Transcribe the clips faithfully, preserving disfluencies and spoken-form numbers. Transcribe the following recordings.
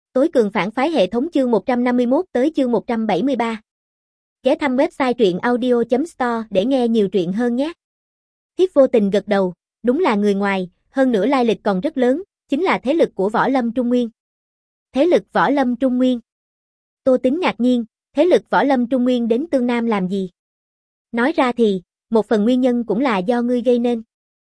Tối cường phản phái hệ thống chương một trăm năm mươi mốt tới chương một trăm bảy mươi ba. Ghé thăm website truyện audio chấm store để nghe nhiều truyện hơn nhé. Thiết Vô Tình gật đầu, đúng là người ngoài, hơn nữa lai lịch còn rất lớn, chính là thế lực của Võ Lâm Trung Nguyên. Thế lực Võ Lâm Trung Nguyên. Tô Tính ngạc nhiên, thế lực Võ Lâm Trung Nguyên đến Tương Nam làm gì? Nói ra thì, một phần nguyên nhân cũng là do ngươi gây nên.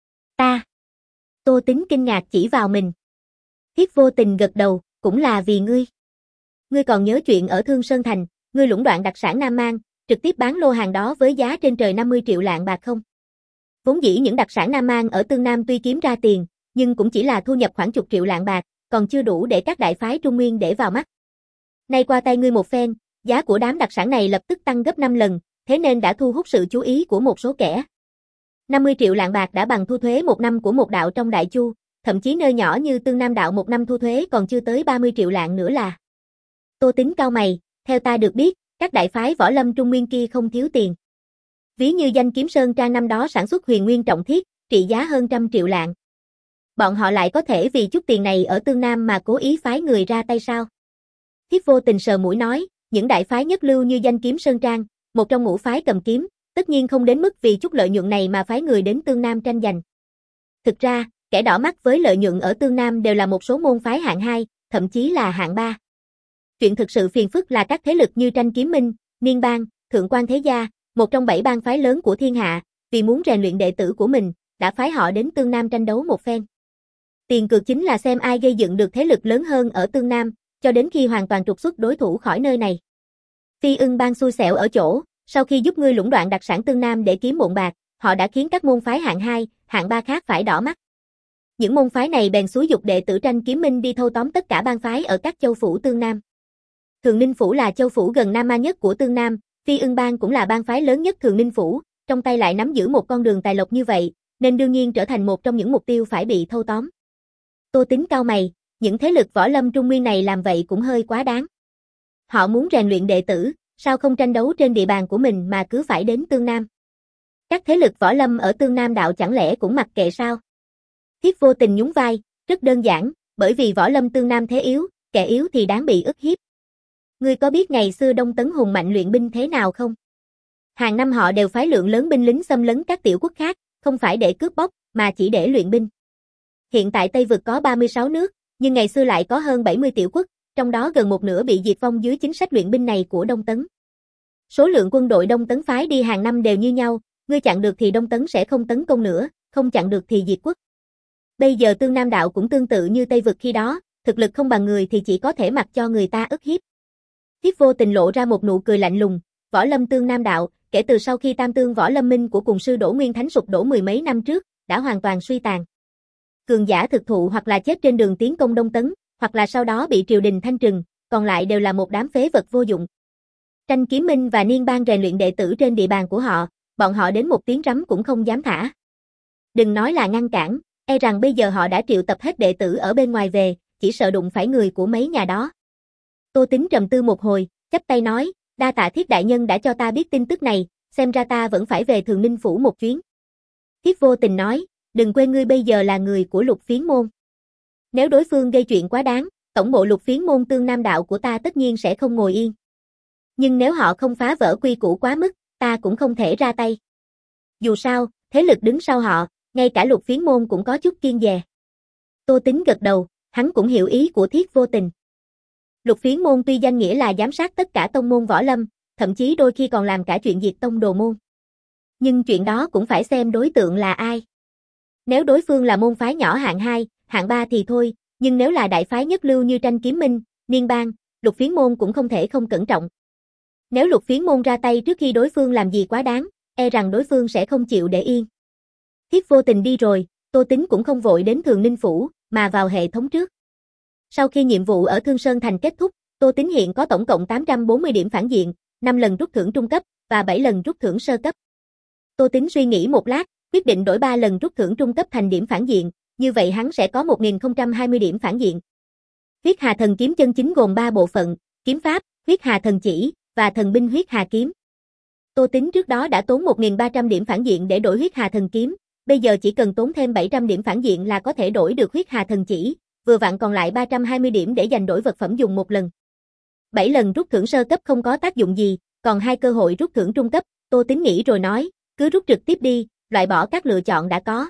Ta. Tô Tính kinh ngạc chỉ vào mình. Thiết Vô Tình gật đầu, cũng là vì ngươi. Ngươi còn nhớ chuyện ở Thương Sơn Thành, ngươi lũng đoạn đặc sản Nam Mang, trực tiếp bán lô hàng đó với giá trên trời năm mươi triệu lạng bạc không? Vốn dĩ những đặc sản Nam Mang ở Tương Nam tuy kiếm ra tiền, nhưng cũng chỉ là thu nhập khoảng chục triệu lạng bạc, còn chưa đủ để các đại phái Trung Nguyên để vào mắt. Nay qua tay ngươi một phen, giá của đám đặc sản này lập tức tăng gấp năm lần, thế nên đã thu hút sự chú ý của một số kẻ. năm mươi triệu lạng bạc đã bằng thu thuế một năm của một đạo trong Đại Chu, thậm chí nơi nhỏ như Tương Nam đạo một năm thu thuế còn chưa tới ba mươi triệu lạng nữa là. Tô Tính cau mày, theo ta được biết, các đại phái Võ Lâm Trung Nguyên kia không thiếu tiền. Ví như danh Kiếm Sơn Trang năm đó sản xuất huyền nguyên trọng thiết, trị giá hơn trăm triệu lạng. Bọn họ lại có thể vì chút tiền này ở Tương Nam mà cố ý phái người ra tay sao? Thiết Vô Tình sờ mũi nói, những đại phái nhất lưu như danh Kiếm Sơn Trang, một trong ngũ phái cầm kiếm, tất nhiên không đến mức vì chút lợi nhuận này mà phái người đến Tương Nam tranh giành. Thực ra, kẻ đỏ mắt với lợi nhuận ở Tương Nam đều là một số môn phái hạng hai, thậm chí là hạng ba. Chuyện thực sự phiền phức là các thế lực như Tranh Kiếm Minh, Niên Bang, Thượng Quan Thế Gia, một trong bảy bang phái lớn của thiên hạ, vì muốn rèn luyện đệ tử của mình, đã phái họ đến Tương Nam tranh đấu một phen. Tiền cược chính là xem ai gây dựng được thế lực lớn hơn ở Tương Nam, cho đến khi hoàn toàn trục xuất đối thủ khỏi nơi này. Phi Ưng Bang xui xẻo ở chỗ, sau khi giúp ngươi lũng đoạn đặc sản Tương Nam để kiếm bộn bạc, họ đã khiến các môn phái hạng hai, hạng ba khác phải đỏ mắt. Những môn phái này bèn xúi dục đệ tử Tranh Kiếm Minh đi thâu tóm tất cả bang phái ở các châu phủ Tương Nam. Thường Ninh Phủ là châu phủ gần Nam Ma nhất của Tương Nam, Phi Ưng Bang cũng là bang phái lớn nhất Thường Ninh Phủ, trong tay lại nắm giữ một con đường tài lộc như vậy, nên đương nhiên trở thành một trong những mục tiêu phải bị thâu tóm. Tô Tính cau mày, những thế lực Võ Lâm Trung Nguyên này làm vậy cũng hơi quá đáng. Họ muốn rèn luyện đệ tử, sao không tranh đấu trên địa bàn của mình mà cứ phải đến Tương Nam? Các thế lực Võ Lâm ở Tương Nam đạo chẳng lẽ cũng mặc kệ sao? Thiết Vô Tình nhún vai, rất đơn giản, bởi vì Võ Lâm Tương Nam thế yếu, kẻ yếu thì đáng bị ức hiếp. Ngươi có biết ngày xưa Đông Tấn hùng mạnh luyện binh thế nào không? Hàng năm họ đều phái lượng lớn binh lính xâm lấn các tiểu quốc khác, không phải để cướp bóc, mà chỉ để luyện binh. Hiện tại Tây Vực có ba mươi sáu nước, nhưng ngày xưa lại có hơn bảy mươi tiểu quốc, trong đó gần một nửa bị diệt vong dưới chính sách luyện binh này của Đông Tấn. Số lượng quân đội Đông Tấn phái đi hàng năm đều như nhau, ngươi chặn được thì Đông Tấn sẽ không tấn công nữa, không chặn được thì diệt quốc. Bây giờ Tương Nam đạo cũng tương tự như Tây Vực khi đó, thực lực không bằng người thì chỉ có thể mặc cho người ta ức hiếp. Thiết Vô Tình lộ ra một nụ cười lạnh lùng, Võ Lâm Tương Nam đạo, kể từ sau khi Tam Tương Võ Lâm Minh của cùng sư Đỗ Nguyên Thánh sụp đổ mười mấy năm trước, đã hoàn toàn suy tàn. Cường giả thực thụ hoặc là chết trên đường tiến công Đông Tấn, hoặc là sau đó bị triều đình thanh trừng, còn lại đều là một đám phế vật vô dụng. Tranh Kiếm Minh và Niên Bang rèn luyện đệ tử trên địa bàn của họ, bọn họ đến một tiếng rắm cũng không dám thả. Đừng nói là ngăn cản, e rằng bây giờ họ đã triệu tập hết đệ tử ở bên ngoài về, chỉ sợ đụng phải người của mấy nhà đó. Tô Tính trầm tư một hồi, chắp tay nói, đa tạ Thiết đại nhân đã cho ta biết tin tức này, xem ra ta vẫn phải về Thường Ninh Phủ một chuyến. Thiết Vô Tình nói, đừng quên ngươi bây giờ là người của Lục Phiến môn. Nếu đối phương gây chuyện quá đáng, tổng bộ Lục Phiến môn Tương Nam đạo của ta tất nhiên sẽ không ngồi yên. Nhưng nếu họ không phá vỡ quy củ quá mức, ta cũng không thể ra tay. Dù sao, thế lực đứng sau họ, ngay cả Lục Phiến môn cũng có chút kiêng dè. Tô Tính gật đầu, hắn cũng hiểu ý của Thiết Vô Tình. Lục Phiến môn tuy danh nghĩa là giám sát tất cả tông môn võ lâm, thậm chí đôi khi còn làm cả chuyện diệt tông đồ môn. Nhưng chuyện đó cũng phải xem đối tượng là ai. Nếu đối phương là môn phái nhỏ hạng hai, hạng ba thì thôi, nhưng nếu là đại phái nhất lưu như Tranh Kiếm Minh, Niên Bang, Lục Phiến môn cũng không thể không cẩn trọng. Nếu Lục Phiến môn ra tay trước khi đối phương làm gì quá đáng, e rằng đối phương sẽ không chịu để yên. Thiết Vô Tình đi rồi, Tô Tính cũng không vội đến Thường Ninh Phủ, mà vào hệ thống trước. Sau khi nhiệm vụ ở Thương Sơn Thành kết thúc, Tô Tính hiện có tổng cộng tám trăm bốn mươi điểm phản diện, năm lần rút thưởng trung cấp, và bảy lần rút thưởng sơ cấp. Tô Tính suy nghĩ một lát, quyết định đổi ba lần rút thưởng trung cấp thành điểm phản diện, như vậy hắn sẽ có một nghìn không trăm hai mươi điểm phản diện. Huyết Hà Thần Kiếm chân chính gồm ba bộ phận, kiếm pháp, Huyết Hà Thần Chỉ, và thần binh Huyết Hà Kiếm. Tô Tính trước đó đã tốn một nghìn ba trăm điểm phản diện để đổi Huyết Hà Thần Kiếm, bây giờ chỉ cần tốn thêm bảy trăm điểm phản diện là có thể đổi được Huyết Hà Thần Chỉ, vừa vặn còn lại ba trăm hai mươi điểm để giành đổi vật phẩm dùng một lần. bảy lần rút thưởng sơ cấp không có tác dụng gì, còn hai cơ hội rút thưởng trung cấp, Tô Tính nghĩ rồi nói, cứ rút trực tiếp đi, loại bỏ các lựa chọn đã có.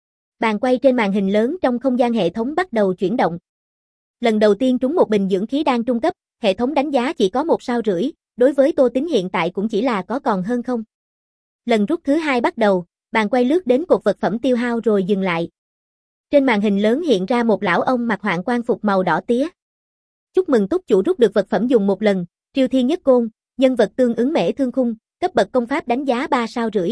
Bàn quay trên màn hình lớn trong không gian hệ thống bắt đầu chuyển động. Lần đầu tiên trúng một bình dưỡng khí đan trung cấp, hệ thống đánh giá chỉ có một sao rưỡi, đối với Tô Tính hiện tại cũng chỉ là có còn hơn không. Lần rút thứ hai bắt đầu, bàn quay lướt đến cột vật phẩm tiêu hao rồi dừng lại. Trên màn hình lớn hiện ra một lão ông mặc hoạn quan phục màu đỏ tía. Chúc mừng túc chủ rút được vật phẩm dùng một lần, Triêu Thiên Nhất Côn, nhân vật tương ứng Mễ Thương Khung, cấp bậc công pháp đánh giá ba sao rưỡi.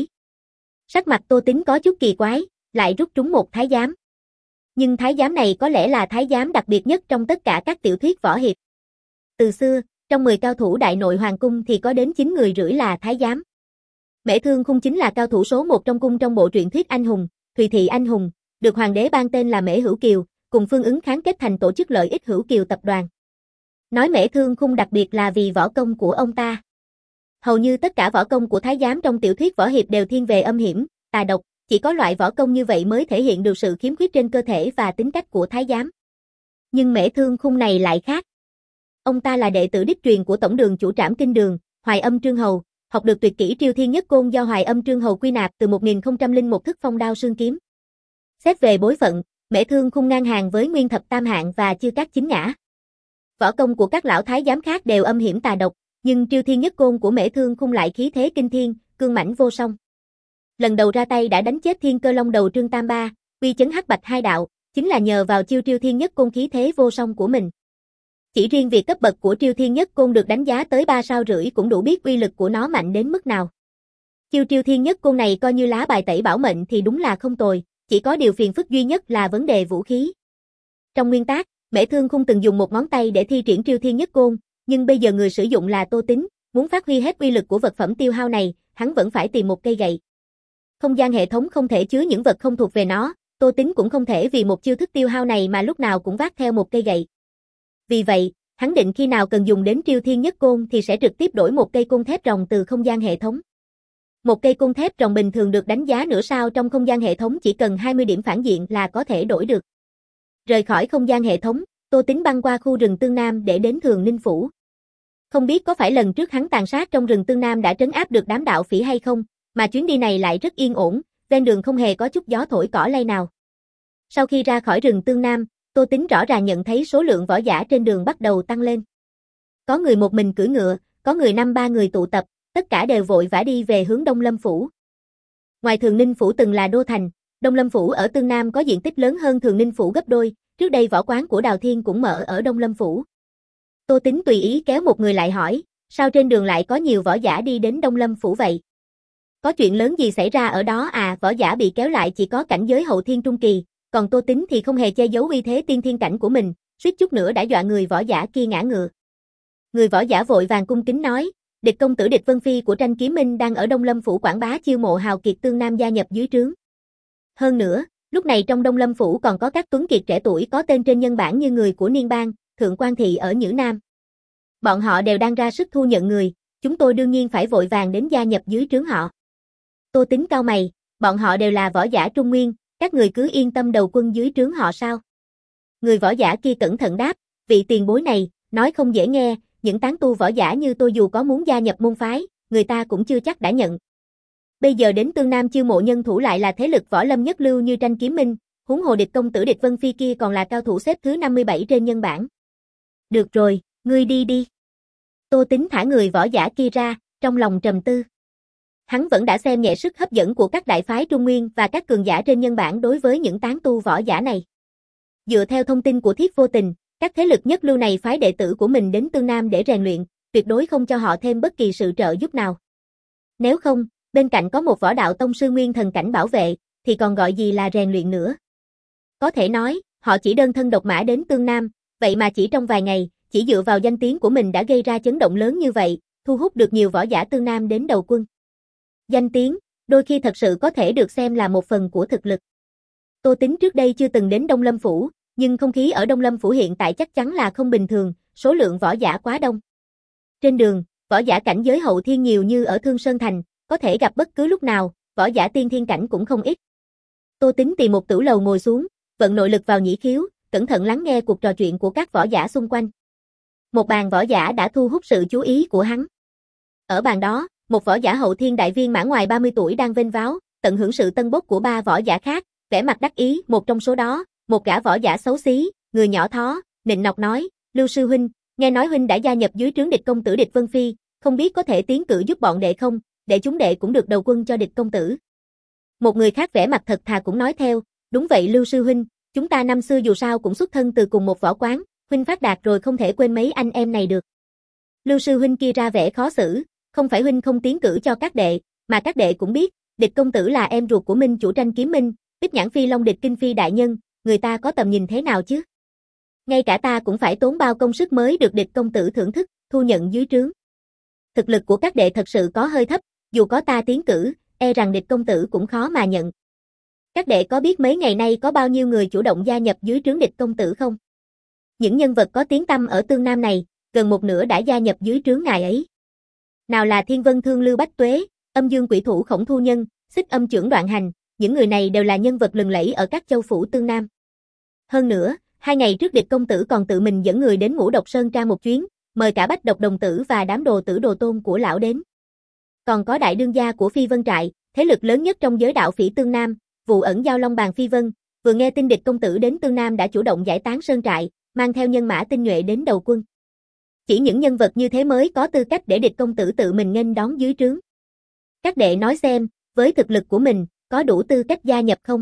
Sắc mặt Tô Tính có chút kỳ quái, lại rút trúng một thái giám. Nhưng thái giám này có lẽ là thái giám đặc biệt nhất trong tất cả các tiểu thuyết võ hiệp. Từ xưa, trong mười cao thủ đại nội hoàng cung thì có đến chín người rưỡi là thái giám. Mễ Thương Khung chính là cao thủ số một trong cung trong bộ truyện thuyết anh hùng, Thùy Thị anh hùng, được hoàng đế ban tên là Mễ Hữu Kiều, cùng Phương Ứng kháng kết thành tổ chức lợi ích Hữu Kiều tập đoàn. Nói Mễ Thương Khung đặc biệt là vì võ công của ông ta. Hầu như tất cả võ công của thái giám trong tiểu thuyết võ hiệp đều thiên về âm hiểm, tà độc, chỉ có loại võ công như vậy mới thể hiện được sự khiếm khuyết trên cơ thể và tính cách của thái giám. Nhưng Mễ Thương Khung này lại khác. Ông ta là đệ tử đích truyền của tổng đường chủ Trảm Kinh Đường, Hoài Âm Trương Hầu, học được tuyệt kỹ Triêu Thiên Nhất Côn do Hoài Âm Trương Hầu quy nạp từ một nghìn không trăm lẻ một thức phong đao sương kiếm. Xét về bối phận, Mễ Thương Khung ngang hàng với Nguyên Thập Tam Hạng và Chư Cát Chính Ngã. Võ công của các lão thái giám khác đều âm hiểm tà độc, nhưng Triêu Thiên Nhất Côn của Mễ Thương Khung lại khí thế kinh thiên, cương mãnh vô song. Lần đầu ra tay đã đánh chết Thiên Cơ Long đầu Trương Tam Ba, uy chấn hắc bạch hai đạo, chính là nhờ vào chiêu Triêu Thiên Nhất Côn khí thế vô song của mình. Chỉ riêng việc cấp bậc của Triêu Thiên Nhất Côn được đánh giá tới ba sao rưỡi cũng đủ biết uy lực của nó mạnh đến mức nào. Chiêu Triêu Thiên Nhất Côn này coi như lá bài tẩy bảo mệnh thì đúng là không tồi, chỉ có điều phiền phức duy nhất là vấn đề vũ khí. Trong nguyên tắc, Mễ Thương Khung từng dùng một ngón tay để thi triển Triêu Thiên Nhất Côn, nhưng bây giờ người sử dụng là Tô Tính, muốn phát huy hết uy lực của vật phẩm tiêu hao này, hắn vẫn phải tìm một cây gậy. Không gian hệ thống không thể chứa những vật không thuộc về nó, Tô Tính cũng không thể vì một chiêu thức tiêu hao này mà lúc nào cũng vác theo một cây gậy. Vì vậy, hắn định khi nào cần dùng đến Triêu Thiên Nhất Côn thì sẽ trực tiếp đổi một cây côn thép ròng từ không gian hệ thống. Một cây côn thép ròng bình thường được đánh giá nửa sao trong không gian hệ thống chỉ cần hai mươi điểm phản diện là có thể đổi được. Rời khỏi không gian hệ thống, Tô Tính băng qua khu rừng Tương Nam để đến Thường Ninh Phủ. Không biết có phải lần trước hắn tàn sát trong rừng Tương Nam đã trấn áp được đám đạo phỉ hay không, mà chuyến đi này lại rất yên ổn, ven đường không hề có chút gió thổi cỏ lay nào. Sau khi ra khỏi rừng Tương Nam, Tô Tính rõ ràng nhận thấy số lượng võ giả trên đường bắt đầu tăng lên. Có người một mình cưỡi ngựa, có người năm ba người tụ tập, tất cả đều vội vã đi về hướng Đông Lâm Phủ. Ngoài Thường Ninh Phủ từng là đô thành, Đông Lâm Phủ ở Tương Nam có diện tích lớn hơn Thường Ninh Phủ gấp đôi, trước đây võ quán của Đào Thiên cũng mở ở Đông Lâm Phủ. Tô Tính tùy ý kéo một người lại hỏi, sao trên đường lại có nhiều võ giả đi đến Đông Lâm Phủ vậy? Có chuyện lớn gì xảy ra ở đó à? Võ giả bị kéo lại chỉ có cảnh giới hậu thiên trung kỳ, còn Tô Tính thì không hề che giấu uy thế tiên thiên cảnh của mình, suýt chút nữa đã dọa người võ giả kia ngã ngựa. Người võ giả vội vàng cung kính nói, địch công tử Địch Vân Phi của Tranh Kiếm Minh đang ở Đông Lâm Phủ quảng bá chiêu mộ hào kiệt Tương Nam gia nhập dưới trướng. Hơn nữa, lúc này trong Đông Lâm Phủ còn có các tuấn kiệt trẻ tuổi có tên trên nhân bản như người của Niên Bang, Thượng Quan Thị ở Nhữ Nam. Bọn họ đều đang ra sức thu nhận người, chúng tôi đương nhiên phải vội vàng đến gia nhập dưới trướng họ. Tô Tính cau mày, bọn họ đều là võ giả trung nguyên, các người cứ yên tâm đầu quân dưới trướng họ sao? Người võ giả kia cẩn thận đáp, vị tiền bối này, nói không dễ nghe, những tán tu võ giả như tôi dù có muốn gia nhập môn phái, người ta cũng chưa chắc đã nhận. Bây giờ đến Tương Nam chiêu mộ nhân thủ lại là thế lực võ lâm nhất lưu như Tranh Kiếm Minh, huống hồ Địch công tử Địch Vân Phi kia còn là cao thủ xếp thứ năm mươi bảy trên nhân bảng. Được rồi, ngươi đi đi. Tô Tính thả người võ giả kia ra, trong lòng trầm tư. Hắn vẫn đã xem nhẹ sức hấp dẫn của các đại phái Trung Nguyên và các cường giả trên nhân bản đối với những tán tu võ giả này. Dựa theo thông tin của Thiết Vô Tình, các thế lực nhất lưu này phái đệ tử của mình đến Tương Nam để rèn luyện, tuyệt đối không cho họ thêm bất kỳ sự trợ giúp nào. Nếu không, bên cạnh có một võ đạo tông sư nguyên thần cảnh bảo vệ, thì còn gọi gì là rèn luyện nữa. Có thể nói, họ chỉ đơn thân độc mã đến Tương Nam, vậy mà chỉ trong vài ngày, chỉ dựa vào danh tiếng của mình đã gây ra chấn động lớn như vậy, thu hút được nhiều võ giả Tương Nam đến đầu quân. Danh tiếng, đôi khi thật sự có thể được xem là một phần của thực lực. Tô Tính trước đây chưa từng đến Đông Lâm Phủ, nhưng không khí ở Đông Lâm Phủ hiện tại chắc chắn là không bình thường, số lượng võ giả quá đông. Trên đường, võ giả cảnh giới hậu thiên nhiều như ở Thương Sơn Thành, có thể gặp bất cứ lúc nào, võ giả tiên thiên cảnh cũng không ít. Tô Tính tìm một tửu lầu ngồi xuống, vận nội lực vào nhĩ khiếu, cẩn thận lắng nghe cuộc trò chuyện của các võ giả xung quanh. Một bàn võ giả đã thu hút sự chú ý của hắn. Ở bàn đó, một võ giả hậu thiên đại viên mãn ngoài ba mươi tuổi đang vênh váo, tận hưởng sự tân bốc của ba võ giả khác, vẻ mặt đắc ý. Một trong số đó, một gã võ giả xấu xí, người nhỏ thó, nịnh nọt nói, Lưu sư huynh, nghe nói huynh đã gia nhập dưới trướng địch công tử địch Vân Phi, không biết có thể tiến cử giúp bọn đệ không, để chúng đệ cũng được đầu quân cho địch công tử. Một người khác vẻ mặt thật thà cũng nói theo, đúng vậy Lưu sư huynh, chúng ta năm xưa dù sao cũng xuất thân từ cùng một võ quán, huynh phát đạt rồi không thể quên mấy anh em này được. Lưu sư huynh kia ra vẻ khó xử, không phải huynh không tiến cử cho các đệ, mà các đệ cũng biết, địch công tử là em ruột của Minh chủ tranh kiếm Minh, Bích Nhãn Phi Long địch Kinh Phi đại nhân, người ta có tầm nhìn thế nào chứ? Ngay cả ta cũng phải tốn bao công sức mới được địch công tử thưởng thức, thu nhận dưới trướng. Thực lực của các đệ thật sự có hơi thấp, dù có ta tiến cử, e rằng địch công tử cũng khó mà nhận. Các đệ có biết mấy ngày nay có bao nhiêu người chủ động gia nhập dưới trướng địch công tử không? Những nhân vật có tiếng tăm ở Tương Nam này, gần một nửa đã gia nhập dưới trướng ngài ấy. Nào là Thiên Vân Thương Lưu Bách Tuế, Âm Dương Quỷ Thủ Khổng Thu Nhân, Xích Âm Chưởng Đoạn Hành, những người này đều là nhân vật lừng lẫy ở các châu phủ Tương Nam. Hơn nữa, hai ngày trước địch công tử còn tự mình dẫn người đến Ngũ Độc Sơn Trang một chuyến, mời cả Bách Độc Đồng tử và đám đồ tử đồ tôn của lão đến. Còn có đại đương gia của Phi Vân Trại, thế lực lớn nhất trong giới đạo phỉ Tương Nam, Vụ Ẩn Giao Long Bàn Phi Vân, vừa nghe tin địch công tử đến Tương Nam đã chủ động giải tán sơn trại, mang theo nhân mã tinh nhuệ đến đầu quân. Chỉ những nhân vật như thế mới có tư cách để địch công tử tự mình nghênh đón dưới trướng. Các đệ nói xem, với thực lực của mình, có đủ tư cách gia nhập không?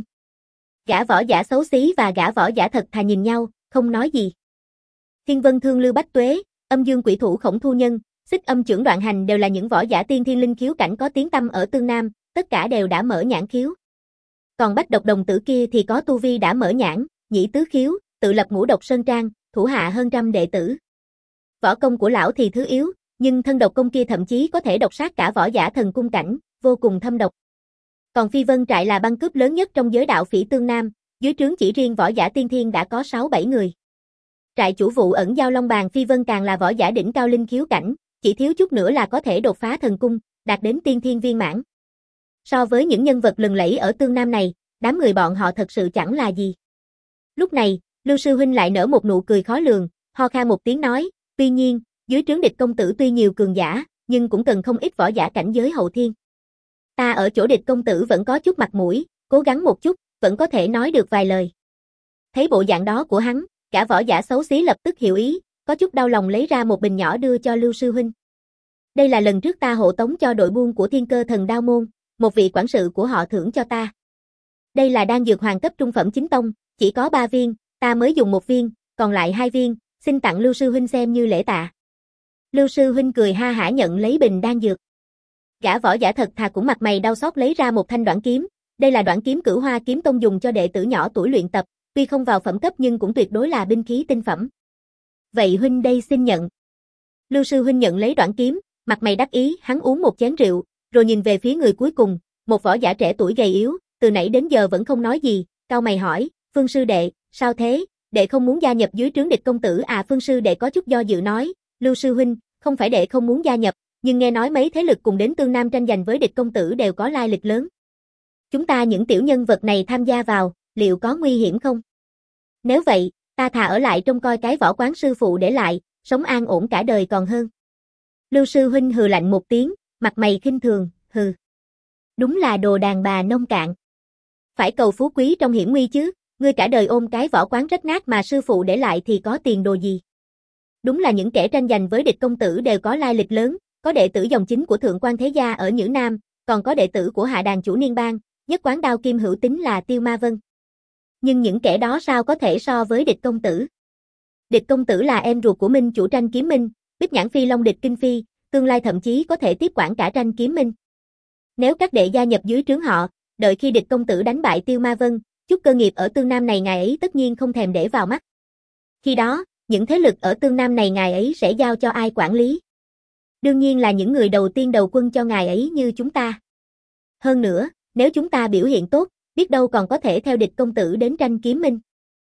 Gã võ giả xấu xí và gã võ giả thật thà nhìn nhau, không nói gì. Thiên Vân Thương Lưu Bách Tuế, Âm Dương Quỷ Thủ Khổng Thu Nhân, Xích Âm Chưởng Đoạn Hành đều là những võ giả tiên thiên linh khiếu cảnh có tiếng tăm ở Tương Nam, tất cả đều đã mở nhãn khiếu. Còn Bách Độc Đồng tử kia thì có tu vi đã mở nhãn, nhĩ tứ khiếu, tự lập Ngũ Độc Sơn Trang, thủ hạ hơn trăm đệ tử. Võ công của lão thì thứ yếu, nhưng thân độc công kia thậm chí có thể độc sát cả võ giả thần cung cảnh, vô cùng thâm độc. Còn Phi Vân Trại là băng cướp lớn nhất trong giới đạo phỉ Tương Nam, dưới trướng chỉ riêng võ giả tiên thiên đã có sáu bảy người. Trại chủ Vụ Ẩn Giao Long Bàn Phi Vân càng là võ giả đỉnh cao linh khiếu cảnh, chỉ thiếu chút nữa là có thể đột phá thần cung, đạt đến tiên thiên viên mãn. So với những nhân vật lừng lẫy ở Tương Nam này, đám người bọn họ thật sự chẳng là gì. Lúc này, Lưu sư huynh lại nở một nụ cười khó lường, ho khan một tiếng nói, tuy nhiên, dưới trướng địch công tử tuy nhiều cường giả, nhưng cũng cần không ít võ giả cảnh giới hậu thiên. Ta ở chỗ địch công tử vẫn có chút mặt mũi, cố gắng một chút, vẫn có thể nói được vài lời. Thấy bộ dạng đó của hắn, cả võ giả xấu xí lập tức hiểu ý, có chút đau lòng lấy ra một bình nhỏ đưa cho Lưu sư huynh. Đây là lần trước ta hộ tống cho đội buôn của Thiên Cơ Thần Đao Môn, một vị quản sự của họ thưởng cho ta. Đây là đan dược hoàng cấp trung phẩm chính tông, chỉ có ba viên, ta mới dùng một viên, còn lại hai viên, xin tặng Lưu sư huynh xem như lễ tạ. Lưu sư huynh cười ha hả nhận lấy bình đan dược. Gã võ giả thật thà cũng mặt mày đau xót lấy ra một thanh đoạn kiếm, đây là đoạn kiếm Cửu Hoa kiếm tông dùng cho đệ tử nhỏ tuổi luyện tập, tuy không vào phẩm cấp nhưng cũng tuyệt đối là binh khí tinh phẩm. Vậy huynh đây xin nhận. Lưu sư huynh nhận lấy đoạn kiếm, mặt mày đắc ý, hắn uống một chén rượu, rồi nhìn về phía người cuối cùng, một võ giả trẻ tuổi gầy yếu, từ nãy đến giờ vẫn không nói gì, cau mày hỏi, Phương sư đệ, sao thế, đệ không muốn gia nhập dưới trướng địch công tử à? Phương sư đệ có chút do dự nói, Lưu sư huynh, không phải đệ không muốn gia nhập, nhưng nghe nói mấy thế lực cùng đến Tương Nam tranh giành với địch công tử đều có lai lịch lớn. Chúng ta những tiểu nhân vật này tham gia vào, liệu có nguy hiểm không? Nếu vậy, ta thà ở lại trông coi cái võ quán sư phụ để lại, sống an ổn cả đời còn hơn. Lưu sư huynh hừ lạnh một tiếng, mặt mày khinh thường, hừ. Đúng là đồ đàn bà nông cạn. Phải cầu phú quý trong hiểm nguy chứ, ngươi cả đời ôm cái võ quán rách nát mà sư phụ để lại thì có tiền đồ gì. Đúng là những kẻ tranh giành với địch công tử đều có lai lịch lớn, có đệ tử dòng chính của Thượng Quan Thế Gia ở Nhữ Nam, còn có đệ tử của Hạ Đàn chủ Niên Bang, nhất quán đao kim hữu tính là Tiêu Ma Vân. Nhưng những kẻ đó sao có thể so với địch công tử? Địch công tử là em ruột của Minh chủ tranh kiếm Minh, Bích Nhãn Phi Long địch Kinh Phi, tương lai thậm chí có thể tiếp quản cả tranh kiếm Minh. Nếu các đệ gia nhập dưới trướng họ, đợi khi địch công tử đánh bại Tiêu Ma Vân, chút cơ nghiệp ở Tương Nam này ngài ấy tất nhiên không thèm để vào mắt. Khi đó, những thế lực ở Tương Nam này ngài ấy sẽ giao cho ai quản lý? Đương nhiên là những người đầu tiên đầu quân cho ngài ấy như chúng ta. Hơn nữa, nếu chúng ta biểu hiện tốt, biết đâu còn có thể theo địch công tử đến tranh kiếm Minh.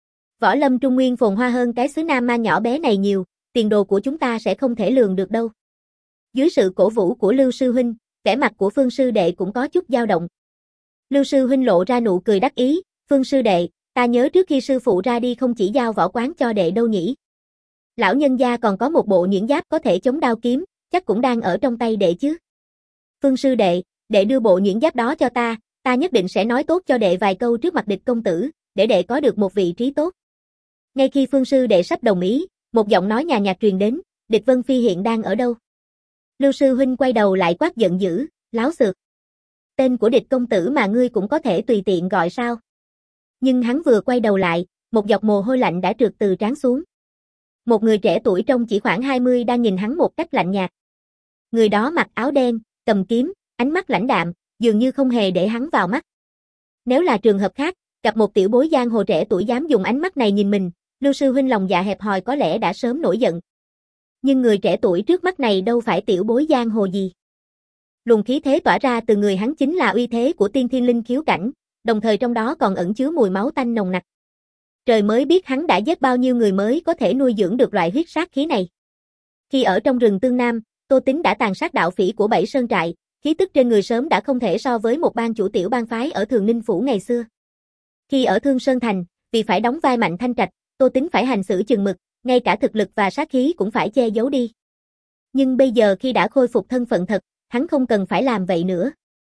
Võ lâm Trung Nguyên phồn hoa hơn cái xứ Nam Man nhỏ bé này nhiều, tiền đồ của chúng ta sẽ không thể lường được đâu. Dưới sự cổ vũ của Lưu sư huynh, vẻ mặt của Phương sư đệ cũng có chút dao động. Lưu sư huynh lộ ra nụ cười đắc ý, Phương sư đệ, Ta nhớ trước khi sư phụ ra đi không chỉ giao võ quán cho đệ đâu nhỉ. Lão nhân gia còn có một bộ nhuyễn giáp có thể chống đao kiếm, chắc cũng đang ở trong tay đệ chứ. Phương sư đệ, đệ đưa bộ nhuyễn giáp đó cho ta, ta nhất định sẽ nói tốt cho đệ vài câu trước mặt Địch công tử, để đệ có được một vị trí tốt. Ngay khi Phương sư đệ sắp đồng ý, một giọng nói nhàn nhạt truyền đến, Địch Vân Phi hiện đang ở đâu? Lưu sư huynh quay đầu lại quát giận dữ, láo xược. Tên của Địch công tử mà ngươi cũng có thể tùy tiện gọi sao? Nhưng hắn vừa quay đầu lại, một giọt mồ hôi lạnh đã trượt từ trán xuống. Một người trẻ tuổi trông chỉ khoảng hai mươi đang nhìn hắn một cách lạnh nhạt. Người đó mặc áo đen, cầm kiếm, ánh mắt lãnh đạm, dường như không hề để hắn vào mắt. Nếu là trường hợp khác, gặp một tiểu bối giang hồ trẻ tuổi dám dùng ánh mắt này nhìn mình, Lưu sư huynh lòng dạ hẹp hòi có lẽ đã sớm nổi giận. Nhưng người trẻ tuổi trước mắt này đâu phải tiểu bối giang hồ gì. Luồng khí thế tỏa ra từ người hắn chính là uy thế của tiên thiên linh khiếu cảnh, đồng thời trong đó còn ẩn chứa mùi máu tanh nồng nặc. Trời mới biết hắn đã giết bao nhiêu người mới có thể nuôi dưỡng được loại huyết sát khí này. Khi ở trong rừng Tương Nam, Tô Tín đã tàn sát đạo phỉ của Bảy Sơn trại, khí tức trên người sớm đã không thể so với một ban chủ tiểu bang phái ở Thường Ninh phủ ngày xưa. Khi ở Thương Sơn thành, vì phải đóng vai Mạnh Thanh Trạch, Tô Tín phải hành xử chừng mực, ngay cả thực lực và sát khí cũng phải che giấu đi. Nhưng bây giờ khi đã khôi phục thân phận thật, hắn không cần phải làm vậy nữa.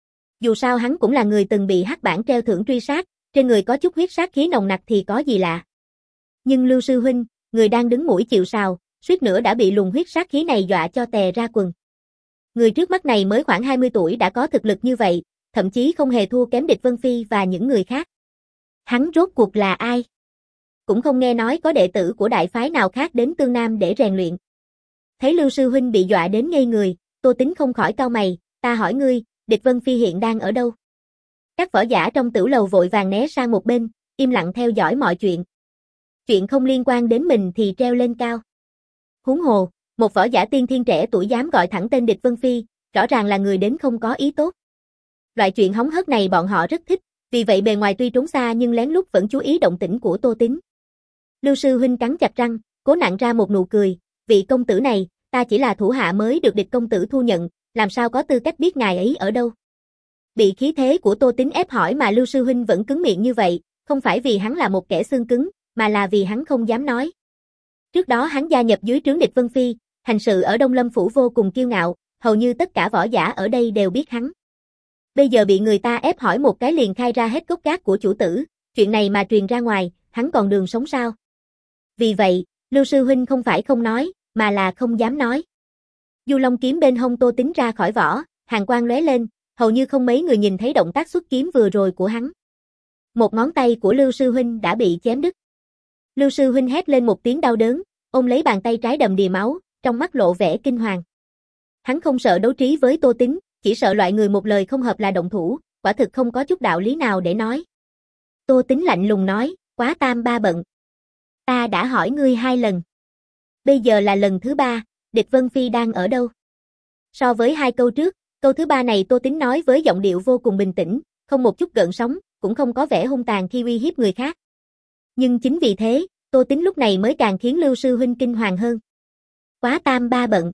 Dù sao hắn cũng là người từng bị hắc bảng treo thưởng truy sát, trên người có chút huyết sát khí nồng nặc thì có gì lạ. Nhưng Lưu sư huynh, người đang đứng mũi chịu sào, suýt nữa đã bị luồng huyết sát khí này dọa cho tè ra quần. Người trước mắt này mới khoảng hai mươi tuổi đã có thực lực như vậy, thậm chí không hề thua kém Địch Vân Phi và những người khác. Hắn rốt cuộc là ai? Cũng không nghe nói có đệ tử của đại phái nào khác đến Tương Nam để rèn luyện. Thấy Lưu sư huynh bị dọa đến ngây người, Tô Tín không khỏi cau mày, ta hỏi ngươi, Địch Vân Phi hiện đang ở đâu? Các võ giả trong tử lầu vội vàng né sang một bên, im lặng theo dõi mọi chuyện. Chuyện không liên quan đến mình thì treo lên cao. Huống hồ, một võ giả tiên thiên trẻ tuổi dám gọi thẳng tên Địch Vân Phi, rõ ràng là người đến không có ý tốt. Loại chuyện hóng hớt này bọn họ rất thích, vì vậy bề ngoài tuy trốn xa nhưng lén lút vẫn chú ý động tĩnh của Tô Tín. Lưu sư huynh cắn chặt răng, cố nặn ra một nụ cười, vị công tử này, ta chỉ là thủ hạ mới được Địch công tử thu nhận, làm sao có tư cách biết ngài ấy ở đâu. Bị khí thế của Tô Tín ép hỏi mà Lưu sư huynh vẫn cứng miệng như vậy, không phải vì hắn là một kẻ xương cứng, mà là vì hắn không dám nói. Trước đó hắn gia nhập dưới trướng Địch Vân Phi, hành sự ở Đông Lâm phủ vô cùng kiêu ngạo, hầu như tất cả võ giả ở đây đều biết hắn. Bây giờ bị người ta ép hỏi một cái liền khai ra hết gốc gác của chủ tử, chuyện này mà truyền ra ngoài, hắn còn đường sống sao? Vì vậy, Lưu sư huynh không phải không nói, mà là không dám nói. Du Long kiếm bên hông Tô Tín ra khỏi vỏ, hàn quang lóe lên, hầu như không mấy người nhìn thấy động tác xuất kiếm vừa rồi của hắn. Một ngón tay của Lưu sư huynh đã bị chém đứt. Lưu sư huynh hét lên một tiếng đau đớn, ôm lấy bàn tay trái đầm đìa máu, trong mắt lộ vẻ kinh hoàng. Hắn không sợ đấu trí với Tô Tín, chỉ sợ loại người một lời không hợp là động thủ, quả thực không có chút đạo lý nào để nói. Tô Tín lạnh lùng nói, quá tam ba bận. Ta đã hỏi ngươi hai lần. Bây giờ là lần thứ ba, Địch Vân Phi đang ở đâu? So với hai câu trước, câu thứ ba này Tô Tín nói với giọng điệu vô cùng bình tĩnh, không một chút gợn sóng, cũng không có vẻ hung tàn khi uy hiếp người khác. Nhưng chính vì thế, Tô Tín lúc này mới càng khiến Lưu sư huynh kinh hoàng hơn. Quá tam ba bận.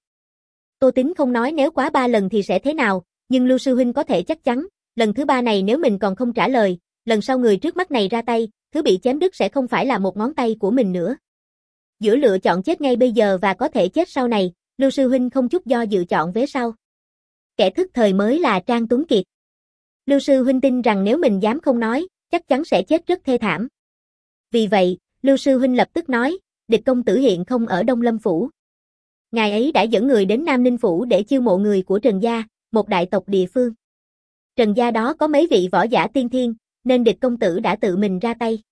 Tô Tín không nói nếu quá ba lần thì sẽ thế nào, nhưng Lưu sư huynh có thể chắc chắn, lần thứ ba này nếu mình còn không trả lời, lần sau người trước mắt này ra tay, thứ bị chém đứt sẽ không phải là một ngón tay của mình nữa. Giữa lựa chọn chết ngay bây giờ và có thể chết sau này, Lưu sư huynh không chút do dự chọn vế sau. Kẻ thức thời mới là Trang Tuấn Kiệt. Lưu sư huynh tin rằng nếu mình dám không nói, chắc chắn sẽ chết rất thê thảm. Vì vậy, Lưu sư huynh lập tức nói, Địch công tử hiện không ở Đông Lâm phủ. Ngài ấy đã dẫn người đến Nam Ninh phủ để chiêu mộ người của Trần gia, một đại tộc địa phương. Trần gia đó có mấy vị võ giả tiên thiên, nên Địch công tử đã tự mình ra tay.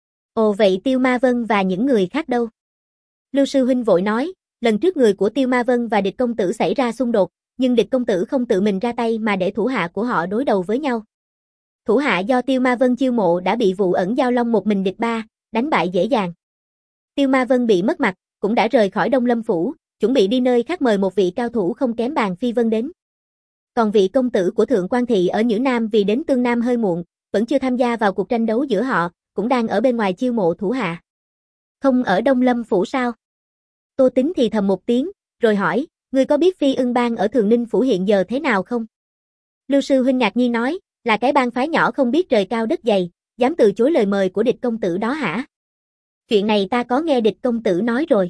Ồ vậy Tiêu Ma Vân và những người khác đâu? Lưu sư huynh vội nói, lần trước người của Tiêu Ma Vân và Địch công tử xảy ra xung đột, nhưng Địch công tử không tự mình ra tay mà để thủ hạ của họ đối đầu với nhau. Thủ hạ do Tiêu Ma Vân chiêu mộ đã bị Vụ Ẩn Giao Long một mình địch ba, đánh bại dễ dàng. Tiêu Ma Vân bị mất mặt, cũng đã rời khỏi Đông Lâm phủ, chuẩn bị đi nơi khác mời một vị cao thủ không kém Bàn Phi Vân đến. Còn vị công tử của Thượng Quan thị ở Nhữ Nam vì đến Tương Nam hơi muộn, vẫn chưa tham gia vào cuộc tranh đấu giữa họ, cũng đang ở bên ngoài chiêu mộ thủ hạ. Không ở Đông Lâm phủ sao? Tô Tín thì thầm một tiếng, rồi hỏi, ngươi có biết Phi Ưng bang ở Thường Ninh phủ hiện giờ thế nào không? Lưu sư huynh ngạc nhiên nói, là cái bang phái nhỏ không biết trời cao đất dày, dám từ chối lời mời của địch công tử đó hả? Chuyện này ta có nghe địch công tử nói rồi.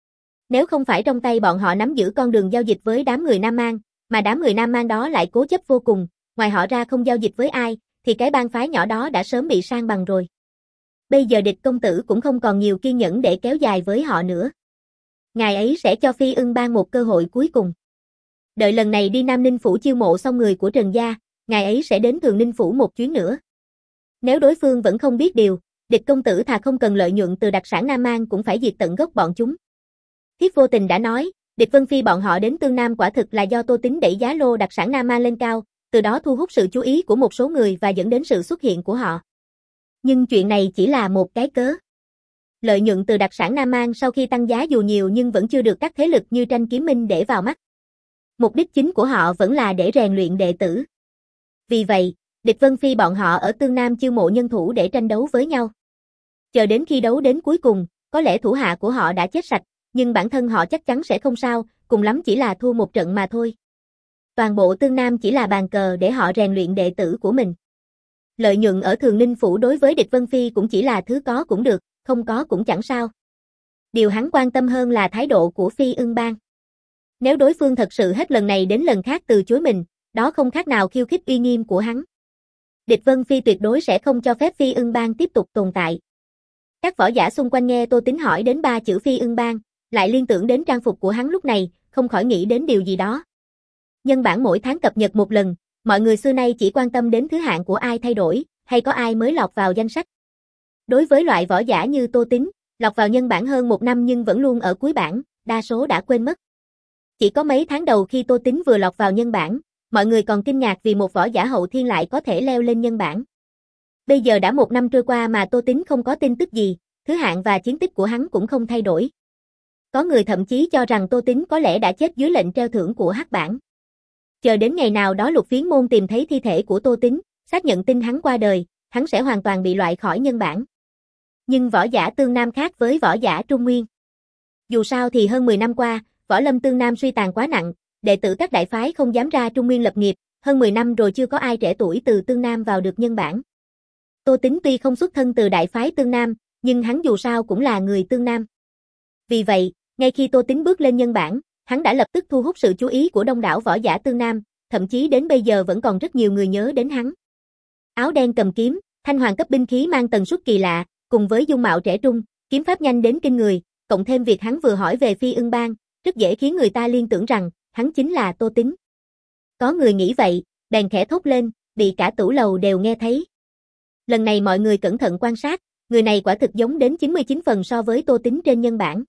Nếu không phải trong tay bọn họ nắm giữ con đường giao dịch với đám người Nam Mang, mà đám người Nam Mang đó lại cố chấp vô cùng, ngoài họ ra không giao dịch với ai, thì cái bang phái nhỏ đó đã sớm bị san bằng rồi. Bây giờ địch công tử cũng không còn nhiều kiên nhẫn để kéo dài với họ nữa. Ngài ấy sẽ cho Phi Ưng Bang một cơ hội cuối cùng. Đợi lần này đi Nam Ninh Phủ chiêu mộ xong người của Trần gia, ngài ấy sẽ đến Thường Ninh Phủ một chuyến nữa. Nếu đối phương vẫn không biết điều, địch công tử thà không cần lợi nhuận từ đặc sản Nam Mang cũng phải diệt tận gốc bọn chúng. Thiết Vô Tình đã nói, địch Vân Phi bọn họ đến Tương Nam quả thực là do Tô Tín đẩy giá lô đặc sản Nam Mang lên cao, từ đó thu hút sự chú ý của một số người và dẫn đến sự xuất hiện của họ. Nhưng chuyện này chỉ là một cái cớ. Lợi nhuận từ đặc sản Nam Mang sau khi tăng giá dù nhiều nhưng vẫn chưa được các thế lực như Tranh Kiếm Minh để vào mắt. Mục đích chính của họ vẫn là để rèn luyện đệ tử. Vì vậy, địch Vân Phi bọn họ ở Tương Nam chiêu mộ nhân thủ để tranh đấu với nhau. Chờ đến khi đấu đến cuối cùng, có lẽ thủ hạ của họ đã chết sạch, nhưng bản thân họ chắc chắn sẽ không sao, cùng lắm chỉ là thua một trận mà thôi. Toàn bộ Tương Nam chỉ là bàn cờ để họ rèn luyện đệ tử của mình. Lợi nhuận ở Thường Ninh Phủ đối với địch Vân Phi cũng chỉ là thứ có cũng được, không có cũng chẳng sao. Điều hắn quan tâm hơn là thái độ của Phi Ưng Bang. Nếu đối phương thật sự hết lần này đến lần khác từ chối mình, đó không khác nào khiêu khích uy nghiêm của hắn. Địch Vân Phi tuyệt đối sẽ không cho phép Phi Ưng Bang tiếp tục tồn tại. Các võ giả xung quanh nghe Tô Tín hỏi đến ba chữ Phi Ưng Bang, lại liên tưởng đến trang phục của hắn lúc này, không khỏi nghĩ đến điều gì đó. Nhân bản mỗi tháng cập nhật một lần, mọi người xưa nay chỉ quan tâm đến thứ hạng của ai thay đổi, hay có ai mới lọt vào danh sách. Đối với loại võ giả như Tô Tín, lọt vào nhân bản hơn một năm nhưng vẫn luôn ở cuối bảng, đa số đã quên mất. Chỉ có mấy tháng đầu khi Tô Tín vừa lọt vào nhân bản, mọi người còn kinh ngạc vì một võ giả hậu thiên lại có thể leo lên nhân bản. Bây giờ đã một năm trôi qua mà Tô Tín không có tin tức gì, thứ hạng và chiến tích của hắn cũng không thay đổi. Có người thậm chí cho rằng Tô Tín có lẽ đã chết dưới lệnh treo thưởng của hắc bảng. Chờ đến ngày nào đó Lục Phiến Môn tìm thấy thi thể của Tô Tín, xác nhận tin hắn qua đời, hắn sẽ hoàn toàn bị loại khỏi nhân bản. Nhưng võ giả Tương Nam khác với võ giả Trung Nguyên. Dù sao thì hơn mười năm qua, võ lâm Tương Nam suy tàn quá nặng, đệ tử các đại phái không dám ra Trung Nguyên lập nghiệp, hơn mười năm rồi chưa có ai trẻ tuổi từ Tương Nam vào được nhân bản. Tô Tín tuy không xuất thân từ đại phái Tương Nam, nhưng hắn dù sao cũng là người Tương Nam. Vì vậy, ngay khi Tô Tín bước lên nhân bản, hắn đã lập tức thu hút sự chú ý của đông đảo võ giả Tương Nam, thậm chí đến bây giờ vẫn còn rất nhiều người nhớ đến hắn. Áo đen cầm kiếm, thanh hoàng cấp binh khí mang tần suất kỳ lạ, cùng với dung mạo trẻ trung, kiếm pháp nhanh đến kinh người, cộng thêm việc hắn vừa hỏi về Phi Ưng Bang, rất dễ khiến người ta liên tưởng rằng hắn chính là Tô Tín. Có người nghĩ vậy, bèn khẽ thốt lên, bị cả tửu lầu đều nghe thấy. Lần này mọi người cẩn thận quan sát, người này quả thực giống đến chín mươi chín phần so với Tô Tín trên nhân bản.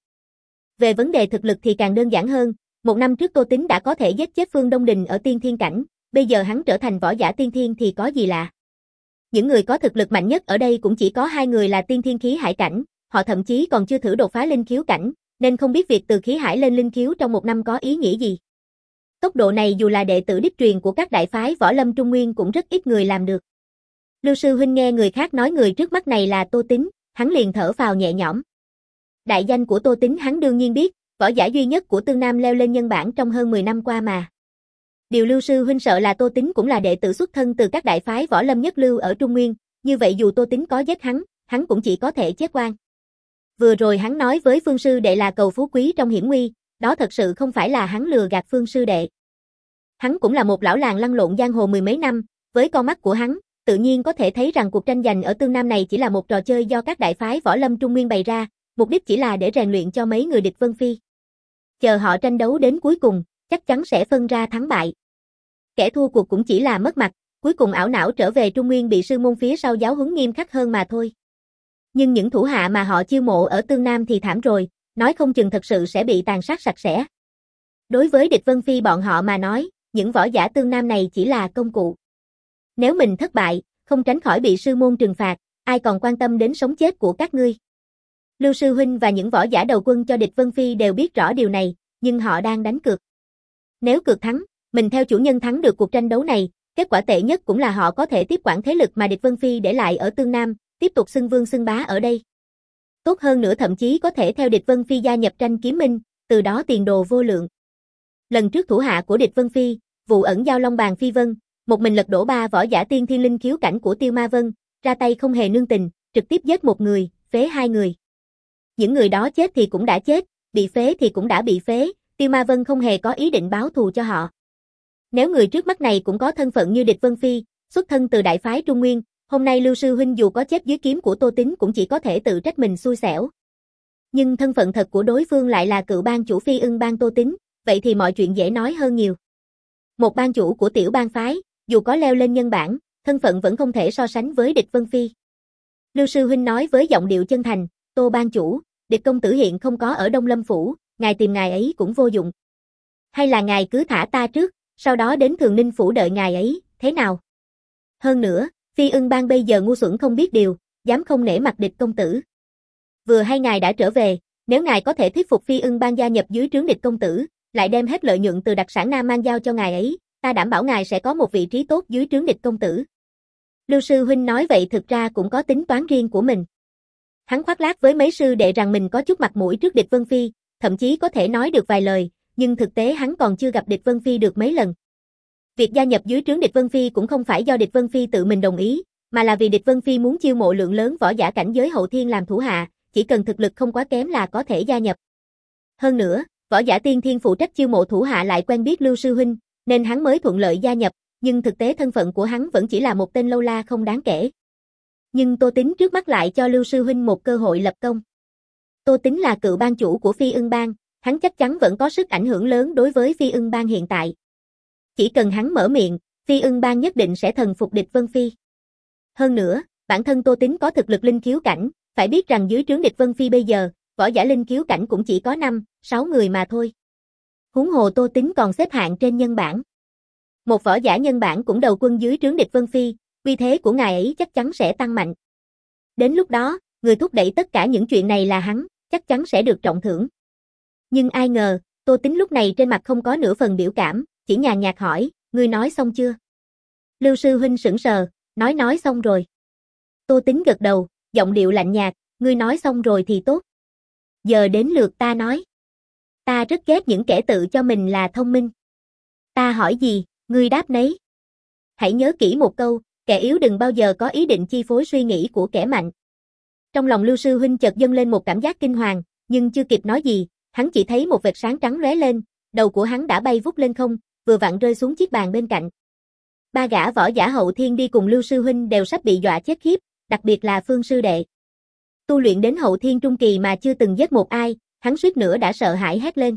Về vấn đề thực lực thì càng đơn giản hơn, một năm trước Tô Tín đã có thể giết chết Phương Đông Đình ở tiên thiên cảnh, bây giờ hắn trở thành võ giả tiên thiên thì có gì lạ. Những người có thực lực mạnh nhất ở đây cũng chỉ có hai người là tiên thiên khí hải cảnh, họ thậm chí còn chưa thử đột phá linh khiếu cảnh, nên không biết việc từ khí hải lên linh khiếu trong một năm có ý nghĩa gì. Tốc độ này dù là đệ tử đích truyền của các đại phái võ lâm Trung Nguyên cũng rất ít người làm được. Lưu sư huynh nghe người khác nói người trước mắt này là Tô Tín, hắn liền thở phào nhẹ nhõm. Đại danh của Tô Tín hắn đương nhiên biết, võ giả duy nhất của Tương Nam leo lên nhân bản trong hơn mười năm qua mà. Điều Lưu sư huynh sợ là Tô Tín cũng là đệ tử xuất thân từ các đại phái võ lâm nhất lưu ở Trung Nguyên, như vậy dù Tô Tín có giết hắn, hắn cũng chỉ có thể chết oan. Vừa rồi hắn nói với Phương sư đệ là cầu phú quý trong hiểm nguy, đó thật sự không phải là hắn lừa gạt Phương sư đệ. Hắn cũng là một lão làng lăn lộn giang hồ mười mấy năm, với con mắt của hắn, tự nhiên có thể thấy rằng cuộc tranh giành ở Tương Nam này chỉ là một trò chơi do các đại phái võ lâm Trung Nguyên bày ra, mục đích chỉ là để rèn luyện cho mấy người địch Vân Phi. Chờ họ tranh đấu đến cuối cùng, chắc chắn sẽ phân ra thắng bại. Kẻ thua cuộc cũng chỉ là mất mặt, cuối cùng ảo não trở về Trung Nguyên bị sư môn phía sau giáo huấn nghiêm khắc hơn mà thôi. Nhưng những thủ hạ mà họ chiêu mộ ở Tương Nam thì thảm rồi, nói không chừng thật sự sẽ bị tàn sát sạch sẽ. Đối với địch Vân Phi bọn họ mà nói, những võ giả Tương Nam này chỉ là công cụ. Nếu mình thất bại, không tránh khỏi bị sư môn trừng phạt, ai còn quan tâm đến sống chết của các ngươi. Lưu sư huynh và những võ giả đầu quân cho địch Vân Phi đều biết rõ điều này, nhưng họ đang đánh cược. Nếu cược thắng, mình theo chủ nhân thắng được cuộc tranh đấu này, kết quả tệ nhất cũng là họ có thể tiếp quản thế lực mà địch Vân Phi để lại ở Tương Nam, tiếp tục xưng vương xưng bá ở đây. Tốt hơn nữa thậm chí có thể theo địch Vân Phi gia nhập Tranh Kiếm Minh, từ đó tiền đồ vô lượng. Lần trước thủ hạ của địch Vân Phi, vụ ẩn giao long bàn Phi Vân, một mình lật đổ ba võ giả tiên thiên linh khiếu cảnh của Tiêu Ma Vân, ra tay không hề nương tình, trực tiếp giết một người, phế hai người. Những người đó chết thì cũng đã chết, bị phế thì cũng đã bị phế, Tiêu Ma Vân không hề có ý định báo thù cho họ. Nếu người trước mắt này cũng có thân phận như Địch Vân Phi, xuất thân từ đại phái Trung Nguyên, hôm nay Lưu sư huynh dù có chết dưới kiếm của Tô Tín cũng chỉ có thể tự trách mình xui xẻo. Nhưng thân phận thật của đối phương lại là cựu bang chủ Phi Ưng bang Tô Tín, vậy thì mọi chuyện dễ nói hơn nhiều. Một bang chủ của tiểu bang phái, dù có leo lên nhân bản, thân phận vẫn không thể so sánh với Địch Vân Phi. Lưu sư huynh nói với giọng điệu chân thành, Tô bang chủ, Địch công tử hiện không có ở Đông Lâm phủ, ngài tìm ngài ấy cũng vô dụng. Hay là ngài cứ thả ta trước, sau đó đến Thường Ninh phủ đợi ngài ấy, thế nào? Hơn nữa, Phi Ưng bang bây giờ ngu xuẩn không biết điều, dám không nể mặt Địch công tử. Vừa hay ngài đã trở về, nếu ngài có thể thuyết phục Phi Ưng bang gia nhập dưới trướng Địch công tử, lại đem hết lợi nhuận từ đặc sản Nam Mang giao cho ngài ấy, ta đảm bảo ngài sẽ có một vị trí tốt dưới trướng Địch công tử. Lưu sư huynh nói vậy thực ra cũng có tính toán riêng của mình. Hắn khoác lác với mấy sư đệ rằng mình có chút mặt mũi trước Địch Vân Phi, thậm chí có thể nói được vài lời, nhưng thực tế hắn còn chưa gặp Địch Vân Phi được mấy lần. Việc gia nhập dưới trướng Địch Vân Phi cũng không phải do Địch Vân Phi tự mình đồng ý, mà là vì Địch Vân Phi muốn chiêu mộ lượng lớn võ giả cảnh giới hậu thiên làm thủ hạ, chỉ cần thực lực không quá kém là có thể gia nhập. Hơn nữa, võ giả tiên thiên phụ trách chiêu mộ thủ hạ lại quen biết Lưu sư huynh, nên hắn mới thuận lợi gia nhập, nhưng thực tế thân phận của hắn vẫn chỉ là một tên lâu la không đáng kể. Nhưng Tô Tín trước mắt lại cho Lưu sư huynh một cơ hội lập công. Tô Tín là cựu bang chủ của Phi Ưng bang, hắn chắc chắn vẫn có sức ảnh hưởng lớn đối với Phi Ưng bang hiện tại. Chỉ cần hắn mở miệng, Phi Ưng bang nhất định sẽ thần phục Địch Vân Phi. Hơn nữa, bản thân Tô Tín có thực lực linh khiếu cảnh, phải biết rằng dưới trướng Địch Vân Phi bây giờ, võ giả linh khiếu cảnh cũng chỉ có năm, sáu người mà thôi. Huống hồ Tô Tín còn xếp hạng trên nhân bản. Một võ giả nhân bản cũng đầu quân dưới trướng Địch Vân Phi, uy thế của ngài ấy chắc chắn sẽ tăng mạnh. Đến lúc đó, người thúc đẩy tất cả những chuyện này là hắn, chắc chắn sẽ được trọng thưởng. Nhưng ai ngờ, Tô Tín lúc này trên mặt không có nửa phần biểu cảm, chỉ nhàn nhạt hỏi, ngươi nói xong chưa? Lưu sư huynh sững sờ, nói nói xong rồi. Tô Tín gật đầu, giọng điệu lạnh nhạt, ngươi nói xong rồi thì tốt. Giờ đến lượt ta nói. Ta rất ghét những kẻ tự cho mình là thông minh. Ta hỏi gì, ngươi đáp nấy. Hãy nhớ kỹ một câu, kẻ yếu đừng bao giờ có ý định chi phối suy nghĩ của kẻ mạnh. Trong lòng Lưu sư huynh chợt dâng lên một cảm giác kinh hoàng, nhưng chưa kịp nói gì, hắn chỉ thấy một vệt sáng trắng lóe lên, đầu của hắn đã bay vút lên không, vừa vặn rơi xuống chiếc bàn bên cạnh. Ba gã võ giả hậu thiên đi cùng Lưu sư huynh đều sắp bị dọa chết khiếp, đặc biệt là Phương sư đệ. Tu luyện đến hậu thiên trung kỳ mà chưa từng giết một ai, hắn suýt nữa đã sợ hãi hét lên.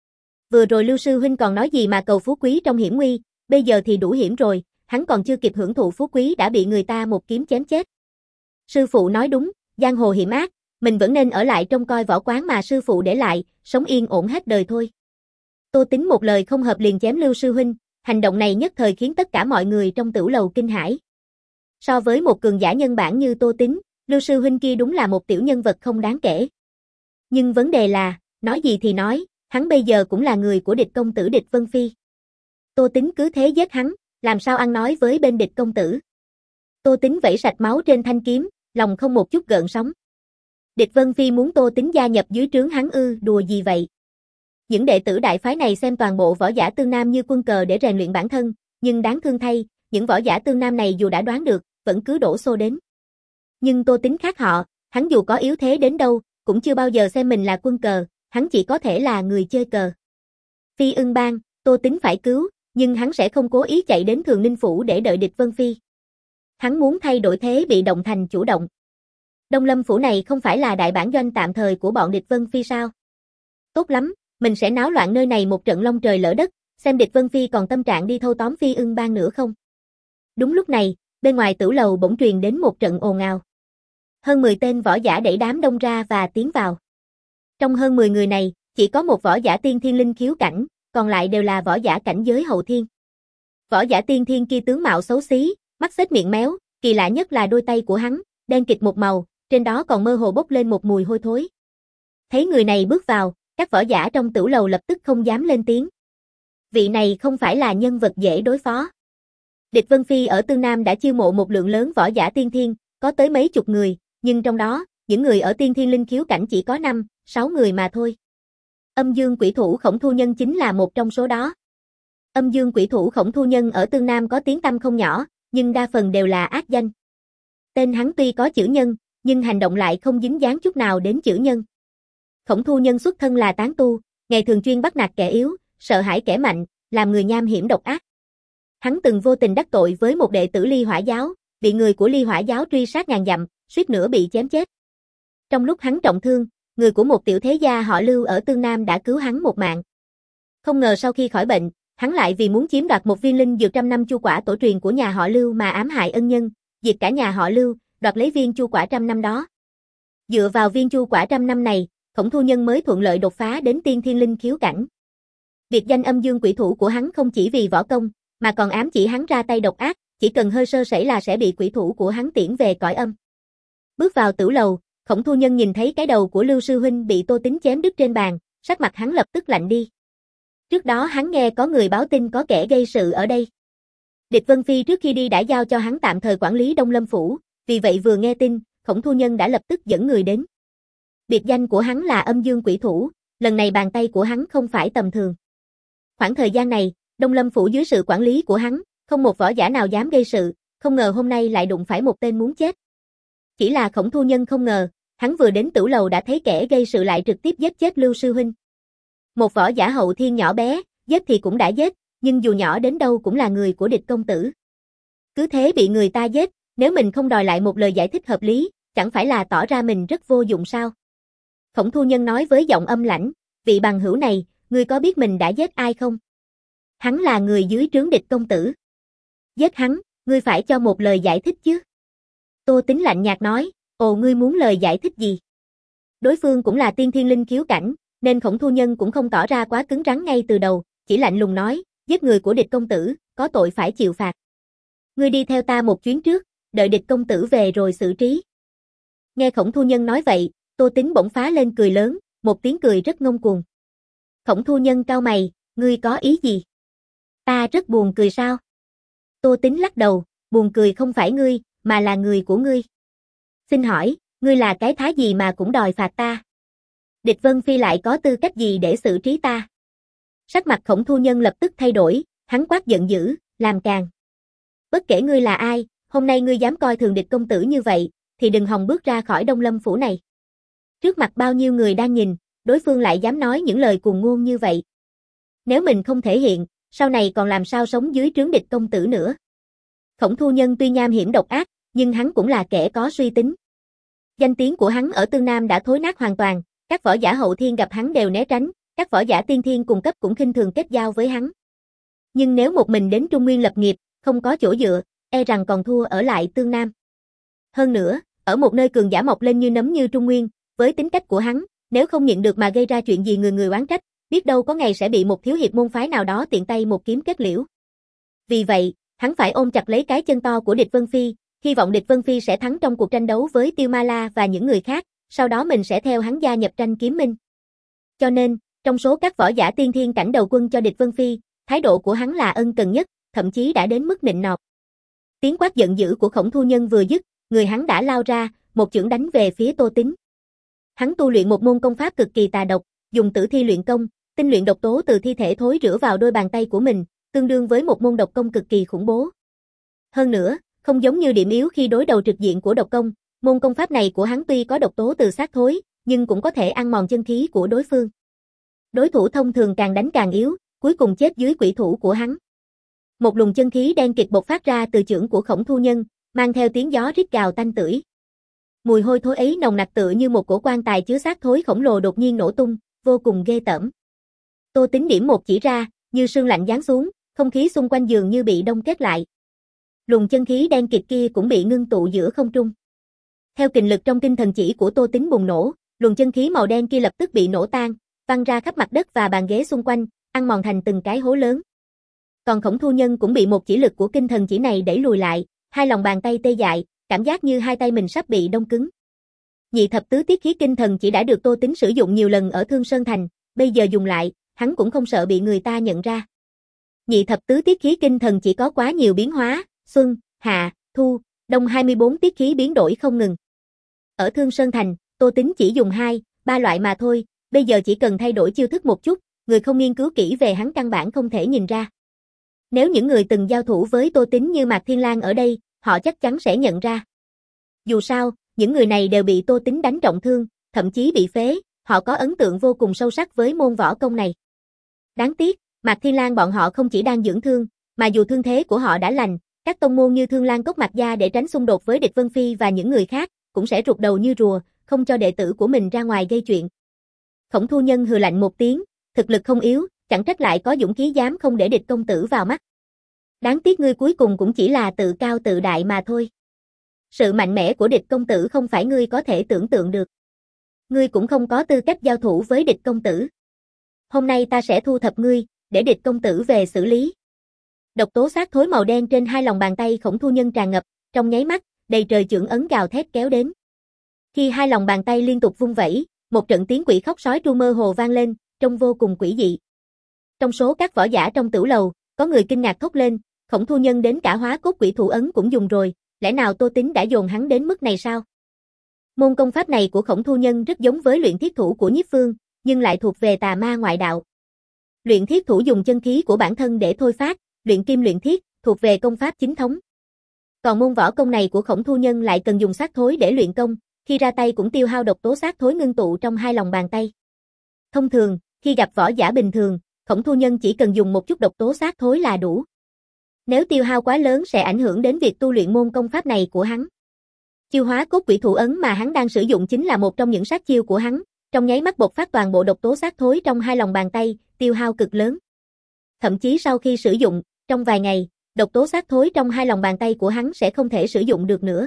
Vừa rồi Lưu sư huynh còn nói gì mà cầu phú quý trong hiểm nguy, bây giờ thì đủ hiểm rồi, hắn còn chưa kịp hưởng thụ phú quý đã bị người ta một kiếm chém chết. Sư phụ nói đúng, giang hồ hiểm ác, mình vẫn nên ở lại trông coi võ quán mà sư phụ để lại, sống yên ổn hết đời thôi. Tô Tín một lời không hợp liền chém Lưu sư huynh, hành động này nhất thời khiến tất cả mọi người trong tửu lầu kinh hãi. So với một cường giả nhân bản như Tô Tín, Lưu sư huynh kia đúng là một tiểu nhân vật không đáng kể. Nhưng vấn đề là, nói gì thì nói, hắn bây giờ cũng là người của Địch công tử Địch Vân Phi. Tô Tín cứ thế giết hắn, làm sao ăn nói với bên Địch công tử. Tô Tín vẩy sạch máu trên thanh kiếm, lòng không một chút gợn sóng. Địch Vân Phi muốn Tô Tín gia nhập dưới trướng hắn ư, đùa gì vậy? Những đệ tử đại phái này xem toàn bộ võ giả tương nam như quân cờ để rèn luyện bản thân, nhưng đáng thương thay, những võ giả tương nam này dù đã đoán được, vẫn cứ đổ xô đến. Nhưng Tô Tín khác họ, hắn dù có yếu thế đến đâu, cũng chưa bao giờ xem mình là quân cờ, hắn chỉ có thể là người chơi cờ. Phi Ưng bang, Tô Tín phải cứu, nhưng hắn sẽ không cố ý chạy đến Thường Ninh phủ để đợi Địch Vân Phi. Hắn muốn thay đổi thế bị động thành chủ động. Đông Lâm phủ này không phải là đại bản doanh tạm thời của bọn Địch Vân Phi sao? Tốt lắm, mình sẽ náo loạn nơi này một trận long trời lỡ đất, xem Địch Vân Phi còn tâm trạng đi thâu tóm Phi Ưng bang nữa không. Đúng lúc này, bên ngoài tửu lầu bỗng truyền đến một trận ồn ào. Hơn mười tên võ giả đẩy đám đông ra và tiến vào. Trong hơn mười người này, chỉ có một võ giả tiên thiên linh khiếu cảnh, còn lại đều là võ giả cảnh giới hậu thiên. Võ giả tiên thiên kia tướng mạo xấu xí, mắt xếch miệng méo, kỳ lạ nhất là đôi tay của hắn, đen kịt một màu, trên đó còn mơ hồ bốc lên một mùi hôi thối. Thấy người này bước vào, các võ giả trong tửu lầu lập tức không dám lên tiếng. Vị này không phải là nhân vật dễ đối phó. Địch Vân Phi ở Tương Nam đã chiêu mộ một lượng lớn võ giả tiên thiên, có tới mấy chục người, nhưng trong đó, những người ở tiên thiên linh khiếu cảnh chỉ có năm, sáu người mà thôi. Âm Dương Quỷ Thủ Khổng Thu Nhân chính là một trong số đó. Âm Dương Quỷ Thủ Khổng Thu Nhân ở Tương Nam có tiếng tăm không nhỏ, nhưng đa phần đều là ác danh. Tên hắn tuy có chữ nhân, nhưng hành động lại không dính dáng chút nào đến chữ nhân. Khổng Thu Nhân xuất thân là tán tu, ngày thường chuyên bắt nạt kẻ yếu, sợ hãi kẻ mạnh, làm người nham hiểm độc ác. Hắn từng vô tình đắc tội với một đệ tử Ly Hỏa giáo, bị người của Ly Hỏa giáo truy sát ngàn dặm, suýt nữa bị chém chết. Trong lúc hắn trọng thương, người của một tiểu thế gia họ Lưu ở Tương Nam đã cứu hắn một mạng. Không ngờ sau khi khỏi bệnh, hắn lại vì muốn chiếm đoạt một viên linh dược trăm năm chu quả tổ truyền của nhà họ Lưu mà ám hại ân nhân, diệt cả nhà họ Lưu, đoạt lấy viên chu quả trăm năm đó. Dựa vào viên chu quả trăm năm này, Khổng Thu Nhân mới thuận lợi đột phá đến tiên thiên linh khiếu cảnh. Biệt danh âm dương quỷ thủ của hắn không chỉ vì võ công, mà còn ám chỉ hắn ra tay độc ác, chỉ cần hơi sơ sẩy là sẽ bị quỷ thủ của hắn tiễn về cõi âm. Bước vào tửu lầu, Khổng Thu Nhân nhìn thấy cái đầu của Lưu sư huynh bị Tô Tín chém đứt trên bàn, sắc mặt hắn lập tức lạnh đi. Trước đó hắn nghe có người báo tin có kẻ gây sự ở đây. Địch Vân Phi trước khi đi đã giao cho hắn tạm thời quản lý Đông Lâm phủ, vì vậy vừa nghe tin, Khổng Thu Nhân đã lập tức dẫn người đến. Biệt danh của hắn là âm dương quỷ thủ, lần này bàn tay của hắn không phải tầm thường. Khoảng thời gian này, Đông Lâm phủ dưới sự quản lý của hắn, không một võ giả nào dám gây sự, không ngờ hôm nay lại đụng phải một tên muốn chết. Chỉ là Khổng Thu Nhân không ngờ, hắn vừa đến tửu lầu đã thấy kẻ gây sự lại trực tiếp giết chết Lưu sư huynh. Một võ giả hậu thiên nhỏ bé, giết thì cũng đã giết, nhưng dù nhỏ đến đâu cũng là người của địch công tử. Cứ thế bị người ta giết, nếu mình không đòi lại một lời giải thích hợp lý, chẳng phải là tỏ ra mình rất vô dụng sao? Khổng Thu Nhân nói với giọng âm lãnh, vị bằng hữu này, ngươi có biết mình đã giết ai không? Hắn là người dưới trướng địch công tử. Giết hắn, ngươi phải cho một lời giải thích chứ. Tô Tín lạnh nhạt nói, ồ ngươi muốn lời giải thích gì? Đối phương cũng là tiên thiên linh khiếu cảnh, nên Khổng Thu Nhân cũng không tỏ ra quá cứng rắn ngay từ đầu, chỉ lạnh lùng nói, giết người của địch công tử, có tội phải chịu phạt. Ngươi đi theo ta một chuyến trước, đợi địch công tử về rồi xử trí. Nghe Khổng Thu Nhân nói vậy, Tô Tín bỗng phá lên cười lớn, một tiếng cười rất ngông cuồng. Khổng Thu Nhân cau mày, ngươi có ý gì? Ta rất buồn cười sao? Tô Tín lắc đầu, buồn cười không phải ngươi, mà là người của ngươi. Xin hỏi, ngươi là cái thá gì mà cũng đòi phạt ta? Địch Vân Phi lại có tư cách gì để xử trí ta? Sắc mặt Khổng Thu Nhân lập tức thay đổi, hắn quát giận dữ, làm càn. Bất kể ngươi là ai, hôm nay ngươi dám coi thường địch công tử như vậy, thì đừng hòng bước ra khỏi Đông Lâm phủ này. Trước mặt bao nhiêu người đang nhìn, đối phương lại dám nói những lời cuồng ngôn như vậy. Nếu mình không thể hiện, sau này còn làm sao sống dưới trướng địch công tử nữa. Khổng Thu Nhân tuy nham hiểm độc ác, nhưng hắn cũng là kẻ có suy tính. Danh tiếng của hắn ở Tương Nam đã thối nát hoàn toàn, các võ giả hậu thiên gặp hắn đều né tránh, các võ giả tiên thiên cùng cấp cũng khinh thường kết giao với hắn. Nhưng nếu một mình đến Trung Nguyên lập nghiệp, không có chỗ dựa, e rằng còn thua ở lại Tương Nam. Hơn nữa, ở một nơi cường giả mọc lên như nấm như Trung Nguyên, với tính cách của hắn, nếu không nhịn được mà gây ra chuyện gì người người oán trách, biết đâu có ngày sẽ bị một thiếu hiệp môn phái nào đó tiện tay một kiếm kết liễu. Vì vậy, hắn phải ôm chặt lấy cái chân to của địch Vân Phi, hy vọng địch Vân Phi sẽ thắng trong cuộc tranh đấu với Tiêu Ma La và những người khác, sau đó mình sẽ theo hắn gia nhập tranh kiếm minh. Cho nên, trong số các võ giả tiên thiên cảnh đầu quân cho địch Vân Phi, thái độ của hắn là ân cần nhất, thậm chí đã đến mức nịnh nọt. Tiếng quát giận dữ của Khổng Thu Nhân vừa dứt, người hắn đã lao ra, một chưởng đánh về phía Tô Tín. Hắn tu luyện một môn công pháp cực kỳ tà độc, dùng tử thi luyện công, tinh luyện độc tố từ thi thể thối rữa vào đôi bàn tay của mình, tương đương với một môn độc công cực kỳ khủng bố. Hơn nữa, không giống như điểm yếu khi đối đầu trực diện của độc công, môn công pháp này của hắn tuy có độc tố từ xác thối, nhưng cũng có thể ăn mòn chân khí của đối phương. Đối thủ thông thường càng đánh càng yếu, cuối cùng chết dưới quỷ thủ của hắn. Một luồng chân khí đen kịt bộc phát ra từ chưởng của Khổng Thu Nhân, mang theo tiếng gió rít gào tanh tưởi. Mùi hôi thối ấy nồng nặc tựa như một cổ quan tài chứa xác thối khổng lồ đột nhiên nổ tung, vô cùng ghê tởm. Tô Tín điểm một chỉ ra, như sương lạnh giáng xuống, không khí xung quanh dường như bị đông kết lại. Luồng chân khí đen kịt kia cũng bị ngưng tụ giữa không trung. Theo kình lực trong kinh thần chỉ của Tô Tín bùng nổ, luồng chân khí màu đen kia lập tức bị nổ tan, văng ra khắp mặt đất và bàn ghế xung quanh, ăn mòn thành từng cái hố lớn. Còn Khổng Thu Nhân cũng bị một chỉ lực của kinh thần chỉ này đẩy lùi lại, hai lòng bàn tay tê dại, cảm giác như hai tay mình sắp bị đông cứng. Nhị thập tứ tiết khí kinh thần chỉ đã được Tô Tín sử dụng nhiều lần ở Thương Sơn Thành, bây giờ dùng lại, hắn cũng không sợ bị người ta nhận ra. Nhị thập tứ tiết khí kinh thần chỉ có quá nhiều biến hóa, xuân, hạ, thu, đông hai mươi bốn tiết khí biến đổi không ngừng. Ở Thương Sơn Thành, Tô Tín chỉ dùng hai, ba loại mà thôi, bây giờ chỉ cần thay đổi chiêu thức một chút, người không nghiên cứu kỹ về hắn căn bản không thể nhìn ra. Nếu những người từng giao thủ với Tô Tín như Mạc Thiên Lang ở đây, họ chắc chắn sẽ nhận ra. Dù sao, những người này đều bị Tô Tính đánh trọng thương, thậm chí bị phế, họ có ấn tượng vô cùng sâu sắc với môn võ công này. Đáng tiếc, Mạc Thiên Lang bọn họ không chỉ đang dưỡng thương, mà dù thương thế của họ đã lành, các tông môn như Thương Lan Cốc Mạc Gia để tránh xung đột với Địch Vân Phi và những người khác, cũng sẽ rụt đầu như rùa, không cho đệ tử của mình ra ngoài gây chuyện. Khổng Thu Nhân hừ lạnh một tiếng, thực lực không yếu, chẳng trách lại có dũng khí dám không để Địch công tử vào mắt. Đáng tiếc ngươi cuối cùng cũng chỉ là tự cao tự đại mà thôi. Sự mạnh mẽ của Địch công tử không phải ngươi có thể tưởng tượng được. Ngươi cũng không có tư cách giao thủ với Địch công tử. Hôm nay ta sẽ thu thập ngươi, để Địch công tử về xử lý. Độc tố xác thối màu đen trên hai lòng bàn tay Khổng Thu Nhân tràn ngập, trong nháy mắt, đầy trời chưởng ấn gào thét kéo đến. Khi hai lòng bàn tay liên tục vung vẩy, một trận tiếng quỷ khóc sói tru mơ hồ vang lên, trông vô cùng quỷ dị. Trong số các võ giả trong tửu lầu, có người kinh ngạc thốt lên, Khổng Thu Nhân đến cả hóa cốt quỷ thủ ấn cũng dùng rồi, lẽ nào Tô Tính đã dồn hắn đến mức này sao? Môn công pháp này của Khổng Thu Nhân rất giống với luyện thiết thủ của Nhiếp Phương, nhưng lại thuộc về tà ma ngoại đạo. Luyện thiết thủ dùng chân khí của bản thân để thôi phát, luyện kim luyện thiết, thuộc về công pháp chính thống. Còn môn võ công này của Khổng Thu Nhân lại cần dùng xác thối để luyện công, khi ra tay cũng tiêu hao độc tố xác thối ngưng tụ trong hai lòng bàn tay. Thông thường, khi gặp võ giả bình thường, Khổng Thu Nhân chỉ cần dùng một chút độc tố xác thối là đủ. Nếu tiêu hao quá lớn sẽ ảnh hưởng đến việc tu luyện môn công pháp này của hắn. Chiêu hóa cốt quỷ thủ ấn mà hắn đang sử dụng chính là một trong những sát chiêu của hắn, trong nháy mắt bộc phát toàn bộ độc tố xác thối trong hai lòng bàn tay, tiêu hao cực lớn. Thậm chí sau khi sử dụng, trong vài ngày, độc tố xác thối trong hai lòng bàn tay của hắn sẽ không thể sử dụng được nữa.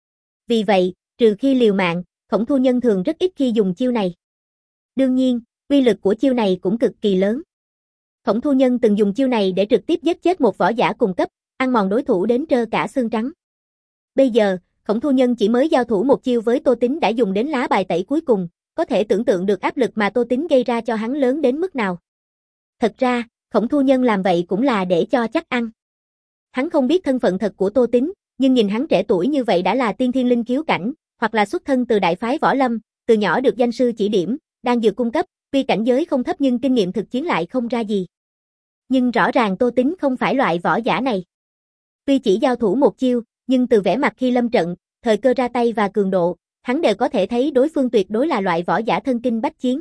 Vì vậy, trừ khi liều mạng, Khổng Thu Nhân thường rất ít khi dùng chiêu này. Đương nhiên, uy lực của chiêu này cũng cực kỳ lớn. Khổng Thu Nhân từng dùng chiêu này để trực tiếp giết chết một võ giả cùng cấp, ăn mòn đối thủ đến trơ cả xương trắng. Bây giờ, Khổng Thu Nhân chỉ mới giao thủ một chiêu với Tô Tính đã dùng đến lá bài tẩy cuối cùng, có thể tưởng tượng được áp lực mà Tô Tính gây ra cho hắn lớn đến mức nào. Thật ra, Khổng Thu Nhân làm vậy cũng là để cho chắc ăn. Hắn không biết thân phận thật của Tô Tính, nhưng nhìn hắn trẻ tuổi như vậy đã là tiên thiên linh khiếu cảnh, hoặc là xuất thân từ đại phái võ lâm, từ nhỏ được danh sư chỉ điểm, đang dược cung cấp, tuy cảnh giới không thấp nhưng kinh nghiệm thực chiến lại không ra gì. Nhưng rõ ràng Tô Tính không phải loại võ giả này. Tuy chỉ giao thủ một chiêu, nhưng từ vẻ mặt khi lâm trận, thời cơ ra tay và cường độ, hắn đều có thể thấy đối phương tuyệt đối là loại võ giả thân kinh bách chiến.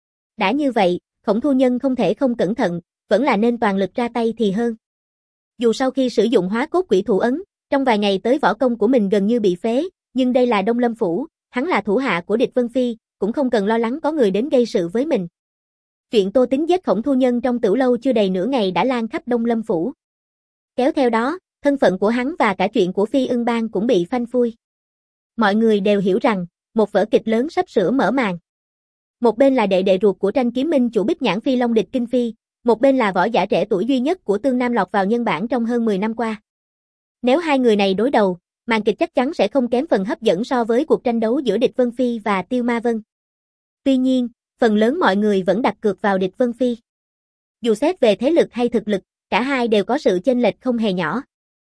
Đã như vậy, Khổng Thu Nhân không thể không cẩn thận, vẫn là nên toàn lực ra tay thì hơn. Dù sau khi sử dụng hóa cốt quỷ thủ ấn, trong vài ngày tới võ công của mình gần như bị phế, nhưng đây là Đông Lâm Phủ, hắn là thủ hạ của Địch Vân Phi, cũng không cần lo lắng có người đến gây sự với mình. Chuyện Tô Tính giết Khổng Thu Nhân trong tửu lâu chưa đầy nửa ngày đã lan khắp Đông Lâm Phủ. Kéo theo đó, thân phận của hắn và cả chuyện của Phi Ưng Bang cũng bị phanh phui. Mọi người đều hiểu rằng, một vở kịch lớn sắp sửa mở màn. Một bên là đệ đệ ruột của Tranh Kiếm Minh chủ Bích Nhãn Phi Long Địch Kinh Phi, một bên là võ giả trẻ tuổi duy nhất của Tương Nam lọt vào nhân bản trong hơn mười năm qua. Nếu hai người này đối đầu, màn kịch chắc chắn sẽ không kém phần hấp dẫn so với cuộc tranh đấu giữa Địch Vân Phi và Tiêu Ma Vân. Tuy nhiên, phần lớn mọi người vẫn đặt cược vào Địch Vân Phi. Dù xét về thế lực hay thực lực, cả hai đều có sự chênh lệch không hề nhỏ.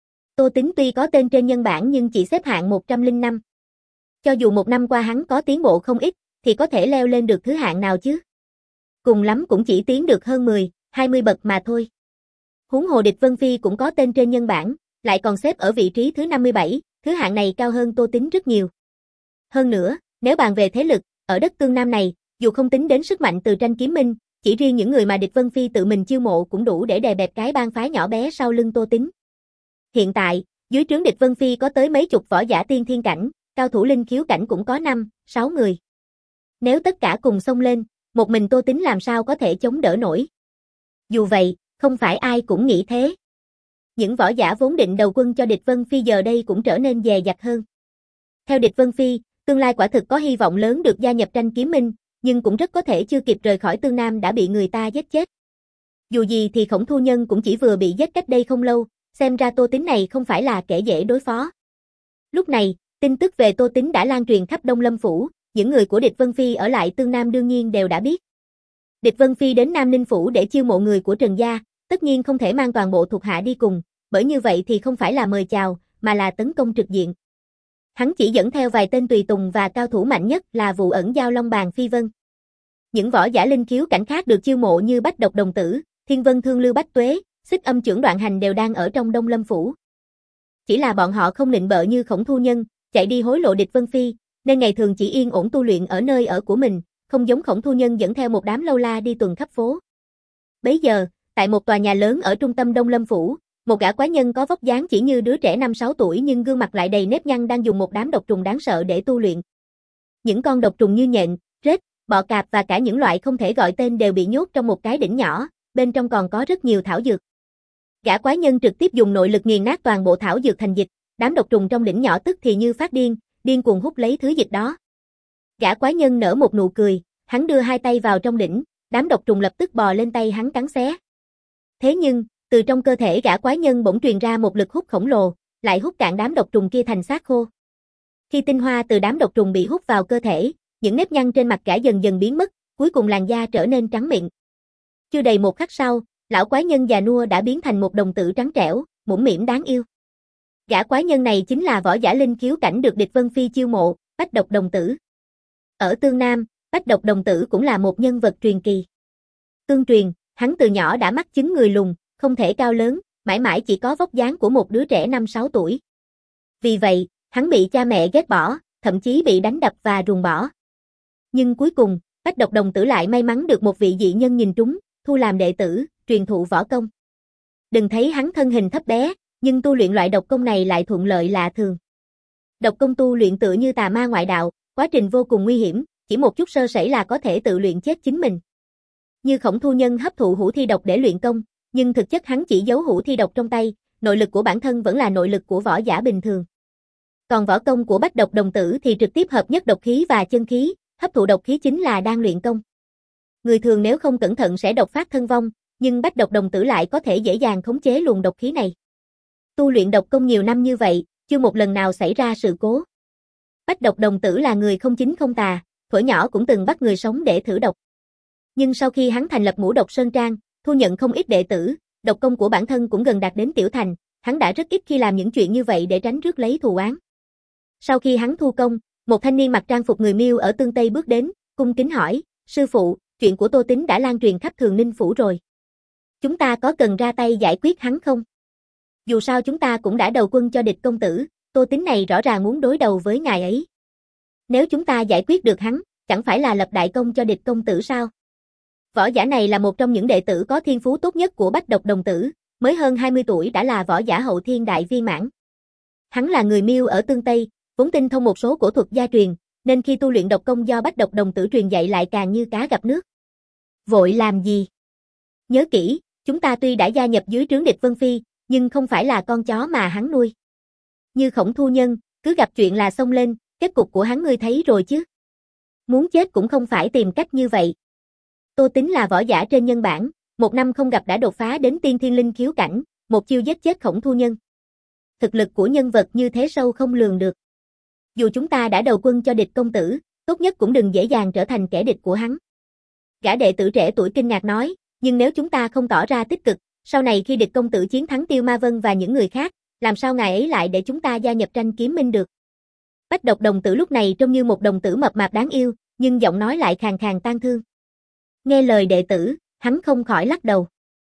Tô Tính tuy có tên trên nhân bản nhưng chỉ xếp hạng một trăm lẻ năm. Cho dù một năm qua hắn có tiến bộ không ít, thì có thể leo lên được thứ hạng nào chứ? Cùng lắm cũng chỉ tiến được hơn mười, hai mươi bậc mà thôi. Huống hồ Địch Vân Phi cũng có tên trên nhân bản, lại còn xếp ở vị trí thứ năm mươi bảy, thứ hạng này cao hơn Tô Tính rất nhiều. Hơn nữa, nếu bàn về thế lực, ở đất Tương Nam này, dù không tính đến sức mạnh từ Tranh Kiếm Minh, chỉ riêng những người mà Địch Vân Phi tự mình chiêu mộ cũng đủ để đè bẹp cái bang phái nhỏ bé sau lưng Tô Tính. Hiện tại, dưới trướng Địch Vân Phi có tới mấy chục võ giả tiên thiên cảnh, cao thủ linh khiếu cảnh cũng có năm, sáu người. Nếu tất cả cùng xông lên, một mình Tô Tính làm sao có thể chống đỡ nổi. Dù vậy, không phải ai cũng nghĩ thế. Những võ giả vốn định đầu quân cho Địch Vân Phi giờ đây cũng trở nên dè dặt hơn. Theo Địch Vân Phi, tương lai quả thực có hy vọng lớn được gia nhập Tranh Kiếm Minh, nhưng cũng rất có thể chưa kịp rời khỏi Tương Nam đã bị người ta giết chết. Dù gì thì Khổng Thu Nhân cũng chỉ vừa bị giết cách đây không lâu, xem ra Tô Tính này không phải là kẻ dễ đối phó. Lúc này, tin tức về Tô Tính đã lan truyền khắp Đông Lâm Phủ, những người của Địch Vân Phi ở lại Tương Nam đương nhiên đều đã biết. Địch Vân Phi đến Nam Ninh Phủ để chiêu mộ người của Trần Gia, tất nhiên không thể mang toàn bộ thuộc hạ đi cùng, bởi như vậy thì không phải là mời chào, mà là tấn công trực diện. Hắn chỉ dẫn theo vài tên tùy tùng và cao thủ mạnh nhất là Vụ Ẩn Giao Long Bàn Phi Vân. Những võ giả linh khiếu cảnh khác được chiêu mộ như Bách Độc Đồng Tử, Thiên Vân Thương Lưu Bách Tuế, Xích Âm Chưởng Đoạn Hành đều đang ở trong Đông Lâm Phủ. Chỉ là bọn họ không nịnh bợ như Khổng Thu Nhân, chạy đi hối lộ địch Vân Phi, nên ngày thường chỉ yên ổn tu luyện ở nơi ở của mình, không giống Khổng Thu Nhân dẫn theo một đám lâu la đi tuần khắp phố. Bấy giờ, tại một tòa nhà lớn ở trung tâm Đông Lâm Phủ, một gã quái nhân có vóc dáng chỉ như đứa trẻ năm sáu tuổi nhưng gương mặt lại đầy nếp nhăn đang dùng một đám độc trùng đáng sợ để tu luyện. Những con độc trùng như nhện, rết, bọ cạp và cả những loại không thể gọi tên đều bị nhốt trong một cái đỉnh nhỏ, bên trong còn có rất nhiều thảo dược. Gã quái nhân trực tiếp dùng nội lực nghiền nát toàn bộ thảo dược thành dịch, đám độc trùng trong đỉnh nhỏ tức thì như phát điên, điên cuồng hút lấy thứ dịch đó. Gã quái nhân nở một nụ cười, hắn đưa hai tay vào trong đỉnh, đám độc trùng lập tức bò lên tay hắn cắn xé. Thế nhưng, từ trong cơ thể gã quái nhân bỗng truyền ra một lực hút khổng lồ, lại hút cạn đám độc trùng kia thành xác khô. Khi tinh hoa từ đám độc trùng bị hút vào cơ thể, những nếp nhăn trên mặt gã dần dần biến mất, cuối cùng làn da trở nên trắng mịn. Chưa đầy một khắc sau, lão quái nhân già nua đã biến thành một đồng tử trắng trẻo, mũm mĩm đáng yêu. Gã quái nhân này chính là võ giả linh khiếu cảnh được địch Vân Phi chiêu mộ, Bách Độc Đồng Tử. Ở Tương Nam, Bách Độc Đồng Tử cũng là một nhân vật truyền kỳ. Tương truyền, hắn từ nhỏ đã mắc chứng người lùn, không thể cao lớn, mãi mãi chỉ có vóc dáng của một đứa trẻ năm sáu tuổi. Vì vậy, hắn bị cha mẹ ghét bỏ, thậm chí bị đánh đập và ruồng bỏ. Nhưng cuối cùng, Bách Độc Đồng Tử lại may mắn được một vị dị nhân nhìn trúng, thu làm đệ tử, truyền thụ võ công. Đừng thấy hắn thân hình thấp bé, nhưng tu luyện loại độc công này lại thuận lợi lạ thường. Độc công tu luyện tựa như tà ma ngoại đạo, quá trình vô cùng nguy hiểm, chỉ một chút sơ sẩy là có thể tự luyện chết chính mình. Như Khổng Thu Nhân hấp thụ hủ thi độc để luyện công, nhưng thực chất hắn chỉ giấu hủ thi độc trong tay, nội lực của bản thân vẫn là nội lực của võ giả bình thường. Còn võ công của Bách Độc Đồng Tử thì trực tiếp hợp nhất độc khí và chân khí, hấp thụ độc khí chính là đang luyện công. Người thường nếu không cẩn thận sẽ độc phát thân vong, nhưng Bách Độc Đồng Tử lại có thể dễ dàng khống chế luồng độc khí này. Tu luyện độc công nhiều năm như vậy, chưa một lần nào xảy ra sự cố. Bách Độc Đồng Tử là người không chính không tà, thuở nhỏ cũng từng bắt người sống để thử độc. Nhưng sau khi hắn thành lập Ngũ Độc Sơn Trang, thu nhận không ít đệ tử, độc công của bản thân cũng gần đạt đến tiểu thành, hắn đã rất ít khi làm những chuyện như vậy để tránh rước lấy thù oán. Sau khi hắn thu công, một thanh niên mặc trang phục người Miêu ở Tương Tây bước đến, cung kính hỏi, sư phụ, chuyện của Tô Tính đã lan truyền khắp Thường Ninh Phủ rồi. Chúng ta có cần ra tay giải quyết hắn không? Dù sao chúng ta cũng đã đầu quân cho địch công tử, Tô Tính này rõ ràng muốn đối đầu với ngài ấy. Nếu chúng ta giải quyết được hắn, chẳng phải là lập đại công cho địch công tử sao? Võ giả này là một trong những đệ tử có thiên phú tốt nhất của Bách Độc Đồng Tử, mới hơn hai mươi tuổi đã là võ giả hậu thiên đại viên mãn. Hắn là người Miêu ở Tương Tây, vốn tinh thông một số cổ thuật gia truyền, nên khi tu luyện độc công do Bách Độc Đồng Tử truyền dạy lại càng như cá gặp nước. Vội làm gì? Nhớ kỹ, chúng ta tuy đã gia nhập dưới trướng địch Vân Phi, nhưng không phải là con chó mà hắn nuôi. Như Khổng Thu Nhân, cứ gặp chuyện là xông lên, kết cục của hắn ngươi thấy rồi chứ. Muốn chết cũng không phải tìm cách như vậy. Tô Tính là võ giả trên nhân bản, một năm không gặp đã đột phá đến tiên thiên linh khiếu cảnh, một chiêu giết chết Khổng Thu Nhân. Thực lực của nhân vật như thế sâu không lường được. Dù chúng ta đã đầu quân cho địch công tử, tốt nhất cũng đừng dễ dàng trở thành kẻ địch của hắn. Gã đệ tử trẻ tuổi kinh ngạc nói, nhưng nếu chúng ta không tỏ ra tích cực, sau này khi địch công tử chiến thắng Tiêu Ma Vân và những người khác, làm sao ngài ấy lại để chúng ta gia nhập tranh kiếm minh được? Bách Độc Đồng Tử lúc này trông như một đồng tử mập mạp đáng yêu, nhưng giọng nói lại khàn khàn tang thương. Nghe lời đệ tử, hắn không khỏi lắc đầu.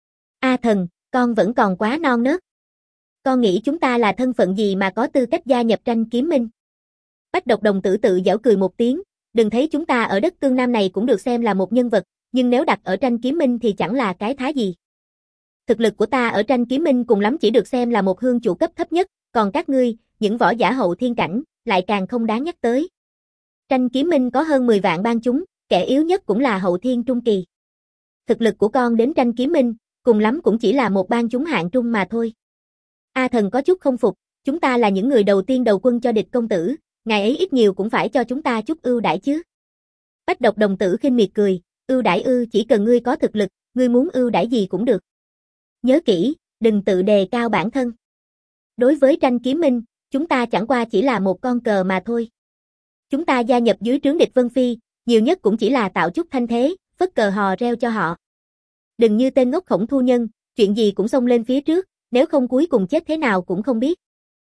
A thần, con vẫn còn quá non nớt. Con nghĩ chúng ta là thân phận gì mà có tư cách gia nhập tranh kiếm minh? Bách Độc Đồng Tử tự giễu cười một tiếng, đừng thấy chúng ta ở đất Tương Nam này cũng được xem là một nhân vật, nhưng nếu đặt ở tranh kiếm minh thì chẳng là cái thá gì. Thực lực của ta ở tranh kiếm minh cùng lắm chỉ được xem là một hương chủ cấp thấp nhất, còn các ngươi, những võ giả hậu thiên cảnh, lại càng không đáng nhắc tới. Tranh kiếm minh có hơn mười vạn bang chúng, kẻ yếu nhất cũng là hậu thiên trung kỳ. Thực lực của con đến tranh kiếm minh, cùng lắm cũng chỉ là một bang chúng hạng trung mà thôi. A thần có chút không phục, chúng ta là những người đầu tiên đầu quân cho địch công tử, ngài ấy ít nhiều cũng phải cho chúng ta chút ưu đãi chứ. Bách Độc Đồng Tử khinh miệt cười, ưu đãi ư, chỉ cần ngươi có thực lực, ngươi muốn ưu đãi gì cũng được. Nhớ kỹ, đừng tự đề cao bản thân. Đối với tranh kiếm minh, chúng ta chẳng qua chỉ là một con cờ mà thôi. Chúng ta gia nhập dưới trướng địch Vân Phi, nhiều nhất cũng chỉ là tạo chút thanh thế, phất cờ hò reo cho họ. Đừng như tên ngốc Khổng Thu Nhân, chuyện gì cũng xông lên phía trước, nếu không cuối cùng chết thế nào cũng không biết.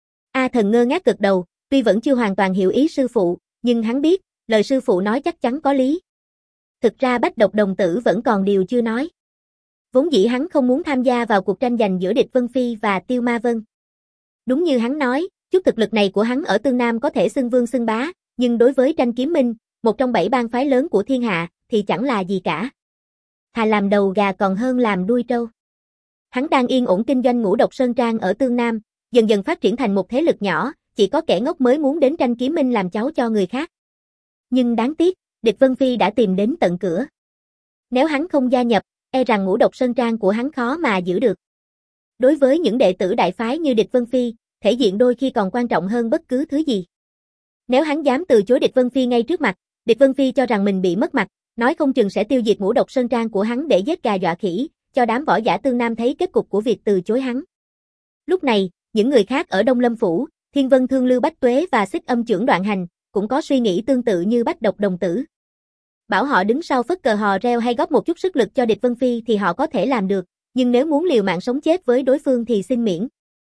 A thần ngơ ngác gật đầu, tuy vẫn chưa hoàn toàn hiểu ý sư phụ, nhưng hắn biết, lời sư phụ nói chắc chắn có lý. Thực ra Bách Độc Đồng Tử vẫn còn điều chưa nói. Vốn dĩ hắn không muốn tham gia vào cuộc tranh giành giữa địch Vân Phi và Tiêu Ma Vân. Đúng như hắn nói, Chút thực lực này của hắn ở Tương Nam có thể xưng vương xưng bá, nhưng đối với Tranh Kiếm Minh, một trong bảy bang phái lớn của thiên hạ, thì chẳng là gì cả. Thà làm đầu gà còn hơn làm đuôi trâu. Hắn đang yên ổn kinh doanh Ngũ Độc Sơn Trang ở Tương Nam, dần dần phát triển thành một thế lực nhỏ, chỉ có kẻ ngốc mới muốn đến Tranh Kiếm Minh làm cháu cho người khác. Nhưng đáng tiếc, Địch Vân Phi đã tìm đến tận cửa. Nếu hắn không gia nhập, e rằng Ngũ Độc Sơn Trang của hắn khó mà giữ được. Đối với những đệ tử đại phái như Địch Vân Phi, thể diện đôi khi còn quan trọng hơn bất cứ thứ gì. Nếu hắn dám từ chối Địch Vân Phi ngay trước mặt, Địch Vân Phi cho rằng mình bị mất mặt, nói không chừng sẽ tiêu diệt Ngũ Độc Sơn Trang của hắn để giết gà dọa khỉ, cho đám võ giả Tương Nam thấy kết cục của việc từ chối hắn. Lúc này, những người khác ở Đông Lâm Phủ, Thiên Vân Thương Lưu Bách Tuế và Xích Âm Chưởng Đoạn Hành, cũng có suy nghĩ tương tự như Bách Độc Đồng Tử. Bảo họ đứng sau phất cờ hò reo hay góp một chút sức lực cho Địch Vân Phi thì họ có thể làm được, nhưng nếu muốn liều mạng sống chết với đối phương thì xin miễn.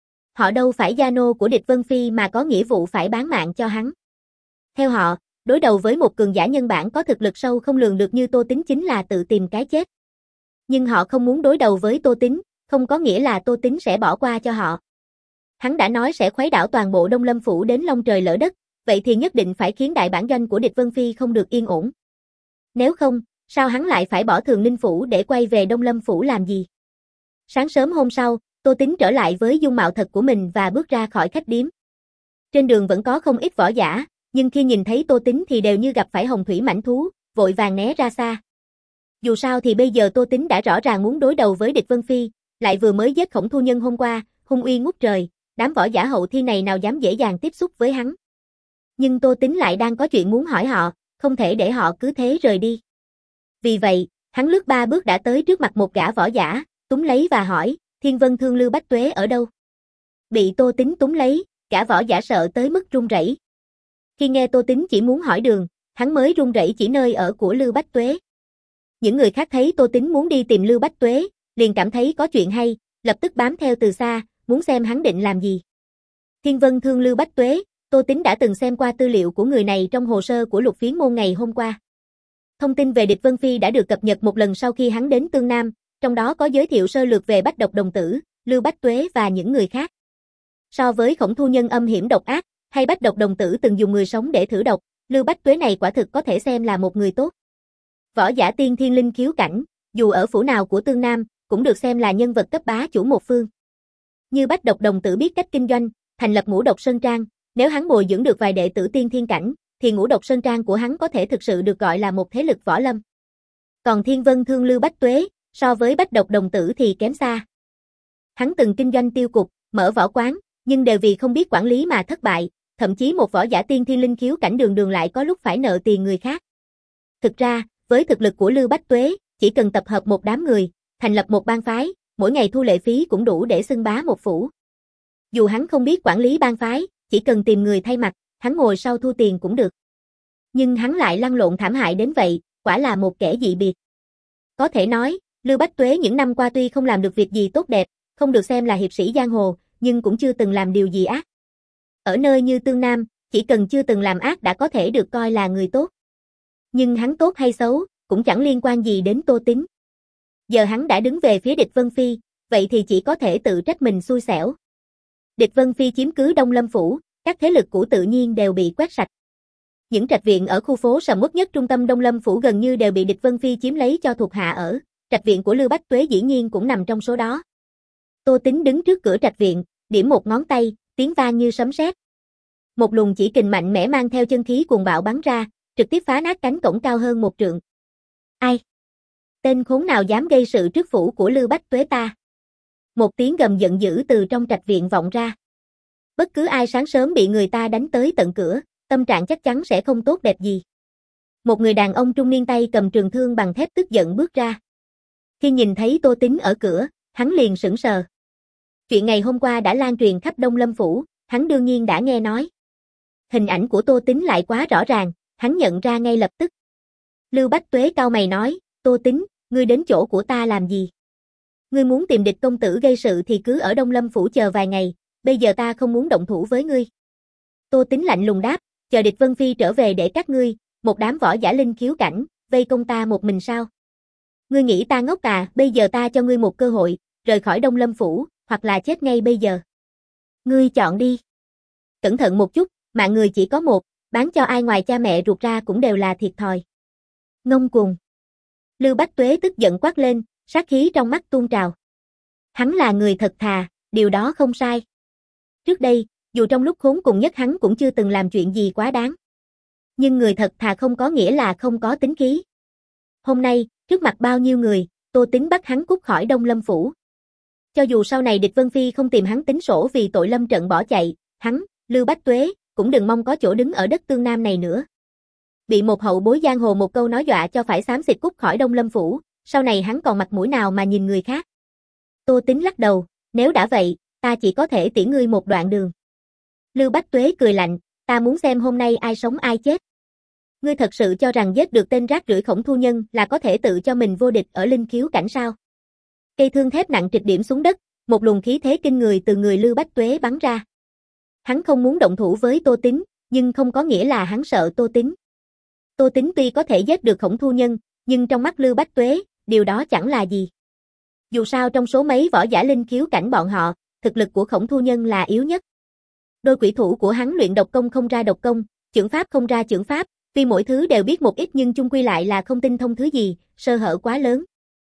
Họ đâu phải gia nô của Địch Vân Phi mà có nghĩa vụ phải bán mạng cho hắn. Theo họ, đối đầu với một cường giả nhân bản có thực lực sâu không lường được như Tô Tín chính là tự tìm cái chết. Nhưng họ không muốn đối đầu với Tô Tín, không có nghĩa là Tô Tín sẽ bỏ qua cho họ. Hắn đã nói sẽ khuấy đảo toàn bộ Đông Lâm Phủ đến long trời lỡ đất, vậy thì nhất định phải khiến đại bản doanh của Địch Vân Phi không được yên ổn. Nếu không, sao hắn lại phải bỏ Thường Ninh Phủ để quay về Đông Lâm Phủ làm gì? Sáng sớm hôm sau, Tô Tín trở lại với dung mạo thật của mình và bước ra khỏi khách điếm. Trên đường vẫn có không ít võ giả, nhưng khi nhìn thấy Tô Tín thì đều như gặp phải hồng thủy mãnh thú, vội vàng né ra xa. Dù sao thì bây giờ Tô Tín đã rõ ràng muốn đối đầu với Địch Vân Phi, lại vừa mới giết Khổng Thu Nhân hôm qua, hung uy ngút trời, đám võ giả hậu thiên này nào dám dễ dàng tiếp xúc với hắn. Nhưng Tô Tín lại đang có chuyện muốn hỏi họ, không thể để họ cứ thế rời đi. Vì vậy, hắn lướt ba bước đã tới trước mặt một gã võ giả, túm lấy và hỏi, Thiên Vân Thương Lưu Bách Tuế ở đâu? Bị Tô Tín túm lấy, gã võ giả sợ tới mức run rẩy. Khi nghe Tô Tín chỉ muốn hỏi đường, hắn mới run rẩy chỉ nơi ở của Lưu Bách Tuế. Những người khác thấy Tô Tín muốn đi tìm Lưu Bách Tuế, liền cảm thấy có chuyện hay, lập tức bám theo từ xa, muốn xem hắn định làm gì. Thiên Vân Thương Lưu Bách Tuế, Tô Tín đã từng xem qua tư liệu của người này trong hồ sơ của Lục Phiến Môn ngày hôm qua. Thông tin về Địch Vân Phi đã được cập nhật một lần sau khi hắn đến Tương Nam, trong đó có giới thiệu sơ lược về Bách Độc Đồng Tử, Lưu Bách Tuế và những người khác. So với Khổng Thu Nhân âm hiểm độc ác, hay Bách Độc Đồng Tử từng dùng người sống để thử độc, Lưu Bách Tuế này quả thực có thể xem là một người tốt. Võ giả tiên thiên linh khiếu cảnh, dù ở phủ nào của Tương Nam, cũng được xem là nhân vật cấp bá chủ một phương. Như Bách Độc Đồng Tử biết cách kinh doanh, thành lập Ngũ Độc Sơn Trang, nếu hắn bồi dưỡng được vài đệ tử tiên thiên cảnh, thì Ngũ Độc Sơn Trang của hắn có thể thực sự được gọi là một thế lực võ lâm. Còn Thiên Vân Thương Lưu Bách Tuế, so với Bách Độc Đồng Tử thì kém xa. Hắn từng kinh doanh tiêu cục, mở võ quán, nhưng đều vì không biết quản lý mà thất bại, thậm chí một võ giả tiên thiên linh khiếu cảnh đường đường lại có lúc phải nợ tiền người khác. Thực ra, với thực lực của Lưu Bách Tuế, chỉ cần tập hợp một đám người, thành lập một bang phái, mỗi ngày thu lệ phí cũng đủ để xưng bá một phủ. Dù hắn không biết quản lý bang phái, chỉ cần tìm người thay mặt, hắn ngồi sau thu tiền cũng được. Nhưng hắn lại lăn lộn thảm hại đến vậy, quả là một kẻ dị biệt. Có thể nói, Lưu Bách Tuế những năm qua tuy không làm được việc gì tốt đẹp, không được xem là hiệp sĩ giang hồ, nhưng cũng chưa từng làm điều gì ác. Ở nơi như Tương Nam, chỉ cần chưa từng làm ác đã có thể được coi là người tốt. Nhưng hắn tốt hay xấu, cũng chẳng liên quan gì đến Tô Tín. Giờ hắn đã đứng về phía Địch Vân Phi, vậy thì chỉ có thể tự trách mình xui xẻo. Địch Vân Phi chiếm cứ Đông Lâm Phủ, các thế lực cũ tự nhiên đều bị quét sạch. Những trạch viện ở khu phố sầm uất nhất trung tâm Đông Lâm Phủ gần như đều bị Địch Vân Phi chiếm lấy cho thuộc hạ ở, trạch viện của Lưu Bách Tuế dĩ nhiên cũng nằm trong số đó. Tô Tín đứng trước cửa trạch viện, điểm một ngón tay, tiếng vang như sấm sét. Một luồng chỉ kình mạnh mẽ mang theo chân khí cuồng bạo bắn ra, trực tiếp phá nát cánh cổng cao hơn một trượng. Ai? Tên khốn nào dám gây sự trước phủ của Lưu Bách Tuế ta? Một tiếng gầm giận dữ từ trong trạch viện vọng ra. Bất cứ ai sáng sớm bị người ta đánh tới tận cửa, tâm trạng chắc chắn sẽ không tốt đẹp gì. Một người đàn ông trung niên tay cầm trường thương bằng thép tức giận bước ra. Khi nhìn thấy Tô Tín ở cửa, hắn liền sững sờ. Chuyện ngày hôm qua đã lan truyền khắp Đông Lâm Phủ, hắn đương nhiên đã nghe nói. Hình ảnh của Tô Tín lại quá rõ ràng, hắn nhận ra ngay lập tức. Lưu Bách Tuế cau mày nói, Tô Tín, ngươi đến chỗ của ta làm gì? Ngươi muốn tìm Địch công tử gây sự thì cứ ở Đông Lâm Phủ chờ vài ngày, bây giờ ta không muốn động thủ với ngươi. Tô Tín lạnh lùng đáp, chờ Địch Vân Phi trở về để các ngươi, một đám võ giả linh khiếu cảnh, vây công ta một mình sao? Ngươi nghĩ ta ngốc à, bây giờ ta cho ngươi một cơ hội, rời khỏi Đông Lâm Phủ, hoặc là chết ngay bây giờ. Ngươi chọn đi. cẩn thận một chút, mạng người chỉ có một, bán cho ai ngoài cha mẹ ruột ra cũng đều là thiệt thòi. Ngông cuồng. Lưu Bách Tuế tức giận quát lên, sát khí trong mắt tuôn trào. Hắn là người thật thà, điều đó không sai. Trước đây, dù trong lúc khốn cùng nhất hắn cũng chưa từng làm chuyện gì quá đáng. Nhưng người thật thà không có nghĩa là không có tính khí. Hôm nay, trước mặt bao nhiêu người, Tô Tín bắt hắn cút khỏi Đông Lâm Phủ. Cho dù sau này Địch Vân Phi không tìm hắn tính sổ vì tội lâm trận bỏ chạy, hắn, Lưu Bách Tuế, cũng đừng mong có chỗ đứng ở đất Tương Nam này nữa. Bị một hậu bối giang hồ một câu nói dọa cho phải xám xịt cút khỏi Đông Lâm Phủ, sau này hắn còn mặt mũi nào mà nhìn người khác. Tô Tín lắc đầu, nếu đã vậy, ta chỉ có thể tiễn ngươi một đoạn đường. Lưu Bách Tuế cười lạnh, ta muốn xem hôm nay ai sống ai chết. Ngươi thật sự cho rằng giết được tên rác rưởi Khổng Thu Nhân là có thể tự cho mình vô địch ở Linh Khiếu cảnh sao? Cây thương thép nặng trịch điểm xuống đất, một luồng khí thế kinh người từ người Lưu Bách Tuế bắn ra. Hắn không muốn động thủ với Tô Tín, nhưng không có nghĩa là hắn sợ Tô Tín. Tô Tín tuy có thể giết được Khổng Thu Nhân, nhưng trong mắt Lưu Bách Tuế, điều đó chẳng là gì. Dù sao trong số mấy võ giả Linh Khiếu cảnh bọn họ, thực lực của Khổng Thu Nhân là yếu nhất. Đôi quỷ thủ của hắn luyện độc công không ra độc công, chưởng pháp không ra chưởng pháp, tuy mỗi thứ đều biết một ít nhưng chung quy lại là không tinh thông thứ gì, sơ hở quá lớn.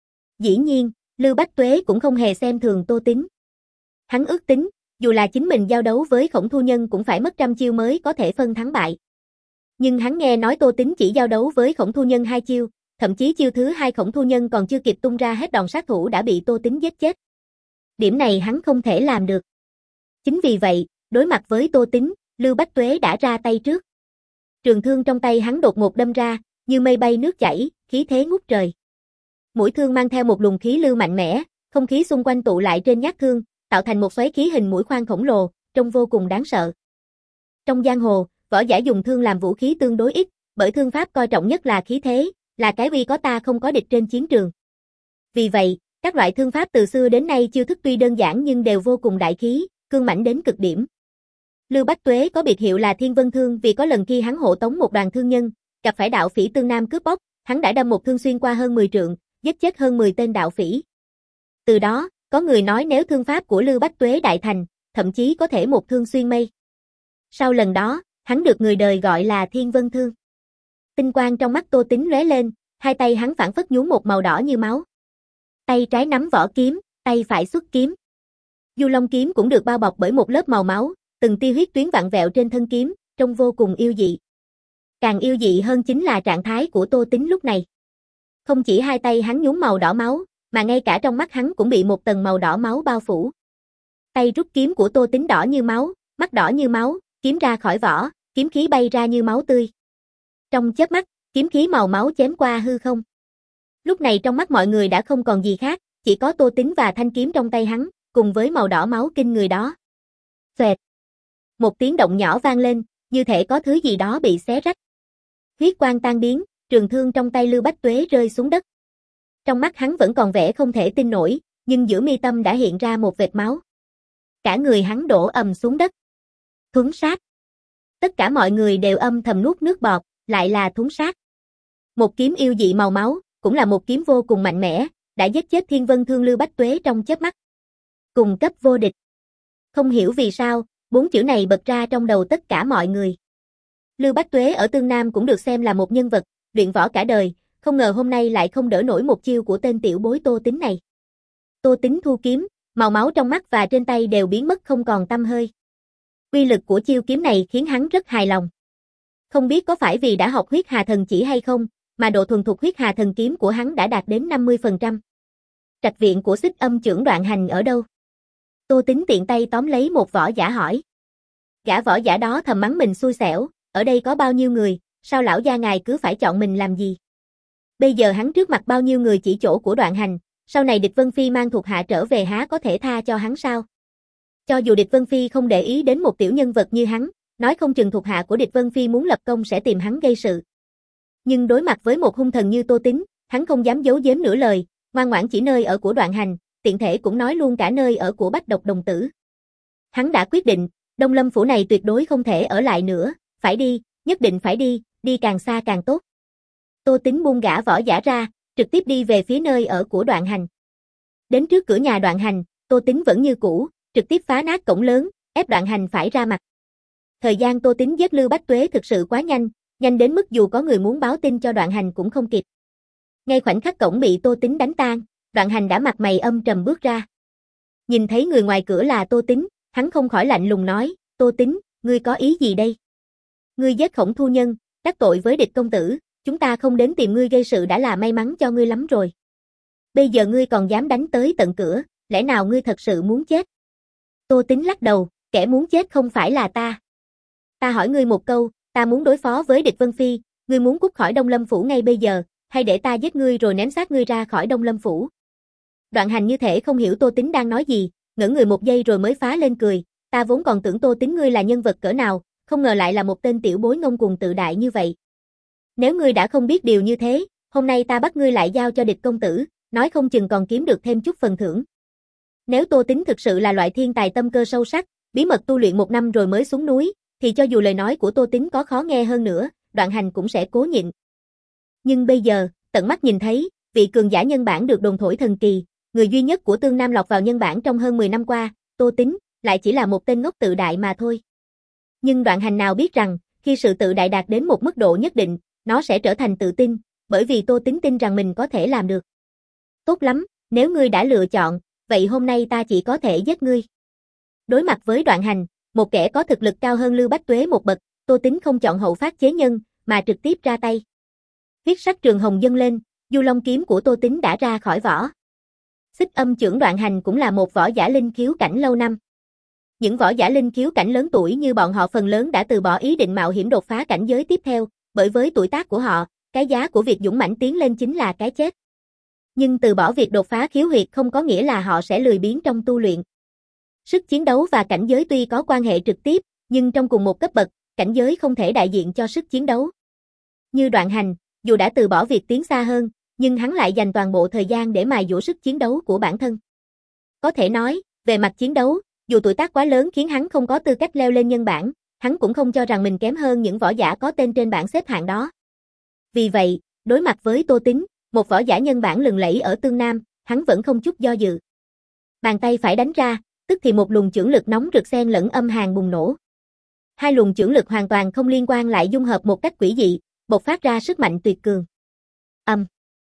Dĩ nhiên, Lưu Bách Tuế cũng không hề xem thường Tô Tín. Hắn ước tính, dù là chính mình giao đấu với Khổng Thu Nhân cũng phải mất trăm chiêu mới có thể phân thắng bại. Nhưng hắn nghe nói Tô Tín chỉ giao đấu với Khổng Thu Nhân hai chiêu, thậm chí chiêu thứ hai Khổng Thu Nhân còn chưa kịp tung ra hết đòn sát thủ đã bị Tô Tín giết chết. Điểm này hắn không thể làm được. Chính vì vậy, đối mặt với Tô Tín, Lưu Bách Tuế đã ra tay trước. Trường thương trong tay hắn đột ngột đâm ra, như mây bay nước chảy, khí thế ngút trời. Mũi thương mang theo một luồng khí lưu mạnh mẽ, không khí xung quanh tụ lại trên nhát thương, tạo thành một xoáy khí hình mũi khoan khổng lồ, trông vô cùng đáng sợ. Trong giang hồ, võ giả dùng thương làm vũ khí tương đối ít, bởi thương pháp coi trọng nhất là khí thế, là cái uy có ta không có địch trên chiến trường. Vì vậy, các loại thương pháp từ xưa đến nay chiêu thức tuy đơn giản nhưng đều vô cùng đại khí, cương mãnh đến cực điểm. Lưu Bách Tuế có biệt hiệu là Thiên Vân Thương vì có lần khi hắn hộ tống một đoàn thương nhân, gặp phải đạo phỉ Tương Nam cướp bóc, hắn đã đâm một thương xuyên qua hơn mười trượng, giết chết hơn mười tên đạo phỉ. Từ đó, có người nói nếu thương pháp của Lưu Bách Tuế đại thành, thậm chí có thể một thương xuyên mây. Sau lần đó, hắn được người đời gọi là Thiên Vân Thương. Tinh quang trong mắt Tô Tín lóe lên, hai tay hắn phảng phất nhuốm một màu đỏ như máu. Tay trái nắm vỏ kiếm, tay phải xuất kiếm. Du Long kiếm cũng được bao bọc bởi một lớp màu máu, từng tia huyết tuyến vặn vẹo trên thân kiếm, trông vô cùng yêu dị. Càng yêu dị hơn chính là trạng thái của Tô Tín lúc này. Không chỉ hai tay hắn nhuốm màu đỏ máu, mà ngay cả trong mắt hắn cũng bị một tầng màu đỏ máu bao phủ. Tay rút kiếm của Tô Tín đỏ như máu, mắt đỏ như máu, kiếm ra khỏi vỏ, kiếm khí bay ra như máu tươi. Trong chớp mắt, kiếm khí màu máu chém qua hư không. Lúc này trong mắt mọi người đã không còn gì khác, chỉ có Tô Tín và thanh kiếm trong tay hắn, cùng với màu đỏ máu kinh người đó. Xoẹt. Một tiếng động nhỏ vang lên, như thể có thứ gì đó bị xé rách. Huyết quang tan biến, trường thương trong tay Lưu Bách Tuế rơi xuống đất. Trong mắt hắn vẫn còn vẻ không thể tin nổi, nhưng giữa mi tâm đã hiện ra một vệt máu. Cả người hắn đổ ầm xuống đất. Thuấn sát. Tất cả mọi người đều âm thầm nuốt nước bọt, lại là thuấn sát. Một kiếm yêu dị màu máu, cũng là một kiếm vô cùng mạnh mẽ, đã giết chết Thiên Vân Thương Lưu Bách Tuế trong chớp mắt. Cùng cấp vô địch. Không hiểu vì sao, bốn chữ này bật ra trong đầu tất cả mọi người. Lưu Bách Tuế ở Tương Nam cũng được xem là một nhân vật, luyện võ cả đời, không ngờ hôm nay lại không đỡ nổi một chiêu của tên tiểu bối Tô Tín này. Tô Tín thu kiếm, màu máu trong mắt và trên tay đều biến mất không còn tăm hơi. Uy lực của chiêu kiếm này khiến hắn rất hài lòng. Không biết có phải vì đã học huyết hà thần chỉ hay không, mà độ thuần thục huyết hà thần kiếm của hắn đã đạt đến năm mươi phần trăm. Trạch viện của Xích Âm Chưởng Đoạn Hành ở đâu? Tô Tín tiện tay tóm lấy một võ giả hỏi. Gã võ giả đó thầm mắng mình xui xẻo, ở đây có bao nhiêu người, sao lão gia ngài cứ phải chọn mình làm gì? Bây giờ hắn trước mặt bao nhiêu người chỉ chỗ của Đoạn Hành, sau này Địch Vân Phi mang thuộc hạ trở về há có thể tha cho hắn sao? Cho dù Địch Vân Phi không để ý đến một tiểu nhân vật như hắn, nói không chừng thuộc hạ của Địch Vân Phi muốn lập công sẽ tìm hắn gây sự. Nhưng đối mặt với một hung thần như Tô Tín, hắn không dám giấu giếm nửa lời, ngoan ngoãn chỉ nơi ở của Đoạn Hành, tiện thể cũng nói luôn cả nơi ở của Bách Độc đồng tử. Hắn đã quyết định, Đông Lâm phủ này tuyệt đối không thể ở lại nữa, phải đi, nhất định phải đi, đi càng xa càng tốt. Tô Tín buông gã võ giả ra, trực tiếp đi về phía nơi ở của Đoạn Hành. Đến trước cửa nhà Đoạn Hành, Tô Tín vẫn như cũ, trực tiếp phá nát cổng lớn, ép Đoạn Hành phải ra mặt. Thời gian Tô Tín giết Lưu Bách Tuế thực sự quá nhanh, nhanh đến mức dù có người muốn báo tin cho Đoạn Hành cũng không kịp. Ngay khoảnh khắc cổng bị Tô Tín đánh tan, Đoạn Hành đã mặt mày âm trầm bước ra. Nhìn thấy người ngoài cửa là Tô Tín, hắn không khỏi lạnh lùng nói, Tô Tín, ngươi có ý gì đây? Ngươi giết Khổng Thu Nhân, đắc tội với Địch công tử, chúng ta không đến tìm ngươi gây sự đã là may mắn cho ngươi lắm rồi. Bây giờ ngươi còn dám đánh tới tận cửa, lẽ nào ngươi thật sự muốn chết? Tô Tín lắc đầu, kẻ muốn chết không phải là ta. Ta hỏi ngươi một câu, ta muốn đối phó với Địch Vân Phi, ngươi muốn cút khỏi Đông Lâm Phủ ngay bây giờ, hay để ta giết ngươi rồi ném xác ngươi ra khỏi Đông Lâm Phủ? Đoạn Hành như thể không hiểu Tô Tín đang nói gì, ngẩn người một giây rồi mới phá lên cười, ta vốn còn tưởng Tô Tín ngươi là nhân vật cỡ nào, không ngờ lại là một tên tiểu bối ngông cuồng tự đại như vậy. Nếu ngươi đã không biết điều như thế, hôm nay ta bắt ngươi lại giao cho Địch công tử, nói không chừng còn kiếm được thêm chút phần thưởng. Nếu Tô Tín thực sự là loại thiên tài tâm cơ sâu sắc, bí mật tu luyện một năm rồi mới xuống núi, thì cho dù lời nói của Tô Tín có khó nghe hơn nữa, Đoạn Hành cũng sẽ cố nhịn. Nhưng bây giờ, tận mắt nhìn thấy, vị cường giả nhân bản được đồn thổi thần kỳ, người duy nhất của Tương Nam lọt vào nhân bản trong hơn mười năm qua, Tô Tín, lại chỉ là một tên ngốc tự đại mà thôi. Nhưng Đoạn Hành nào biết rằng, khi sự tự đại đạt đến một mức độ nhất định, nó sẽ trở thành tự tin, bởi vì Tô Tín tin rằng mình có thể làm được. Tốt lắm, nếu ngươi đã lựa chọn, vậy hôm nay ta chỉ có thể giết ngươi. Đối mặt với Đoạn Hành, một kẻ có thực lực cao hơn Lưu Bách Tuế một bậc, Tô Tín không chọn hậu phát chế nhân, mà trực tiếp ra tay. Huyết sắc trường hồng dâng lên, Du Long kiếm của Tô Tín đã ra khỏi vỏ. Xích âm chưởng Đoạn Hành cũng là một võ giả linh khiếu cảnh lâu năm. Những võ giả linh khiếu cảnh lớn tuổi như bọn họ phần lớn đã từ bỏ ý định mạo hiểm đột phá cảnh giới tiếp theo, bởi với tuổi tác của họ, cái giá của việc dũng mãnh tiến lên chính là cái chết. Nhưng từ bỏ việc đột phá khiếu huyệt không có nghĩa là họ sẽ lười biếng trong tu luyện. Sức chiến đấu và cảnh giới tuy có quan hệ trực tiếp, nhưng trong cùng một cấp bậc, cảnh giới không thể đại diện cho sức chiến đấu. Như Đoạn Hành, dù đã từ bỏ việc tiến xa hơn, nhưng hắn lại dành toàn bộ thời gian để mài dũa sức chiến đấu của bản thân. Có thể nói, về mặt chiến đấu, dù tuổi tác quá lớn khiến hắn không có tư cách leo lên nhân bản, hắn cũng không cho rằng mình kém hơn những võ giả có tên trên bảng xếp hạng đó. Vì vậy, đối mặt với Tô Tín, một võ giả nhân bản lừng lẫy ở Tương Nam, hắn vẫn không chút do dự. Bàn tay phải đánh ra, tức thì một luồng chưởng lực nóng rực xen lẫn âm hàn bùng nổ. Hai luồng chưởng lực hoàn toàn không liên quan lại dung hợp một cách quỷ dị, bộc phát ra sức mạnh tuyệt cường. Âm.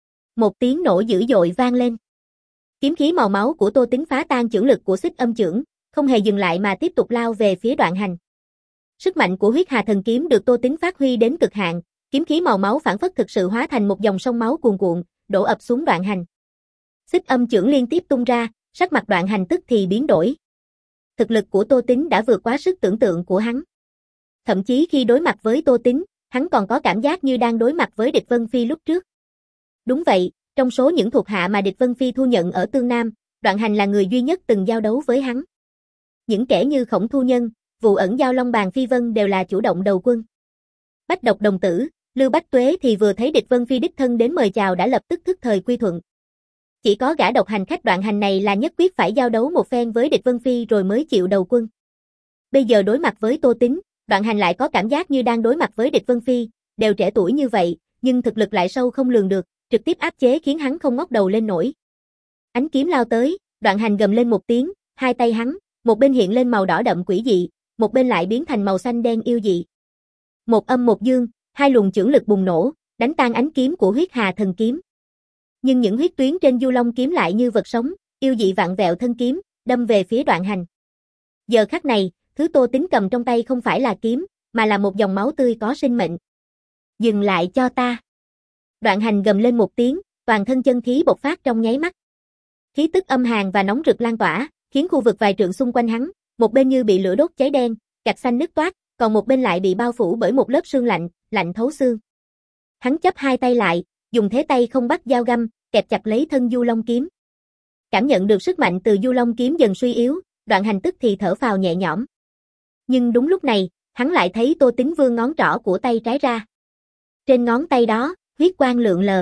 Một tiếng nổ dữ dội vang lên. Kiếm khí màu máu của Tô Tín phá tan chưởng lực của xích âm chưởng, không hề dừng lại mà tiếp tục lao về phía Đoạn Hành. Sức mạnh của huyết hà thần kiếm được Tô Tín phát huy đến cực hạn, kiếm khí màu máu phản phất thực sự hóa thành một dòng sông máu cuồn cuộn, đổ ập xuống Đoạn Hành. Xích âm chưởng liên tiếp tung ra, sắc mặt Đoạn Hành tức thì biến đổi. Thực lực của Tô Tín đã vượt quá sức tưởng tượng của hắn. Thậm chí khi đối mặt với Tô Tín, hắn còn có cảm giác như đang đối mặt với Địch Vân Phi lúc trước. Đúng vậy, trong số những thuộc hạ mà Địch Vân Phi thu nhận ở Tương Nam, Đoạn Hành là người duy nhất từng giao đấu với hắn. Những kẻ như Khổng Thu Nhân, Vụ Ẩn Giao Long Bàn Phi Vân đều là chủ động đầu quân. Bách Độc đồng tử, Lưu Bách Tuế thì vừa thấy Địch Vân Phi đích thân đến mời chào đã lập tức thức thời quy thuận. Chỉ có gã độc hành khách Đoạn Hành này là nhất quyết phải giao đấu một phen với Địch Vân Phi rồi mới chịu đầu quân. Bây giờ đối mặt với Tô Tín, Đoạn Hành lại có cảm giác như đang đối mặt với Địch Vân Phi, đều trẻ tuổi như vậy, nhưng thực lực lại sâu không lường được, trực tiếp áp chế khiến hắn không ngóc đầu lên nổi. Ánh kiếm lao tới, Đoạn Hành gầm lên một tiếng, hai tay hắn, một bên hiện lên màu đỏ đậm quỷ dị, một bên lại biến thành màu xanh đen yêu dị. Một âm một dương, hai luồng chưởng lực bùng nổ, đánh tan ánh kiếm của huyết hà thần kiếm. Nhưng những huyết tuyến trên Du Long kiếm lại như vật sống, yêu dị vặn vẹo thân kiếm, đâm về phía Đoạn Hành. Giờ khắc này, thứ Tô Tín cầm trong tay không phải là kiếm, mà là một dòng máu tươi có sinh mệnh. Dừng lại cho ta. Đoạn Hành gầm lên một tiếng, toàn thân chân khí bộc phát trong nháy mắt. Khí tức âm hàn và nóng rực lan tỏa, khiến khu vực vài trượng xung quanh hắn, một bên như bị lửa đốt cháy đen, gạch xanh nứt toát, còn một bên lại bị bao phủ bởi một lớp sương lạnh, lạnh thấu xương. Hắn chắp hai tay lại, dùng thế tay không bắt dao găm, kẹp chặt lấy thân Du Long kiếm. Cảm nhận được sức mạnh từ Du Long kiếm dần suy yếu, Đoạn Hành tức thì thở phào nhẹ nhõm. Nhưng đúng lúc này, hắn lại thấy Tô Tín vươn ngón trỏ của tay trái ra. Trên ngón tay đó, huyết quang lượn lờ.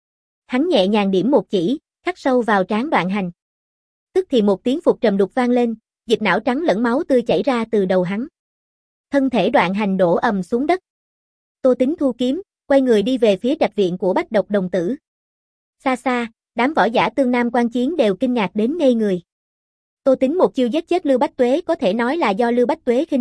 Hắn nhẹ nhàng điểm một chỉ, khắc sâu vào trán Đoạn Hành. Tức thì một tiếng phục trầm đục vang lên, dịch não trắng lẫn máu tươi chảy ra từ đầu hắn. Thân thể Đoạn Hành đổ ầm xuống đất. Tô Tín thu kiếm, quay người đi về phía trạch viện của Bách Độc đồng tử. Xa xa, đám võ giả Tương Nam quan chiến đều kinh ngạc đến ngây người. Tô Tín một chiêu giết chết Lưu Bách Tuế có thể nói là do Lưu Bách Tuế khinh địch,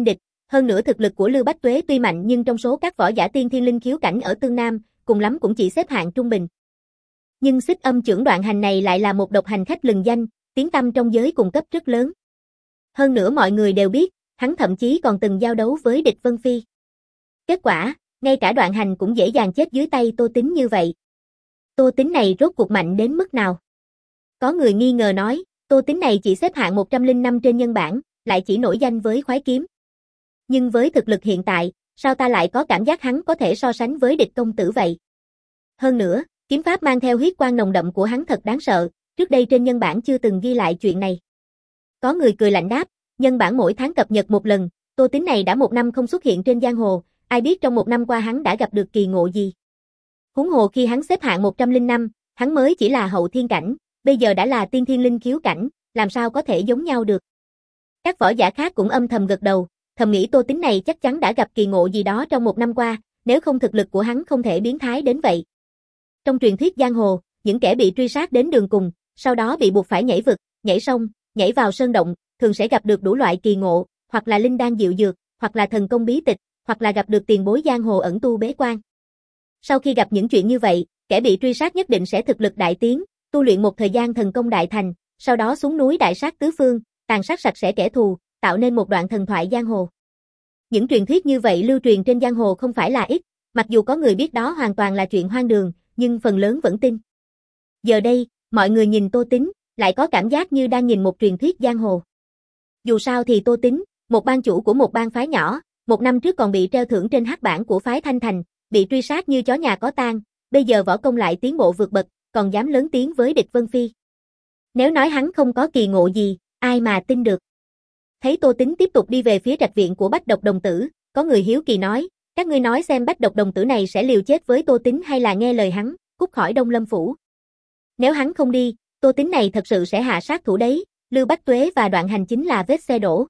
Hơn nữa thực lực của Lưu Bách Tuế tuy mạnh nhưng trong số các võ giả tiên thiên linh khiếu cảnh ở Tương Nam, cùng lắm cũng chỉ xếp hạng trung bình. Nhưng Xích Âm Chưởng Đoạn Hành này lại là một độc hành khách lừng danh, tiếng tăm trong giới cùng cấp rất lớn. Hơn nữa mọi người đều biết, hắn thậm chí còn từng giao đấu với địch Vân Phi. Kết quả, ngay cả Đoạn Hành cũng dễ dàng chết dưới tay Tô Tín như vậy. Tô Tín này rốt cuộc mạnh đến mức nào? Có người nghi ngờ nói, Tô Tín này chỉ xếp hạng một trăm lẻ năm trên nhân bảng, lại chỉ nổi danh với khoái kiếm. Nhưng với thực lực hiện tại, sao ta lại có cảm giác hắn có thể so sánh với địch công tử vậy? Hơn nữa, kiếm pháp mang theo huyết quang nồng đậm của hắn thật đáng sợ, trước đây trên nhân bảng chưa từng ghi lại chuyện này. Có người cười lạnh đáp, nhân bảng mỗi tháng cập nhật một lần, Tô Tín này đã một năm không xuất hiện trên giang hồ, ai biết trong một năm qua hắn đã gặp được kỳ ngộ gì. Huống hồ khi hắn xếp hạng một trăm lẻ năm, hắn mới chỉ là hậu thiên cảnh, bây giờ đã là tiên thiên linh khiếu cảnh, làm sao có thể giống nhau được. Các võ giả khác cũng âm thầm gật đầu, thầm nghĩ Tô Tín này chắc chắn đã gặp kỳ ngộ gì đó trong một năm qua, nếu không thực lực của hắn không thể biến thái đến vậy. Trong truyền thuyết giang hồ, những kẻ bị truy sát đến đường cùng, sau đó bị buộc phải nhảy vực, nhảy sông, nhảy vào sơn động, thường sẽ gặp được đủ loại kỳ ngộ, hoặc là linh đan diệu dược, hoặc là thần công bí tịch, hoặc là gặp được tiền bối giang hồ ẩn tu bế quan. Sau khi gặp những chuyện như vậy, kẻ bị truy sát nhất định sẽ thực lực đại tiến, tu luyện một thời gian thần công đại thành, sau đó xuống núi đại sát tứ phương, tàn sát sạch sẽ kẻ thù, tạo nên một đoạn thần thoại giang hồ. Những truyền thuyết như vậy lưu truyền trên giang hồ không phải là ít, mặc dù có người biết đó hoàn toàn là chuyện hoang đường, nhưng phần lớn vẫn tin. Giờ đây, mọi người nhìn Tô Tín, lại có cảm giác như đang nhìn một truyền thuyết giang hồ. Dù sao thì Tô Tín, một ban chủ của một bang phái nhỏ, một năm trước còn bị treo thưởng trên hắc bảng của phái Thanh Thành, bị truy sát như chó nhà có tang, bây giờ võ công lại tiến bộ vượt bậc, còn dám lớn tiếng với địch Vân Phi. Nếu nói hắn không có kỳ ngộ gì, ai mà tin được. Thấy Tô Tín tiếp tục đi về phía trạch viện của Bách Độc Đồng Tử, có người hiếu kỳ nói, các ngươi nói xem Bách Độc Đồng Tử này sẽ liều chết với Tô Tín hay là nghe lời hắn, cút khỏi Đông Lâm Phủ. Nếu hắn không đi, Tô Tín này thật sự sẽ hạ sát thủ đấy, Lưu Bách Tuế và Đoạn Hành chính là vết xe đổ.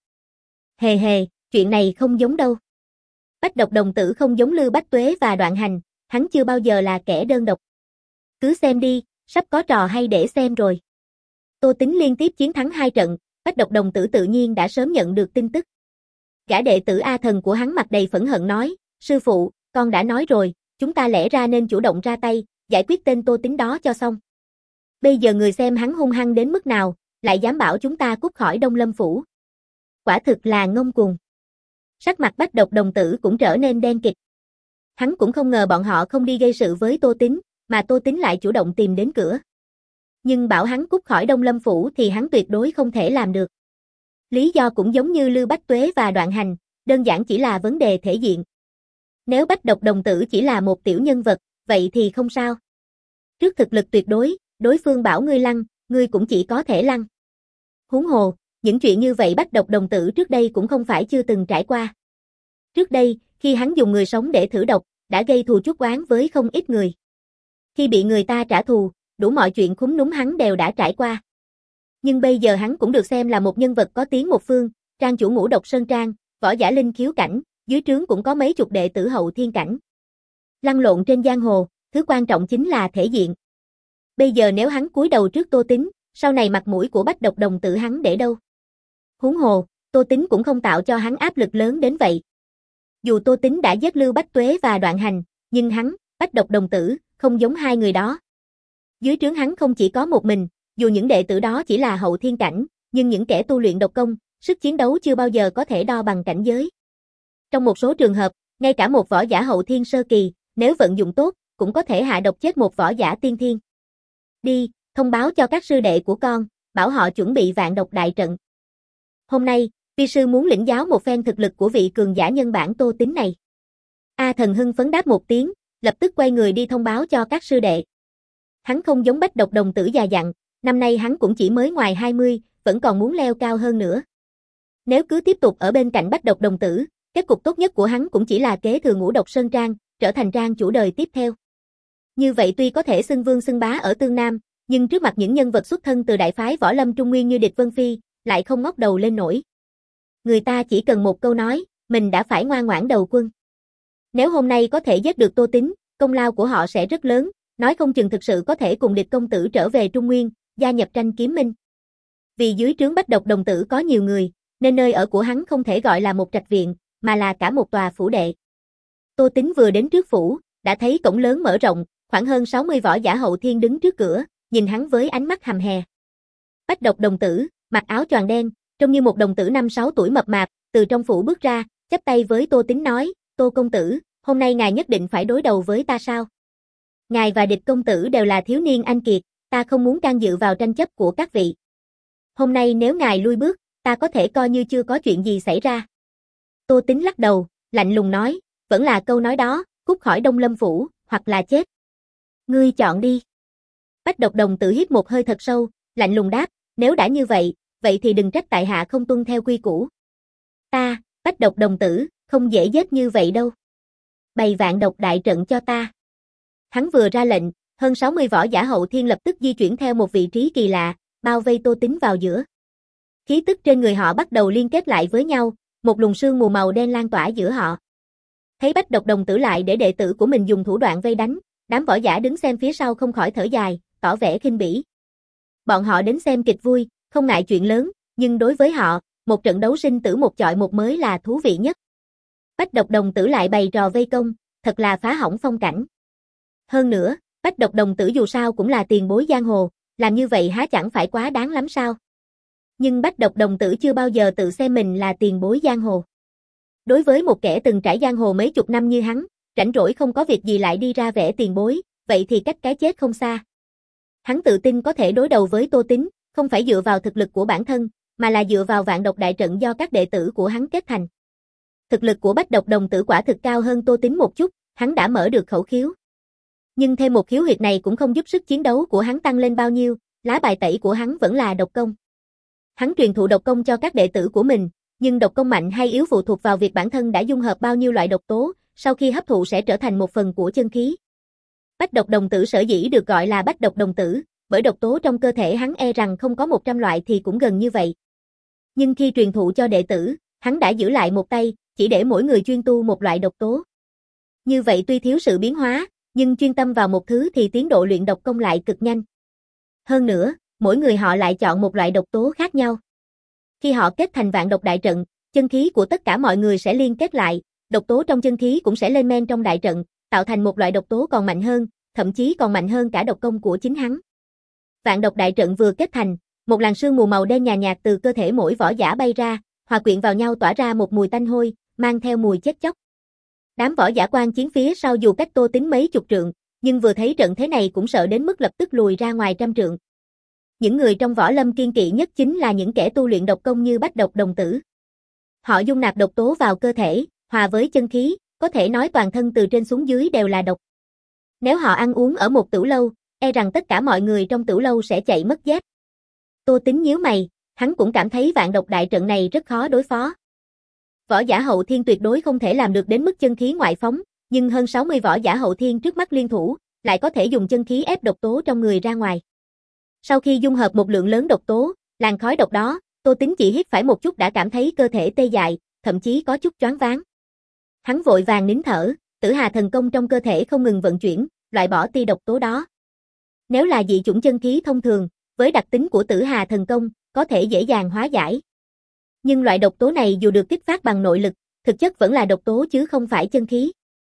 Hề hề, chuyện này không giống đâu. Bách Độc Đồng Tử không giống Lưu Bách Tuế và Đoạn Hành, hắn chưa bao giờ là kẻ đơn độc. Cứ xem đi, sắp có trò hay để xem rồi. Tô Tín liên tiếp chiến thắng hai trận, Bách Độc Đồng Tử tự nhiên đã sớm nhận được tin tức. Gã đệ tử A Thần của hắn mặt đầy phẫn hận nói, sư phụ, con đã nói rồi, chúng ta lẽ ra nên chủ động ra tay, giải quyết tên Tô Tín đó cho xong. Bây giờ người xem hắn hung hăng đến mức nào, lại dám bảo chúng ta cút khỏi Đông Lâm Phủ. Quả thực là ngông cuồng. Sắc mặt Bách Độc Đồng Tử cũng trở nên đen kịt. Hắn cũng không ngờ bọn họ không đi gây sự với Tô Tín, mà Tô Tín lại chủ động tìm đến cửa. Nhưng bảo hắn cút khỏi Đông Lâm Phủ thì hắn tuyệt đối không thể làm được. Lý do cũng giống như Lưu Bách Tuế và Đoạn Hành, đơn giản chỉ là vấn đề thể diện. Nếu Bách Độc Đồng Tử chỉ là một tiểu nhân vật, vậy thì không sao. Trước thực lực tuyệt đối, đối phương bảo ngươi lăn, ngươi cũng chỉ có thể lăn. Huống hồ, những chuyện như vậy Bách Độc Đồng Tử trước đây cũng không phải chưa từng trải qua. Trước đây, khi hắn dùng người sống để thử độc, đã gây thù chuốc oán với không ít người. Khi bị người ta trả thù, đủ mọi chuyện khúm núm hắn đều đã trải qua. Nhưng bây giờ hắn cũng được xem là một nhân vật có tiếng một phương, trang chủ Ngũ Độc Sơn Trang, võ giả linh khiếu cảnh, dưới trướng cũng có mấy chục đệ tử hậu thiên cảnh. Lăn lộn trên giang hồ, thứ quan trọng chính là thể diện. Bây giờ nếu hắn cúi đầu trước Tô Tín, sau này mặt mũi của Bách Độc Đồng Tử hắn để đâu? Huống hồ, Tô Tín cũng không tạo cho hắn áp lực lớn đến vậy. Dù Tô Tín đã giết Lưu Bách Tuế và Đoạn Hành, nhưng hắn, Bách Độc Đồng Tử, không giống hai người đó. Dưới trướng hắn không chỉ có một mình, dù những đệ tử đó chỉ là hậu thiên cảnh, nhưng những kẻ tu luyện độc công, sức chiến đấu chưa bao giờ có thể đo bằng cảnh giới. Trong một số trường hợp, ngay cả một võ giả hậu thiên sơ kỳ, nếu vận dụng tốt, cũng có thể hạ độc chết một võ giả tiên thiên. Đi, thông báo cho các sư đệ của con, bảo họ chuẩn bị vạn độc đại trận. Hôm nay, vi sư muốn lĩnh giáo một phen thực lực của vị cường giả nhân bản Tô Tín này. A Thần hưng phấn đáp một tiếng, lập tức quay người đi thông báo cho các sư đệ. Hắn không giống Bách Độc Đồng Tử già dặn, năm nay hắn cũng chỉ mới ngoài hai mươi, vẫn còn muốn leo cao hơn nữa. Nếu cứ tiếp tục ở bên cạnh Bách Độc Đồng Tử, kết cục tốt nhất của hắn cũng chỉ là kế thừa Ngũ Độc Sơn Trang, trở thành trang chủ đời tiếp theo. Như vậy tuy có thể xưng vương xưng bá ở Tương Nam, nhưng trước mặt những nhân vật xuất thân từ đại phái võ lâm Trung Nguyên như địch Vân Phi, lại không ngóc đầu lên nổi. Người ta chỉ cần một câu nói, mình đã phải ngoan ngoãn đầu quân. Nếu hôm nay có thể giết được Tô Tín, công lao của họ sẽ rất lớn, nói không chừng thực sự có thể cùng địch công tử trở về Trung Nguyên, gia nhập tranh kiếm minh. Vì dưới trướng Bách Độc Đồng Tử có nhiều người, nên nơi ở của hắn không thể gọi là một trạch viện, mà là cả một tòa phủ đệ. Tô Tính vừa đến trước phủ, đã thấy cổng lớn mở rộng, khoảng hơn sáu mươi võ giả hậu thiên đứng trước cửa, nhìn hắn với ánh mắt hầm hè. Bách Độc đồng tử, mặc áo choàng đen, trông như một đồng tử năm sáu tuổi mập mạp, từ trong phủ bước ra, chắp tay với Tô Tính nói, Tô công tử, hôm nay ngài nhất định phải đối đầu với ta sao? Ngài và Địch công tử đều là thiếu niên anh kiệt, ta không muốn can dự vào tranh chấp của các vị. Hôm nay nếu ngài lui bước, ta có thể coi như chưa có chuyện gì xảy ra. Tô Tính lắc đầu, lạnh lùng nói, vẫn là câu nói đó, cút khỏi Đông Lâm phủ, hoặc là chết. Ngươi chọn đi. Bách Độc đồng tử hít một hơi thật sâu, lạnh lùng đáp, nếu đã như vậy, vậy thì đừng trách tại hạ không tuân theo quy củ. Ta, Bách Độc đồng tử, không dễ giết như vậy đâu. Bày vạn độc đại trận cho ta. Hắn vừa ra lệnh, hơn sáu mươi võ giả hậu thiên lập tức di chuyển theo một vị trí kỳ lạ, bao vây Tô Tính vào giữa. Khí tức trên người họ bắt đầu liên kết lại với nhau, một luồng sương mù màu đen lan tỏa giữa họ. Thấy Bách Độc đồng tử lại để đệ tử của mình dùng thủ đoạn vây đánh, đám võ giả đứng xem phía sau không khỏi thở dài, tỏ vẻ khinh bỉ. Bọn họ đến xem kịch vui, không ngại chuyện lớn, nhưng đối với họ, một trận đấu sinh tử một chọi một mới là thú vị nhất. Bách Độc đồng tử lại bày trò vây công, thật là phá hỏng phong cảnh. Hơn nữa, Bách Độc đồng tử dù sao cũng là tiền bối giang hồ, làm như vậy há chẳng phải quá đáng lắm sao? Nhưng Bách Độc đồng tử chưa bao giờ tự xem mình là tiền bối giang hồ. Đối với một kẻ từng trải giang hồ mấy chục năm như hắn, rảnh rỗi không có việc gì lại đi ra vẻ tiền bối, vậy thì cách cái chết không xa. Hắn tự tin có thể đối đầu với Tô Tính, không phải dựa vào thực lực của bản thân, mà là dựa vào vạn độc đại trận do các đệ tử của hắn kết thành. Thực lực của Bách Độc đồng tử quả thực cao hơn Tô Tính một chút, hắn đã mở được khẩu khiếu. Nhưng thêm một khiếu huyệt này cũng không giúp sức chiến đấu của hắn tăng lên bao nhiêu, lá bài tẩy của hắn vẫn là độc công. Hắn truyền thụ độc công cho các đệ tử của mình, nhưng độc công mạnh hay yếu phụ thuộc vào việc bản thân đã dung hợp bao nhiêu loại độc tố, sau khi hấp thụ sẽ trở thành một phần của chân khí. Bách Độc đồng tử sở dĩ được gọi là Bách Độc đồng tử, bởi độc tố trong cơ thể hắn e rằng không có một trăm loại thì cũng gần như vậy. Nhưng khi truyền thụ cho đệ tử, hắn đã giữ lại một tay, chỉ để mỗi người chuyên tu một loại độc tố. Như vậy tuy thiếu sự biến hóa, nhưng chuyên tâm vào một thứ thì tiến độ luyện độc công lại cực nhanh. Hơn nữa, mỗi người họ lại chọn một loại độc tố khác nhau. Khi họ kết thành vạn độc đại trận, chân khí của tất cả mọi người sẽ liên kết lại, độc tố trong chân khí cũng sẽ lên men trong đại trận, tạo thành một loại độc tố còn mạnh hơn, thậm chí còn mạnh hơn cả độc công của chính hắn. Vạn độc đại trận vừa kết thành, một làn sương mù màu đen nhàn nhạt từ cơ thể mỗi võ giả bay ra, hòa quyện vào nhau tỏa ra một mùi tanh hôi, mang theo mùi chết chóc. Đám võ giả quan chiến phía sau dù cách Tô Tính mấy chục trượng, nhưng vừa thấy trận thế này cũng sợ đến mức lập tức lùi ra ngoài trăm trượng. Những người trong võ lâm kiên kỵ nhất chính là những kẻ tu luyện độc công như Bách Độc đồng tử. Họ dung nạp độc tố vào cơ thể, hòa với chân khí, có thể nói toàn thân từ trên xuống dưới đều là độc. Nếu họ ăn uống ở một tửu lâu, e rằng tất cả mọi người trong tửu lâu sẽ chạy mất dép. Tô Tính nhíu mày, hắn cũng cảm thấy vạn độc đại trận này rất khó đối phó. Võ giả hậu thiên tuyệt đối không thể làm được đến mức chân khí ngoại phóng, nhưng hơn sáu mươi võ giả hậu thiên trước mắt liên thủ, lại có thể dùng chân khí ép độc tố trong người ra ngoài. Sau khi dung hợp một lượng lớn độc tố, làn khói độc đó, Tô Tính chỉ hít phải một chút đã cảm thấy cơ thể tê dại, thậm chí có chút choáng váng. Hắn vội vàng nín thở, Tử Hà thần công trong cơ thể không ngừng vận chuyển, loại bỏ tia độc tố đó. Nếu là dị chủng chân khí thông thường, với đặc tính của Tử Hà thần công, có thể dễ dàng hóa giải. Nhưng loại độc tố này dù được kích phát bằng nội lực, thực chất vẫn là độc tố chứ không phải chân khí.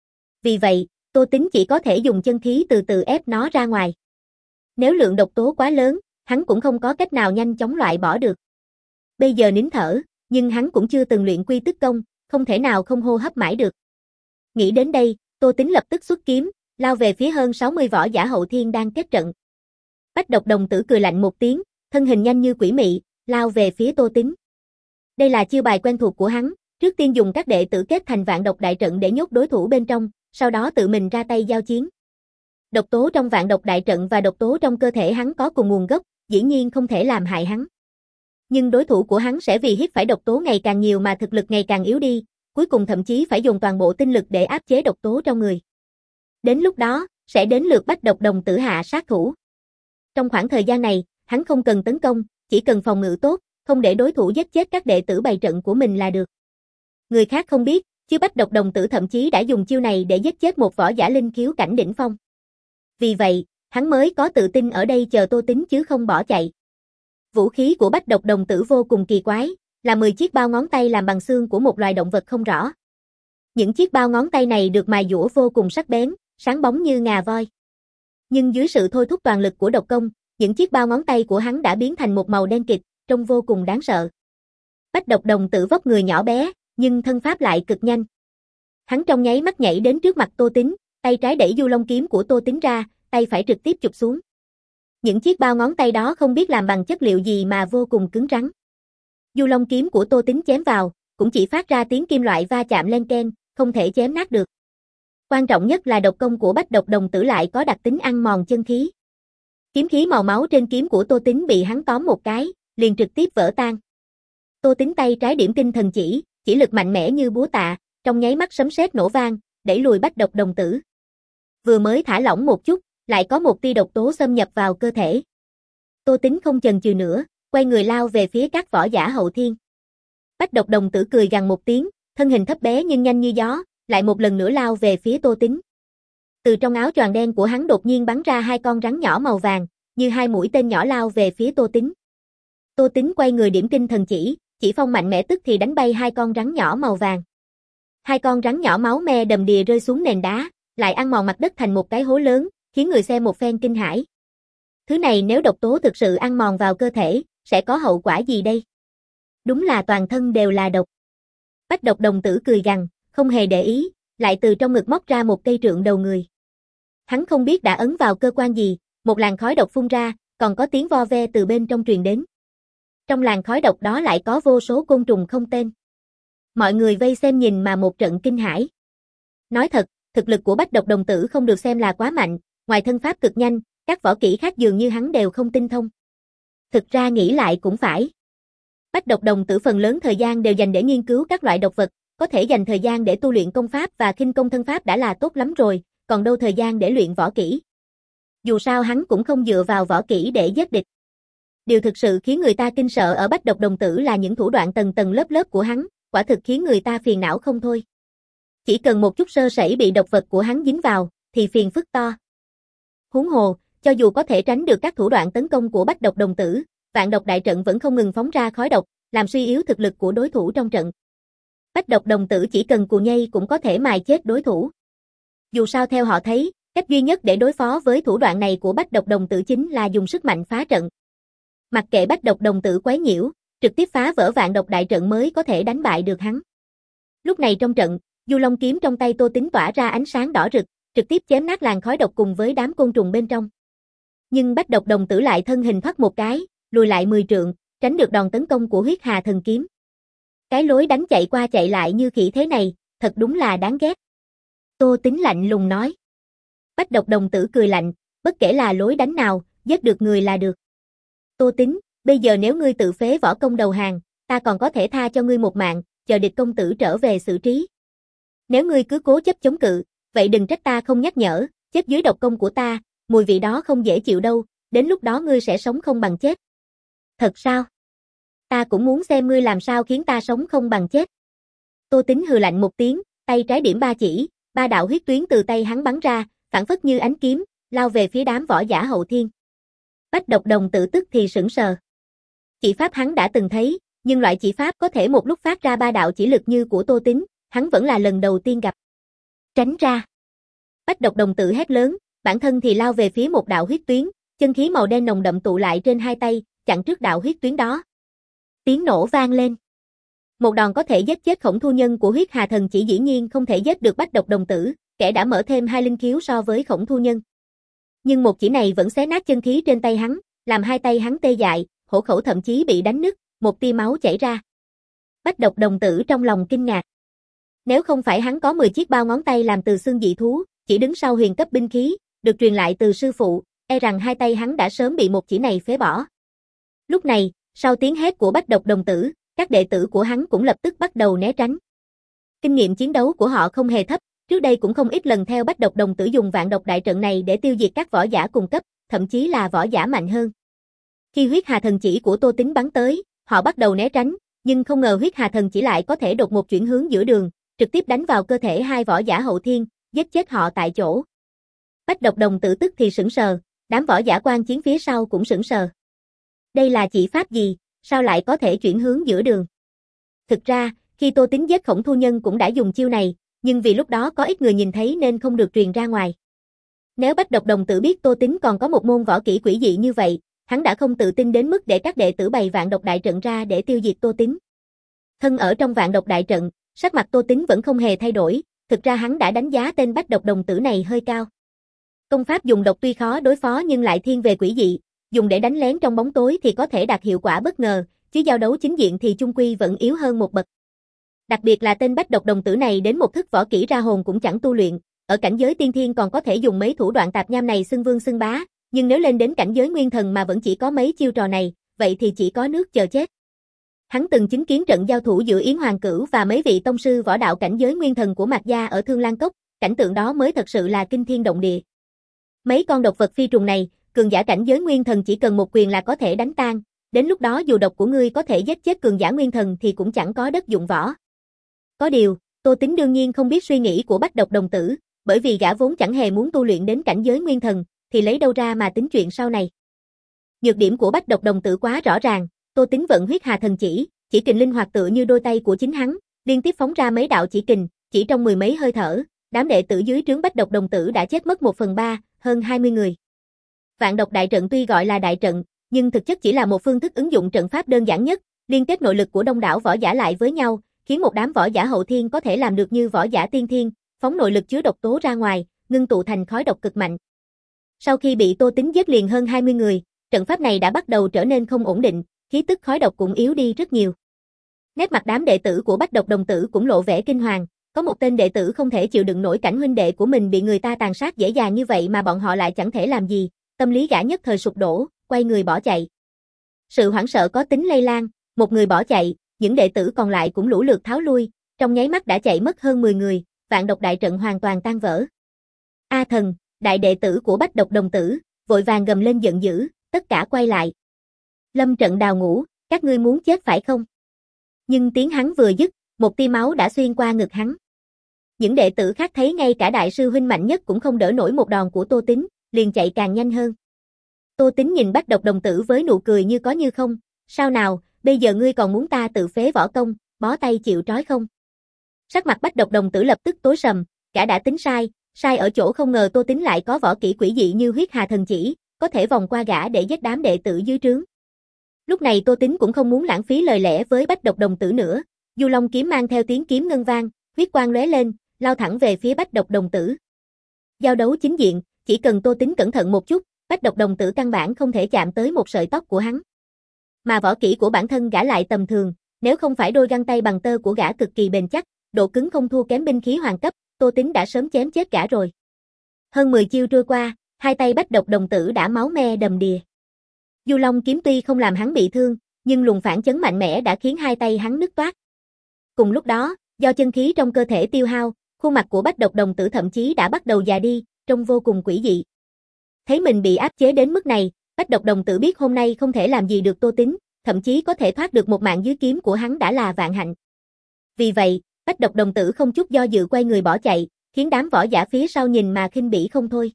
Vì vậy, Tô Tính chỉ có thể dùng chân khí từ từ ép nó ra ngoài. Nếu lượng độc tố quá lớn, hắn cũng không có cách nào nhanh chóng loại bỏ được. Bây giờ nín thở, nhưng hắn cũng chưa từng luyện quy tức công, không thể nào không hô hấp mãi được. Nghĩ đến đây, Tô Tính lập tức xuất kiếm, lao về phía hơn sáu mươi võ giả hậu thiên đang kết trận. Bách Độc đồng tử cười lạnh một tiếng, thân hình nhanh như quỷ mị, lao về phía Tô Tính. Đây là chiêu bài quen thuộc của hắn, trước tiên dùng các đệ tử kết thành vạn độc đại trận để nhốt đối thủ bên trong, sau đó tự mình ra tay giao chiến. Độc tố trong vạn độc đại trận và độc tố trong cơ thể hắn có cùng nguồn gốc, dĩ nhiên không thể làm hại hắn. Nhưng đối thủ của hắn sẽ vì hít phải độc tố ngày càng nhiều mà thực lực ngày càng yếu đi, cuối cùng thậm chí phải dùng toàn bộ tinh lực để áp chế độc tố trong người. Đến lúc đó, sẽ đến lượt Bách Độc đồng tử hạ sát thủ. Trong khoảng thời gian này, hắn không cần tấn công, chỉ cần phòng ngự tốt, không để đối thủ giết chết các đệ tử bày trận của mình là được. Người khác không biết, chứ Bách Độc đồng tử thậm chí đã dùng chiêu này để giết chết một võ giả linh khiếu cảnh đỉnh phong. Vì vậy, hắn mới có tự tin ở đây chờ Tô Tính chứ không bỏ chạy. Vũ khí của Bách Độc đồng tử vô cùng kỳ quái, là mười chiếc bao ngón tay làm bằng xương của một loài động vật không rõ, Những chiếc bao ngón tay này được mài dũa vô cùng sắc bén, sáng bóng như ngà voi. Nhưng dưới sự thôi thúc toàn lực của độc công, những chiếc bao ngón tay của hắn đã biến thành một màu đen kịt, trông vô cùng đáng sợ. Bách Độc Đồng Tử vóc người nhỏ bé, nhưng thân pháp lại cực nhanh. Hắn trong nháy mắt nhảy đến trước mặt Tô Tín, tay trái đẩy Du Long kiếm của Tô Tín ra, tay phải trực tiếp chụp xuống. Những chiếc bao ngón tay đó không biết làm bằng chất liệu gì mà vô cùng cứng rắn. Du Long kiếm của Tô Tín chém vào, cũng chỉ phát ra tiếng kim loại va chạm len keng, không thể chém nát được. Quan trọng nhất là độc công của Bách Độc Đồng Tử lại có đặc tính ăn mòn chân khí. Kiếm khí màu máu trên kiếm của Tô Tín bị hắn tóm một cái, liền trực tiếp vỡ tan. Tô Tín tay trái điểm kinh thần chỉ, chỉ lực mạnh mẽ như búa tạ, trong nháy mắt sấm sét nổ vang, đẩy lùi Bách Độc Đồng Tử. Vừa mới thả lỏng một chút, lại có một tia độc tố xâm nhập vào cơ thể. Tô Tín không chần chừ nữa, quay người lao về phía các võ giả hậu thiên. Bách Độc Đồng Tử cười gằn một tiếng, thân hình thấp bé nhưng nhanh như gió, lại một lần nữa lao về phía Tô Tín. Từ trong áo choàng đen của hắn đột nhiên bắn ra hai con rắn nhỏ màu vàng, như hai mũi tên nhỏ lao về phía Tô Tín. Tô Tín quay người điểm kinh thần chỉ, chỉ phong mạnh mẽ tức thì đánh bay hai con rắn nhỏ màu vàng. Hai con rắn nhỏ máu me đầm đìa rơi xuống nền đá, lại ăn mòn mặt đất thành một cái hố lớn, khiến người xem một phen kinh hãi. Thứ này nếu độc tố thực sự ăn mòn vào cơ thể, sẽ có hậu quả gì đây? Đúng là toàn thân đều là độc. Bách Độc Đồng Tử cười gằn, không hề để ý, lại từ trong ngực móc ra một cây trượng đầu người. Hắn không biết đã ấn vào cơ quan gì, một làn khói độc phun ra, còn có tiếng vo ve từ bên trong truyền đến. Trong làn khói độc đó lại có vô số côn trùng không tên. Mọi người vây xem nhìn mà một trận kinh hãi. Nói thật, thực lực của Bách Độc Đồng Tử không được xem là quá mạnh, ngoài thân pháp cực nhanh, các võ kỹ khác dường như hắn đều không tinh thông. Thực ra nghĩ lại cũng phải. Bách Độc Đồng Tử phần lớn thời gian đều dành để nghiên cứu các loại độc vật, có thể dành thời gian để tu luyện công pháp và khinh công thân pháp đã là tốt lắm rồi, còn đâu thời gian để luyện võ kỹ. Dù sao hắn cũng không dựa vào võ kỹ để giết địch. Điều thực sự khiến người ta kinh sợ ở Bách Độc Đồng Tử là những thủ đoạn tầng tầng lớp lớp của hắn, quả thực khiến người ta phiền não không thôi. Chỉ cần một chút sơ sẩy bị độc vật của hắn dính vào, thì phiền phức to. Huống hồ, cho dù có thể tránh được các thủ đoạn tấn công của Bách Độc Đồng Tử, Vạn Độc Đại Trận vẫn không ngừng phóng ra khói độc, làm suy yếu thực lực của đối thủ trong trận. Bách Độc Đồng Tử chỉ cần cù nhây cũng có thể mài chết đối thủ. Dù sao theo họ thấy, cách duy nhất để đối phó với thủ đoạn này của Bách Độc Đồng Tử chính là dùng sức mạnh phá trận. Mặc kệ Bách Độc Đồng Tử quấy nhiễu, trực tiếp phá vỡ Vạn Độc Đại Trận mới có thể đánh bại được hắn. Lúc này trong trận, Du Long kiếm trong tay Tô Tín tỏa ra ánh sáng đỏ rực, trực tiếp chém nát làn khói độc cùng với đám côn trùng bên trong. Nhưng Bách Độc Đồng Tử lại thân hình thoát một cái, lùi lại mười trượng, tránh được đòn tấn công của Huyết Hà Thần kiếm. Cái lối đánh chạy qua chạy lại như khỉ thế này, thật đúng là đáng ghét. Tô Tín lạnh lùng nói. Bách Độc Đồng Tử cười lạnh, bất kể là lối đánh nào, giết được người là được. Tô Tín, bây giờ nếu ngươi tự phế võ công đầu hàng, ta còn có thể tha cho ngươi một mạng, chờ địch công tử trở về xử trí. Nếu ngươi cứ cố chấp chống cự, vậy đừng trách ta không nhắc nhở, chết dưới độc công của ta, mùi vị đó không dễ chịu đâu, đến lúc đó ngươi sẽ sống không bằng chết. Thật sao? Ta cũng muốn xem ngươi làm sao khiến ta sống không bằng chết. Tô Tín hừ lạnh một tiếng, tay trái điểm ba chỉ, ba đạo huyết tuyến từ tay hắn bắn ra, phảng phất như ánh kiếm, lao về phía đám võ giả hậu thiên. Bách Độc Đồng Tử tức thì sững sờ. Chỉ pháp hắn đã từng thấy, nhưng loại chỉ pháp có thể một lúc phát ra ba đạo chỉ lực như của Tô Tín, hắn vẫn là lần đầu tiên gặp. Tránh ra. Bách Độc Đồng Tử hét lớn, bản thân thì lao về phía một đạo huyết tuyến, chân khí màu đen nồng đậm tụ lại trên hai tay, chặn trước đạo huyết tuyến đó. Tiếng nổ vang lên. Một đòn có thể giết chết Khổng Thu Nhân của Huyết Hà Thần chỉ dĩ nhiên không thể giết được Bách Độc Đồng Tử, kẻ đã mở thêm hai linh khiếu so với Khổng Thu Nhân. Nhưng một chỉ này vẫn xé nát chân khí trên tay hắn, làm hai tay hắn tê dại, hổ khẩu thậm chí bị đánh nứt, một tia máu chảy ra. Bách Độc Đồng Tử trong lòng kinh ngạc. Nếu không phải hắn có mười chiếc bao ngón tay làm từ xương dị thú, chỉ đứng sau huyền cấp binh khí, được truyền lại từ sư phụ, e rằng hai tay hắn đã sớm bị một chỉ này phế bỏ. Lúc này, sau tiếng hét của Bách Độc Đồng Tử, các đệ tử của hắn cũng lập tức bắt đầu né tránh. Kinh nghiệm chiến đấu của họ không hề thấp, trước đây cũng không ít lần theo Bách Độc Đồng Tử dùng Vạn Độc Đại Trận này để tiêu diệt các võ giả cùng cấp, thậm chí là võ giả mạnh hơn. Khi Huyết Hà Thần chỉ của Tô Tín bắn tới, họ bắt đầu né tránh, nhưng không ngờ Huyết Hà Thần chỉ lại có thể đột ngột chuyển hướng giữa đường, trực tiếp đánh vào cơ thể hai võ giả hậu thiên, giết chết họ tại chỗ. Bách Độc Đồng Tử tức thì sững sờ, đám võ giả quan chiến phía sau cũng sững sờ. Đây là chỉ pháp gì, sao lại có thể chuyển hướng giữa đường? Thực ra, khi Tô Tín giết Khổng Thu Nhân cũng đã dùng chiêu này, nhưng vì lúc đó có ít người nhìn thấy nên không được truyền ra ngoài. Nếu Bách Độc Đồng Tử biết Tô Tín còn có một môn võ kỹ quỷ dị như vậy, hắn đã không tự tin đến mức để các đệ tử bày vạn độc đại trận ra để tiêu diệt Tô Tín. Thân ở trong vạn độc đại trận, sắc mặt Tô Tín vẫn không hề thay đổi, thực ra hắn đã đánh giá tên Bách Độc Đồng Tử này hơi cao. Công pháp dùng độc tuy khó đối phó nhưng lại thiên về quỷ dị, dùng để đánh lén trong bóng tối thì có thể đạt hiệu quả bất ngờ, chứ giao đấu chính diện thì chung quy vẫn yếu hơn một bậc. Đặc biệt là tên Bách Độc Đồng Tử này đến một thức võ kỹ ra hồn cũng chẳng tu luyện, ở cảnh giới tiên thiên còn có thể dùng mấy thủ đoạn tạp nham này xưng vương xưng bá, nhưng nếu lên đến cảnh giới nguyên thần mà vẫn chỉ có mấy chiêu trò này, vậy thì chỉ có nước chờ chết. Hắn từng chứng kiến trận giao thủ giữa Yến Hoàng Cửu và mấy vị tông sư võ đạo cảnh giới nguyên thần của Mạc gia ở Thương Lan Cốc, cảnh tượng đó mới thật sự là kinh thiên động địa. Mấy con độc vật phi trùng này, cường giả cảnh giới nguyên thần chỉ cần một quyền là có thể đánh tan, đến lúc đó dù độc của ngươi có thể giết chết cường giả nguyên thần thì cũng chẳng có đất dụng võ. Có điều, Tô Tín đương nhiên không biết suy nghĩ của Bách Độc Đồng Tử, bởi vì gã vốn chẳng hề muốn tu luyện đến cảnh giới nguyên thần, thì lấy đâu ra mà tính chuyện sau này. Nhược điểm của Bách Độc Đồng Tử quá rõ ràng, Tô Tín vận huyết hà thần chỉ, chỉ kình linh hoạt tựa như đôi tay của chính hắn, liên tiếp phóng ra mấy đạo chỉ kình, chỉ trong mười mấy hơi thở, đám đệ tử dưới trướng Bách Độc Đồng Tử đã chết mất một phần ba, hơn hai mươi người. Vạn độc đại trận tuy gọi là đại trận, nhưng thực chất chỉ là một phương thức ứng dụng trận pháp đơn giản nhất, liên kết nội lực của đông đảo võ giả lại với nhau, khiến một đám võ giả hậu thiên có thể làm được như võ giả tiên thiên, phóng nội lực chứa độc tố ra ngoài, ngưng tụ thành khói độc cực mạnh. Sau khi bị Tô Tín giết liền hơn hai mươi người, trận pháp này đã bắt đầu trở nên không ổn định, khí tức khói độc cũng yếu đi rất nhiều. Nét mặt đám đệ tử của Bách Độc Đồng Tử cũng lộ vẻ kinh hoàng, có một tên đệ tử không thể chịu đựng nổi cảnh huynh đệ của mình bị người ta tàn sát dễ dàng như vậy mà bọn họ lại chẳng thể làm gì, tâm lý gã nhất thời sụp đổ, quay người bỏ chạy. Sự hoảng sợ có tính lây lan, một người bỏ chạy, những đệ tử còn lại cũng lũ lượt tháo lui, trong nháy mắt đã chạy mất hơn mười người, vạn độc đại trận hoàn toàn tan vỡ. A Thần, đại đệ tử của Bách Độc Đồng Tử, vội vàng gầm lên giận dữ, tất cả quay lại. Lâm trận đào ngũ, các ngươi muốn chết phải không? Nhưng tiếng hắn vừa dứt, một tia máu đã xuyên qua ngực hắn. Những đệ tử khác thấy ngay cả đại sư huynh mạnh nhất cũng không đỡ nổi một đòn của Tô Tín, liền chạy càng nhanh hơn. Tô Tín nhìn Bách Độc Đồng Tử với nụ cười như có như không, sao nào, bây giờ ngươi còn muốn ta tự phế võ công, bó tay chịu trói không? Sắc mặt Bách Độc Đồng Tử lập tức tối sầm, gã đã tính sai, sai ở chỗ không ngờ Tô Tín lại có võ kỹ quỷ dị như huyết hà thần chỉ, có thể vòng qua gã để giết đám đệ tử dưới trướng. Lúc này Tô Tín cũng không muốn lãng phí lời lẽ với Bách Độc Đồng Tử nữa, Du Long kiếm mang theo tiếng kiếm ngân vang, huyết quang lóe lên, lao thẳng về phía Bách Độc Đồng Tử. Giao đấu chính diện, chỉ cần Tô Tín cẩn thận một chút, Bách Độc Đồng Tử căn bản không thể chạm tới một sợi tóc của hắn. Mà võ kỹ của bản thân gã lại tầm thường, nếu không phải đôi găng tay bằng tơ của gã cực kỳ bền chắc, độ cứng không thua kém binh khí hoàng cấp, Tô Tín đã sớm chém chết gã rồi. Hơn mười chiêu trôi qua, hai tay Bách Độc Đồng Tử đã máu me đầm đìa. Du Long kiếm tuy không làm hắn bị thương, nhưng luồng phản chấn mạnh mẽ đã khiến hai tay hắn nứt toác. Cùng lúc đó, do chân khí trong cơ thể tiêu hao, khuôn mặt của Bách Độc Đồng Tử thậm chí đã bắt đầu già đi, trông vô cùng quỷ dị. Thấy mình bị áp chế đến mức này, Bách Độc Đồng Tử biết hôm nay không thể làm gì được Tô Tín, thậm chí có thể thoát được một mạng dưới kiếm của hắn đã là vạn hạnh. Vì vậy, Bách Độc Đồng Tử không chút do dự quay người bỏ chạy, khiến đám võ giả phía sau nhìn mà khinh bỉ không thôi.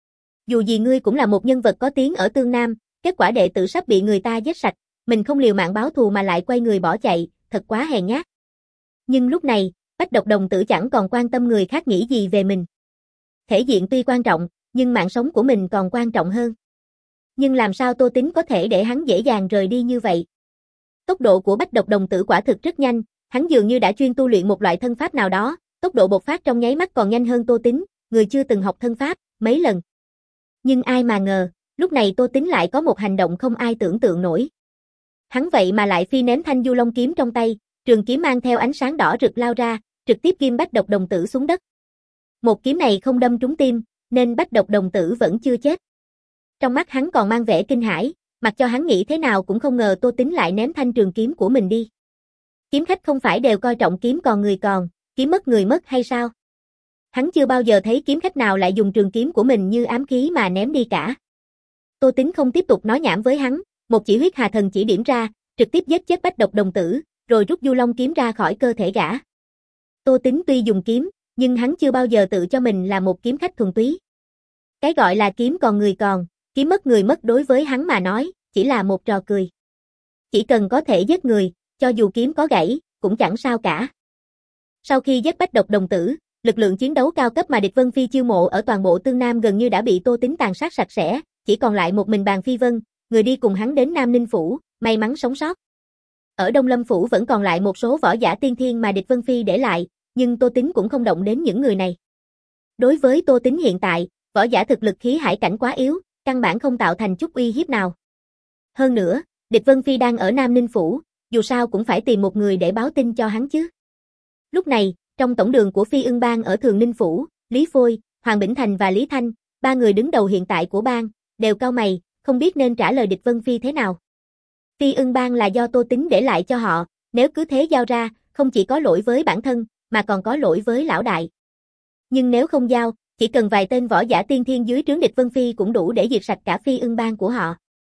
Dù gì ngươi cũng là một nhân vật có tiếng ở Tương Nam, kết quả đệ tử sắp bị người ta giết sạch, mình không liều mạng báo thù mà lại quay người bỏ chạy, thật quá hèn nhát. Nhưng lúc này, Bách Độc Đồng Tử chẳng còn quan tâm người khác nghĩ gì về mình. Thể diện tuy quan trọng, nhưng mạng sống của mình còn quan trọng hơn. Nhưng làm sao Tô Tín có thể để hắn dễ dàng rời đi như vậy? Tốc độ của Bách Độc Đồng Tử quả thực rất nhanh, hắn dường như đã chuyên tu luyện một loại thân pháp nào đó, tốc độ bộc phát trong nháy mắt còn nhanh hơn Tô Tín, người chưa từng học thân pháp, mấy lần. Nhưng ai mà ngờ, lúc này Tô Tín lại có một hành động không ai tưởng tượng nổi. Hắn vậy mà lại phi ném thanh Du Long kiếm trong tay, trường kiếm mang theo ánh sáng đỏ rực lao ra, trực tiếp ghim Bách Độc Đồng Tử xuống đất. Một kiếm này không đâm trúng tim, nên Bách Độc Đồng Tử vẫn chưa chết. Trong mắt hắn còn mang vẻ kinh hãi, mặc cho hắn nghĩ thế nào cũng không ngờ Tô Tín lại ném thanh trường kiếm của mình đi. Kiếm khách không phải đều coi trọng kiếm còn người còn, kiếm mất người mất hay sao? Hắn chưa bao giờ thấy kiếm khách nào lại dùng trường kiếm của mình như ám khí mà ném đi cả. Tô Tín không tiếp tục nói nhảm với hắn, một chỉ huyết hà thần chỉ điểm ra, trực tiếp giết chết Bách Độc Đồng Tử, rồi rút Du Long kiếm ra khỏi cơ thể gã. Tô Tín tuy dùng kiếm, nhưng hắn chưa bao giờ tự cho mình là một kiếm khách thuần túy. Cái gọi là kiếm còn người còn, kiếm mất người mất đối với hắn mà nói, chỉ là một trò cười. Chỉ cần có thể giết người, cho dù kiếm có gãy, cũng chẳng sao cả. Sau khi giết Bách Độc Đồng Tử, lực lượng chiến đấu cao cấp mà địch Vân Phi chiêu mộ ở toàn bộ Tương Nam gần như đã bị Tô Tính tàn sát sạch sẽ, chỉ còn lại một mình Bàn Phi Vân, người đi cùng hắn đến Nam Ninh Phủ, may mắn sống sót. Ở Đông Lâm Phủ vẫn còn lại một số võ giả tiên thiên mà địch Vân Phi để lại, nhưng Tô Tính cũng không động đến những người này. Đối với Tô Tính hiện tại, võ giả thực lực khí hải cảnh quá yếu, căn bản không tạo thành chút uy hiếp nào. Hơn nữa, địch Vân Phi đang ở Nam Ninh Phủ, dù sao cũng phải tìm một người để báo tin cho hắn chứ. Lúc này, trong tổng đường của Phi Ưng Bang ở Thường Ninh Phủ, Lý Phôi, Hoàng Bỉnh Thành và Lý Thanh, ba người đứng đầu hiện tại của bang, đều cau mày, không biết nên trả lời địch Vân Phi thế nào. Phi Ưng Bang là do Tô Tính để lại cho họ, nếu cứ thế giao ra, không chỉ có lỗi với bản thân, mà còn có lỗi với lão đại. Nhưng nếu không giao, chỉ cần vài tên võ giả tiên thiên dưới trướng địch Vân Phi cũng đủ để diệt sạch cả Phi Ưng Bang của họ.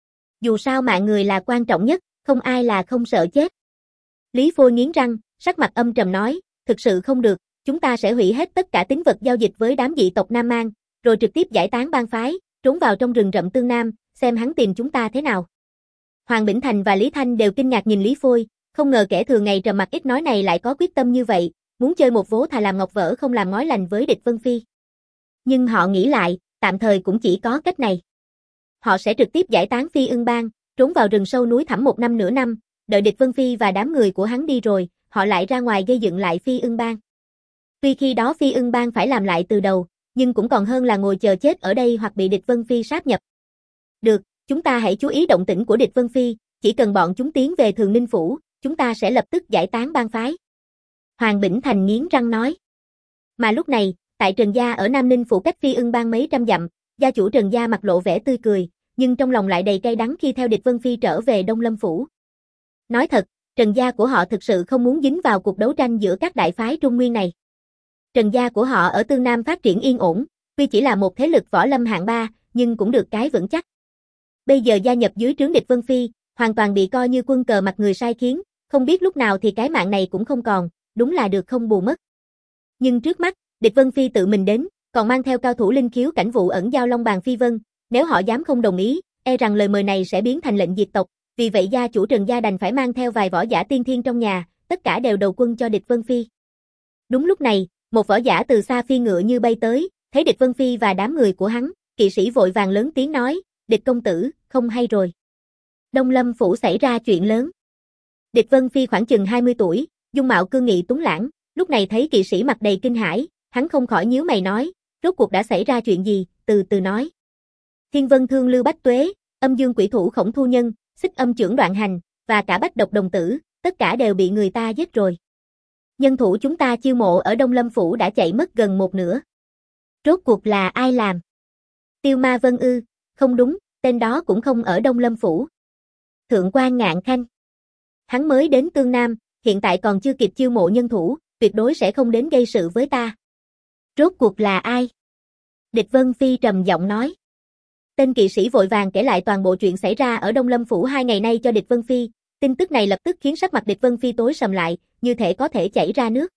Dù sao mạng người là quan trọng nhất, không ai là không sợ chết. Lý Phôi nghiến răng, sắc mặt âm trầm nói, thực sự không được, chúng ta sẽ hủy hết tất cả tín vật giao dịch với đám dị tộc Nam Mang, rồi trực tiếp giải tán bang phái, trốn vào trong rừng rậm Tương Nam, xem hắn tìm chúng ta thế nào. Hoàng Bỉnh Thành và Lý Thanh đều kinh ngạc nhìn Lý Phôi, không ngờ kẻ thường ngày trầm mặc ít nói này lại có quyết tâm như vậy, muốn chơi một vố thà làm ngọc vỡ không làm ngói lành với địch Vân Phi. Nhưng họ nghĩ lại, tạm thời cũng chỉ có cách này. Họ sẽ trực tiếp giải tán Phi Ưng Bang, trốn vào rừng sâu núi thẳm một năm nửa năm, đợi địch Vân Phi và đám người của hắn đi rồi, họ lại ra ngoài gây dựng lại Phi Ưng Bang. Tuy khi đó Phi Ưng Bang phải làm lại từ đầu, nhưng cũng còn hơn là ngồi chờ chết ở đây hoặc bị địch Vân Phi sáp nhập. Được, chúng ta hãy chú ý động tĩnh của địch Vân Phi, chỉ cần bọn chúng tiến về Thường Ninh Phủ, chúng ta sẽ lập tức giải tán bang phái. Hoàng Bỉnh Thành nghiến răng nói. Mà lúc này, tại Trần Gia ở Nam Ninh Phủ cách Phi Ưng Bang mấy trăm dặm, gia chủ Trần Gia mặt lộ vẻ tươi cười, nhưng trong lòng lại đầy cay đắng khi theo địch Vân Phi trở về Đông Lâm Phủ. Nói thật, Trần Gia của họ thực sự không muốn dính vào cuộc đấu tranh giữa các đại phái Trung Nguyên này. Trần Gia của họ ở Tương Nam phát triển yên ổn, tuy chỉ là một thế lực võ lâm hạng ba, nhưng cũng được cái vững chắc. Bây giờ gia nhập dưới trướng địch Vân Phi, hoàn toàn bị coi như quân cờ mặt người sai khiến, không biết lúc nào thì cái mạng này cũng không còn, đúng là được không bù mất. Nhưng trước mắt, địch Vân Phi tự mình đến, còn mang theo cao thủ linh khiếu cảnh vụ ẩn giao Long Bàn Phi Vân, nếu họ dám không đồng ý, e rằng lời mời này sẽ biến thành lệnh diệt tộc, vì vậy gia chủ Trần Gia đành phải mang theo vài võ giả tiên thiên trong nhà, tất cả đều đầu quân cho địch Vân Phi. Đúng lúc này, một võ giả từ xa phi ngựa như bay tới, thấy địch Vân Phi và đám người của hắn, kỵ sĩ vội vàng lớn tiếng nói, địch công tử, không hay rồi. Đông Lâm Phủ xảy ra chuyện lớn. Địch Vân Phi khoảng chừng hai mươi tuổi, dung mạo cương nghị tuấn lãng, lúc này thấy kỵ sĩ mặt đầy kinh hãi, hắn không khỏi nhíu mày nói, rốt cuộc đã xảy ra chuyện gì, từ từ nói. Thiên Vân Thương Lưu Bách Tuế, Âm Dương Quỷ Thủ Khổng Thu Nhân, Xích Âm Chưởng Đoạn Hành, và cả Bách Độc Đồng Tử, tất cả đều bị người ta giết rồi. Nhân thủ chúng ta chiêu mộ ở Đông Lâm Phủ đã chạy mất gần một nửa. Rốt cuộc là ai làm? Tiêu Ma Vân ư, không đúng, tên đó cũng không ở Đông Lâm Phủ. Thượng quan Ngạn Khanh. Hắn mới đến Tương Nam, hiện tại còn chưa kịp chiêu mộ nhân thủ, tuyệt đối sẽ không đến gây sự với ta. Rốt cuộc là ai? Địch Vân Phi trầm giọng nói. Tên kỵ sĩ vội vàng kể lại toàn bộ chuyện xảy ra ở Đông Lâm Phủ hai ngày nay cho địch Vân Phi, tin tức này lập tức khiến sắc mặt địch Vân Phi tối sầm lại, như thể có thể chảy ra nước.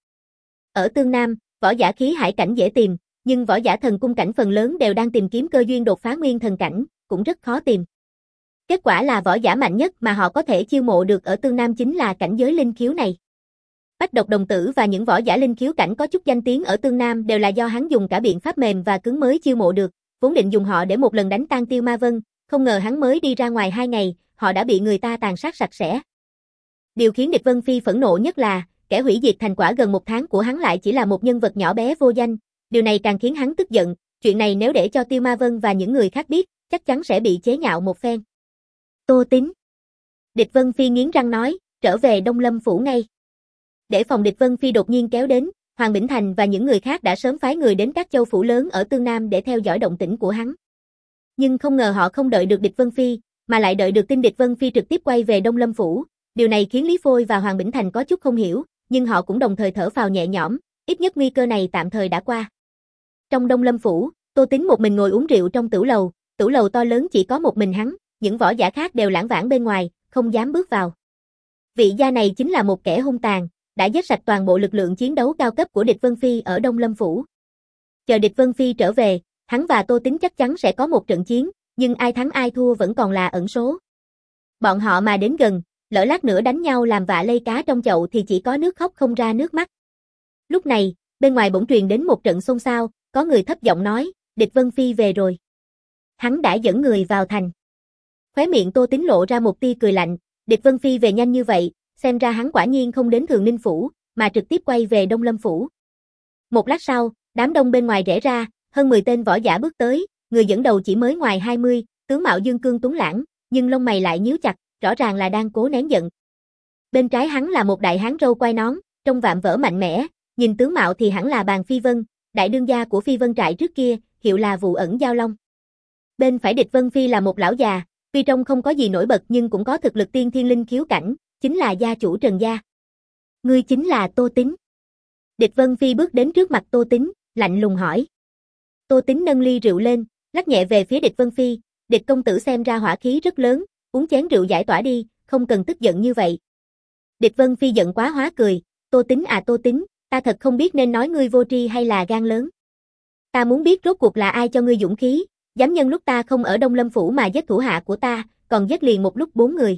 Ở Tương Nam, võ giả khí hải cảnh dễ tìm, nhưng võ giả thần cung cảnh phần lớn đều đang tìm kiếm cơ duyên đột phá nguyên thần cảnh, cũng rất khó tìm. Kết quả là võ giả mạnh nhất mà họ có thể chiêu mộ được ở Tương Nam chính là cảnh giới linh khiếu này. Bách Độc Đồng Tử và những võ giả linh khiếu cảnh có chút danh tiếng ở Tương Nam đều là do hắn dùng cả biện pháp mềm và cứng mới chiêu mộ được, vốn định dùng họ để một lần đánh tan Tiêu Ma Vân, không ngờ hắn mới đi ra ngoài hai ngày, họ đã bị người ta tàn sát sạch sẽ. Điều khiến địch Vân Phi phẫn nộ nhất là, kẻ hủy diệt thành quả gần một tháng của hắn lại chỉ là một nhân vật nhỏ bé vô danh, điều này càng khiến hắn tức giận, chuyện này nếu để cho Tiêu Ma Vân và những người khác biết, chắc chắn sẽ bị chế nhạo một phen. Tô Tính. Địch Vân Phi nghiến răng nói, trở về Đông Lâm Phủ ngay. Để phòng địch Vân Phi đột nhiên kéo đến, Hoàng Bỉnh Thành và những người khác đã sớm phái người đến các châu phủ lớn ở Tương Nam để theo dõi động tĩnh của hắn. Nhưng không ngờ họ không đợi được địch Vân Phi, mà lại đợi được tin địch Vân Phi trực tiếp quay về Đông Lâm Phủ. Điều này khiến Lý Phôi và Hoàng Bỉnh Thành có chút không hiểu, nhưng họ cũng đồng thời thở phào nhẹ nhõm, ít nhất nguy cơ này tạm thời đã qua. Trong Đông Lâm Phủ, Tô Tính một mình ngồi uống rượu trong tửu lầu, tửu lầu to lớn chỉ có một mình hắn, những võ giả khác đều lảng vảng bên ngoài, không dám bước vào. Vị gia này chính là một kẻ hung tàn, đã giết sạch toàn bộ lực lượng chiến đấu cao cấp của địch Vân Phi ở Đông Lâm Phủ. Chờ địch Vân Phi trở về, hắn và Tô Tính chắc chắn sẽ có một trận chiến, nhưng ai thắng ai thua vẫn còn là ẩn số. Bọn họ mà đến gần, lỡ lát nữa đánh nhau làm vạ lây cá trong chậu thì chỉ có nước khóc không ra nước mắt. Lúc này, Bên ngoài bỗng truyền đến một trận xôn xao, có người thấp giọng nói, Địch Vân Phi về rồi. Hắn đã dẫn người vào thành. Khóe miệng Tô Tín lộ ra một tia cười lạnh, Địch Vân Phi về nhanh như vậy, xem ra hắn quả nhiên không đến Thường Ninh Phủ, mà trực tiếp quay về Đông Lâm Phủ. Một lát sau, đám đông bên ngoài rẽ ra, hơn mười tên võ giả bước tới, người dẫn đầu chỉ mới ngoài hai mươi, tướng mạo dương cương tuấn lãng, nhưng lông mày lại nhíu chặt, rõ ràng là đang cố nén giận. Bên trái hắn là một đại hán râu quai nón, trông vạm vỡ mạnh mẽ, nhìn tướng mạo thì hẳn là Bàn Phi Vân, đại đương gia của Phi Vân trại trước kia, hiệu là Vụ Ẩn Giao Long. Bên phải Địch Vân Phi là một lão già, tuy trông không có gì nổi bật nhưng cũng có thực lực tiên thiên linh khiếu cảnh, chính là gia chủ Trần gia. Ngươi chính là Tô Tín. Địch Vân Phi bước đến trước mặt Tô Tín, lạnh lùng hỏi. Tô Tín nâng ly rượu lên, lắc nhẹ về phía Địch Vân Phi, Địch công tử xem ra hỏa khí rất lớn, uống chén rượu giải tỏa đi, không cần tức giận như vậy. Địch Vân Phi giận quá hóa cười, Tô Tín à Tô Tín, ta thật không biết nên nói ngươi vô tri hay là gan lớn. Ta muốn biết rốt cuộc là ai cho ngươi dũng khí, dám nhân lúc ta không ở Đông Lâm Phủ mà giết thủ hạ của ta, còn giết liền một lúc bốn người.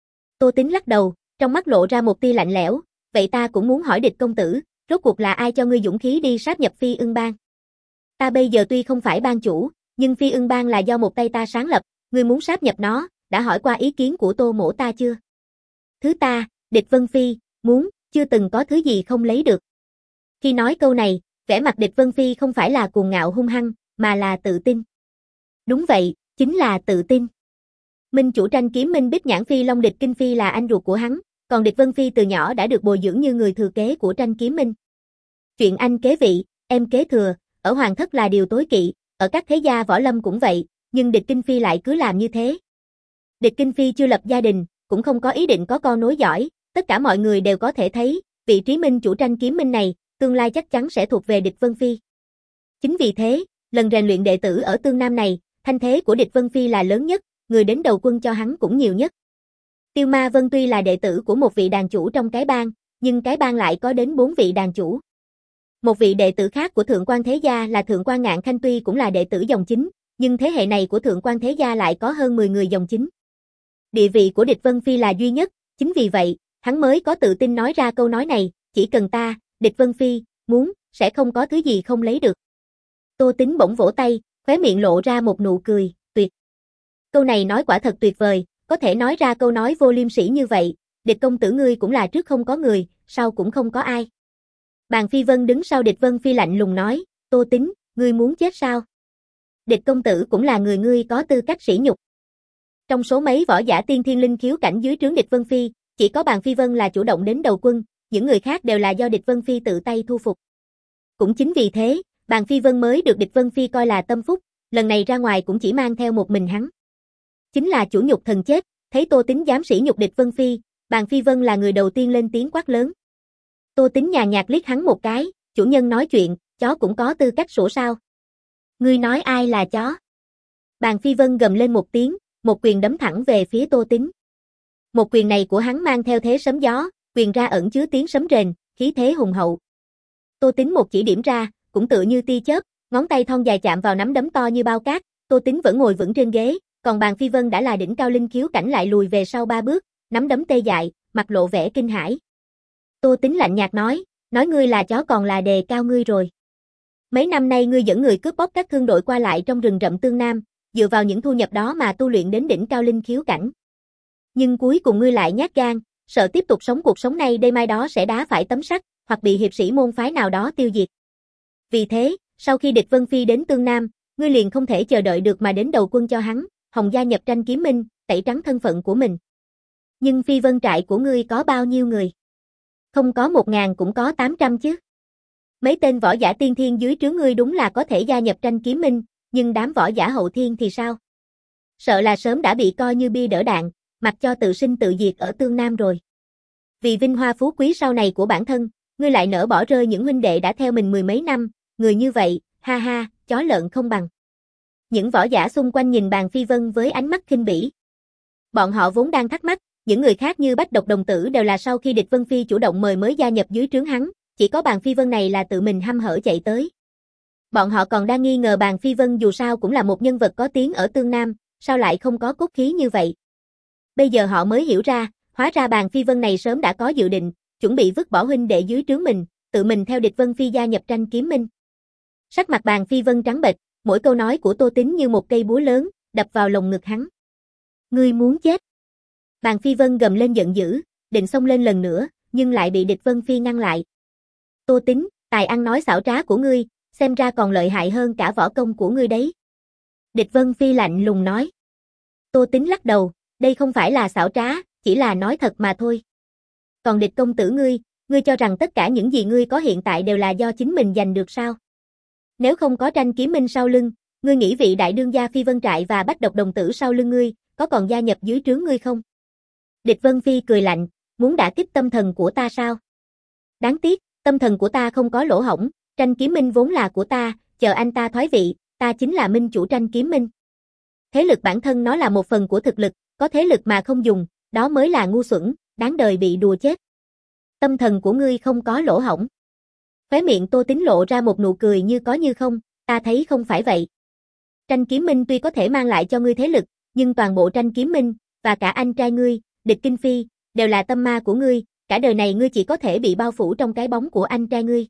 Tô Tín lắc đầu, trong mắt lộ ra một tia lạnh lẽo, vậy ta cũng muốn hỏi Địch công tử, rốt cuộc là ai cho ngươi dũng khí đi sáp nhập Phi Ưng Bang? Ta bây giờ tuy không phải bang chủ, nhưng Phi Ưng Bang là do một tay ta sáng lập, ngươi muốn sáp nhập nó, đã hỏi qua ý kiến của Tô mỗ ta chưa? Thứ ta, Địch Vân Phi, muốn, chưa từng có thứ gì không lấy được. Khi nói câu này, vẻ mặt Địch Vân Phi không phải là cuồng ngạo hung hăng, mà là tự tin. Đúng vậy, chính là tự tin. Minh chủ Tranh Kiếm Minh Bích Nhãn Phi Long Địch Kinh Phi là anh ruột của hắn, còn Địch Vân Phi từ nhỏ đã được bồi dưỡng như người thừa kế của Tranh Kiếm Minh. Chuyện anh kế vị, em kế thừa, ở hoàng thất là điều tối kỵ, ở các thế gia võ lâm cũng vậy, nhưng Địch Kinh Phi lại cứ làm như thế. Địch Kinh Phi chưa lập gia đình, cũng không có ý định có con nối dõi, tất cả mọi người đều có thể thấy, vị trí minh chủ Tranh Kiếm Minh này, tương lai chắc chắn sẽ thuộc về Địch Vân Phi. Chính vì thế, lần rèn luyện đệ tử ở Tương Nam này, thanh thế của Địch Vân Phi là lớn nhất, người đến đầu quân cho hắn cũng nhiều nhất. Tiêu Ma Vân tuy là đệ tử của một vị đàn chủ trong cái bang, nhưng cái bang lại có đến bốn vị đàn chủ. Một vị đệ tử khác của Thượng Quan Thế Gia là Thượng Quan Ngạn Khanh tuy cũng là đệ tử dòng chính, nhưng thế hệ này của Thượng Quan Thế Gia lại có hơn mười người dòng chính. Địa vị của Địch Vân Phi là duy nhất, chính vì vậy, hắn mới có tự tin nói ra câu nói này, chỉ cần ta, Địch Vân Phi, muốn, sẽ không có thứ gì không lấy được. Tô Tín bỗng vỗ tay, khóe miệng lộ ra một nụ cười, tuyệt. Câu này nói quả thật tuyệt vời, có thể nói ra câu nói vô liêm sỉ như vậy, Địch công tử ngươi cũng là trước không có người, sau cũng không có ai. Bàn Phi Vân đứng sau Địch Vân Phi lạnh lùng nói, Tô Tín, ngươi muốn chết sao? Địch công tử cũng là người ngươi có tư cách sỉ nhục. Trong số mấy võ giả tiên thiên linh khiếu cảnh dưới trướng Địch Vân Phi, chỉ có Bàn Phi Vân là chủ động đến đầu quân, những người khác đều là do Địch Vân Phi tự tay thu phục. Cũng chính vì thế, Bàn Phi Vân mới được Địch Vân Phi coi là tâm phúc, lần này ra ngoài cũng chỉ mang theo một mình hắn. Chính là chủ nhục thần chết, thấy Tô Tín dám sỉ nhục Địch Vân Phi, Bàn Phi Vân là người đầu tiên lên tiếng quát lớn. Tô Tín nhàn nhạt liếc hắn một cái, chủ nhân nói chuyện, chó cũng có tư cách sủa sao? Ngươi nói ai là chó? Bàn Phi Vân gầm lên một tiếng, một quyền đấm thẳng về phía Tô Tín. Một quyền này của hắn mang theo thế sấm gió, quyền ra ẩn chứa tiếng sấm rền, khí thế hùng hậu. Tô Tín một chỉ điểm ra, cũng tựa như tia chớp, ngón tay thon dài chạm vào nắm đấm to như bao cát, Tô Tín vẫn ngồi vững trên ghế, còn Bàn Phi Vân đã là đỉnh cao linh khiếu cảnh lại lùi về sau ba bước, nắm đấm tê dại, mặt lộ vẻ kinh hãi. Tô Tín lạnh nhạt nói, nói ngươi là chó còn là đề cao ngươi rồi. Mấy năm nay ngươi dẫn người cướp bóc các thương đội qua lại trong rừng rậm Tương Nam, dựa vào những thu nhập đó mà tu luyện đến đỉnh cao linh khiếu cảnh. Nhưng cuối cùng ngươi lại nhát gan, sợ tiếp tục sống cuộc sống này đây mai đó sẽ đá phải tấm sắt, hoặc bị hiệp sĩ môn phái nào đó tiêu diệt. Vì thế, sau khi Địch Vân Phi đến Tương Nam, ngươi liền không thể chờ đợi được mà đến đầu quân cho hắn, hòng gia nhập Tranh Kiếm Minh, tẩy trắng thân phận của mình. Nhưng Phi Vân trại của ngươi có bao nhiêu người? Không có một ngàn cũng có tám trăm chứ. Mấy tên võ giả tiên thiên dưới trướng ngươi đúng là có thể gia nhập Tranh Kiếm Minh, nhưng đám võ giả hậu thiên thì sao? Sợ là sớm đã bị coi như bia đỡ đạn, mặc cho tự sinh tự diệt ở Tương Nam rồi. Vì vinh hoa phú quý sau này của bản thân, ngươi lại nỡ bỏ rơi những huynh đệ đã theo mình mười mấy năm, người như vậy, ha ha, chó lợn không bằng. Những võ giả xung quanh nhìn Bàn Phi Vân với ánh mắt khinh bỉ. Bọn họ vốn đang thắc mắc, những người khác như Bách Độc đồng tử đều là sau khi Địch Vân Phi chủ động mời mới gia nhập dưới trướng hắn, chỉ có Bàn Phi Vân này là tự mình hăm hở chạy tới. Bọn họ còn đang nghi ngờ Bàn Phi Vân dù sao cũng là một nhân vật có tiếng ở Tương Nam, sao lại không có cốt khí như vậy. Bây giờ họ mới hiểu ra, hóa ra Bàn Phi Vân này sớm đã có dự định, chuẩn bị vứt bỏ huynh đệ dưới trướng mình, tự mình theo Địch Vân Phi gia nhập tranh kiếm minh. Sắc mặt Bàn Phi Vân trắng bệch, mỗi câu nói của Tô Tín như một cây búa lớn, đập vào lồng ngực hắn. Ngươi muốn chết. Bàn Phi Vân gầm lên giận dữ, định xông lên lần nữa, nhưng lại bị Địch Vân Phi ngăn lại. Tô Tín, tài ăn nói xảo trá của ngươi, xem ra còn lợi hại hơn cả võ công của ngươi đấy. Địch Vân Phi lạnh lùng nói. Tô Tín lắc đầu, đây không phải là xảo trá, chỉ là nói thật mà thôi. Còn Địch công tử ngươi, ngươi cho rằng tất cả những gì ngươi có hiện tại đều là do chính mình giành được sao? Nếu không có tranh kiếm minh sau lưng, ngươi nghĩ vị đại đương gia Phi Vân Trại và Bách Độc đồng tử sau lưng ngươi, có còn gia nhập dưới trướng ngươi không? Địch Vân Phi cười lạnh, muốn đả kích tâm thần của ta sao? Đáng tiếc, tâm thần của ta không có lỗ hổng, tranh kiếm minh vốn là của ta, chờ anh ta thoái vị, ta chính là minh chủ tranh kiếm minh. Thế lực bản thân nó là một phần của thực lực, có thế lực mà không dùng, đó mới là ngu xuẩn, đáng đời bị đùa chết. Tâm thần của ngươi không có lỗ hổng. Khóe miệng Tô Tín lộ ra một nụ cười như có như không, ta thấy không phải vậy. Tranh kiếm minh tuy có thể mang lại cho ngươi thế lực, nhưng toàn bộ tranh kiếm minh, và cả anh trai ngươi, Địch Kinh Phi, đều là tâm ma của ngươi, cả đời này ngươi chỉ có thể bị bao phủ trong cái bóng của anh trai ngươi.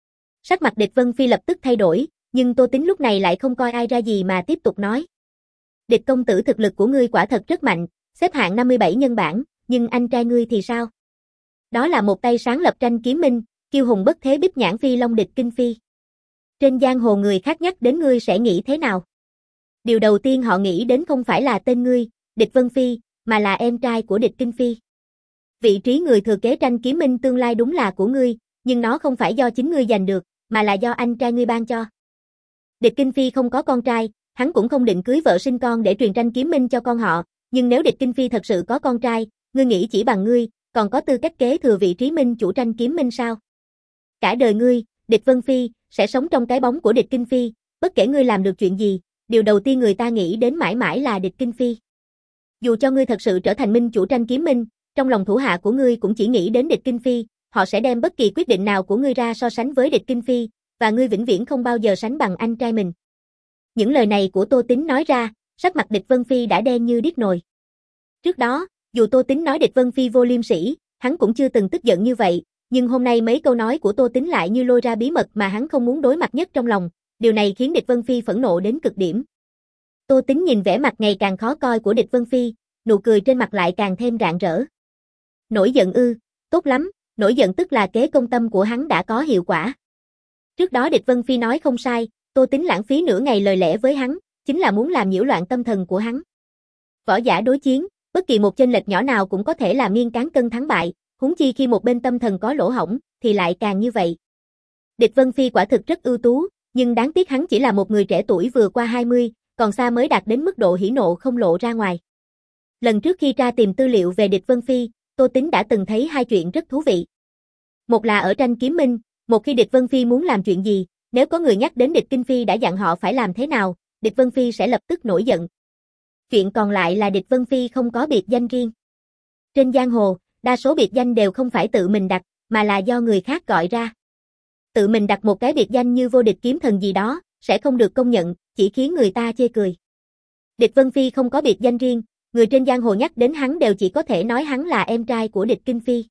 Sắc mặt Địch Vân Phi lập tức thay đổi, nhưng Tô Tín lúc này lại không coi ai ra gì mà tiếp tục nói. Địch công tử thực lực của ngươi quả thật rất mạnh, xếp hạng năm mươi bảy nhân bảng, nhưng anh trai ngươi thì sao? Đó là một tay sáng lập tranh kiếm minh, kiêu hùng bất thế Bích Nhãn Phi Long Địch Kinh Phi. Trên giang hồ người khác nhắc đến ngươi sẽ nghĩ thế nào? Điều đầu tiên họ nghĩ đến không phải là tên ngươi, Địch Vân Phi, mà là em trai của Địch Kinh Phi. Vị trí người thừa kế tranh kiếm minh tương lai đúng là của ngươi, nhưng nó không phải do chính ngươi giành được, mà là do anh trai ngươi ban cho. Địch Kinh Phi không có con trai, hắn cũng không định cưới vợ sinh con để truyền tranh kiếm minh cho con họ, nhưng nếu Địch Kinh Phi thật sự có con trai, ngươi nghĩ chỉ bằng ngươi, còn có tư cách kế thừa vị trí minh chủ tranh kiếm minh sao? Cả đời ngươi, Địch Vân Phi, sẽ sống trong cái bóng của Địch Kinh Phi, bất kể ngươi làm được chuyện gì, điều đầu tiên người ta nghĩ đến mãi mãi là Địch Kinh Phi. Dù cho ngươi thật sự trở thành minh chủ tranh kiếm minh, trong lòng thủ hạ của ngươi cũng chỉ nghĩ đến Địch Kinh Phi, họ sẽ đem bất kỳ quyết định nào của ngươi ra so sánh với Địch Kinh Phi, và ngươi vĩnh viễn không bao giờ sánh bằng anh trai mình. Những lời này của Tô Tín nói ra, sắc mặt Địch Vân Phi đã đen như điếc nồi. Trước đó, dù Tô Tín nói Địch Vân Phi vô liêm sỉ, hắn cũng chưa từng tức giận như vậy, nhưng hôm nay mấy câu nói của Tô Tín lại như lôi ra bí mật mà hắn không muốn đối mặt nhất trong lòng, điều này khiến Địch Vân Phi phẫn nộ đến cực điểm. Tô Tín nhìn vẻ mặt ngày càng khó coi của Địch Vân Phi, nụ cười trên mặt lại càng thêm rạng rỡ. Nổi giận ư, tốt lắm, nổi giận tức là kế công tâm của hắn đã có hiệu quả. Trước đó Địch Vân Phi nói không sai, Tô Tín lãng phí nửa ngày lời lẽ với hắn, chính là muốn làm nhiễu loạn tâm thần của hắn. Võ giả đối chiến, bất kỳ một chênh lệch nhỏ nào cũng có thể làm nghiêng cán cân thắng bại, huống chi khi một bên tâm thần có lỗ hổng, thì lại càng như vậy. Địch Vân Phi quả thực rất ưu tú, nhưng đáng tiếc hắn chỉ là một người trẻ tuổi vừa qua hai mươi, còn xa mới đạt đến mức độ hỉ nộ không lộ ra ngoài. Lần trước khi tra tìm tư liệu về Địch Vân Phi, Tô Tín đã từng thấy hai chuyện rất thú vị. Một là ở tranh kiếm minh, một khi Địch Vân Phi muốn làm chuyện gì, nếu có người nhắc đến Địch Kinh Phi đã dặn họ phải làm thế nào, Địch Vân Phi sẽ lập tức nổi giận. Chuyện còn lại là Địch Vân Phi không có biệt danh riêng. Trên giang hồ, đa số biệt danh đều không phải tự mình đặt, mà là do người khác gọi ra. Tự mình đặt một cái biệt danh như vô địch kiếm thần gì đó, sẽ không được công nhận, chỉ khiến người ta chê cười. Địch Vân Phi không có biệt danh riêng, người trên giang hồ nhắc đến hắn đều chỉ có thể nói hắn là em trai của Địch Kinh Phi.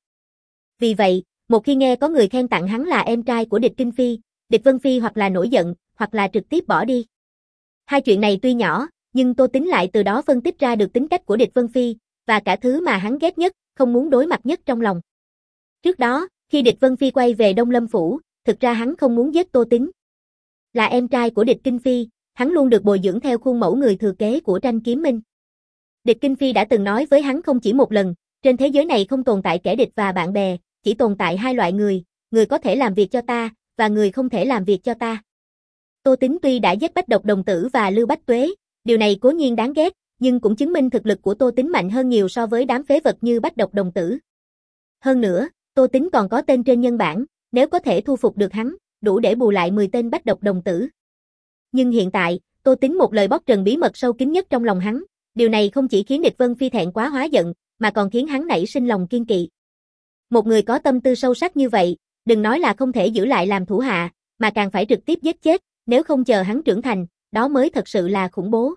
Vì vậy, một khi nghe có người khen tặng hắn là em trai của Địch Kinh Phi, Địch Vân Phi hoặc là nổi giận, hoặc là trực tiếp bỏ đi. Hai chuyện này tuy nhỏ, nhưng Tô Tín lại từ đó phân tích ra được tính cách của Địch Vân Phi, và cả thứ mà hắn ghét nhất, không muốn đối mặt nhất trong lòng. Trước đó, khi Địch Vân Phi quay về Đông Lâm Phủ, thực ra hắn không muốn giết Tô Tín. Là em trai của Địch Kinh Phi, hắn luôn được bồi dưỡng theo khuôn mẫu người thừa kế của tranh kiếm minh. Địch Kinh Phi đã từng nói với hắn không chỉ một lần, trên thế giới này không tồn tại kẻ địch và bạn bè, chỉ tồn tại hai loại người, người có thể làm việc cho ta, và người không thể làm việc cho ta. Tô Tín tuy đã giết Bách Độc đồng tử và Lưu Bách Tuế, điều này cố nhiên đáng ghét, nhưng cũng chứng minh thực lực của Tô Tín mạnh hơn nhiều so với đám phế vật như Bách Độc đồng tử. Hơn nữa, Tô Tín còn có tên trên nhân bảng, nếu có thể thu phục được hắn, đủ để bù lại mười tên Bách Độc đồng tử. Nhưng hiện tại, Tô Tín một lời bóc trần bí mật sâu kín nhất trong lòng hắn, điều này không chỉ khiến Địch Vân Phi thẹn quá hóa giận, mà còn khiến hắn nảy sinh lòng kiên kỵ. Một người có tâm tư sâu sắc như vậy, đừng nói là không thể giữ lại làm thủ hạ, mà càng phải trực tiếp giết chết, nếu không chờ hắn trưởng thành, đó mới thật sự là khủng bố.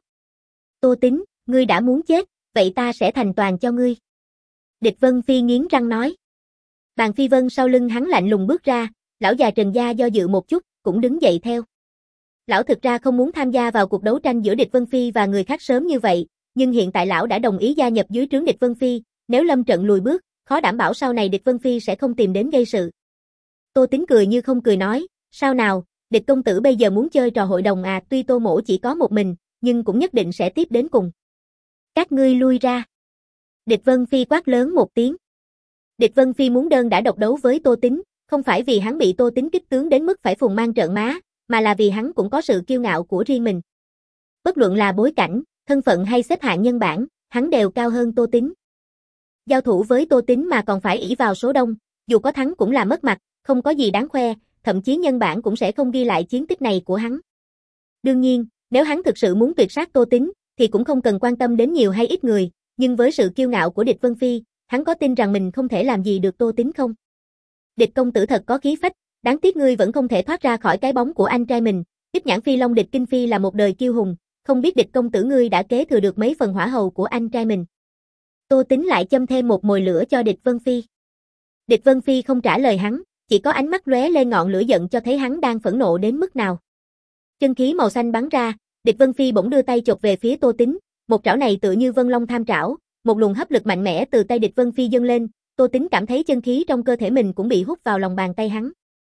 Tô Tín, ngươi đã muốn chết, vậy ta sẽ thành toàn cho ngươi. Địch Vân Phi nghiến răng nói. Bàn Phi Vân sau lưng hắn lạnh lùng bước ra, Lão già Trần gia do dự một chút, cũng đứng dậy theo. Lão thực ra không muốn tham gia vào cuộc đấu tranh giữa địch Vân Phi và người khác sớm như vậy, nhưng hiện tại lão đã đồng ý gia nhập dưới trướng địch Vân Phi, nếu lâm trận lùi bước, khó đảm bảo sau này địch Vân Phi sẽ không tìm đến gây sự. Tô Tín cười như không cười nói, sao nào, địch công tử bây giờ muốn chơi trò hội đồng à, tuy Tô mỗ chỉ có một mình, nhưng cũng nhất định sẽ tiếp đến cùng. Các ngươi lui ra. Địch Vân Phi quát lớn một tiếng. Địch Vân Phi muốn đơn đã độc đấu với Tô Tín, không phải vì hắn bị Tô Tín kích tướng đến mức phải phùng mang trợn má, mà là vì hắn cũng có sự kiêu ngạo của riêng mình. Bất luận là bối cảnh, thân phận hay xếp hạng nhân bản, hắn đều cao hơn Tô Tín. Giao thủ với Tô Tín mà còn phải ỷ vào số đông, dù có thắng cũng là mất mặt, không có gì đáng khoe, thậm chí nhân bản cũng sẽ không ghi lại chiến tích này của hắn. Đương nhiên, nếu hắn thực sự muốn tuyệt sát Tô Tín, thì cũng không cần quan tâm đến nhiều hay ít người, nhưng với sự kiêu ngạo của địch Vân Phi, hắn có tin rằng mình không thể làm gì được Tô Tín không? Địch công tử thật có khí phách, đáng tiếc ngươi vẫn không thể thoát ra khỏi cái bóng của anh trai mình, Bích Nhãn Phi Long địch Kinh Phi là một đời kiêu hùng, không biết địch công tử ngươi đã kế thừa được mấy phần hỏa hầu của anh trai mình. Tô Tín lại châm thêm một mồi lửa cho địch Vân Phi. Địch Vân Phi không trả lời hắn, chỉ có ánh mắt lóe lên ngọn lửa giận cho thấy hắn đang phẫn nộ đến mức nào. Chân khí màu xanh bắn ra, địch Vân Phi bỗng đưa tay chộp về phía Tô Tín, một trảo này tựa như Vân Long tham trảo, một luồng hấp lực mạnh mẽ từ tay địch Vân Phi dâng lên, Tô Tín cảm thấy chân khí trong cơ thể mình cũng bị hút vào lòng bàn tay hắn.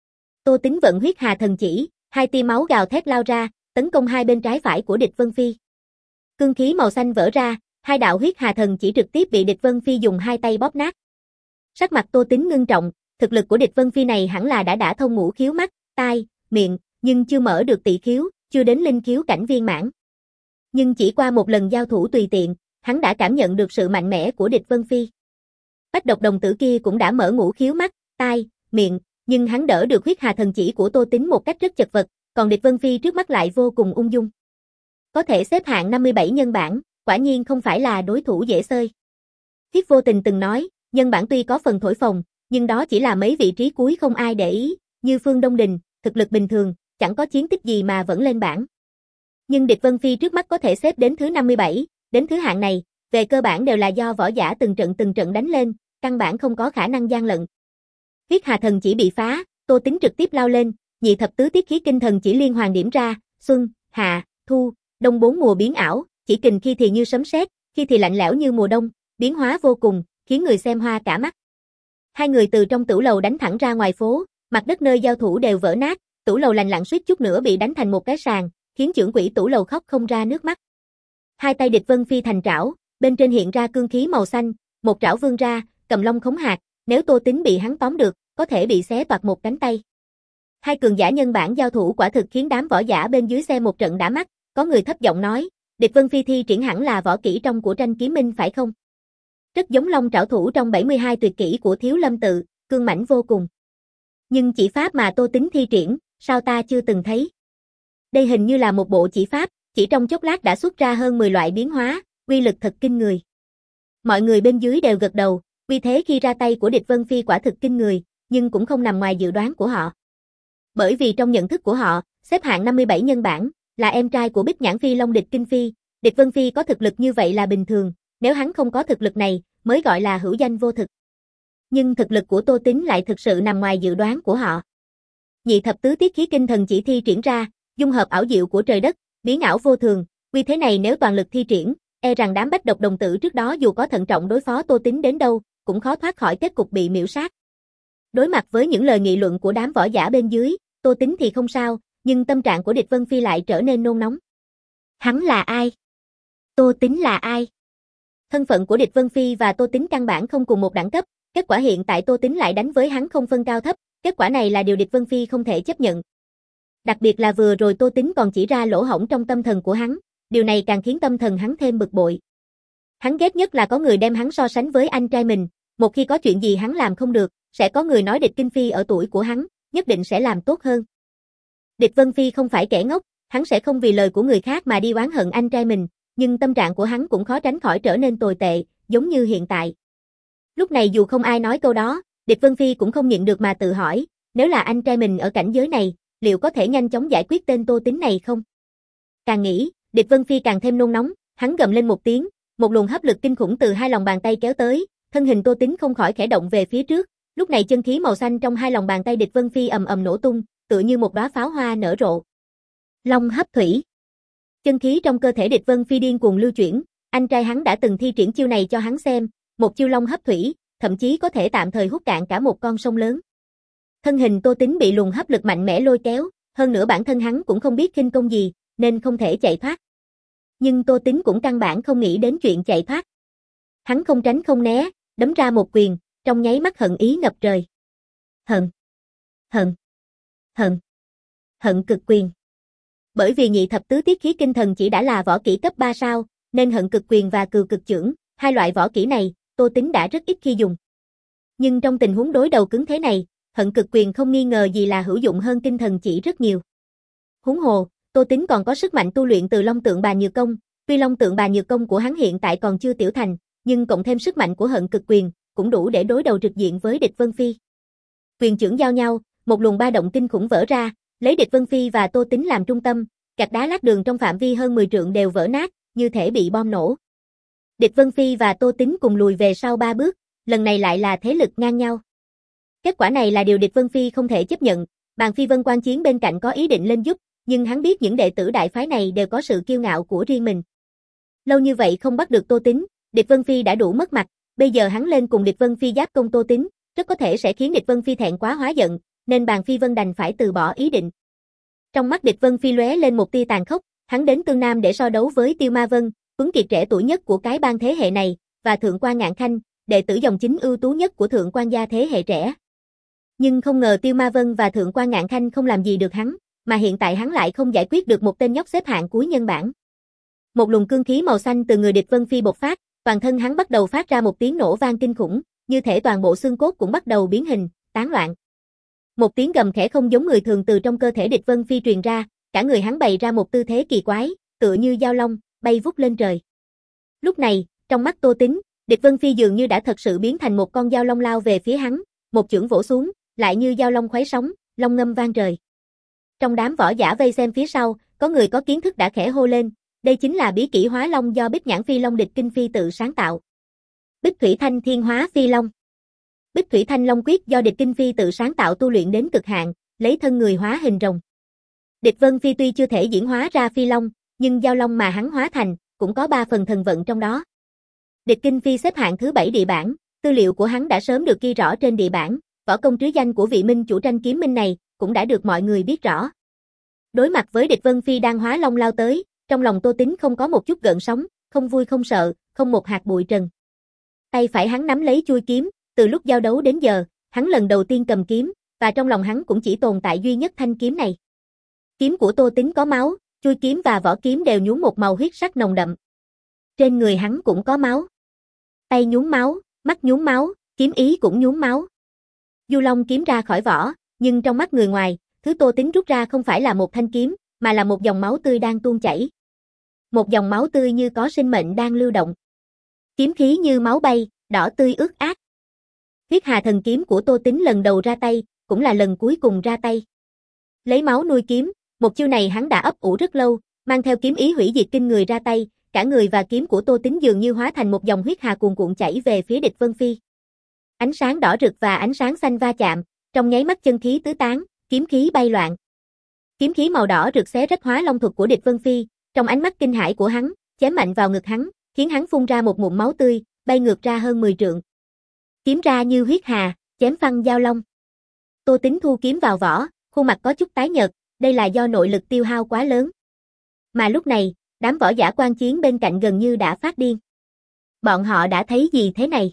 Tô Tín vận huyết hà thần chỉ, hai tia máu gào thét lao ra, tấn công hai bên trái phải của địch Vân Phi. Cương khí màu xanh vỡ ra, hai đạo huyết hà thần chỉ trực tiếp bị địch Vân Phi dùng hai tay bóp nát. Sắc mặt Tô Tín ngưng trọng, thực lực của địch Vân Phi này hẳn là đã đã thông ngũ khiếu mắt, tai, miệng, nhưng chưa mở được tỵ khiếu, chưa đến linh khiếu cảnh viên mãn. Nhưng chỉ qua một lần giao thủ tùy tiện, hắn đã cảm nhận được sự mạnh mẽ của địch Vân Phi. Bách độc đồng tử kia cũng đã mở ngũ khiếu mắt, tai, miệng, nhưng hắn đỡ được huyết hà thần chỉ của Tô Tín một cách rất chật vật, còn địch Vân Phi trước mắt lại vô cùng ung dung. Có thể xếp hạng năm mươi bảy nhân bản, quả nhiên không phải là đối thủ dễ xơi. Thiết Vô Tình từng nói, nhân bản tuy có phần thổi phồng, nhưng đó chỉ là mấy vị trí cuối không ai để ý, như Phương Đông Đình, thực lực bình thường, chẳng có chiến tích gì mà vẫn lên bảng. Nhưng địch Vân Phi trước mắt có thể xếp đến thứ năm mươi bảy, đến thứ hạng này, về cơ bản đều là do võ giả từng trận từng trận đánh lên, căn bản không có khả năng gian lận. Huyết hà thần chỉ bị phá, Tô Tín trực tiếp lao lên, nhị thập tứ tiết khí kinh thần chỉ liên hoàn điểm ra, xuân, hạ, thu, đông bốn mùa biến ảo, chỉ kình khi thì như sấm sét, khi thì lạnh lẽo như mùa đông, biến hóa vô cùng, khiến người xem hoa cả mắt. Hai người từ trong tửu lầu đánh thẳng ra ngoài phố, mặt đất nơi giao thủ đều vỡ nát, tửu lầu lành lặn suýt chút nữa bị đánh thành một cái sàn, khiến trưởng quỹ tửu lầu khóc không ra nước mắt. Hai tay địch Vân Phi thành trảo, bên trên hiện ra cương khí màu xanh, một trảo vươn ra, cầm long khống hạt, nếu Tô Tín bị hắn tóm được, có thể bị xé toạc một cánh tay. Hai cường giả nhân bản giao thủ quả thực khiến đám võ giả bên dưới xem một trận đã mắt, có người thấp giọng nói, địch Vân Phi thi triển hẳn là võ kỹ trong của tranh kiếm minh phải không? Rất giống long trảo thủ trong bảy mươi hai tuyệt kỹ của Thiếu Lâm Tự, cương mãnh vô cùng. Nhưng chỉ pháp mà Tô Tín thi triển, sao ta chưa từng thấy? Đây hình như là một bộ chỉ pháp, chỉ trong chốc lát đã xuất ra hơn mười loại biến hóa, uy lực thật kinh người. Mọi người bên dưới đều gật đầu, uy thế khi ra tay của địch Vân Phi quả thực kinh người, nhưng cũng không nằm ngoài dự đoán của họ. Bởi vì trong nhận thức của họ, xếp hạng năm mươi bảy nhân bản, là em trai của Bích Nhãn Phi Long địch Kinh Phi, địch Vân Phi có thực lực như vậy là bình thường, nếu hắn không có thực lực này, mới gọi là hữu danh vô thực. Nhưng thực lực của Tô Tín lại thực sự nằm ngoài dự đoán của họ. Nhị thập tứ tiết khí kinh thần chỉ thi triển ra, dung hợp ảo diệu của trời đất, biến ảo vô thường, uy thế này nếu toàn lực thi triển, e rằng đám bách độc đồng tử trước đó dù có thận trọng đối phó Tô Tín đến đâu, cũng khó thoát khỏi kết cục bị miểu sát. Đối mặt với những lời nghị luận của đám võ giả bên dưới, Tô Tín thì không sao, nhưng tâm trạng của địch Vân Phi lại trở nên nôn nóng. Hắn là ai? Tô Tín là ai? Thân phận của địch Vân Phi và Tô Tín căn bản không cùng một đẳng cấp, kết quả hiện tại Tô Tín lại đánh với hắn không phân cao thấp, kết quả này là điều địch Vân Phi không thể chấp nhận. Đặc biệt là vừa rồi Tô Tín còn chỉ ra lỗ hổng trong tâm thần của hắn, điều này càng khiến tâm thần hắn thêm bực bội. Hắn ghét nhất là có người đem hắn so sánh với anh trai mình, một khi có chuyện gì hắn làm không được, sẽ có người nói địch Kinh Phi ở tuổi của hắn, nhất định sẽ làm tốt hơn. Địch Vân Phi không phải kẻ ngốc, hắn sẽ không vì lời của người khác mà đi oán hận anh trai mình, nhưng tâm trạng của hắn cũng khó tránh khỏi trở nên tồi tệ, giống như hiện tại. Lúc này dù không ai nói câu đó, địch Vân Phi cũng không nhịn được mà tự hỏi, nếu là anh trai mình ở cảnh giới này, liệu có thể nhanh chóng giải quyết tên Tô Tín này không? Càng nghĩ, địch Vân Phi càng thêm nôn nóng, hắn gầm lên một tiếng, một luồng hấp lực kinh khủng từ hai lòng bàn tay kéo tới, thân hình Tô Tín không khỏi khẽ động về phía trước, Lúc này chân khí màu xanh trong hai lòng bàn tay Địch Vân Phi ầm ầm nổ tung, tựa như một đóa pháo hoa nở rộ. Long hấp thủy. Chân khí trong cơ thể Địch Vân Phi điên cuồng lưu chuyển, anh trai hắn đã từng thi triển chiêu này cho hắn xem, một chiêu long hấp thủy, thậm chí có thể tạm thời hút cạn cả một con sông lớn. Thân hình Tô Tín bị luồng hấp lực mạnh mẽ lôi kéo, hơn nữa bản thân hắn cũng không biết khinh công gì, nên không thể chạy thoát. Nhưng Tô Tín cũng căn bản không nghĩ đến chuyện chạy thoát. Hắn không tránh không né, đấm ra một quyền, trong nháy mắt hận ý ngập trời. Hận, hận, hận, hận cực quyền. Bởi vì nhị thập tứ tiết khí kinh thần chỉ đã là võ kỹ cấp ba sao, nên hận cực quyền và cừu cực chưởng, hai loại võ kỹ này, Tô Tín đã rất ít khi dùng. Nhưng trong tình huống đối đầu cứng thế này, hận cực quyền không nghi ngờ gì là hữu dụng hơn kinh thần chỉ rất nhiều. Huống hồ, Tô Tín còn có sức mạnh tu luyện từ Long Tượng Bà Nhược Công, tuy Long Tượng Bà Nhược Công của hắn hiện tại còn chưa tiểu thành, nhưng cộng thêm sức mạnh của hận cực quyền, cũng đủ để đối đầu trực diện với Địch Vân Phi. Quyền chưởng giao nhau, một luồng ba động kinh khủng vỡ ra, lấy Địch Vân Phi và Tô Tín làm trung tâm, gạch đá lát đường trong phạm vi hơn mười trượng đều vỡ nát, như thể bị bom nổ. Địch Vân Phi và Tô Tín cùng lùi về sau ba bước, lần này lại là thế lực ngang nhau. Kết quả này là điều Địch Vân Phi không thể chấp nhận, Bàn Phi Vân quan chiến bên cạnh có ý định lên giúp, nhưng hắn biết những đệ tử đại phái này đều có sự kiêu ngạo của riêng mình. Lâu như vậy không bắt được Tô Tín, Địch Vân Phi đã đủ mất mặt, bây giờ hắn lên cùng Địch Vân Phi giáp công Tô Tín, rất có thể sẽ khiến Địch Vân Phi thẹn quá hóa giận, nên Bàn Phi Vân đành phải từ bỏ ý định. Trong mắt Địch Vân Phi lóe lên một tia tàn khốc, hắn đến Tương Nam để so đấu với Tiêu Ma Vân, tuấn kiệt trẻ tuổi nhất của cái bang thế hệ này, và Thượng quan Ngạn Khanh, đệ tử dòng chính ưu tú nhất của Thượng quan gia thế hệ trẻ. Nhưng không ngờ Tiêu Ma Vân và Thượng quan Ngạn Khanh không làm gì được hắn, mà hiện tại hắn lại không giải quyết được một tên nhóc xếp hạng cuối nhân bảng. Một luồng cương khí màu xanh từ người Địch Vân Phi bộc phát, toàn thân hắn bắt đầu phát ra một tiếng nổ vang kinh khủng, như thể toàn bộ xương cốt cũng bắt đầu biến hình, tán loạn. Một tiếng gầm khẽ không giống người thường từ trong cơ thể Địch Vân Phi truyền ra, cả người hắn bày ra một tư thế kỳ quái, tựa như dao long, bay vút lên trời. Lúc này, trong mắt Tô Tín, Địch Vân Phi dường như đã thật sự biến thành một con dao long lao về phía hắn, một chưởng vỗ xuống, lại như dao long khuấy sóng, long ngâm vang trời. Trong đám võ giả vây xem phía sau, có người có kiến thức đã khẽ hô lên, đây chính là bí kỹ hóa long do Bích Nhãn Phi Long Địch Kinh Phi tự sáng tạo. Bích Thủy Thanh Thiên Hóa Phi Long. Bích Thủy Thanh Long Quyết do Địch Kinh Phi tự sáng tạo tu luyện đến cực hạn, lấy thân người hóa hình rồng. Địch Vân Phi tuy chưa thể diễn hóa ra Phi Long, nhưng dao long mà hắn hóa thành, cũng có ba phần thần vận trong đó. Địch Kinh Phi xếp hạng thứ bảy địa bảng, tư liệu của hắn đã sớm được ghi rõ trên địa bảng, võ công trứ danh của vị minh chủ tranh kiếm minh này, cũng đã được mọi người biết rõ. Đối mặt với Địch Vân Phi đang hóa long lao tới, trong lòng Tô Tín không có một chút gợn sóng, không vui không sợ, không một hạt bụi trần. Tay phải hắn nắm lấy chuôi kiếm, từ lúc giao đấu đến giờ, hắn lần đầu tiên cầm kiếm, và trong lòng hắn cũng chỉ tồn tại duy nhất thanh kiếm này. Kiếm của Tô Tín có máu, chuôi kiếm và vỏ kiếm đều nhuốm một màu huyết sắc nồng đậm. Trên người hắn cũng có máu. Tay nhuốm máu, mắt nhuốm máu, kiếm ý cũng nhuốm máu. Du Long kiếm ra khỏi vỏ, nhưng trong mắt người ngoài, thứ Tô Tín rút ra không phải là một thanh kiếm, mà là một dòng máu tươi đang tuôn chảy. Một dòng máu tươi như có sinh mệnh đang lưu động. Kiếm khí như máu bay, đỏ tươi ướt át. Huyết Hà Thần Kiếm của Tô Tín lần đầu ra tay, cũng là lần cuối cùng ra tay. Lấy máu nuôi kiếm, một chiêu này hắn đã ấp ủ rất lâu, mang theo kiếm ý hủy diệt kinh người ra tay, cả người và kiếm của Tô Tín dường như hóa thành một dòng huyết hà cuồn cuộn chảy về phía Địch Vân Phi. Ánh sáng đỏ rực và ánh sáng xanh va chạm, trong nháy mắt chân khí tứ tán, kiếm khí bay loạn. Kiếm khí màu đỏ rực xé rách hóa long thuật của Địch Vân Phi, trong ánh mắt kinh hãi của hắn, chém mạnh vào ngực hắn, khiến hắn phun ra một ngụm máu tươi, bay ngược ra hơn mười trượng. Kiếm ra như huyết hà, chém phăng dao long. Tô Tín thu kiếm vào vỏ, khuôn mặt có chút tái nhợt, đây là do nội lực tiêu hao quá lớn. Mà lúc này, đám võ giả quan chiến bên cạnh gần như đã phát điên. Bọn họ đã thấy gì thế này?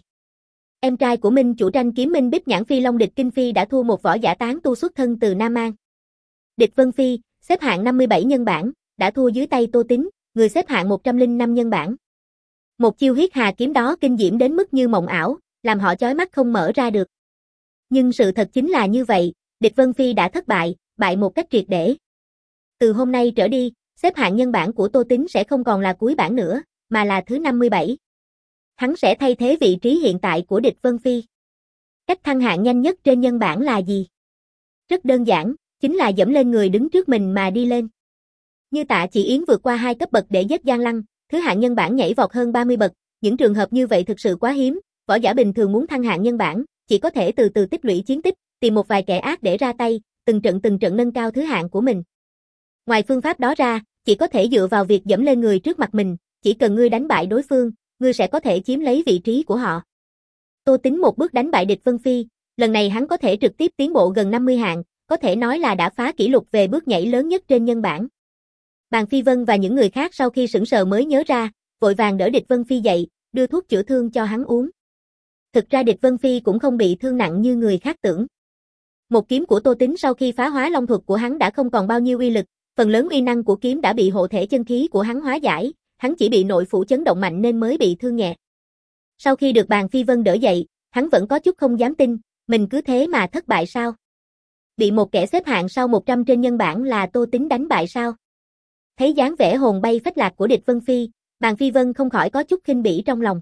Em trai của Minh chủ tranh kiếm minh Bích Nhãn Phi Long Địch Kinh Phi đã thua một võ giả tán tu xuất thân từ Nam An. Địch Vân Phi, xếp hạng năm mươi bảy nhân bảng, đã thua dưới tay Tô Tín, người xếp hạng một trăm lẻ năm nhân bảng. Một chiêu huyết hà kiếm đó kinh diễm đến mức như mộng ảo, làm họ chói mắt không mở ra được. Nhưng sự thật chính là như vậy, Địch Vân Phi đã thất bại, bại một cách triệt để. Từ hôm nay trở đi, xếp hạng nhân bảng của Tô Tín sẽ không còn là cuối bảng nữa, mà là thứ năm mươi bảy. Hắn sẽ thay thế vị trí hiện tại của Địch Vân Phi. Cách thăng hạng nhanh nhất trên nhân bảng là gì? Rất đơn giản, chính là dẫm lên người đứng trước mình mà đi lên. Như Tạ Chỉ Yến vượt qua hai cấp bậc để giết Giang Lăng, thứ hạng nhân bảng nhảy vọt hơn ba mươi bậc, những trường hợp như vậy thực sự quá hiếm, võ giả bình thường muốn thăng hạng nhân bảng, chỉ có thể từ từ tích lũy chiến tích, tìm một vài kẻ ác để ra tay, từng trận từng trận nâng cao thứ hạng của mình. Ngoài phương pháp đó ra, chỉ có thể dựa vào việc dẫm lên người trước mặt mình, chỉ cần ngươi đánh bại đối phương, ngươi sẽ có thể chiếm lấy vị trí của họ. Tô Tính một bước đánh bại địch Vân Phi, lần này hắn có thể trực tiếp tiến bộ gần năm mươi hạng, có thể nói là đã phá kỷ lục về bước nhảy lớn nhất trên nhân bảng. Bàn Phi Vân và những người khác sau khi sững sờ mới nhớ ra, vội vàng đỡ địch Vân Phi dậy, đưa thuốc chữa thương cho hắn uống. Thực ra địch Vân Phi cũng không bị thương nặng như người khác tưởng. Một kiếm của Tô Tính sau khi phá hóa long thuật của hắn đã không còn bao nhiêu uy lực, phần lớn uy năng của kiếm đã bị hộ thể chân khí của hắn hóa giải, hắn chỉ bị nội phủ chấn động mạnh nên mới bị thương nhẹ. Sau khi được Bàn Phi Vân đỡ dậy, hắn vẫn có chút không dám tin, mình cứ thế mà thất bại sao? Bị một kẻ xếp hạng sau một trăm trên nhân bảng là Tô Tính đánh bại sao? Thấy dáng vẻ hồn bay phách lạc của địch Vân Phi, Bàn Phi Vân không khỏi có chút khinh bỉ trong lòng.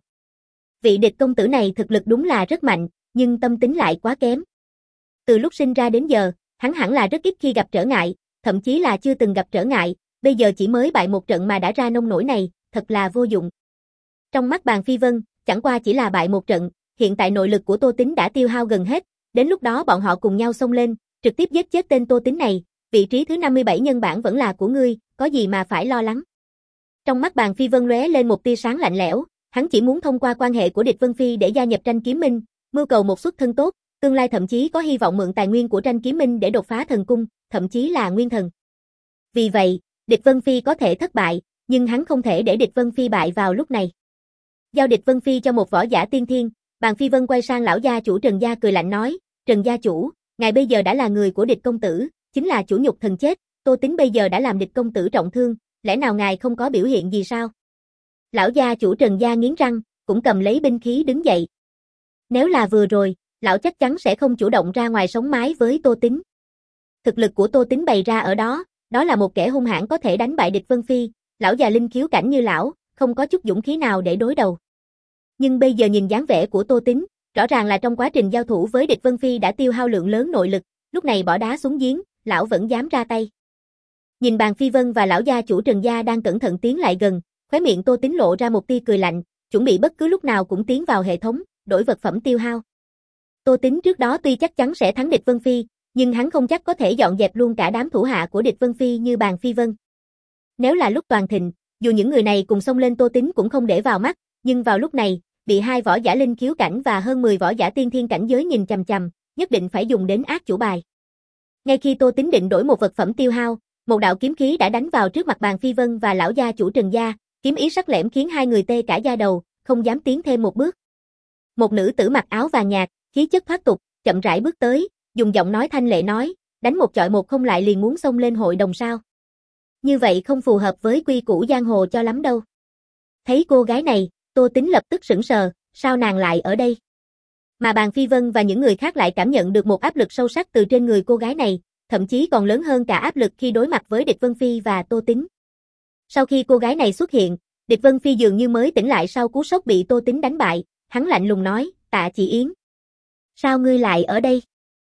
Vị địch công tử này thực lực đúng là rất mạnh, nhưng tâm tính lại quá kém. Từ lúc sinh ra đến giờ, hắn hẳn là rất ít khi gặp trở ngại, thậm chí là chưa từng gặp trở ngại, bây giờ chỉ mới bại một trận mà đã ra nông nổi này, thật là vô dụng. Trong mắt Bàn Phi Vân, chẳng qua chỉ là bại một trận, hiện tại nội lực của Tô Tính đã tiêu hao gần hết, đến lúc đó bọn họ cùng nhau xông lên, trực tiếp giết chết tên Tô Tính này, vị trí thứ năm mươi bảy nhân bảng vẫn là của ngươi, có gì mà phải lo lắng. Trong mắt Bàn Phi Vân lóe lên một tia sáng lạnh lẽo, hắn chỉ muốn thông qua quan hệ của địch Vân Phi để gia nhập Tranh Kiếm Minh, mưu cầu một xuất thân tốt, tương lai thậm chí có hy vọng mượn tài nguyên của Tranh Kiếm Minh để đột phá thần cung, thậm chí là nguyên thần. Vì vậy, địch Vân Phi có thể thất bại, nhưng hắn không thể để địch Vân Phi bại vào lúc này. Giao địch Vân Phi cho một võ giả tiên thiên, Bàn Phi Vân quay sang lão gia chủ Trần gia cười lạnh nói, Trần gia chủ, ngài bây giờ đã là người của địch công tử, chính là chủ nhục thần chết, Tô Tính bây giờ đã làm địch công tử trọng thương, lẽ nào ngài không có biểu hiện gì sao? Lão gia chủ Trần gia nghiến răng, cũng cầm lấy binh khí đứng dậy. Nếu là vừa rồi, lão chắc chắn sẽ không chủ động ra ngoài sống mái với Tô Tính. Thực lực của Tô Tính bày ra ở đó, đó là một kẻ hung hãn có thể đánh bại địch Vân Phi, lão già linh khiếu cảnh như lão, không có chút dũng khí nào để đối đầu. Nhưng bây giờ nhìn dáng vẻ của Tô Tính, rõ ràng là trong quá trình giao thủ với địch Vân Phi đã tiêu hao lượng lớn nội lực, lúc này bỏ đá xuống giếng, lão vẫn dám ra tay. Nhìn Bàn Phi Vân và lão gia chủ Trần gia đang cẩn thận tiến lại gần, khóe miệng Tô Tính lộ ra một tia cười lạnh, chuẩn bị bất cứ lúc nào cũng tiến vào hệ thống, đổi vật phẩm tiêu hao. Tô Tính trước đó tuy chắc chắn sẽ thắng địch Vân Phi, nhưng hắn không chắc có thể dọn dẹp luôn cả đám thủ hạ của địch Vân Phi như Bàn Phi Vân. Nếu là lúc toàn thịnh, dù những người này cùng xông lên Tô Tính cũng không để vào mắt, nhưng vào lúc này, bị hai võ giả linh khiếu cảnh và hơn mười võ giả tiên thiên cảnh giới nhìn chằm chằm, nhất định phải dùng đến ác chủ bài. Ngay khi Tô Tính định đổi một vật phẩm tiêu hao, một đạo kiếm khí đã đánh vào trước mặt Bàn Phi Vân và lão gia chủ Trần gia, kiếm ý sắc lẻm khiến hai người tê cả da đầu, không dám tiến thêm một bước. Một nữ tử mặc áo vàng nhạt, khí chất thoát tục, chậm rãi bước tới, dùng giọng nói thanh lệ nói, đánh một chọi một không lại liền muốn xông lên hội đồng sao? Như vậy không phù hợp với quy củ giang hồ cho lắm đâu. Thấy cô gái này, Tô Tính lập tức sững sờ, sao nàng lại ở đây? Mà Bàn Phi Vân và những người khác lại cảm nhận được một áp lực sâu sắc từ trên người cô gái này, thậm chí còn lớn hơn cả áp lực khi đối mặt với địch Vân Phi và Tô Tính. Sau khi cô gái này xuất hiện, địch Vân Phi dường như mới tỉnh lại sau cú sốc bị Tô Tính đánh bại, hắn lạnh lùng nói, Tạ Chỉ Yến. Sao ngươi lại ở đây?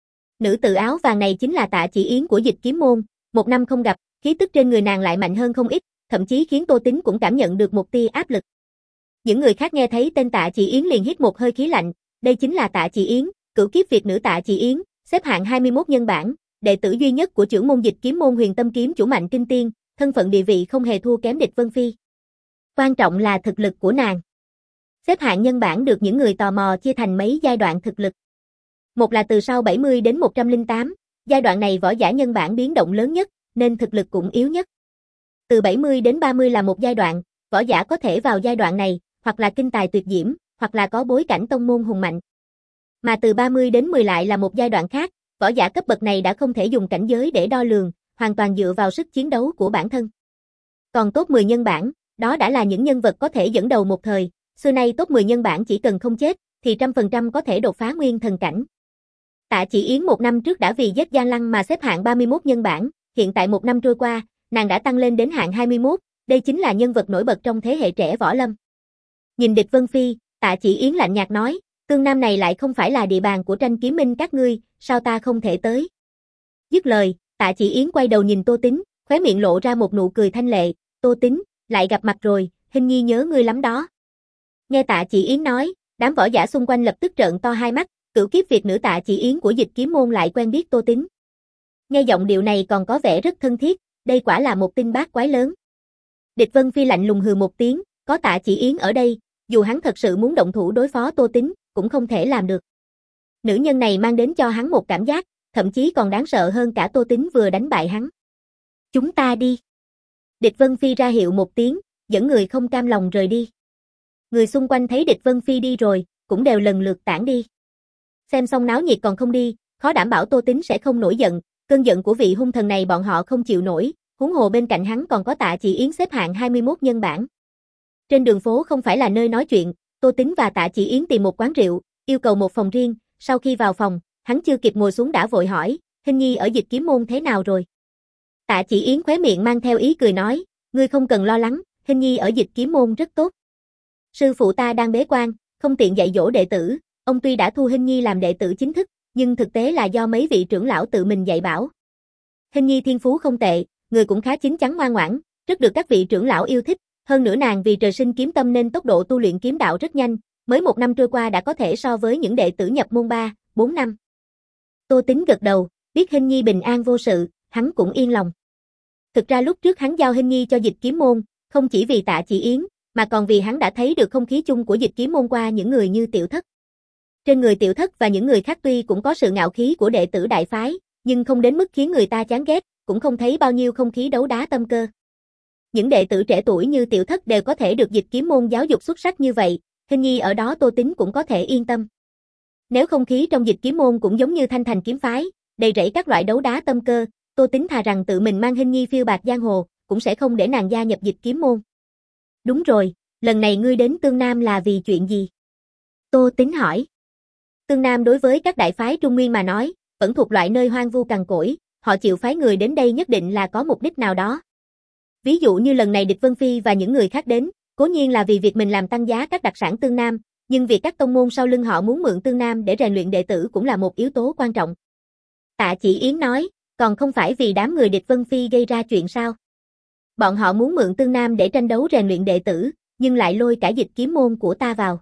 Nữ tử áo vàng này chính là Tạ Chỉ Yến của Dịch Kiếm Môn, một năm không gặp, khí tức trên người nàng lại mạnh hơn không ít, thậm chí khiến Tô Tính cũng cảm nhận được một tia áp lực. Những người khác nghe thấy tên Tạ Chỉ Yến liền hít một hơi khí lạnh, đây chính là Tạ Chỉ Yến, cửu kiếp Việt nữ Tạ Chỉ Yến, xếp hạng hai mươi mốt nhân bảng, đệ tử duy nhất của trưởng môn Dịch Kiếm Môn Huyền Tâm Kiếm chủ mạnh kinh tiên, thân phận địa vị không hề thua kém địch Vân Phi. Quan trọng là thực lực của nàng. Xếp hạng nhân bảng được những người tò mò chia thành mấy giai đoạn thực lực. Một là từ sau bảy mươi đến một trăm lẻ tám, giai đoạn này võ giả nhân bảng biến động lớn nhất, nên thực lực cũng yếu nhất. Từ bảy mươi đến ba mươi là một giai đoạn, võ giả có thể vào giai đoạn này, hoặc là kinh tài tuyệt diễm, hoặc là có bối cảnh tông môn hùng mạnh. Mà từ ba mươi đến mười lại là một giai đoạn khác, võ giả cấp bậc này đã không thể dùng cảnh giới để đo lường, hoàn toàn dựa vào sức chiến đấu của bản thân. Còn top mười nhân bảng, đó đã là những nhân vật có thể dẫn đầu một thời, xưa nay top mười nhân bảng chỉ cần không chết, thì trăm phần trăm có thể đột phá nguyên thần cảnh. Tạ Chỉ Yến một năm trước đã vì giết Giang Lăng mà xếp hạng ba mươi mốt nhân bảng, hiện tại một năm trôi qua, nàng đã tăng lên đến hạng hai mươi mốt, đây chính là nhân vật nổi bật trong thế hệ trẻ võ lâm. Nhìn địch Vân Phi, Tạ Chỉ Yến lạnh nhạt nói, Tương Nam này lại không phải là địa bàn của Tranh Kiếm Minh các ngươi, sao ta không thể tới? Dứt lời, Tạ Chỉ Yến quay đầu nhìn Tô Tính, khóe miệng lộ ra một nụ cười thanh lệ, Tô Tính, lại gặp mặt rồi, hình nhi nhớ ngươi lắm đó. Nghe Tạ Chỉ Yến nói, đám võ giả xung quanh lập tức trợn to hai mắt, Cửu kiếp Việt nữ Tạ Chỉ Yến của Dịch Kiếm Môn lại quen biết Tô Tín. Nghe giọng điệu này còn có vẻ rất thân thiết, đây quả là một tin bát quái lớn. Địch Vân Phi lạnh lùng hừ một tiếng, có Tạ Chỉ Yến ở đây, dù hắn thật sự muốn động thủ đối phó Tô Tín, cũng không thể làm được. Nữ nhân này mang đến cho hắn một cảm giác, thậm chí còn đáng sợ hơn cả Tô Tín vừa đánh bại hắn. Chúng ta đi. Địch Vân Phi ra hiệu một tiếng, dẫn người không cam lòng rời đi. Người xung quanh thấy Địch Vân Phi đi rồi, cũng đều lần lượt tản đi. Xem xong náo nhiệt còn không đi, khó đảm bảo Tô Tín sẽ không nổi giận, cơn giận của vị hung thần này bọn họ không chịu nổi, huống hồ bên cạnh hắn còn có Tạ Chỉ Yến xếp hạng hai mươi mốt nhân bảng. Trên đường phố không phải là nơi nói chuyện, Tô Tín và Tạ Chỉ Yến tìm một quán rượu, yêu cầu một phòng riêng, sau khi vào phòng, hắn chưa kịp ngồi xuống đã vội hỏi, Hình Nhi ở Dịch Kiếm Môn thế nào rồi? Tạ Chỉ Yến khóe miệng mang theo ý cười nói, ngươi không cần lo lắng, Hình Nhi ở Dịch Kiếm Môn rất tốt. Sư phụ ta đang bế quan, không tiện dạy dỗ đệ tử, ông tuy đã thu Hình Nhi làm đệ tử chính thức, nhưng thực tế là do mấy vị trưởng lão tự mình dạy bảo. Hình Nhi thiên phú không tệ, người cũng khá chín chắn ngoan ngoãn, rất được các vị trưởng lão yêu thích, hơn nữa nàng vì trời sinh kiếm tâm nên tốc độ tu luyện kiếm đạo rất nhanh, mới một năm trôi qua đã có thể so với những đệ tử nhập môn ba, bốn năm. Tô Tín gật đầu, biết Hình Nhi bình an vô sự, hắn cũng yên lòng. Thực ra lúc trước hắn giao Hình Nhi cho Dịch Kiếm Môn, không chỉ vì Tạ Chỉ Yến, mà còn vì hắn đã thấy được không khí chung của Dịch Kiếm Môn qua những người như Tiểu Thất. Trên người Tiểu Thất và những người khác tuy cũng có sự ngạo khí của đệ tử đại phái, nhưng không đến mức khiến người ta chán ghét, cũng không thấy bao nhiêu không khí đấu đá tâm cơ. Những đệ tử trẻ tuổi như Tiểu Thất đều có thể được Dịch Kiếm Môn giáo dục xuất sắc như vậy, Hình Nhi ở đó Tô Tín cũng có thể yên tâm. Nếu không khí trong Dịch Kiếm Môn cũng giống như Thanh Thành kiếm phái, đầy rẫy các loại đấu đá tâm cơ, Tô Tín thà rằng tự mình mang Hình Nhi phiêu bạt giang hồ, cũng sẽ không để nàng gia nhập Dịch Kiếm Môn. Đúng rồi, lần này ngươi đến Tương Nam là vì chuyện gì? Tô Tín hỏi. Tương Nam đối với các đại phái Trung Nguyên mà nói, vẫn thuộc loại nơi hoang vu cằn cỗi, họ chịu phái người đến đây nhất định là có mục đích nào đó. Ví dụ như lần này Địch Vân Phi và những người khác đến, cố nhiên là vì việc mình làm tăng giá các đặc sản Tương Nam, nhưng việc các tông môn sau lưng họ muốn mượn Tương Nam để rèn luyện đệ tử cũng là một yếu tố quan trọng. Tạ Chỉ Yến nói, còn không phải vì đám người Địch Vân Phi gây ra chuyện sao? Bọn họ muốn mượn Tương Nam để tranh đấu rèn luyện đệ tử, nhưng lại lôi cả Dịch Kiếm Môn của ta vào.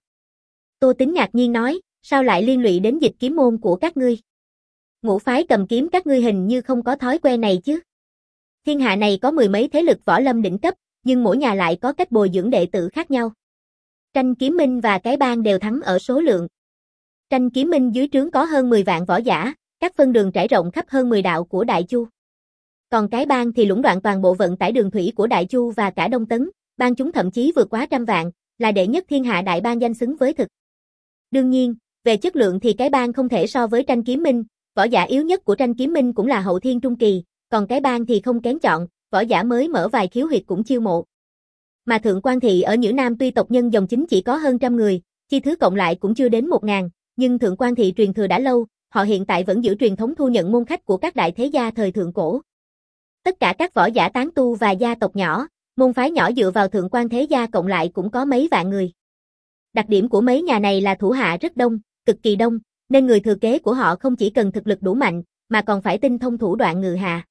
Tô Tín ngạc nhiên nói, sao lại liên lụy đến Dịch Kiếm Môn của các ngươi? Ngũ phái cầm kiếm các ngươi hình như không có thói quen này chứ. Thiên hạ này có mười mấy thế lực võ lâm đỉnh cấp, nhưng mỗi nhà lại có cách bồi dưỡng đệ tử khác nhau. Tranh Kiếm Minh và Cái Bang đều thắng ở số lượng. Tranh Kiếm Minh dưới trướng có hơn mười vạn võ giả, các phân đường trải rộng khắp hơn mười đạo của Đại Chu. Còn Cái Bang thì lũng đoạn toàn bộ vận tải đường thủy của Đại Chu và cả Đông Tấn, bang chúng thậm chí vượt quá trăm vạn, là đệ nhất thiên hạ đại bang danh xứng với thực. Đương nhiên, về chất lượng thì Cái Bang không thể so với Tranh Kiếm Minh, võ giả yếu nhất của Tranh Kiếm Minh cũng là hậu thiên trung kỳ, còn Cái Bang thì không kén chọn, võ giả mới mở vài khiếu huyệt cũng chiêu mộ. Mà Thượng Quan Thị ở Nhữ Nam tuy tộc nhân dòng chính chỉ có hơn trăm người, chi thứ cộng lại cũng chưa đến một ngàn, nhưng Thượng Quan Thị truyền thừa đã lâu, họ hiện tại vẫn giữ truyền thống thu nhận môn khách của các đại thế gia thời thượng cổ. Tất cả các võ giả tán tu và gia tộc nhỏ, môn phái nhỏ dựa vào Thượng Quan thế gia cộng lại cũng có mấy vạn người. Đặc điểm của mấy nhà này là thủ hạ rất đông, cực kỳ đông, nên người thừa kế của họ không chỉ cần thực lực đủ mạnh, mà còn phải tinh thông thủ đoạn ngự hạ.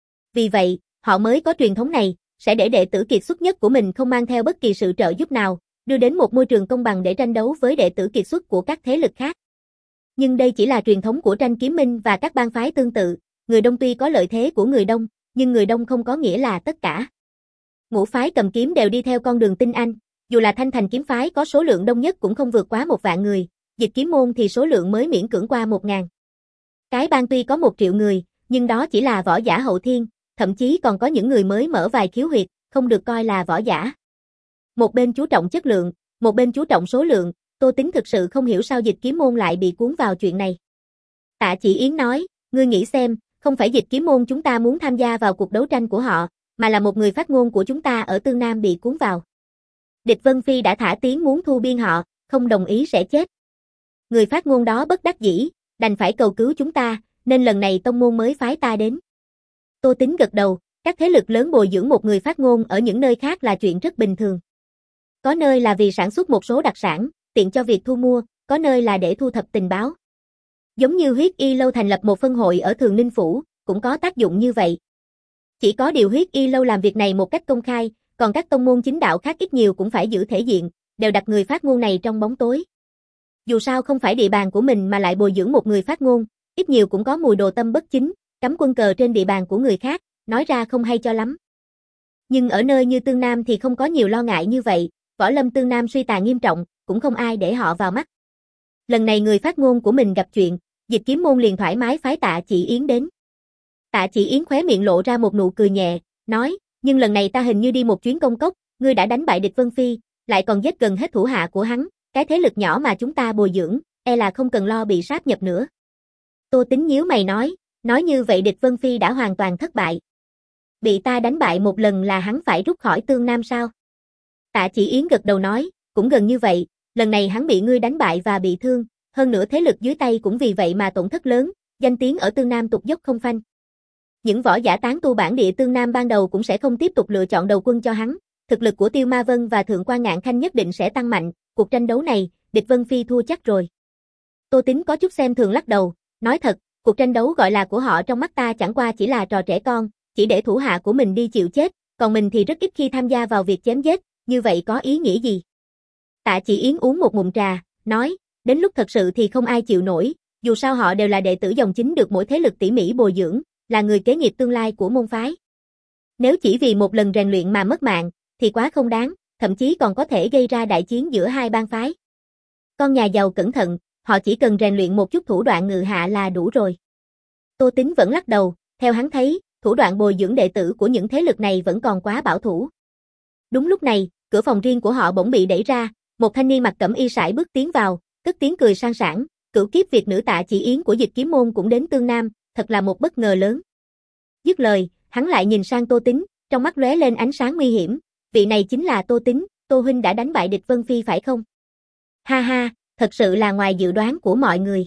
Vì vậy, họ mới có truyền thống này, sẽ để đệ tử kiệt xuất nhất của mình không mang theo bất kỳ sự trợ giúp nào, đưa đến một môi trường công bằng để tranh đấu với đệ tử kiệt xuất của các thế lực khác. Nhưng đây chỉ là truyền thống của Tranh Kiếm Minh và các bang phái tương tự, người Đông tuy có lợi thế của người Đông, nhưng người Đông không có nghĩa là tất cả. Ngũ phái cầm kiếm đều đi theo con đường tinh anh, dù là Thanh Thành kiếm phái có số lượng đông nhất cũng không vượt quá một vạn người, Dịch Kiếm Môn thì số lượng mới miễn cưỡng qua một ngàn. Cái Bang tuy có một triệu người, nhưng đó chỉ là võ giả hậu thiên, thậm chí còn có những người mới mở vài khiếu huyệt, không được coi là võ giả. Một bên chú trọng chất lượng, một bên chú trọng số lượng, Tô Tín thực sự không hiểu sao Dịch Kiếm Môn lại bị cuốn vào chuyện này. Tạ Chỉ Yến nói, ngươi nghĩ xem, không phải Dịch Kiếm Môn chúng ta muốn tham gia vào cuộc đấu tranh của họ, mà là một người phát ngôn của chúng ta ở Tương Nam bị cuốn vào. Địch Vân Phi đã thả tiếng muốn thu biên họ, không đồng ý sẽ chết. Người phát ngôn đó bất đắc dĩ, đành phải cầu cứu chúng ta, nên lần này tông môn mới phái ta đến. Tô Tín gật đầu, các thế lực lớn bồi dưỡng một người phát ngôn ở những nơi khác là chuyện rất bình thường. Có nơi là vì sản xuất một số đặc sản, tiện cho việc thu mua, có nơi là để thu thập tình báo. Giống như Huyết Y Lâu thành lập một phân hội ở Thường Ninh Phủ, cũng có tác dụng như vậy. Chỉ có điều Huyết Y Lâu làm việc này một cách công khai, còn các tông môn chính đạo khác ít nhiều cũng phải giữ thể diện, đều đặt người phát ngôn này trong bóng tối. Dù sao không phải địa bàn của mình mà lại bồi dưỡng một người phát ngôn, ít nhiều cũng có mùi đồ tâm bất chính, cắm quân cờ trên địa bàn của người khác, nói ra không hay cho lắm. Nhưng ở nơi như Tương Nam thì không có nhiều lo ngại như vậy, võ lâm Tương Nam suy tàn nghiêm trọng, cũng không ai để họ vào mắt. Lần này người phát ngôn của mình gặp chuyện, Dịch Kiếm Môn liền thoải mái phái Tạ Chỉ Yến đến. Tạ Chỉ Yến khóe miệng lộ ra một nụ cười nhẹ, nói, nhưng lần này ta hình như đi một chuyến công cốc, ngươi đã đánh bại địch Vân Phi, lại còn giết gần hết thủ hạ của hắn, cái thế lực nhỏ mà chúng ta bồi dưỡng, e là không cần lo bị sáp nhập nữa. Tô Tính nhíu mày nói, nói như vậy địch Vân Phi đã hoàn toàn thất bại. Bị ta đánh bại một lần là hắn phải rút khỏi Tương Nam sao? Tạ Chỉ Yến gật đầu nói, cũng gần như vậy, lần này hắn bị ngươi đánh bại và bị thương, hơn nữa thế lực dưới tay cũng vì vậy mà tổn thất lớn, danh tiếng ở Tương Nam tụt dốc không phanh. Những võ giả tán tu bản địa Tương Nam ban đầu cũng sẽ không tiếp tục lựa chọn đầu quân cho hắn, thực lực của Tiêu Ma Vân và Thượng quan Ngạn Khanh nhất định sẽ tăng mạnh, cuộc tranh đấu này, địch Vân Phi thua chắc rồi. Tô Tính có chút xem thường lắc đầu, nói thật, cuộc tranh đấu gọi là của họ trong mắt ta chẳng qua chỉ là trò trẻ con, chỉ để thủ hạ của mình đi chịu chết, còn mình thì rất ít khi tham gia vào việc chém giết, như vậy có ý nghĩa gì? Tạ Chỉ Yến uống một ngụm trà, nói, đến lúc thật sự thì không ai chịu nổi, dù sao họ đều là đệ tử dòng chính được mỗi thế lực tỉ mỉ bồi dưỡng, là người kế nghiệp tương lai của môn phái. Nếu chỉ vì một lần rèn luyện mà mất mạng, thì quá không đáng, thậm chí còn có thể gây ra đại chiến giữa hai bang phái. Con nhà giàu cẩn thận, họ chỉ cần rèn luyện một chút thủ đoạn ngự hạ là đủ rồi. Tô Tính vẫn lắc đầu, theo hắn thấy, thủ đoạn bồi dưỡng đệ tử của những thế lực này vẫn còn quá bảo thủ. Đúng lúc này, cửa phòng riêng của họ bỗng bị đẩy ra, một thanh niên mặc cẩm y sải bước tiến vào, cất tiếng cười sang sảng, cửu kiếp Việt nữ Tạ Chỉ Yến của Dịch Kiếm Môn cũng đến Tương Nam, thật là một bất ngờ lớn. Dứt lời, hắn lại nhìn sang Tô Tính, trong mắt lóe lên ánh sáng nguy hiểm, vị này chính là Tô Tính, Tô huynh đã đánh bại địch Vân Phi phải không? Ha ha, thật sự là ngoài dự đoán của mọi người.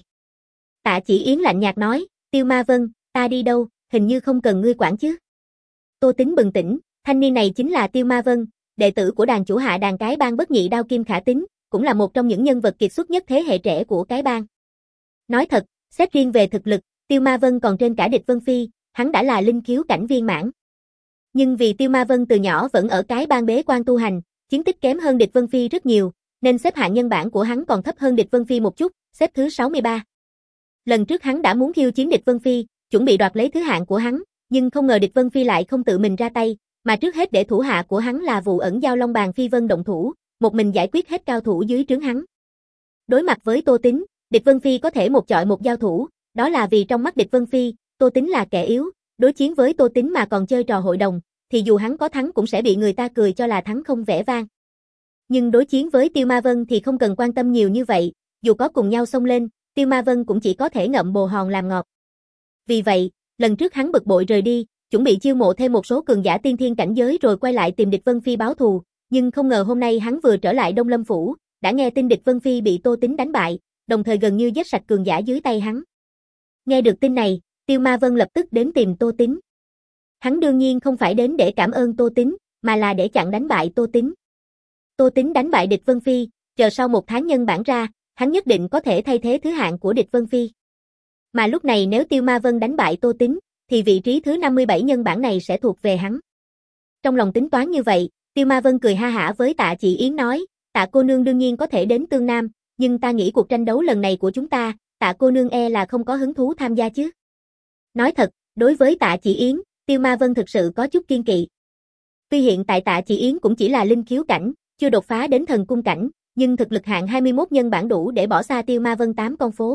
Tạ Chỉ Yến lạnh nhạt nói, Tiêu Ma Vân, ta đi đâu, hình như không cần ngươi quản chứ. Tô Tính bừng tỉnh, thanh niên này chính là Tiêu Ma Vân, đệ tử của đàn chủ hạ đàn cái bang bất nhị đao kim khả tính, cũng là một trong những nhân vật kiệt xuất nhất thế hệ trẻ của cái bang. Nói thật, xét riêng về thực lực, Tiêu Ma Vân còn trên cả địch Vân Phi, hắn đã là linh khiếu cảnh viên mãn. Nhưng vì Tiêu Ma Vân từ nhỏ vẫn ở cái bang bế quan tu hành, chiến tích kém hơn địch Vân Phi rất nhiều, nên xếp hạng nhân bản của hắn còn thấp hơn địch Vân Phi một chút, xếp thứ sáu mươi ba. Lần trước hắn đã muốn khiêu chiến địch Vân Phi, chuẩn bị đoạt lấy thứ hạng của hắn, nhưng không ngờ địch Vân Phi lại không tự mình ra tay, mà trước hết để thủ hạ của hắn là Vụ Ẩn Giao Long Bàn Phi Vân động thủ, một mình giải quyết hết cao thủ dưới trướng hắn. Đối mặt với Tô Tính, địch Vân Phi có thể một chọi một giao thủ, đó là vì trong mắt địch Vân Phi, Tô Tính là kẻ yếu, đối chiến với Tô Tính mà còn chơi trò hội đồng, thì dù hắn có thắng cũng sẽ bị người ta cười cho là thắng không vẻ vang. Nhưng đối chiến với Tiêu Ma Vân thì không cần quan tâm nhiều như vậy, dù có cùng nhau xông lên, Tiêu Ma Vân cũng chỉ có thể ngậm bồ hòn làm ngọt. Vì vậy, lần trước hắn bực bội rời đi, chuẩn bị chiêu mộ thêm một số cường giả tiên thiên cảnh giới rồi quay lại tìm địch Vân Phi báo thù, nhưng không ngờ hôm nay hắn vừa trở lại Đông Lâm Phủ, đã nghe tin địch Vân Phi bị Tô Tính đánh bại, đồng thời gần như giết sạch cường giả dưới tay hắn. Nghe được tin này, Tiêu Ma Vân lập tức đến tìm Tô Tính. Hắn đương nhiên không phải đến để cảm ơn Tô Tính, mà là để chặn đánh bại Tô Tính. Tô Tính đánh bại địch Vân Phi, chờ sau một tháng nhân bản ra, hắn nhất định có thể thay thế thứ hạng của địch Vân Phi. Mà lúc này nếu Tiêu Ma Vân đánh bại Tô Tính, thì vị trí thứ năm mươi bảy nhân bản này sẽ thuộc về hắn. Trong lòng tính toán như vậy, Tiêu Ma Vân cười ha hả với Tạ Chỉ Yến nói, Tạ cô nương đương nhiên có thể đến Tương Nam, nhưng ta nghĩ cuộc tranh đấu lần này của chúng ta, Tạ cô nương e là không có hứng thú tham gia chứ. Nói thật, đối với Tạ Chỉ Yến, Tiêu Ma Vân thực sự có chút kiên kỵ. Tuy hiện tại Tạ Chỉ Yến cũng chỉ là linh khiếu cảnh, chưa đột phá đến thần cung cảnh, nhưng thực lực hạng hai mươi mốt nhân bản đủ để bỏ xa Tiêu Ma Vân tám con phố.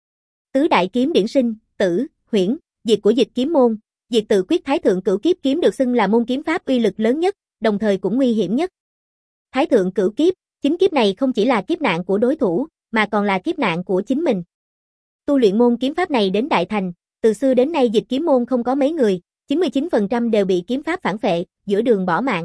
Tứ đại kiếm điển sinh, tử, huyễn, diệt của Dịch Kiếm Môn, diệt tự quyết Thái thượng cửu kiếp kiếm được xưng là môn kiếm pháp uy lực lớn nhất, đồng thời cũng nguy hiểm nhất. Thái thượng cửu kiếp, chính kiếp này không chỉ là kiếp nạn của đối thủ, mà còn là kiếp nạn của chính mình. Tu luyện môn kiếm pháp này đến đại thành, từ xưa đến nay Dịch Kiếm Môn không có mấy người, chín mươi chín phần trăm đều bị kiếm pháp phản phệ, giữa đường bỏ mạng.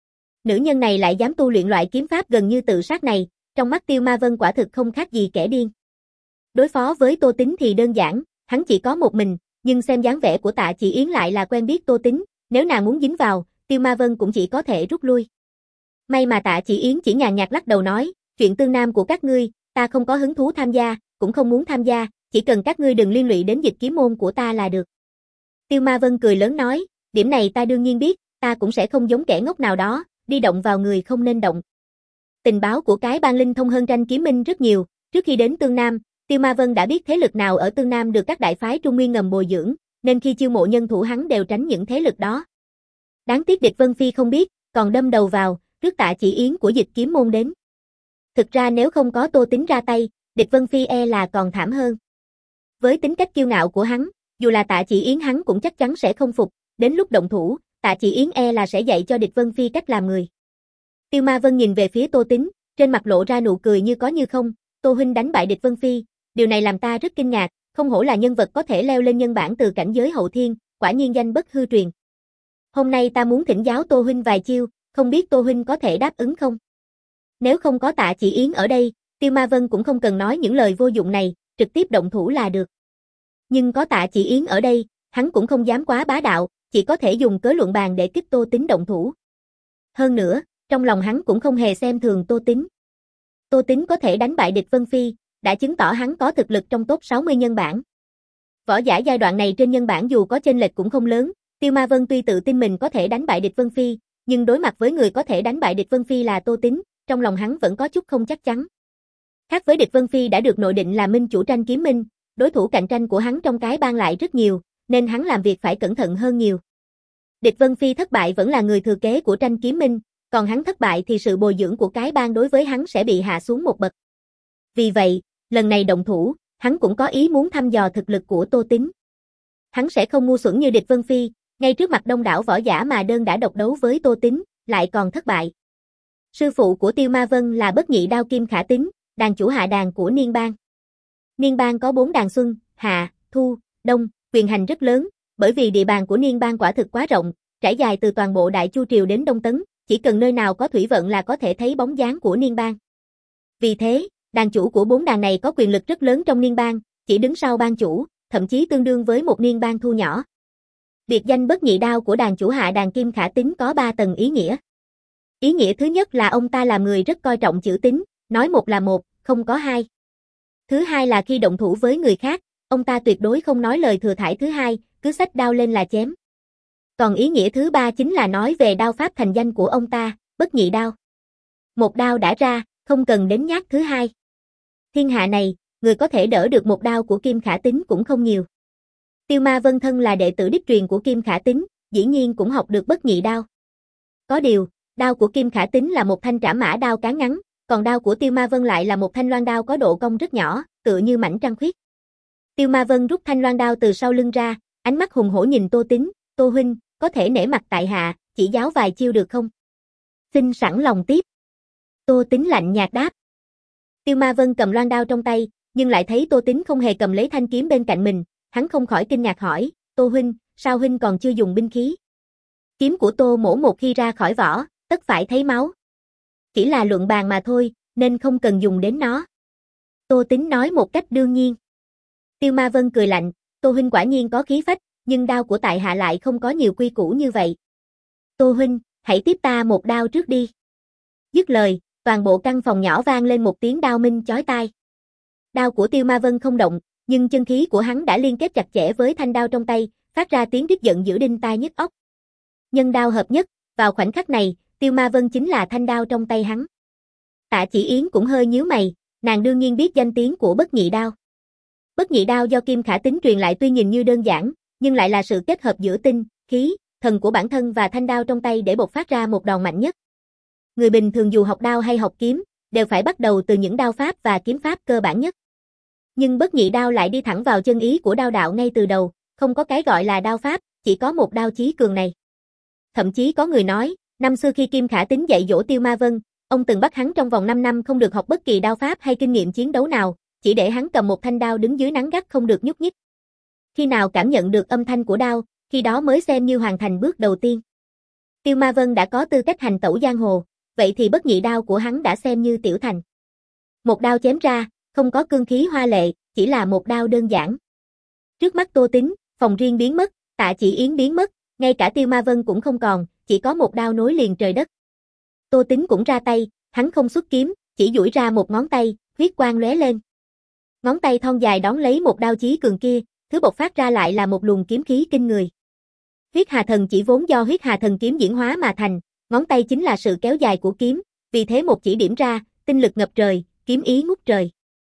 Nữ nhân này lại dám tu luyện loại kiếm pháp gần như tự sát này, trong mắt Tiêu Ma Vân quả thực không khác gì kẻ điên. Đối phó với Tô Tính thì đơn giản, hắn chỉ có một mình, nhưng xem dáng vẻ của Tạ Chỉ Yến lại là quen biết Tô Tính, nếu nàng muốn dính vào, Tiêu Ma Vân cũng chỉ có thể rút lui. May mà Tạ Chỉ Yến chỉ nhàn nhạt lắc đầu nói, chuyện Tương Nam của các ngươi, ta không có hứng thú tham gia, cũng không muốn tham gia, chỉ cần các ngươi đừng liên lụy đến Dịch Kiếm Môn của ta là được. Tiêu Ma Vân cười lớn nói, điểm này ta đương nhiên biết, ta cũng sẽ không giống kẻ ngốc nào đó, đi động vào người không nên động. Tình báo của cái bang linh thông hơn tranh kiếm minh rất nhiều, Trước khi đến Tương Nam, Tiêu Ma Vân đã biết thế lực nào ở Tương Nam được các đại phái Trung Nguyên ngầm bồi dưỡng, nên khi chiêu mộ nhân thủ hắn đều tránh những thế lực đó. Đáng tiếc Địch Vân Phi không biết, còn đâm đầu vào, rước Tạ Chỉ Yến của Dịch Kiếm môn đến. Thực ra nếu không có Tô Tín ra tay, Địch Vân Phi e là còn thảm hơn. Với tính cách kiêu ngạo của hắn, dù là Tạ Chỉ Yến hắn cũng chắc chắn sẽ không phục, đến lúc động thủ, Tạ Chỉ Yến e là sẽ dạy cho Địch Vân Phi cách làm người. Tiêu Ma Vân nhìn về phía Tô Tín, trên mặt lộ ra nụ cười như có như không, Tô huynh đánh bại Địch Vân Phi, điều này làm ta rất kinh ngạc, không hổ là nhân vật có thể leo lên nhân bản từ cảnh giới hậu thiên, quả nhiên danh bất hư truyền. Hôm nay ta muốn thỉnh giáo Tô huynh vài chiêu, không biết Tô huynh có thể đáp ứng không? Nếu không có Tạ Chỉ Yến ở đây, Tiêu Ma Vân cũng không cần nói những lời vô dụng này, trực tiếp động thủ là được. Nhưng có Tạ Chỉ Yến ở đây, hắn cũng không dám quá bá đạo, chỉ có thể dùng cớ luận bàn để kích Tô Tín động thủ. Hơn nữa, trong lòng hắn cũng không hề xem thường Tô Tín. Tô Tín có thể đánh bại Địch Vân Phi, đã chứng tỏ hắn có thực lực trong top sáu mươi nhân bản. Võ giả giai đoạn này trên nhân bản dù có chênh lệch cũng không lớn, Tiêu Ma Vân tuy tự tin mình có thể đánh bại Địch Vân Phi, nhưng đối mặt với người có thể đánh bại Địch Vân Phi là Tô Tín, trong lòng hắn vẫn có chút không chắc chắn. Khác với Địch Vân Phi đã được nội định là minh chủ Tranh Kiếm Minh, đối thủ cạnh tranh của hắn trong cái bang lại rất nhiều, nên hắn làm việc phải cẩn thận hơn nhiều. Địch Vân Phi thất bại vẫn là người thừa kế của Tranh Kiếm Minh, còn hắn thất bại thì sự bồi dưỡng của cái bang đối với hắn sẽ bị hạ xuống một bậc. Vì vậy, lần này động thủ, hắn cũng có ý muốn thăm dò thực lực của Tô Tín. Hắn sẽ không ngu xuẩn như Địch Vân Phi, ngay trước mặt đông đảo võ giả mà đơn đã độc đấu với Tô Tín, lại còn thất bại. Sư phụ của Tiêu Ma Vân là Bất Nhị Đao Kim Khả Tín, đàn chủ hạ đàn của Niên Bang. Niên Bang có bốn đàn xuân, hạ, thu, đông, quyền hành rất lớn, bởi vì địa bàn của Niên Bang quả thực quá rộng, trải dài từ toàn bộ Đại Chu Triều đến Đông Tấn, chỉ cần nơi nào có thủy vận là có thể thấy bóng dáng của Niên Bang. Vì thế, đàn chủ của bốn đàn này có quyền lực rất lớn trong Niên Bang, chỉ đứng sau bang chủ, thậm chí tương đương với một Niên Bang thu nhỏ. Biệt danh Bất Nhị Đao của đàn chủ hạ đàn Kim Khả Tín có ba tầng ý nghĩa. Ý nghĩa thứ nhất là ông ta là người rất coi trọng chữ tín, nói một là một, không có hai. Thứ hai là khi động thủ với người khác, ông ta tuyệt đối không nói lời thừa thãi thứ hai, cứ xách đao lên là chém. Còn ý nghĩa thứ ba chính là nói về đao pháp thành danh của ông ta, Bất Nhị Đao. Một đao đã ra, không cần đến nhát thứ hai. Thiên hạ này, người có thể đỡ được một đao của Kim Khả Tín cũng không nhiều. Tiêu Ma Vân thân là đệ tử đích truyền của Kim Khả Tín, dĩ nhiên cũng học được Bất Nhị Đao. Có điều, đao của Kim Khả Tín là một thanh trảm mã đao cán ngắn, còn đao của Tiêu Ma Vân lại là một thanh loan đao có độ cong rất nhỏ, tựa như mảnh trăng khuyết. Tiêu Ma Vân rút thanh loan đao từ sau lưng ra, ánh mắt hùng hổ nhìn Tô Tín, Tô huynh, có thể nể mặt tại hạ, chỉ giáo vài chiêu được không? Xin sẵn lòng tiếp. Tô Tín lạnh nhạt đáp. Tiêu Ma Vân cầm loan đao trong tay, nhưng lại thấy Tô Tín không hề cầm lấy thanh kiếm bên cạnh mình, hắn không khỏi kinh ngạc hỏi, Tô huynh, sao huynh còn chưa dùng binh khí? Kiếm của Tô mỗ một khi ra khỏi vỏ, tất phải thấy máu. Chỉ là luận bàn mà thôi, nên không cần dùng đến nó. Tô Tín nói một cách đương nhiên. Tiêu Ma Vân cười lạnh, Tô huynh quả nhiên có khí phách, nhưng đao của tại hạ lại không có nhiều quy củ như vậy. Tô huynh, hãy tiếp ta một đao trước đi. Dứt lời, toàn bộ căn phòng nhỏ vang lên một tiếng đao minh chói tai. Đao của Tiêu Ma Vân không động, nhưng chân khí của hắn đã liên kết chặt chẽ với thanh đao trong tay, phát ra tiếng rít giận dữ đinh tai nhức óc. Nhân đao hợp nhất, vào khoảnh khắc này, Tiêu Ma Vân chính là thanh đao trong tay hắn. Tạ Chỉ Yến cũng hơi nhíu mày, nàng đương nhiên biết danh tiếng của Bất Nhị Đao. Bất Nhị Đao do Kim Khả Tín truyền lại tuy nhìn như đơn giản, nhưng lại là sự kết hợp giữa tinh, khí, thần của bản thân và thanh đao trong tay để bộc phát ra một đòn mạnh nhất. Người bình thường dù học đao hay học kiếm, đều phải bắt đầu từ những đao pháp và kiếm pháp cơ bản nhất. Nhưng Bất Nhị Đao lại đi thẳng vào chân ý của đao đạo ngay từ đầu, không có cái gọi là đao pháp, chỉ có một đao chí cường này. Thậm chí có người nói, năm xưa khi Kim Khả Tín dạy dỗ Tiêu Ma Vân, ông từng bắt hắn trong vòng năm năm không được học bất kỳ đao pháp hay kinh nghiệm chiến đấu nào, chỉ để hắn cầm một thanh đao đứng dưới nắng gắt không được nhúc nhích. Khi nào cảm nhận được âm thanh của đao, khi đó mới xem như hoàn thành bước đầu tiên. Tiêu Ma Vân đã có tư cách hành tẩu giang hồ, vậy thì Bất Nhị Đao của hắn đã xem như tiểu thành. Một đao chém ra, không có cương khí hoa lệ, chỉ là một đao đơn giản. Trước mắt Tô Tín, phòng riêng biến mất, Tạ Chỉ Yến biến mất, ngay cả Tiêu Ma Vân cũng không còn, chỉ có một đao nối liền trời đất. Tô Tín cũng ra tay, hắn không xuất kiếm, chỉ duỗi ra một ngón tay, huyết quang lóe lên. Ngón tay thon dài đón lấy một đao chí cường kia, thứ bộc phát ra lại là một luồng kiếm khí kinh người. Huyết Hà Thần chỉ vốn do Huyết Hà Thần kiếm diễn hóa mà thành, ngón tay chính là sự kéo dài của kiếm, vì thế một chỉ điểm ra, tinh lực ngập trời, kiếm ý ngút trời.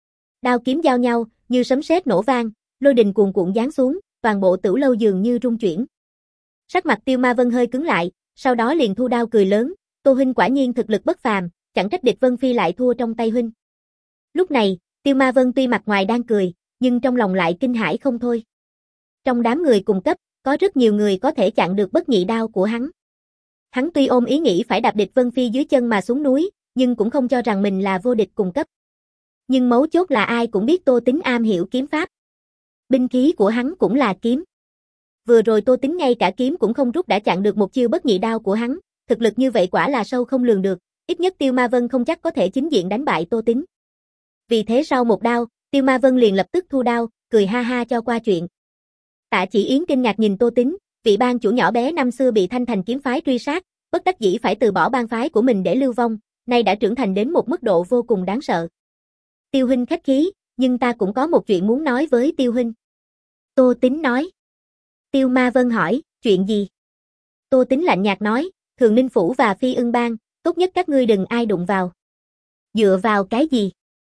Đao kiếm giao nhau, như sấm sét nổ vang, lôi đình cuồn cuộn giáng xuống, toàn bộ Tửu lâu dường như rung chuyển. Sắc mặt Tiêu Ma Vân hơi cứng lại, sau đó liền thu đao cười lớn, Tô huynh quả nhiên thực lực bất phàm, chẳng trách địch Vân Phi lại thua trong tay huynh. Lúc này, Tiêu Ma Vân tuy mặt ngoài đang cười, nhưng trong lòng lại kinh hãi không thôi. Trong đám người cùng cấp, có rất nhiều người có thể chặn được bất nhị đao của hắn. Hắn tuy ôm ý nghĩ phải đạp địch Vân Phi dưới chân mà xuống núi, nhưng cũng không cho rằng mình là vô địch cùng cấp. Nhưng mấu chốt là ai cũng biết Tô Tín am hiểu kiếm pháp. Binh khí của hắn cũng là kiếm. Vừa rồi Tô Tín ngay cả kiếm cũng không rút đã chặn được một chiêu bất nhị đao của hắn, thực lực như vậy quả là sâu không lường được, ít nhất Tiêu Ma Vân không chắc có thể chính diện đánh bại Tô Tín. Vì thế sau một đao, Tiêu Ma Vân liền lập tức thu đao, cười ha ha cho qua chuyện. Tạ Chỉ Yến kinh ngạc nhìn Tô Tín, vị bang chủ nhỏ bé năm xưa bị Thanh Thành kiếm phái truy sát, bất đắc dĩ phải từ bỏ bang phái của mình để lưu vong, nay đã trưởng thành đến một mức độ vô cùng đáng sợ. Tiêu huynh khách khí, nhưng ta cũng có một chuyện muốn nói với Tiêu huynh. Tô Tín nói. Tiêu Ma Vân hỏi, chuyện gì? Tô Tín lạnh nhạt nói, Thường Ninh Phủ và Phi Ưng Bang, tốt nhất các ngươi đừng ai đụng vào. Dựa vào cái gì?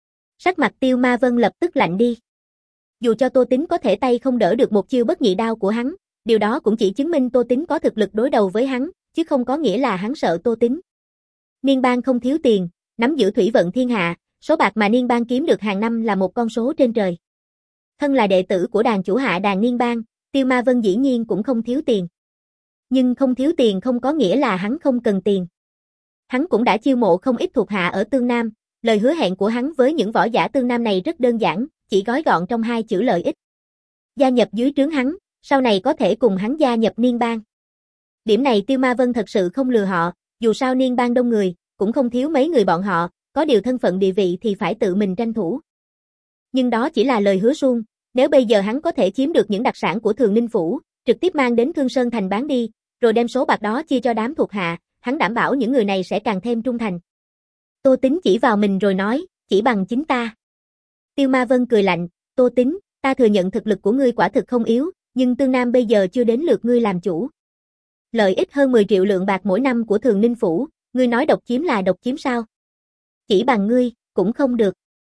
Sắc mặt Tiêu Ma Vân lập tức lạnh đi. Dù cho Tô Tín có thể tay không đỡ được một chiêu bất nhị đao của hắn, điều đó cũng chỉ chứng minh Tô Tín có thực lực đối đầu với hắn, chứ không có nghĩa là hắn sợ Tô Tín. Niên bang không thiếu tiền, nắm giữ thủy vận thiên hạ, số bạc mà Niên bang kiếm được hàng năm là một con số trên trời. Thân là đệ tử của đàn chủ hạ đàn Niên bang, Tiêu Ma Vân dĩ nhiên cũng không thiếu tiền. Nhưng không thiếu tiền không có nghĩa là hắn không cần tiền. Hắn cũng đã chiêu mộ không ít thuộc hạ ở Tương Nam, lời hứa hẹn của hắn với những võ giả Tương Nam này rất đơn giản, chỉ gói gọn trong hai chữ lợi ích. Gia nhập dưới trướng hắn, sau này có thể cùng hắn gia nhập Niên bang. Điểm này Tiêu Ma Vân thật sự không lừa họ, dù sao Niên bang đông người, cũng không thiếu mấy người bọn họ, có điều thân phận địa vị thì phải tự mình tranh thủ. Nhưng đó chỉ là lời hứa suông, nếu bây giờ hắn có thể chiếm được những đặc sản của Thường Ninh Phủ, trực tiếp mang đến Thương Sơn Thành bán đi, rồi đem số bạc đó chia cho đám thuộc hạ, hắn đảm bảo những người này sẽ càng thêm trung thành. Tô Tín chỉ vào mình rồi nói, chỉ bằng chính ta. Tiêu Ma Vân cười lạnh, Tô Tín, ta thừa nhận thực lực của ngươi quả thực không yếu, nhưng Tương Nam bây giờ chưa đến lượt ngươi làm chủ. Lợi ích hơn mười triệu lượng bạc mỗi năm của Thường Ninh Phủ, ngươi nói độc chiếm là độc chiếm sao? Chỉ bằng ngươi, cũng không được.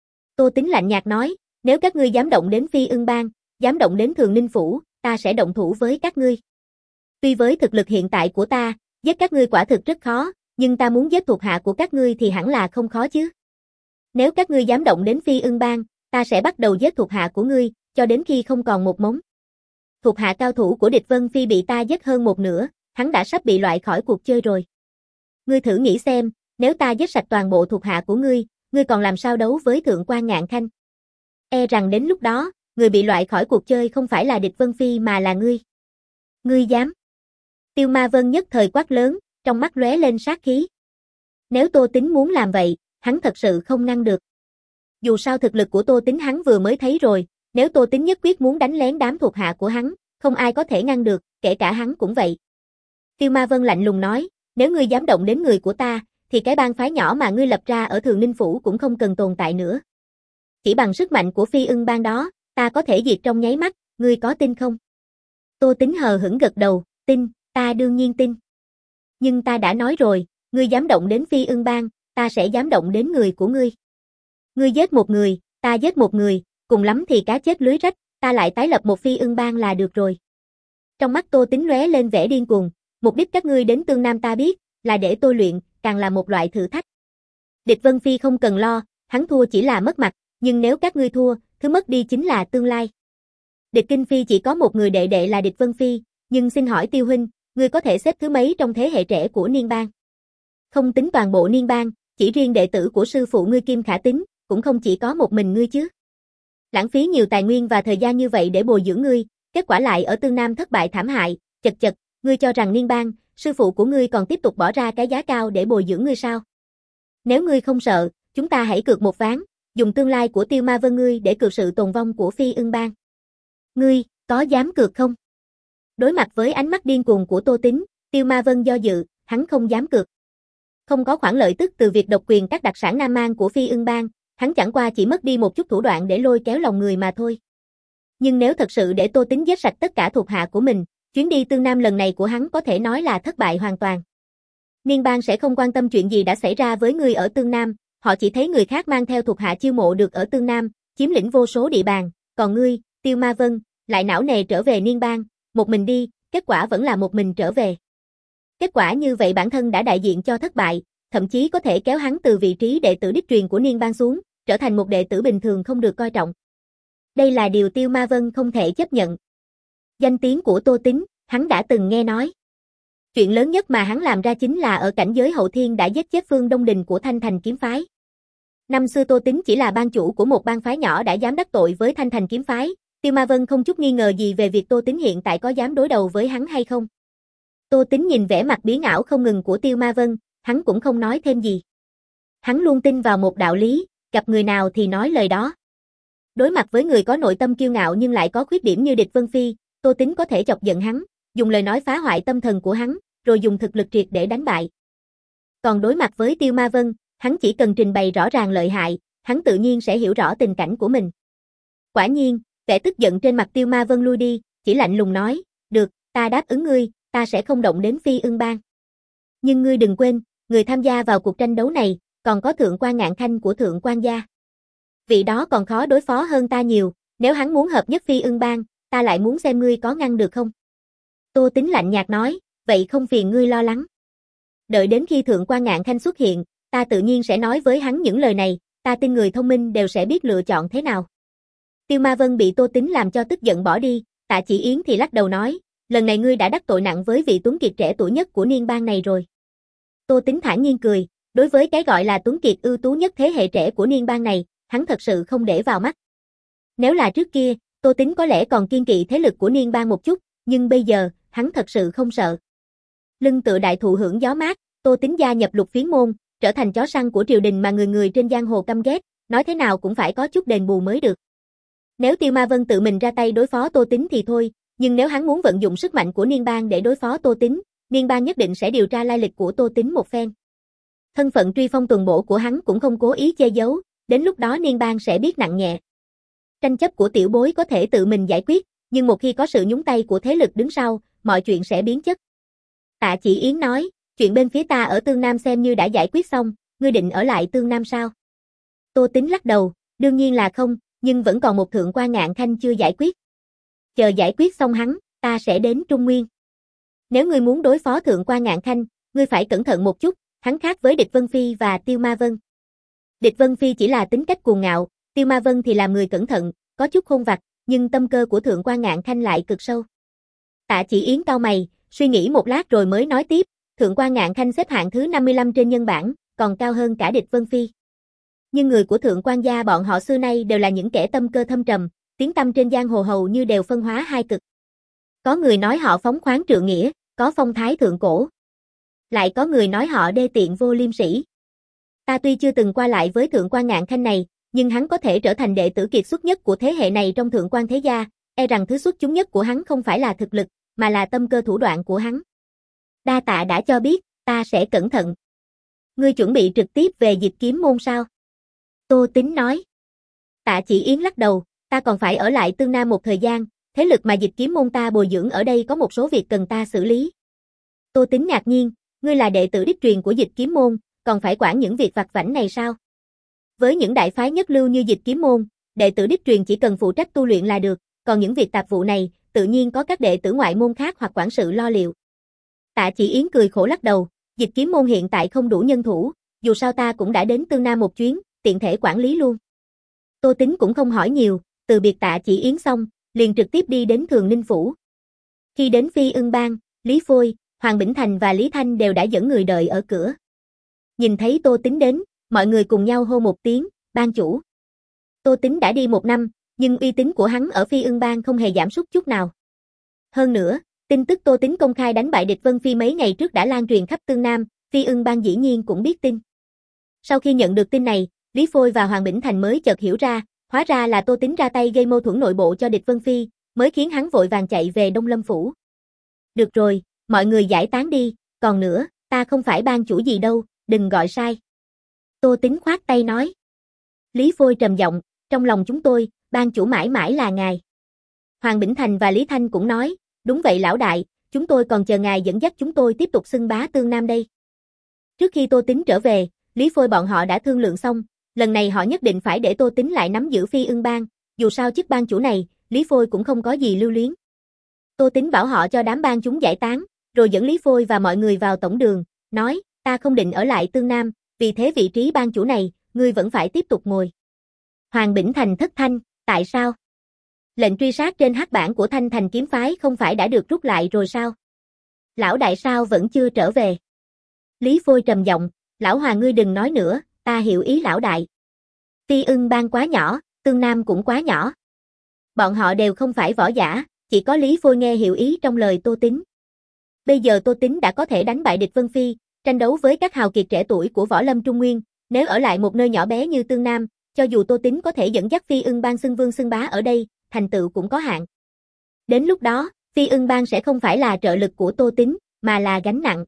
Tô Tín lạnh nhạt nói, nếu các ngươi dám động đến Phi Ưng Bang, dám động đến Thường Ninh Phủ, ta sẽ động thủ với các ngươi. Tuy với thực lực hiện tại của ta, giết các ngươi quả thực rất khó, nhưng ta muốn giết thuộc hạ của các ngươi thì hẳn là không khó chứ. Nếu các ngươi dám động đến Phi Ưng Bang, ta sẽ bắt đầu giết thuộc hạ của ngươi, cho đến khi không còn một mống. Thuộc hạ cao thủ của địch Vân Phi bị ta giết hơn một nửa, hắn đã sắp bị loại khỏi cuộc chơi rồi. Ngươi thử nghĩ xem, nếu ta giết sạch toàn bộ thuộc hạ của ngươi, ngươi còn làm sao đấu với thượng quan Ngạn Khanh? E rằng đến lúc đó, người bị loại khỏi cuộc chơi không phải là địch Vân Phi mà là ngươi. Ngươi dám? Tiêu Ma Vân nhất thời quát lớn, trong mắt lóe lên sát khí. Nếu Tô Tín muốn làm vậy, hắn thật sự không ngăn được. Dù sao thực lực của Tô Tín hắn vừa mới thấy rồi, nếu Tô Tín nhất quyết muốn đánh lén đám thuộc hạ của hắn, không ai có thể ngăn được, kể cả hắn cũng vậy. Tiêu Ma Vân lạnh lùng nói, nếu ngươi dám động đến người của ta, thì cái bang phái nhỏ mà ngươi lập ra ở Thường Ninh Phủ cũng không cần tồn tại nữa. Chỉ bằng sức mạnh của Phi Ưng Bang đó, ta có thể diệt trong nháy mắt, ngươi có tin không? Tô Tín hờ hững gật đầu, tin, ta đương nhiên tin. Nhưng ta đã nói rồi, ngươi dám động đến Phi Ưng Bang, ta sẽ dám động đến người của ngươi. Ngươi giết một người, ta giết một người, cùng lắm thì cá chết lưới rách, ta lại tái lập một Phi Ưng Bang là được rồi. Trong mắt Tô Tín lóe lên vẻ điên cuồng, mục đích các ngươi đến Tương Nam ta biết, là để tôi luyện, càng là một loại thử thách. Địch Vân Phi không cần lo, hắn thua chỉ là mất mặt, nhưng nếu các ngươi thua, thứ mất đi chính là tương lai. Địch Kinh Phi chỉ có một người đệ đệ là Địch Vân Phi, nhưng xin hỏi Tiêu huynh, ngươi có thể xếp thứ mấy trong thế hệ trẻ của Niên bang? Không tính toàn bộ Niên bang, chỉ riêng đệ tử của sư phụ ngươi Kim Khả Tín, cũng không chỉ có một mình ngươi chứ. Lãng phí nhiều tài nguyên và thời gian như vậy để bồi dưỡng ngươi, kết quả lại ở Tương Nam thất bại thảm hại, chật chật, ngươi cho rằng Niên bang, sư phụ của ngươi còn tiếp tục bỏ ra cái giá cao để bồi dưỡng ngươi sao? Nếu ngươi không sợ, chúng ta hãy cược một ván, dùng tương lai của Tiêu Ma Vân ngươi để cược sự tồn vong của Phi Ưng Bang. Ngươi, có dám cược không? Đối mặt với ánh mắt điên cuồng của Tô Tín, Tiêu Ma Vân do dự, hắn không dám cược. Không có khoản lợi tức từ việc độc quyền các đặc sản Nam Mang của Phi Ưng Bang, hắn chẳng qua chỉ mất đi một chút thủ đoạn để lôi kéo lòng người mà thôi. Nhưng nếu thật sự để Tô Tín giết sạch tất cả thuộc hạ của mình, chuyến đi Tương Nam lần này của hắn có thể nói là thất bại hoàn toàn. Niên bang sẽ không quan tâm chuyện gì đã xảy ra với người ở Tương Nam, họ chỉ thấy người khác mang theo thuộc hạ chiêu mộ được ở Tương Nam, chiếm lĩnh vô số địa bàn, còn ngươi, Tiêu Ma Vân, lại não nề trở về Niên Bang, một mình đi, kết quả vẫn là một mình trở về. Kết quả như vậy bản thân đã đại diện cho thất bại, thậm chí có thể kéo hắn từ vị trí đệ tử đích truyền của Niên Bang xuống, trở thành một đệ tử bình thường không được coi trọng. Đây là điều Tiêu Ma Vân không thể chấp nhận. Danh tiếng của Tô Tín, hắn đã từng nghe nói. Chuyện lớn nhất mà hắn làm ra chính là ở cảnh giới hậu thiên đã giết chết Phương Đông Đình của Thanh Thành kiếm phái. Năm xưa Tô Tín chỉ là ban chủ của một bang phái nhỏ đã dám đắc tội với Thanh Thành kiếm phái, Tiêu Ma Vân không chút nghi ngờ gì về việc Tô Tín hiện tại có dám đối đầu với hắn hay không. Tô Tín nhìn vẻ mặt biến ảo không ngừng của Tiêu Ma Vân, hắn cũng không nói thêm gì. Hắn luôn tin vào một đạo lý, gặp người nào thì nói lời đó. Đối mặt với người có nội tâm kiêu ngạo nhưng lại có khuyết điểm như Địch Vân Phi, Tô Tín có thể chọc giận hắn, dùng lời nói phá hoại tâm thần của hắn, rồi dùng thực lực triệt để đánh bại. Còn đối mặt với Tiêu Ma Vân, hắn chỉ cần trình bày rõ ràng lợi hại, hắn tự nhiên sẽ hiểu rõ tình cảnh của mình. Quả nhiên, vẻ tức giận trên mặt Tiêu Ma Vân lui đi, chỉ lạnh lùng nói, được, ta đáp ứng ngươi, ta sẽ không động đến Phi Ưng Bang. Nhưng ngươi đừng quên, người tham gia vào cuộc tranh đấu này, còn có Thượng quan Ngạn Khanh của Thượng quan gia. Vị đó còn khó đối phó hơn ta nhiều, nếu hắn muốn hợp nhất Phi Ưng Bang, ta lại muốn xem ngươi có ngăn được không. Tô Tín lạnh nhạt nói, vậy không phiền ngươi lo lắng. Đợi đến khi Thượng quan Ngạn Khanh xuất hiện, ta tự nhiên sẽ nói với hắn những lời này, ta tin người thông minh đều sẽ biết lựa chọn thế nào. Tiêu Ma Vân bị Tô Tín làm cho tức giận bỏ đi, Tạ Chỉ Yến thì lắc đầu nói, lần này ngươi đã đắc tội nặng với vị Tuấn Kiệt trẻ tuổi nhất của Niên Bang này rồi. Tô Tín thản nhiên cười, đối với cái gọi là Tuấn Kiệt ưu tú nhất thế hệ trẻ của Niên Bang này, hắn thật sự không để vào mắt. Nếu là trước kia, Tô Tín có lẽ còn kiên kỵ thế lực của Niên Bang một chút, nhưng bây giờ, hắn thật sự không sợ. Lưng tựa đại thụ hưởng gió mát, Tô Tín gia nhập Lục Phiến môn, trở thành chó săn của triều đình mà người người trên giang hồ căm ghét, nói thế nào cũng phải có chút đền bù mới được. Nếu Tiêu Ma Vân tự mình ra tay đối phó Tô Tín thì thôi, nhưng nếu hắn muốn vận dụng sức mạnh của Niên Bang để đối phó Tô Tín, Niên Bang nhất định sẽ điều tra lai lịch của Tô Tín một phen. Thân phận truy phong tuần bổ của hắn cũng không cố ý che giấu, đến lúc đó Niên Bang sẽ biết nặng nhẹ. Tranh chấp của tiểu bối có thể tự mình giải quyết, nhưng một khi có sự nhúng tay của thế lực đứng sau, mọi chuyện sẽ biến chất. Tạ Chỉ Yến nói, chuyện bên phía ta ở Tương Nam xem như đã giải quyết xong, ngươi định ở lại Tương Nam sao? Tô Tín lắc đầu, đương nhiên là không, nhưng vẫn còn một Thượng quan Ngạn Khanh chưa giải quyết. Chờ giải quyết xong hắn, ta sẽ đến Trung Nguyên. Nếu ngươi muốn đối phó Thượng quan Ngạn Khanh, ngươi phải cẩn thận một chút, hắn khác với Địch Vân Phi và Tiêu Ma Vân. Địch Vân Phi chỉ là tính cách cuồng ngạo, Tiêu Ma Vân thì làm người cẩn thận, có chút khôn vặt, nhưng tâm cơ của Thượng quan Ngạn Khanh lại cực sâu. Tạ Chỉ Yến cau mày, suy nghĩ một lát rồi mới nói tiếp, Thượng quan Ngạn Khanh xếp hạng thứ năm mươi lăm trên nhân bảng, còn cao hơn cả Địch Vân Phi. Nhưng người của Thượng quan gia bọn họ xưa nay đều là những kẻ tâm cơ thâm trầm, tiếng tăm trên giang hồ hầu như đều phân hóa hai cực. Có người nói họ phóng khoáng trượng nghĩa, có phong thái thượng cổ. Lại có người nói họ đê tiện vô liêm sỉ. Ta tuy chưa từng qua lại với Thượng quan Ngạn Khanh này, nhưng hắn có thể trở thành đệ tử kiệt xuất nhất của thế hệ này trong Thượng quan thế gia, e rằng thứ xuất chúng nhất của hắn không phải là thực lực, mà là tâm cơ thủ đoạn của hắn. Đa tạ đã cho biết, ta sẽ cẩn thận. Ngươi chuẩn bị trực tiếp về Dịch Kiếm môn sao? Tô Tín nói. Tạ Chỉ Yến lắc đầu, ta còn phải ở lại Tương Nam một thời gian, thế lực mà Dịch Kiếm môn ta bồi dưỡng ở đây có một số việc cần ta xử lý. Tô Tín ngạc nhiên, ngươi là đệ tử đích truyền của Dịch Kiếm môn, còn phải quản những việc vặt vãnh này sao? Với những đại phái nhất lưu như Dịch Kiếm môn, đệ tử đích truyền chỉ cần phụ trách tu luyện là được, còn những việc tạp vụ này, tự nhiên có các đệ tử ngoại môn khác hoặc quản sự lo liệu. Tạ Chỉ Yến cười khổ lắc đầu, Dịch Kiếm môn hiện tại không đủ nhân thủ, dù sao ta cũng đã đến Tương Nam một chuyến, tiện thể quản lý luôn. Tô Tín cũng không hỏi nhiều, từ biệt Tạ Chỉ Yến xong, liền trực tiếp đi đến Thường Ninh phủ. Khi đến Phi Ưng Bang, Lý Phôi, Hoàng Bỉnh Thành và Lý Thanh đều đã dẫn người đợi ở cửa. Nhìn thấy Tô Tín đến, mọi người cùng nhau hô một tiếng, ban chủ. Tô Tín đã đi một năm, nhưng uy tín của hắn ở Phi Ưng Bang không hề giảm sút chút nào. Hơn nữa, tin tức Tô Tín công khai đánh bại Địch Vân Phi mấy ngày trước đã lan truyền khắp Tương Nam, Phi Ưng Bang dĩ nhiên cũng biết tin. Sau khi nhận được tin này, Lý Phôi và Hoàng Bỉnh Thành mới chợt hiểu ra, hóa ra là Tô Tín ra tay gây mâu thuẫn nội bộ cho Địch Vân Phi, mới khiến hắn vội vàng chạy về Đông Lâm phủ. Được rồi, mọi người giải tán đi, còn nữa, ta không phải ban chủ gì đâu, đừng gọi sai. Tô Tín khoát tay nói. Lý Phôi trầm giọng, trong lòng chúng tôi, ban chủ mãi mãi là ngài. Hoàng Bỉnh Thành và Lý Thanh cũng nói, đúng vậy lão đại, chúng tôi còn chờ ngài dẫn dắt chúng tôi tiếp tục xưng bá Tương Nam đây. Trước khi Tô Tín trở về, Lý Phôi bọn họ đã thương lượng xong, lần này họ nhất định phải để Tô Tính lại nắm giữ Phi Ưng Bang, dù sao chức bang chủ này, Lý Phôi cũng không có gì lưu luyến. Tô Tính bảo họ cho đám bang chúng giải tán, rồi dẫn Lý Phôi và mọi người vào tổng đường, nói, ta không định ở lại Tương Nam, vì thế vị trí bang chủ này, ngươi vẫn phải tiếp tục ngồi. Hoàng Bỉnh Thành thất thanh, tại sao? Lệnh truy sát trên hắc bảng của Thanh Thành kiếm phái không phải đã được rút lại rồi sao? Lão đại sao vẫn chưa trở về? Lý Phôi trầm giọng, lão Hoàng ngươi đừng nói nữa, ta hiểu ý lão đại. Phi Ưng Bang quá nhỏ, Tương Nam cũng quá nhỏ. Bọn họ đều không phải võ giả, chỉ có Lý Phôi nghe hiểu ý trong lời Tô Tính. Bây giờ Tô Tính đã có thể đánh bại địch Vân Phi, tranh đấu với các hào kiệt trẻ tuổi của võ lâm Trung Nguyên, nếu ở lại một nơi nhỏ bé như Tương Nam, cho dù Tô Tính có thể dẫn dắt Phi Ưng Bang xưng vương xưng bá ở đây, thành tựu cũng có hạn. Đến lúc đó, Phi Ưng Bang sẽ không phải là trợ lực của Tô Tính, mà là gánh nặng.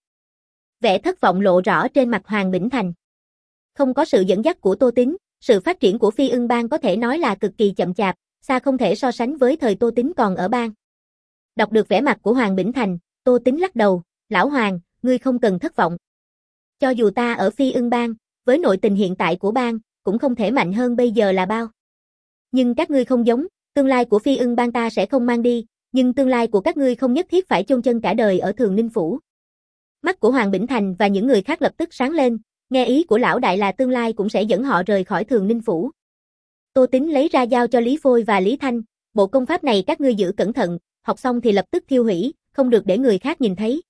Vẻ thất vọng lộ rõ trên mặt Hoàng Bỉnh Thành. Không có sự dẫn dắt của Tô Tính, sự phát triển của Phi Ưng Bang có thể nói là cực kỳ chậm chạp, xa không thể so sánh với thời Tô Tính còn ở bang. Đọc được vẻ mặt của Hoàng Bỉnh Thành, Tô Tính lắc đầu, lão Hoàng, ngươi không cần thất vọng. Cho dù ta ở Phi Ưng Bang, với nội tình hiện tại của bang, cũng không thể mạnh hơn bây giờ là bao. Nhưng các ngươi không giống, tương lai của Phi Ưng Bang ta sẽ không mang đi, nhưng tương lai của các ngươi không nhất thiết phải chôn chân cả đời ở Thường Ninh Phủ. Mắt của Hoàng Bỉnh Thành và những người khác lập tức sáng lên, nghe ý của lão đại là tương lai cũng sẽ dẫn họ rời khỏi Thường Ninh Phủ. Tô Tính lấy ra giao cho Lý Phôi và Lý Thanh, bộ công pháp này các ngươi giữ cẩn thận, học xong thì lập tức thiêu hủy, không được để người khác nhìn thấy.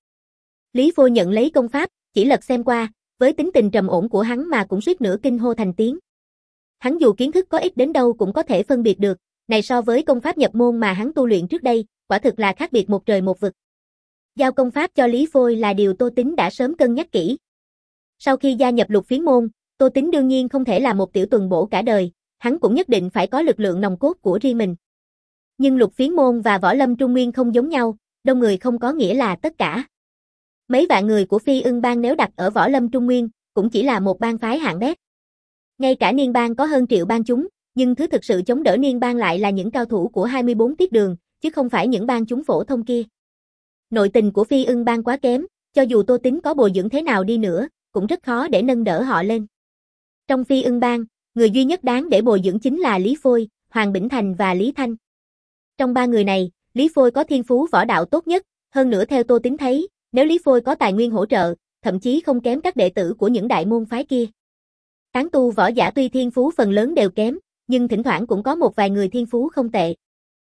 Lý Phôi nhận lấy công pháp, chỉ lật xem qua, với tính tình trầm ổn của hắn mà cũng suýt nữa kinh hô thành tiếng. Hắn dù kiến thức có ít đến đâu cũng có thể phân biệt được, này so với công pháp nhập môn mà hắn tu luyện trước đây, quả thực là khác biệt một trời một vực. Giao công pháp cho Lý Phôi là điều Tô Tính đã sớm cân nhắc kỹ. Sau khi gia nhập Lục Phiến môn, Tô Tính đương nhiên không thể là một tiểu tuần bổ cả đời, hắn cũng nhất định phải có lực lượng nòng cốt của riêng mình. Nhưng Lục Phiến môn và võ lâm Trung Nguyên không giống nhau, đông người không có nghĩa là tất cả. Mấy vạn người của Phi Ưng Bang nếu đặt ở võ lâm Trung Nguyên, cũng chỉ là một bang phái hạng bét. Ngay cả Niên Bang có hơn triệu bang chúng, nhưng thứ thực sự chống đỡ Niên Bang lại là những cao thủ của hai mươi bốn tiết đường, chứ không phải những bang chúng phổ thông kia. Nội tình của Phi Ưng Bang quá kém, cho dù Tô Tính có bồi dưỡng thế nào đi nữa, cũng rất khó để nâng đỡ họ lên. Trong Phi Ưng Bang, người duy nhất đáng để bồi dưỡng chính là Lý Phôi, Hoàng Bỉnh Thành và Lý Thanh. Trong ba người này, Lý Phôi có thiên phú võ đạo tốt nhất, hơn nữa theo Tô Tính thấy, nếu Lý Phôi có tài nguyên hỗ trợ, thậm chí không kém các đệ tử của những đại môn phái kia. Tán tu võ giả tuy thiên phú phần lớn đều kém, nhưng thỉnh thoảng cũng có một vài người thiên phú không tệ.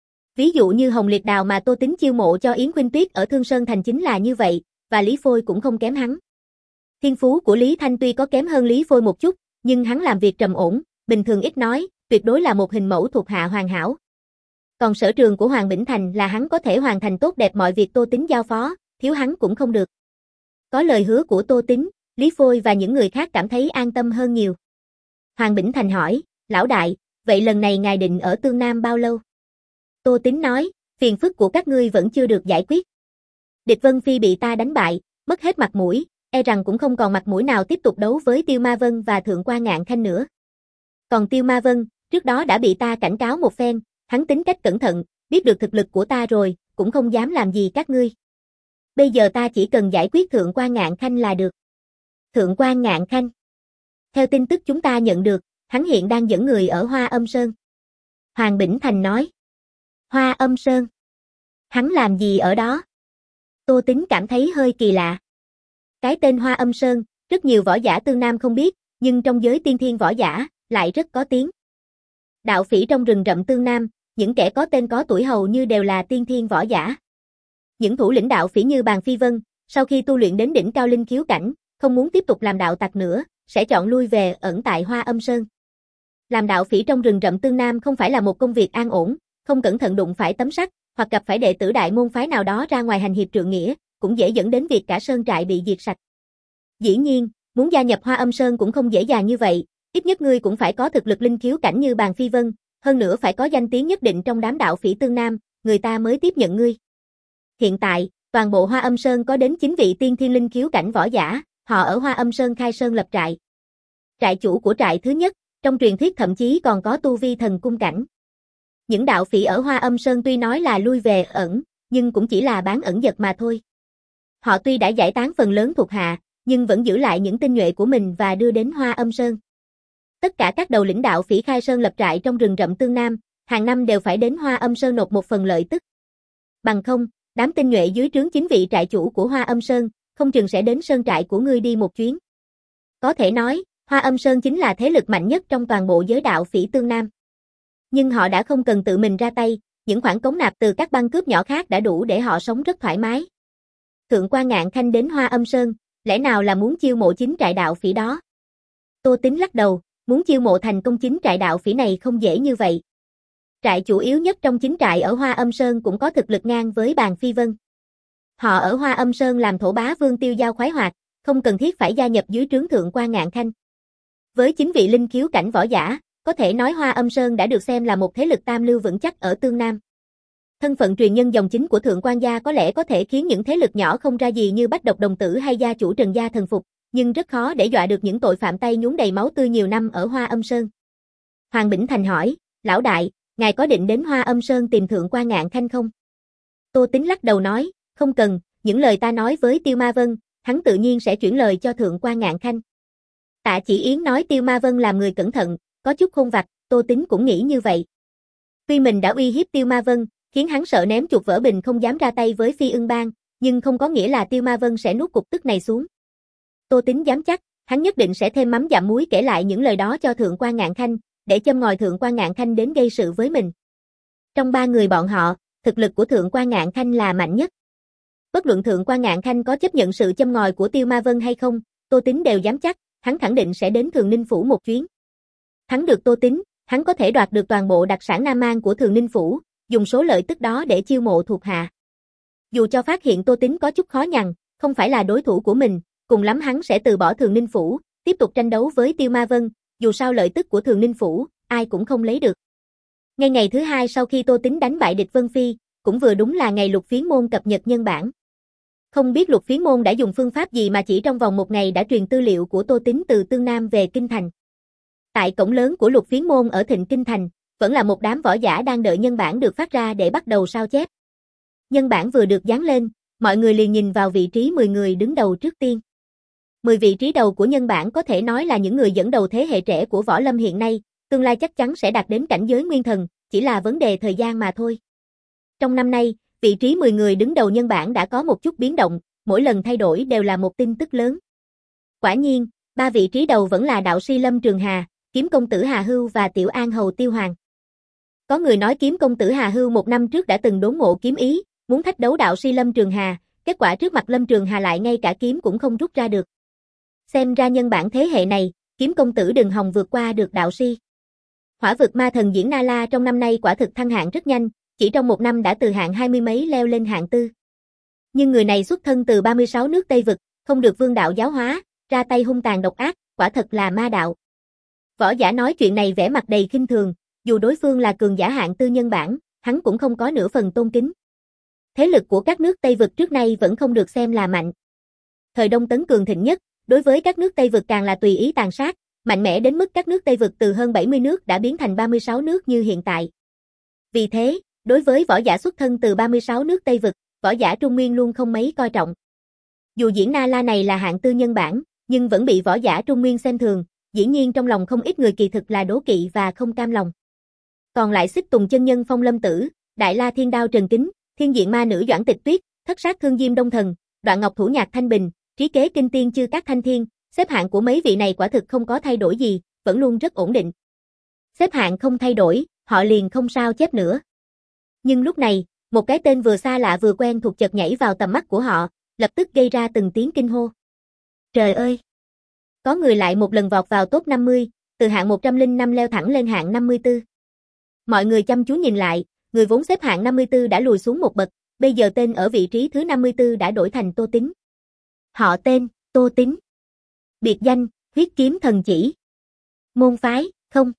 Ví dụ như Hồng Liệt Đào mà Tô Tính chiêu mộ cho Yến Khuynh Tuyết ở Thương Sơn Thành chính là như vậy, và Lý Phôi cũng không kém hắn. Thiên phú của Lý Thanh tuy có kém hơn Lý Phôi một chút, nhưng hắn làm việc trầm ổn, bình thường ít nói, tuyệt đối là một hình mẫu thuộc hạ hoàn hảo. Còn sở trường của Hoàng Bỉnh Thành là hắn có thể hoàn thành tốt đẹp mọi việc Tô Tính giao phó, thiếu hắn cũng không được. Có lời hứa của Tô Tính, Lý Phôi và những người khác cảm thấy an tâm hơn nhiều. Hoàng Bỉnh Thành hỏi, lão đại, vậy lần này ngài định ở Tương Nam bao lâu? Tô Tính nói, phiền phức của các ngươi vẫn chưa được giải quyết. Địch Vân Phi bị ta đánh bại, mất hết mặt mũi, e rằng cũng không còn mặt mũi nào tiếp tục đấu với Tiêu Ma Vân và Thượng Quan Ngạn Khanh nữa. Còn Tiêu Ma Vân, trước đó đã bị ta cảnh cáo một phen, hắn tính cách cẩn thận, biết được thực lực của ta rồi, cũng không dám làm gì các ngươi. Bây giờ ta chỉ cần giải quyết Thượng Quan Ngạn Khanh là được. Thượng Quan Ngạn Khanh. Theo tin tức chúng ta nhận được, hắn hiện đang dẫn người ở Hoa Âm Sơn. Hoàng Bỉnh Thành nói. Hoa Âm Sơn. Hắn làm gì ở đó? Tô Tính cảm thấy hơi kỳ lạ. Cái tên Hoa Âm Sơn, rất nhiều võ giả Tương Nam không biết, nhưng trong giới tiên thiên võ giả, lại rất có tiếng. Đạo phỉ trong rừng rậm Tương Nam, những kẻ có tên có tuổi hầu như đều là tiên thiên võ giả. Những thủ lĩnh đạo phỉ như Bàn Phi Vân, sau khi tu luyện đến đỉnh cao linh khiếu cảnh, không muốn tiếp tục làm đạo tặc nữa, sẽ chọn lui về ẩn tại Hoa Âm Sơn. Làm đạo phỉ trong rừng rậm Tương Nam không phải là một công việc an ổn, không cẩn thận đụng phải tấm sắt, hoặc gặp phải đệ tử đại môn phái nào đó ra ngoài hành hiệp trượng nghĩa, cũng dễ dẫn đến việc cả sơn trại bị diệt sạch. Dĩ nhiên, muốn gia nhập Hoa Âm Sơn cũng không dễ dàng như vậy, ít nhất ngươi cũng phải có thực lực linh khiếu cảnh như Bàn Phi Vân, hơn nữa phải có danh tiếng nhất định trong đám đạo phỉ Tương Nam, người ta mới tiếp nhận ngươi. Hiện tại, toàn bộ Hoa Âm Sơn có đến chín vị tiên thiên linh khiếu cảnh võ giả, họ ở Hoa Âm Sơn khai sơn lập trại. Trại chủ của trại thứ nhất, trong truyền thuyết thậm chí còn có tu vi thần cung cảnh. Những đạo phỉ ở Hoa Âm Sơn tuy nói là lui về ẩn, nhưng cũng chỉ là bán ẩn dật mà thôi. Họ tuy đã giải tán phần lớn thuộc hạ, nhưng vẫn giữ lại những tinh nhuệ của mình và đưa đến Hoa Âm Sơn. Tất cả các đầu lĩnh đạo phỉ khai sơn lập trại trong rừng rậm Tương Nam, hàng năm đều phải đến Hoa Âm Sơn nộp một phần lợi tức. Bằng không, đám tinh nhuệ dưới trướng chính vị trại chủ của Hoa Âm Sơn, không chừng sẽ đến sơn trại của ngươi đi một chuyến. Có thể nói, Hoa Âm Sơn chính là thế lực mạnh nhất trong toàn bộ giới đạo phỉ Tương Nam. Nhưng họ đã không cần tự mình ra tay, những khoản cống nạp từ các băng cướp nhỏ khác đã đủ để họ sống rất thoải mái. Thượng quan Ngạn Khanh đến Hoa Âm Sơn, lẽ nào là muốn chiêu mộ chính trại đạo phỉ đó? Tô Tính lắc đầu, muốn chiêu mộ thành công chính trại đạo phỉ này không dễ như vậy. Trại chủ yếu nhất trong chính trại ở Hoa Âm Sơn cũng có thực lực ngang với Bàn Phi Vân. Họ ở Hoa Âm Sơn làm thổ bá vương tiêu giao khoái hoạt, không cần thiết phải gia nhập dưới trướng Thượng quan Ngạn Khanh. Với chính vị linh khiếu cảnh võ giả, có thể nói Hoa Âm Sơn đã được xem là một thế lực tam lưu vững chắc ở Tương Nam. Thân phận truyền nhân dòng chính của Thượng quan gia có lẽ có thể khiến những thế lực nhỏ không ra gì như Bách Độc Đồng Tử hay gia chủ Trần gia thần phục, nhưng rất khó để dọa được những tội phạm tay nhúng đầy máu tươi nhiều năm ở Hoa Âm Sơn. Hoàng Bỉnh Thành hỏi, lão đại, ngài có định đến Hoa Âm Sơn tìm Thượng quan Ngạn Khanh không? Tô Tính lắc đầu nói, không cần, những lời ta nói với Tiêu Ma Vân, hắn tự nhiên sẽ chuyển lời cho Thượng quan Ngạn Khanh. Tạ Chỉ Yến nói Tiêu Ma Vân làm người cẩn thận, có chút khôn vặt, Tô Tính cũng nghĩ như vậy. Tuy mình đã uy hiếp Tiêu Ma Vân, khiến hắn sợ ném chuột vỡ bình không dám ra tay với Phi Ưng Bang, nhưng không có nghĩa là Tiêu Ma Vân sẽ nuốt cục tức này xuống. Tô Tính dám chắc, hắn nhất định sẽ thêm mắm dặm muối kể lại những lời đó cho Thượng quan Ngạn Khanh, để châm ngòi Thượng quan Ngạn Khanh đến gây sự với mình. Trong ba người bọn họ, thực lực của Thượng quan Ngạn Khanh là mạnh nhất. Bất luận Thượng quan Ngạn Khanh có chấp nhận sự châm ngòi của Tiêu Ma Vân hay không, Tô Tính đều dám chắc, hắn khẳng định sẽ đến Thường Ninh Phủ một chuyến. Thắng được Tô Tính, hắn có thể đoạt được toàn bộ đặc sản Nam Mang của Thường Ninh Phủ, dùng số lợi tức đó để chiêu mộ thuộc hạ. Dù cho phát hiện Tô Tính có chút khó nhằn, không phải là đối thủ của mình, cùng lắm hắn sẽ từ bỏ Thường Ninh Phủ, tiếp tục tranh đấu với Tiêu Ma Vân, dù sao lợi tức của Thường Ninh Phủ, ai cũng không lấy được. Ngay ngày thứ hai sau khi Tô Tính đánh bại địch Vân Phi, cũng vừa đúng là ngày Lục Phiến Môn cập nhật nhân bản. Không biết Lục Phiến Môn đã dùng phương pháp gì mà chỉ trong vòng một ngày đã truyền tư liệu của Tô Tính từ Tương Nam về Kinh Thành. Tại cổng lớn của Lục Phiến Môn ở Thịnh Kinh Thành, vẫn là một đám võ giả đang đợi nhân bản được phát ra để bắt đầu sao chép. Nhân bản vừa được dán lên, mọi người liền nhìn vào vị trí mười người đứng đầu trước tiên. mười vị trí đầu của nhân bản có thể nói là những người dẫn đầu thế hệ trẻ của võ lâm hiện nay, tương lai chắc chắn sẽ đạt đến cảnh giới nguyên thần, chỉ là vấn đề thời gian mà thôi. Trong năm nay, vị trí mười người đứng đầu nhân bản đã có một chút biến động, mỗi lần thay đổi đều là một tin tức lớn. Quả nhiên, ba vị trí đầu vẫn là đạo sĩ Lâm Trường Hà, Kiếm công tử Hà Hưu và Tiểu An hầu Tiêu Hoàng. Có người nói Kiếm công tử Hà Hưu một năm trước đã từng đốn ngộ kiếm ý, muốn thách đấu đạo sĩ Lâm Trường Hà, kết quả trước mặt Lâm Trường Hà lại ngay cả kiếm cũng không rút ra được. Xem ra nhân bản thế hệ này, Kiếm công tử đừng hòng vượt qua được đạo sĩ. Hỏa vực ma thần Diễn Na La trong năm nay quả thực thăng hạng rất nhanh, chỉ trong một năm đã từ hạng hai mươi mấy leo lên hạng tư. Nhưng người này xuất thân từ ba mươi sáu nước Tây Vực, không được vương đạo giáo hóa, ra tay hung tàn độc ác, quả thật là ma đạo. Võ giả nói chuyện này vẻ mặt đầy khinh thường, dù đối phương là cường giả hạng tư nhân bản, hắn cũng không có nửa phần tôn kính. Thế lực của các nước Tây Vực trước nay vẫn không được xem là mạnh. Thời Đông Tấn cường thịnh nhất, đối với các nước Tây Vực càng là tùy ý tàn sát, mạnh mẽ đến mức các nước Tây Vực từ hơn bảy mươi nước đã biến thành ba mươi sáu nước như hiện tại. Vì thế, đối với võ giả xuất thân từ ba mươi sáu nước Tây Vực, võ giả Trung Nguyên luôn không mấy coi trọng. Dù Diễn Na La này là hạng tư nhân bản, nhưng vẫn bị võ giả Trung Nguyên xem thường, dĩ nhiên trong lòng không ít người kỳ thực là đố kỵ và không cam lòng. Còn lại Xích Tùng chân nhân Phong Lâm Tử, Đại La Thiên Đao Trần Kính, Thiên Diện Ma Nữ Doãn Tịch Tuyết, Thất Sát Thương Diêm Đông Thần, Đoạn Ngọc Thủ Nhạc Thanh Bình, Trí Kế Kinh Tiên Chư Các Thanh Thiên, xếp hạng của mấy vị này quả thực không có thay đổi gì, vẫn luôn rất ổn định. Xếp hạng không thay đổi, họ liền không sao chép nữa. Nhưng lúc này, một cái tên vừa xa lạ vừa quen thuộc chợt nhảy vào tầm mắt của họ, lập tức gây ra từng tiếng kinh hô. Trời ơi! Có người lại một lần vọt vào top năm mươi, từ hạng một trăm lẻ năm leo thẳng lên hạng năm mươi tư. Mọi người chăm chú nhìn lại, người vốn xếp hạng năm mươi tư đã lùi xuống một bậc, bây giờ tên ở vị trí thứ năm mươi tư đã đổi thành Tô Tính. Họ tên, Tô Tính. Biệt danh, Huyết Kiếm Thần Chỉ. Môn phái, không.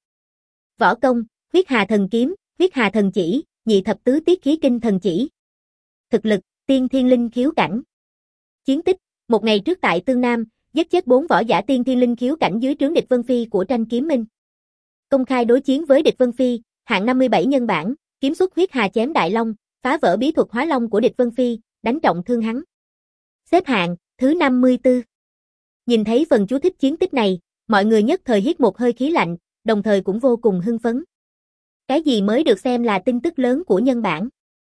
Võ công, Huyết Hà Thần Kiếm, Huyết Hà Thần Chỉ, Nhị Thập Tứ Tiết Khí Kinh Thần Chỉ. Thực lực, Tiên Thiên Linh Khiếu Cảnh. Chiến tích, một ngày trước tại Tương Nam, giết chết bốn võ giả Tiên Thiên Linh Khiếu Cảnh dưới trướng địch Vân Phi của Tranh Kiếm Minh. Công khai đối chiến với địch Vân Phi, hạng năm mươi bảy nhân bản, kiếm xuất Huyết Hà chém Đại Long, phá vỡ bí thuật hóa long của địch Vân Phi, đánh trọng thương hắn. Xếp hạng, thứ năm mươi tư. Nhìn thấy phần chú thích chiến tích này, Mọi người nhất thời hít một hơi khí lạnh, đồng thời cũng vô cùng hưng phấn. Cái gì mới được xem là tin tức lớn của nhân bản?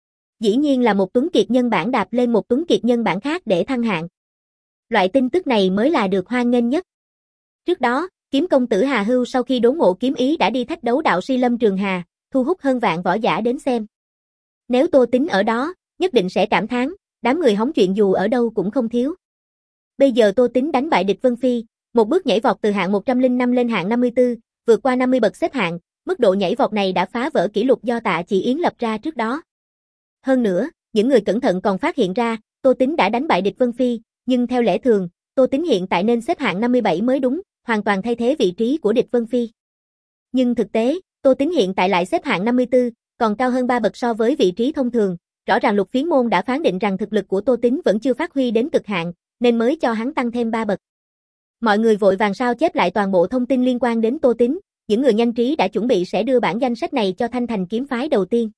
Dĩ nhiên là một tuấn kiệt nhân bản đạp lên một tuấn kiệt nhân bản khác để thăng hạng. Loại tin tức này mới là được hoan nghênh nhất. Trước đó, kiếm công tử Hà Hưu sau khi đốn ngộ kiếm ý đã đi thách đấu đạo si Lâm Trường Hà, thu hút hơn vạn võ giả đến xem. Nếu Tô Tính ở đó, nhất định sẽ cảm thán, đám người hóng chuyện dù ở đâu cũng không thiếu. Bây giờ Tô Tính đánh bại địch Vân Phi, một bước nhảy vọt từ hạng một trăm lẻ năm lên hạng năm mươi tư, vượt qua năm mươi bậc xếp hạng, mức độ nhảy vọt này đã phá vỡ kỷ lục do Tạ Chỉ Yến lập ra trước đó. Hơn nữa, những người cẩn thận còn phát hiện ra, Tô Tính đã đánh bại địch Vân Phi, nhưng theo lẽ thường, Tô Tính hiện tại nên xếp hạng năm mươi bảy mới đúng, hoàn toàn thay thế vị trí của địch Vân Phi. Nhưng thực tế, Tô Tính hiện tại lại xếp hạng năm mươi tư, còn cao hơn ba bậc so với vị trí thông thường, rõ ràng Lục Phiến môn đã phán định rằng thực lực của Tô Tính vẫn chưa phát huy đến cực hạn, nên mới cho hắn tăng thêm ba bậc. Mọi người vội vàng sao chép lại toàn bộ thông tin liên quan đến Tô Tính, những người nhanh trí đã chuẩn bị sẽ đưa bản danh sách này cho Thanh Thành kiếm phái đầu tiên.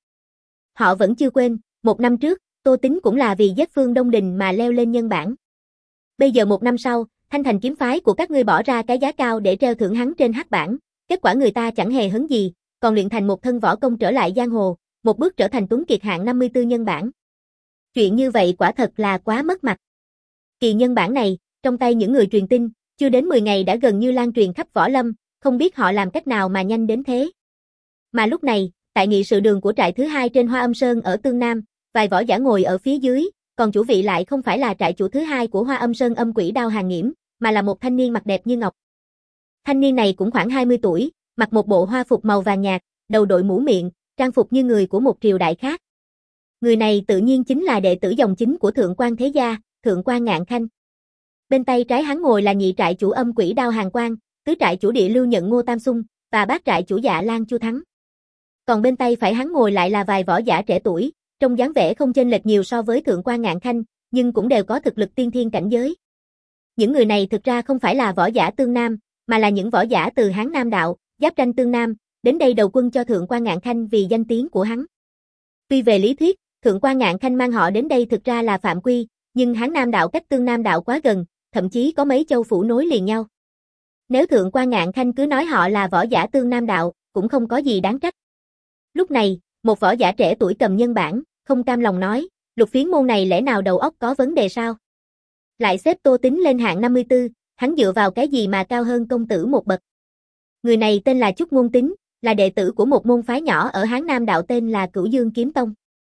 Họ vẫn chưa quên, một năm trước, Tô Tính cũng là vì giết Phương Đông Đình mà leo lên nhân bản. Bây giờ một năm sau, Thanh Thành kiếm phái của các ngươi bỏ ra cái giá cao để treo thưởng hắn trên hắc bảng, kết quả người ta chẳng hề hứng gì, còn luyện thành một thân võ công trở lại giang hồ, một bước trở thành tuấn kiệt hạng năm mươi tư nhân bản. Chuyện như vậy quả thật là quá mất mặt. Kỳ nhân bản này, trong tay những người truyền tin, chưa đến mười ngày đã gần như lan truyền khắp võ lâm, không biết họ làm cách nào mà nhanh đến thế. Mà lúc này, tại nghị sự đường của trại thứ hai trên Hoa Âm Sơn ở Tương Nam, vài võ giả ngồi ở phía dưới, còn chủ vị lại không phải là trại chủ thứ hai của Hoa Âm Sơn Âm Quỷ Đao Hàng Nghiễm, mà là một thanh niên mặt đẹp như ngọc. Thanh niên này cũng khoảng hai mươi tuổi, mặc một bộ hoa phục màu vàng nhạt, đầu đội mũ miệng, trang phục như người của một triều đại khác. Người này tự nhiên chính là đệ tử dòng chính của Thượng Quan Thế Gia, Thượng Quan Ngạn Khanh. Bên tay trái hắn ngồi là nhị trại chủ Âm Quỷ Đao Hàng Quang, tứ trại chủ Địa Lưu Nhận Ngô Tam Xung, và bát trại chủ Dạ Lan Chu Thắng. Còn bên tay phải hắn ngồi lại là vài võ giả trẻ tuổi, trông dáng vẻ không chênh lệch nhiều so với Thượng Quan Ngạn Khanh, nhưng cũng đều có thực lực tiên thiên cảnh giới. Những người này thực ra không phải là võ giả Tương Nam, mà là những võ giả từ Hán Nam đạo, giáp tranh Tương Nam, đến đây đầu quân cho Thượng Quan Ngạn Khanh vì danh tiếng của hắn. Tuy về lý thuyết, Thượng Quan Ngạn Khanh mang họ đến đây thực ra là phạm quy, nhưng Hán Nam đạo cách Tương Nam đạo quá gần, thậm chí có mấy châu phủ nối liền nhau. Nếu Thượng Quan Ngạn Khanh cứ nói họ là võ giả Tương Nam đạo, cũng không có gì đáng trách. Lúc này, một võ giả trẻ tuổi cầm nhân bản, không cam lòng nói, Lục Phiến môn này lẽ nào đầu óc có vấn đề sao? Lại xếp Tô Tính lên hạng năm mươi tư, hắn dựa vào cái gì mà cao hơn công tử một bậc? Người này tên là Chúc Ngôn Tính, là đệ tử của một môn phái nhỏ ở Hán Nam đạo tên là Cửu Dương Kiếm Tông.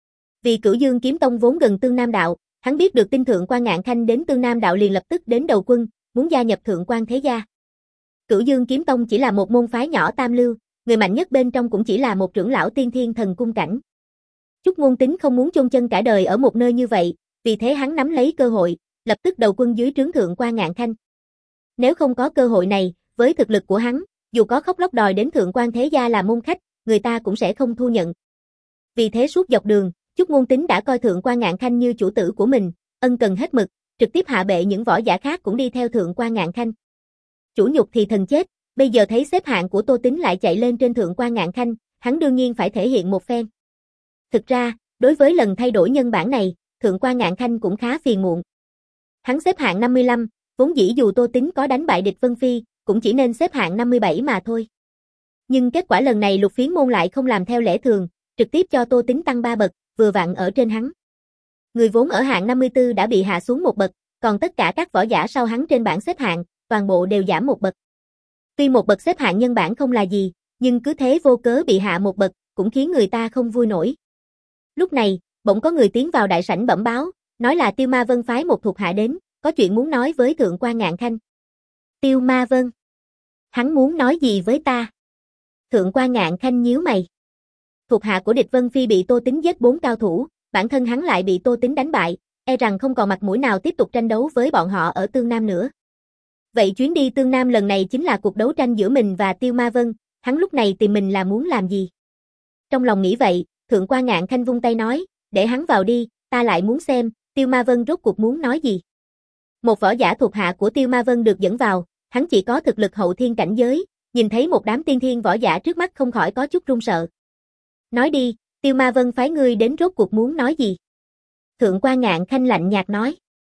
Vì Cửu Dương Kiếm Tông vốn gần Tương Nam đạo, hắn biết được tin Thượng Quan Ngạn Khanh đến Tương Nam đạo liền lập tức đến đầu quân, muốn gia nhập Thượng Quan Thế Gia. Cửu Dương Kiếm Tông chỉ là một môn phái nhỏ tam lưu, người mạnh nhất bên trong cũng chỉ là một trưởng lão tiên thiên thần cung cảnh. Chúc Ngôn Tính không muốn chôn chân cả đời ở một nơi như vậy, vì thế hắn nắm lấy cơ hội, lập tức đầu quân dưới trướng Thượng Quan Ngạn Khanh. Nếu không có cơ hội này, với thực lực của hắn, dù có khóc lóc đòi đến Thượng Quan Thế Gia là môn khách, người ta cũng sẽ không thu nhận. Vì thế suốt dọc đường, Chúc Ngôn Tính đã coi Thượng Quan Ngạn Khanh như chủ tử của mình, ân cần hết mực, trực tiếp hạ bệ những võ giả khác cũng đi theo Thượng Quan Ngạn Khanh. Chủ nhục thì thần chết, bây giờ thấy xếp hạng của Tô Tính lại chạy lên trên Thượng Quan Ngạn Khanh, hắn đương nhiên phải thể hiện một phen. Thực ra, đối với lần thay đổi nhân bản này, Thượng Quan Ngạn Khanh cũng khá phiền muộn. Hắn xếp hạng năm mươi lăm, vốn dĩ dù Tô Tính có đánh bại địch Vân Phi, cũng chỉ nên xếp hạng năm mươi bảy mà thôi. Nhưng kết quả lần này Lục Phiến môn lại không làm theo lẽ thường, trực tiếp cho Tô Tính tăng ba bậc, vừa vặn ở trên hắn. Người vốn ở hạng năm mươi tư đã bị hạ xuống một bậc, còn tất cả các võ giả sau hắn trên bảng xếp hạng, toàn bộ đều giảm một bậc. Tuy một bậc xếp hạng nhân bản không là gì, nhưng cứ thế vô cớ bị hạ một bậc, cũng khiến người ta không vui nổi. Lúc này, bỗng có người tiến vào đại sảnh bẩm báo, nói là Tiêu Ma Vân phái một thuộc hạ đến, có chuyện muốn nói với Thượng Quan Ngạn Khanh. Tiêu Ma Vân? Hắn muốn nói gì với ta? Thượng Quan Ngạn Khanh nhíu mày. Thuộc hạ của địch Vân Phi bị Tô Tính giết bốn cao thủ, bản thân hắn lại bị Tô Tính đánh bại, e rằng không còn mặt mũi nào tiếp tục tranh đấu với bọn họ ở Tương Nam nữa. Vậy chuyến đi Tương Nam lần này chính là cuộc đấu tranh giữa mình và Tiêu Ma Vân, hắn lúc này tìm mình là muốn làm gì? Trong lòng nghĩ vậy, Thượng Quan Ngạn Khanh vung tay nói, để hắn vào đi, ta lại muốn xem, Tiêu Ma Vân rốt cuộc muốn nói gì. Một võ giả thuộc hạ của Tiêu Ma Vân được dẫn vào, hắn chỉ có thực lực hậu thiên cảnh giới, nhìn thấy một đám tiên thiên võ giả trước mắt không khỏi có chút run sợ. Nói đi, Tiêu Ma Vân phái ngươi đến rốt cuộc muốn nói gì? Thượng Quan Ngạn Khanh lạnh nhạt nói.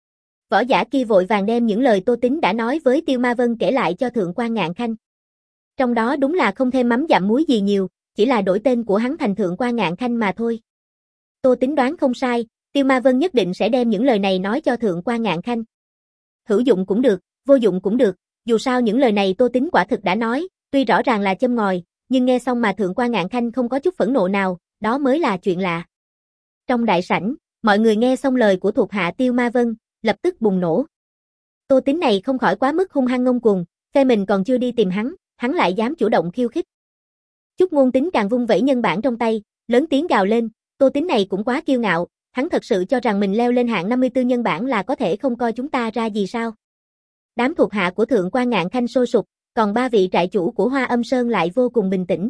Võ giả kia vội vàng đem những lời Tô Tín đã nói với Tiêu Ma Vân kể lại cho Thượng quan Ngạn Khanh. Trong đó đúng là không thêm mắm dặm muối gì nhiều, chỉ là đổi tên của hắn thành Thượng quan Ngạn Khanh mà thôi. Tô Tín đoán không sai, Tiêu Ma Vân nhất định sẽ đem những lời này nói cho Thượng quan Ngạn Khanh. Hữu dụng cũng được, vô dụng cũng được, dù sao những lời này Tô Tín quả thực đã nói, tuy rõ ràng là châm ngòi, nhưng nghe xong mà Thượng quan Ngạn Khanh không có chút phẫn nộ nào, đó mới là chuyện lạ. Trong đại sảnh, mọi người nghe xong lời của thuộc hạ Tiêu Ma Vân, lập tức bùng nổ. Tô Tín này không khỏi quá mức hung hăng ngông cuồng, phe mình còn chưa đi tìm hắn, hắn lại dám chủ động khiêu khích. Chúc Ngôn Tính càng vung vẩy nhân bản trong tay, lớn tiếng gào lên, Tô Tín này cũng quá kiêu ngạo, hắn thật sự cho rằng mình leo lên hạng năm mươi tư nhân bản là có thể không coi chúng ta ra gì sao? Đám thuộc hạ của Thượng quan Ngạn Khanh sôi sục, còn ba vị trại chủ của Hoa Âm Sơn lại vô cùng bình tĩnh.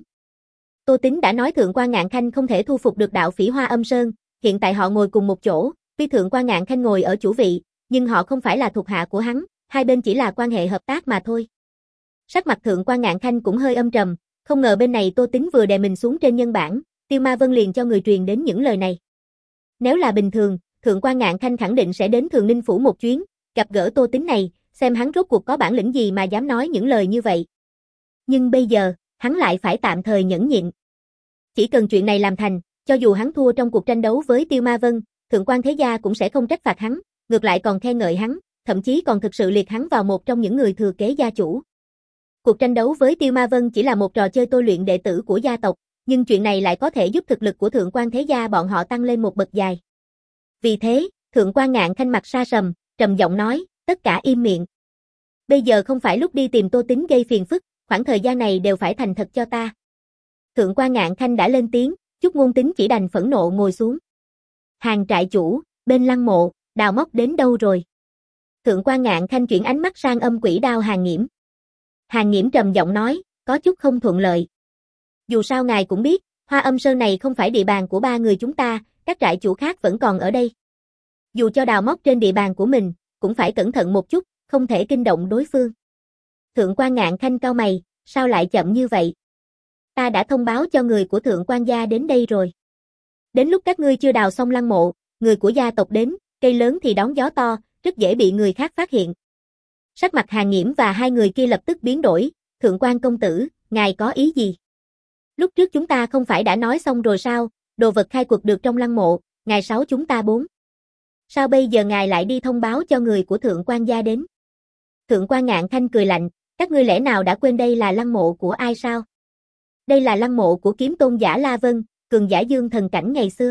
Tô Tín đã nói Thượng quan Ngạn Khanh không thể thu phục được đạo phỉ Hoa Âm Sơn, hiện tại họ ngồi cùng một chỗ, tuy Thượng quan Ngạn Khanh ngồi ở chủ vị, nhưng họ không phải là thuộc hạ của hắn, hai bên chỉ là quan hệ hợp tác mà thôi. Sắc mặt Thượng quan Ngạn Khanh cũng hơi âm trầm, không ngờ bên này Tô Tín vừa đè mình xuống trên nhân bản, Tiêu Ma Vân liền cho người truyền đến những lời này. Nếu là bình thường, Thượng quan Ngạn Khanh khẳng định sẽ đến Thường Ninh Phủ một chuyến, gặp gỡ Tô Tín này, xem hắn rốt cuộc có bản lĩnh gì mà dám nói những lời như vậy. Nhưng bây giờ, hắn lại phải tạm thời nhẫn nhịn. Chỉ cần chuyện này làm thành, cho dù hắn thua trong cuộc tranh đấu với Tiêu Ma Vân, Thượng quan Thế Gia cũng sẽ không trách phạt hắn, ngược lại còn khen ngợi hắn, thậm chí còn thực sự liệt hắn vào một trong những người thừa kế gia chủ. Cuộc tranh đấu với Tiêu Ma Vân chỉ là một trò chơi tôi luyện đệ tử của gia tộc, nhưng chuyện này lại có thể giúp thực lực của Thượng quan Thế Gia bọn họ tăng lên một bậc dài. Vì thế, Thượng quan Ngạn Khanh mặt sa sầm, trầm giọng nói, tất cả im miệng. Bây giờ không phải lúc đi tìm Tô Tín gây phiền phức, khoảng thời gian này đều phải thành thật cho ta. Thượng quan Ngạn Khanh đã lên tiếng, Chúc Ngôn Tính chỉ đành phẫn nộ ngồi xuống. Hàng trại chủ, bên lăng mộ, Đào Móc đến đâu rồi? Thượng quan Ngạn Khanh chuyển ánh mắt sang Âm Quỷ Đao Hàn Nghiễm. Hàn Nghiễm trầm giọng nói, có chút không thuận lợi. Dù sao ngài cũng biết, Hoa Âm Sơn này không phải địa bàn của ba người chúng ta, các trại chủ khác vẫn còn ở đây. Dù cho Đào Móc trên địa bàn của mình, cũng phải cẩn thận một chút, không thể kinh động đối phương. Thượng quan Ngạn Khanh cau mày, sao lại chậm như vậy? Ta đã thông báo cho người của Thượng quan gia đến đây rồi. Đến lúc các ngươi chưa đào xong lăng mộ, người của gia tộc đến, cây lớn thì đón gió to, rất dễ bị người khác phát hiện. Sắc mặt Hàn Nghiễm và hai người kia lập tức biến đổi, Thượng quan công tử, ngài có ý gì? Lúc trước chúng ta không phải đã nói xong rồi sao, đồ vật khai quật được trong lăng mộ, ngày sáu chúng ta bốn. Sao bây giờ ngài lại đi thông báo cho người của Thượng quan gia đến? Thượng quan Ngạn Khanh cười lạnh, các ngươi lẽ nào đã quên đây là lăng mộ của ai sao? Đây là lăng mộ của kiếm tôn giả La Vân, cường giả dương thần cảnh ngày xưa.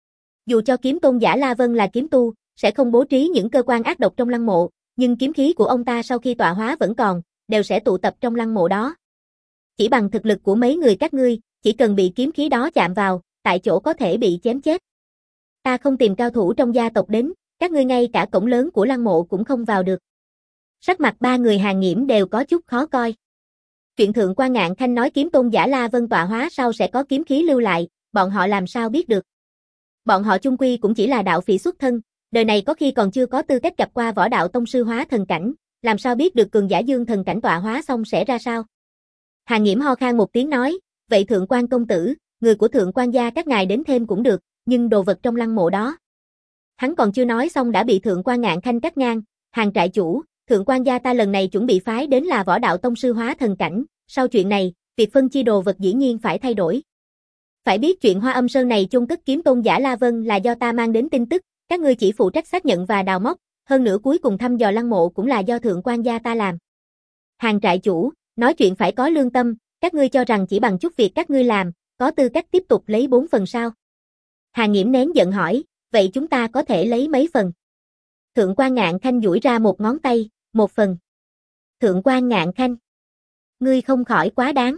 Dù cho kiếm tôn giả La Vân là kiếm tu, sẽ không bố trí những cơ quan ác độc trong lăng mộ, nhưng kiếm khí của ông ta sau khi tọa hóa vẫn còn, đều sẽ tụ tập trong lăng mộ đó. Chỉ bằng thực lực của mấy người các ngươi, chỉ cần bị kiếm khí đó chạm vào, tại chỗ có thể bị chém chết. Ta không tìm cao thủ trong gia tộc đến, các ngươi ngay cả cổng lớn của lăng mộ cũng không vào được. Sắc mặt ba người Hàn Nghiễm đều có chút khó coi. Chuyện Thượng quan Ngạn Khanh nói kiếm tôn giả La Vân tọa hóa sau sẽ có kiếm khí lưu lại, bọn họ làm sao biết được. Bọn họ chung quy cũng chỉ là đạo phỉ xuất thân, đời này có khi còn chưa có tư cách gặp qua võ đạo tông sư hóa thần cảnh, làm sao biết được cường giả dương thần cảnh tọa hóa xong sẽ ra sao. Hàn Nghiễm ho khan một tiếng nói, vậy Thượng quan công tử, người của Thượng quan gia các ngài đến thêm cũng được, nhưng đồ vật trong lăng mộ đó. Hắn còn chưa nói xong đã bị Thượng quan Ngạn Khanh cắt ngang, Hàng trại chủ, Thượng quan gia ta lần này chuẩn bị phái đến là võ đạo tông sư hóa thần cảnh, sau chuyện này, việc phân chia đồ vật dĩ nhiên phải thay đổi. Phải biết chuyện Hoa Âm Sơn này chôn cất kiếm tôn giả La Vân là do ta mang đến tin tức, các ngươi chỉ phụ trách xác nhận và đào móc, hơn nữa cuối cùng thăm dò lăng mộ cũng là do Thượng quan gia ta làm. Hàng trại chủ, nói chuyện phải có lương tâm, các ngươi cho rằng chỉ bằng chút việc các ngươi làm, có tư cách tiếp tục lấy bốn phần sao? Hàn Nghiễm nén giận hỏi, vậy chúng ta có thể lấy mấy phần? Thượng quan Ngạn Khanh duỗi ra một ngón tay, một phần. Thượng quan Ngạn Khanh, ngươi không khỏi quá đáng.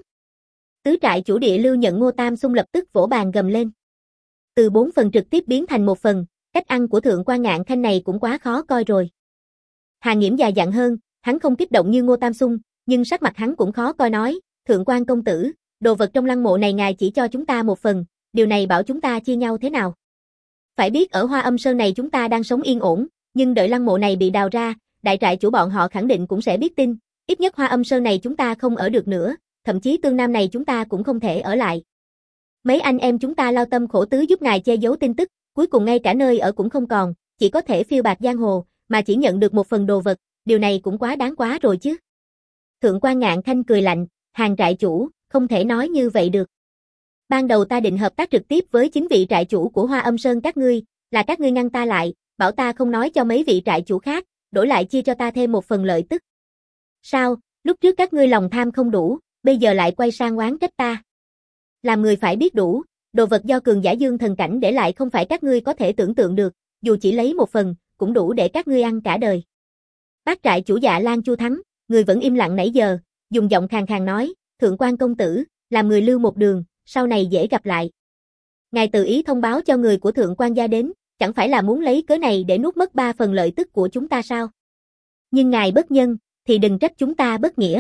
Tứ trại chủ địa lưu nhận Ngô Tam Xung lập tức vỗ bàn gầm lên. Từ bốn phần trực tiếp biến thành một phần, cách ăn của Thượng quan Ngạn Khanh này cũng quá khó coi rồi. Hàn Nghiễm già dặn hơn, hắn không kích động như Ngô Tam Xung, nhưng sắc mặt hắn cũng khó coi nói, Thượng quan công tử, đồ vật trong lăng mộ này ngài chỉ cho chúng ta một phần, điều này bảo chúng ta chia nhau thế nào? Phải biết ở Hoa Âm Sơn này chúng ta đang sống yên ổn, nhưng đợi lăng mộ này bị đào ra, đại trại chủ bọn họ khẳng định cũng sẽ biết tin, ít nhất Hoa Âm Sơn này chúng ta không ở được nữa, thậm chí Tương Nam này chúng ta cũng không thể ở lại. Mấy anh em chúng ta lao tâm khổ tứ giúp ngài che giấu tin tức, cuối cùng ngay cả nơi ở cũng không còn, chỉ có thể phiêu bạt giang hồ, mà chỉ nhận được một phần đồ vật, điều này cũng quá đáng quá rồi chứ. Thượng quan Ngạn Khanh cười lạnh, Hàng trại chủ, không thể nói như vậy được. Ban đầu ta định hợp tác trực tiếp với chính vị trại chủ của Hoa Âm Sơn các ngươi, là các ngươi ngăn ta lại, bảo ta không nói cho mấy vị trại chủ khác, đổi lại chia cho ta thêm một phần lợi tức. Sao, lúc trước các ngươi lòng tham không đủ, bây giờ lại quay sang oán trách ta. Làm người phải biết đủ, đồ vật do cường giả dương thần cảnh để lại không phải các ngươi có thể tưởng tượng được, dù chỉ lấy một phần, cũng đủ để các ngươi ăn cả đời. Bác trại chủ Dạ Lan Chu Thắng, người vẫn im lặng nãy giờ, dùng giọng khàn khàn nói, Thượng quan công tử, làm người lưu một đường, sau này dễ gặp lại. Ngài tự ý thông báo cho người của Thượng quan gia đến, chẳng phải là muốn lấy cớ này để nuốt mất ba phần lợi tức của chúng ta sao? Nhưng ngài bất nhân, thì đừng trách chúng ta bất nghĩa.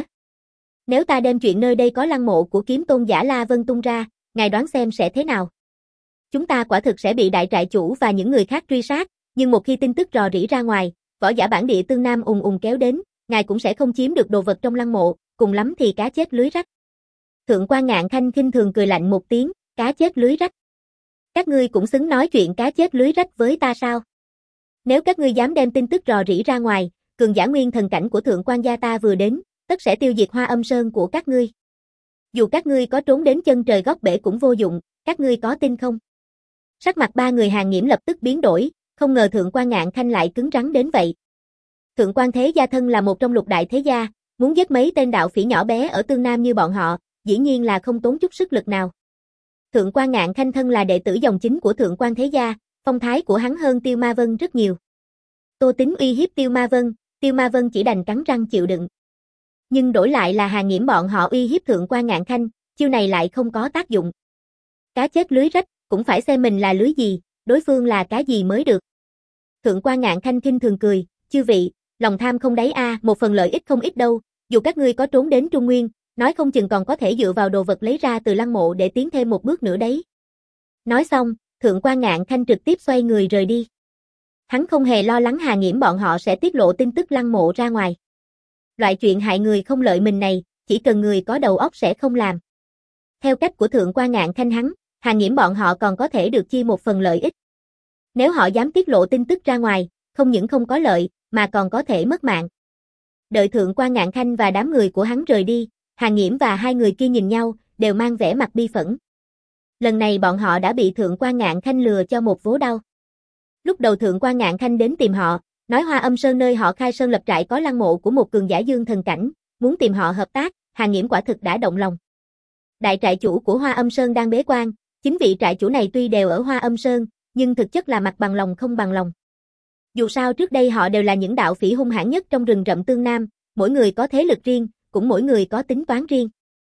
Nếu ta đem chuyện nơi đây có lăng mộ của kiếm tôn giả La Vân tung ra, ngài đoán xem sẽ thế nào? Chúng ta quả thực sẽ bị đại trại chủ và những người khác truy sát, nhưng một khi tin tức rò rỉ ra ngoài, võ giả bản địa Tương Nam ùng ùng kéo đến, ngài cũng sẽ không chiếm được đồ vật trong lăng mộ, cùng lắm thì cá chết lưới rách. Thượng quan Ngạn Khanh khinh thường cười lạnh một tiếng, cá chết lưới rách. Các ngươi cũng xứng nói chuyện cá chết lưới rách với ta sao? Nếu các ngươi dám đem tin tức rò rỉ ra ngoài, cường giả nguyên thần cảnh của thượng quan gia ta vừa đến, tất sẽ tiêu diệt Hoa Âm Sơn của các ngươi. Dù các ngươi có trốn đến chân trời góc bể cũng vô dụng, các ngươi có tin không? Sắc mặt ba người Hàng Nghiễm lập tức biến đổi, không ngờ thượng quan Ngạn Khanh lại cứng rắn đến vậy. Thượng quan Thế Gia thân là một trong lục đại thế gia, muốn giết mấy tên đạo phỉ nhỏ bé ở Tương Nam như bọn họ, dĩ nhiên là không tốn chút sức lực nào. Thượng quan Ngạn Khanh thân là đệ tử dòng chính của thượng quan Thế Gia, phong thái của hắn hơn Tiêu Ma Vân rất nhiều. Tô Tính uy hiếp Tiêu Ma Vân, Tiêu Ma Vân chỉ đành cắn răng chịu đựng. Nhưng đổi lại là Hàng Nghiễm bọn họ uy hiếp thượng quan Ngạn Khanh, chiêu này lại không có tác dụng. Cá chết lưới rách, cũng phải xem mình là lưới gì, đối phương là cá gì mới được. Thượng quan Ngạn Khanh khinh thường cười, chư vị, lòng tham không đáy a, à, một phần lợi ích không ít đâu, dù các ngươi có trốn đến Trung Nguyên, nói không chừng còn có thể dựa vào đồ vật lấy ra từ lăng mộ để tiến thêm một bước nữa đấy. Nói xong, thượng quan Ngạn Khanh trực tiếp xoay người rời đi. Hắn không hề lo lắng Hàng Nghiễm bọn họ sẽ tiết lộ tin tức lăng mộ ra ngoài. Loại chuyện hại người không lợi mình này, chỉ cần người có đầu óc sẽ không làm. Theo cách của thượng quan Ngạn Khanh hắn, Hàng Nghiễm bọn họ còn có thể được chia một phần lợi ích. Nếu họ dám tiết lộ tin tức ra ngoài, không những không có lợi, mà còn có thể mất mạng. Đợi thượng quan Ngạn Khanh và đám người của hắn rời đi, Hàng Nghiễm và hai người kia nhìn nhau, đều mang vẻ mặt bi phẫn. Lần này bọn họ đã bị thượng quan Ngạn Khanh lừa cho một vố đau. Lúc đầu thượng quan Ngạn Khanh đến tìm họ, nói Hoa Âm Sơn nơi họ khai sơn lập trại có lăng mộ của một cường giả dương thần cảnh, muốn tìm họ hợp tác, Hàng Nghiễm quả thực đã động lòng. Đại trại chủ của Hoa Âm Sơn đang bế quan, chính vị trại chủ này tuy đều ở Hoa Âm Sơn, nhưng thực chất là mặt bằng lòng không bằng lòng. Dù sao trước đây họ đều là những đạo phỉ hung hãn nhất trong rừng rậm Tương Nam, mỗi người có thế lực riêng, cũng mỗi người có tính toán riêng.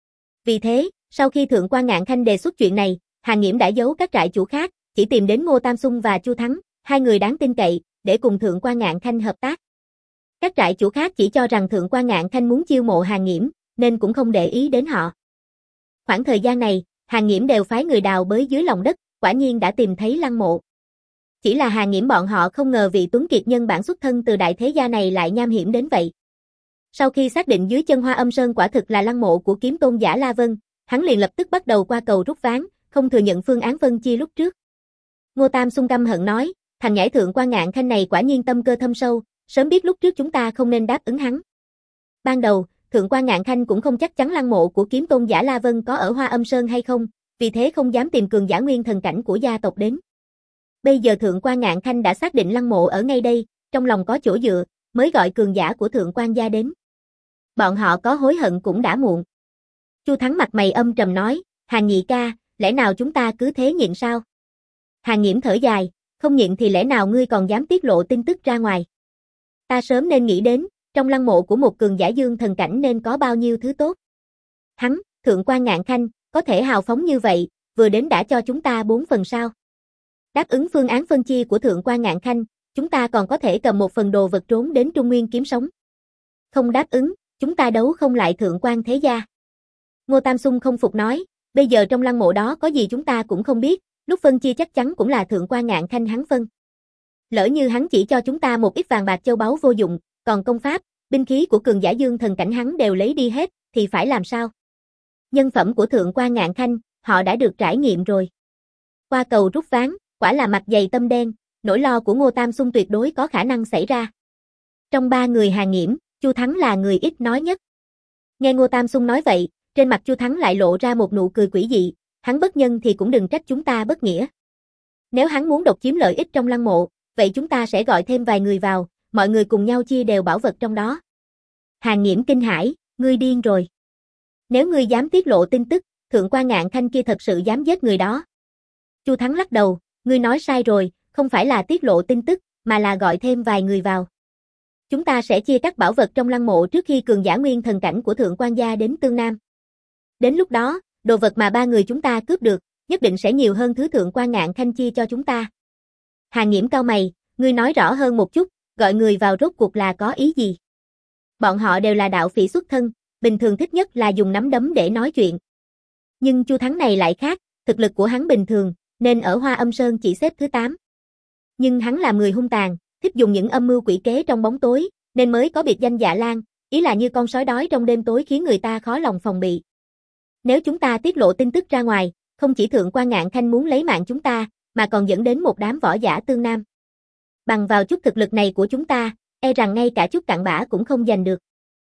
Vì thế, sau khi thượng quan Ngạn Khanh đề xuất chuyện này, Hàng Nghiễm đã giấu các trại chủ khác, chỉ tìm đến Ngô Tam Xung và Chu Thắng, hai người đáng tin cậy, để cùng thượng quan Ngạn Khanh hợp tác. Các trại chủ khác chỉ cho rằng thượng quan Ngạn Khanh muốn chiêu mộ Hàng Nghiễm, nên cũng không để ý đến họ. Khoảng thời gian này, Hàng Nghiễm đều phái người đào bới dưới lòng đất, quả nhiên đã tìm thấy lăng mộ. Chỉ là Hàng Nghiễm bọn họ không ngờ vị tuấn kiệt nhân bản xuất thân từ đại thế gia này lại nham hiểm đến vậy. Sau khi xác định dưới chân Hoa Âm Sơn quả thực là lăng mộ của kiếm tôn giả La Vân, hắn liền lập tức bắt đầu qua cầu rút ván, không thừa nhận phương án phân chia lúc trước. Ngô Tam Xung căm hận nói, thằng nhãi thượng quan Ngạn Khanh này quả nhiên tâm cơ thâm sâu, sớm biết lúc trước chúng ta không nên đáp ứng hắn. Ban đầu, thượng quan Ngạn Khanh cũng không chắc chắn lăng mộ của kiếm tôn giả La Vân có ở Hoa Âm Sơn hay không, vì thế không dám tìm cường giả nguyên thần cảnh của gia tộc đến. Bây giờ thượng quan Ngạn Khanh đã xác định lăng mộ ở ngay đây, trong lòng có chỗ dựa, mới gọi cường giả của thượng quan gia đến. Bọn họ có hối hận cũng đã muộn. Chu Thắng mặt mày âm trầm nói, Hàng nhị ca, lẽ nào chúng ta cứ thế nhịn sao? Hàng Nghiễm thở dài, không nhịn thì lẽ nào ngươi còn dám tiết lộ tin tức ra ngoài? Ta sớm nên nghĩ đến, trong lăng mộ của một cường giả dương thần cảnh nên có bao nhiêu thứ tốt. Hắn, thượng quan Ngạn Khanh, có thể hào phóng như vậy, vừa đến đã cho chúng ta bốn phần sao? Đáp ứng phương án phân chia của thượng quan Ngạn Khanh, chúng ta còn có thể cầm một phần đồ vật trốn đến Trung Nguyên kiếm sống. Không đáp ứng, chúng ta đấu không lại thượng quan Thế Gia. Ngô Tam Xung không phục nói, bây giờ trong lăng mộ đó có gì chúng ta cũng không biết, lúc phân chia chắc chắn cũng là thượng quan Ngạn Khanh hắn phân. Lỡ như hắn chỉ cho chúng ta một ít vàng bạc châu báu vô dụng, còn công pháp, binh khí của cường giả dương thần cảnh hắn đều lấy đi hết, thì phải làm sao? Nhân phẩm của thượng quan Ngạn Khanh, họ đã được trải nghiệm rồi. Qua cầu rút ván, quả là mặt dày tâm đen, nỗi lo của Ngô Tam Xung tuyệt đối có khả năng xảy ra. Trong ba người Hàn Nghiễm, Chu Thắng là người ít nói nhất. Nghe Ngô Tam Xung nói vậy, trên mặt Chu Thắng lại lộ ra một nụ cười quỷ dị, hắn bất nhân thì cũng đừng trách chúng ta bất nghĩa. Nếu hắn muốn độc chiếm lợi ích trong lăng mộ, vậy chúng ta sẽ gọi thêm vài người vào, mọi người cùng nhau chia đều bảo vật trong đó. Hàn Nghiễm kinh hãi, ngươi điên rồi. Nếu ngươi dám tiết lộ tin tức, Thượng quan Ngạn Khanh kia thật sự dám giết người đó. Chu Thắng lắc đầu, ngươi nói sai rồi, không phải là tiết lộ tin tức, mà là gọi thêm vài người vào. Chúng ta sẽ chia các bảo vật trong lăng mộ trước khi cường giả nguyên thần cảnh của Thượng quan gia đến Tương Nam. Đến lúc đó, đồ vật mà ba người chúng ta cướp được, nhất định sẽ nhiều hơn thứ Thượng quan Ngạn Khanh chia cho chúng ta. Hàn Nghiễm cau mày, ngươi nói rõ hơn một chút, gọi người vào rốt cuộc là có ý gì? Bọn họ đều là đạo phỉ xuất thân, bình thường thích nhất là dùng nắm đấm để nói chuyện. Nhưng Chu Thắng này lại khác, thực lực của hắn bình thường, nên ở Hoa Âm Sơn chỉ xếp thứ tám. Nhưng hắn là người hung tàn, thích dùng những âm mưu quỷ kế trong bóng tối, nên mới có biệt danh Dạ Lan, ý là như con sói đói trong đêm tối khiến người ta khó lòng phòng bị. Nếu chúng ta tiết lộ tin tức ra ngoài, không chỉ Thượng quan Ngạn Khanh muốn lấy mạng chúng ta, mà còn dẫn đến một đám võ giả Tương Nam. Bằng vào chút thực lực này của chúng ta, e rằng ngay cả chút cặn bã cũng không giành được.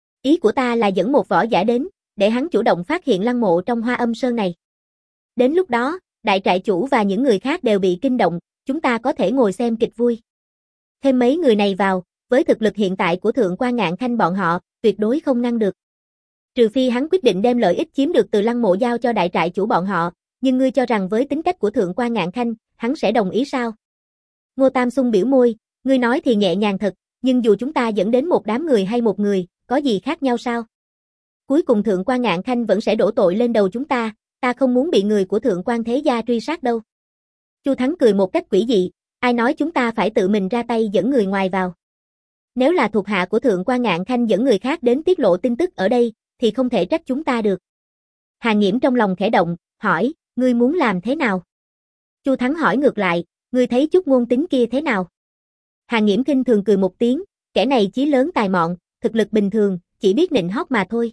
Ý của ta là dẫn một võ giả đến, để hắn chủ động phát hiện lăng mộ trong Hoa Âm Sơn này. Đến lúc đó, đại trại chủ và những người khác đều bị kinh động, chúng ta có thể ngồi xem kịch vui. Thêm mấy người này vào, với thực lực hiện tại của Thượng quan Ngạn Khanh bọn họ, tuyệt đối không ngăn được. Trừ phi hắn quyết định đem lợi ích chiếm được từ lăng mộ giao cho đại trại chủ bọn họ, nhưng ngươi cho rằng với tính cách của Thượng quan Ngạn Khanh, hắn sẽ đồng ý sao? Ngô Tam Xung biểu môi, ngươi nói thì nhẹ nhàng thật, nhưng dù chúng ta dẫn đến một đám người hay một người, có gì khác nhau sao? Cuối cùng Thượng quan Ngạn Khanh vẫn sẽ đổ tội lên đầu chúng ta, ta không muốn bị người của Thượng quan thế gia truy sát đâu. Chu Thắng cười một cách quỷ dị, ai nói chúng ta phải tự mình ra tay dẫn người ngoài vào. Nếu là thuộc hạ của Thượng quan Ngạn Khanh dẫn người khác đến tiết lộ tin tức ở đây, thì không thể trách chúng ta được. Hàn Nghiễm trong lòng khẽ động, hỏi, ngươi muốn làm thế nào? Chu Thắng hỏi ngược lại, ngươi thấy chút ngôn tính kia thế nào? Hàn Nghiễm khinh thường cười một tiếng, kẻ này chí lớn tài mọn, thực lực bình thường, chỉ biết nịnh hót mà thôi.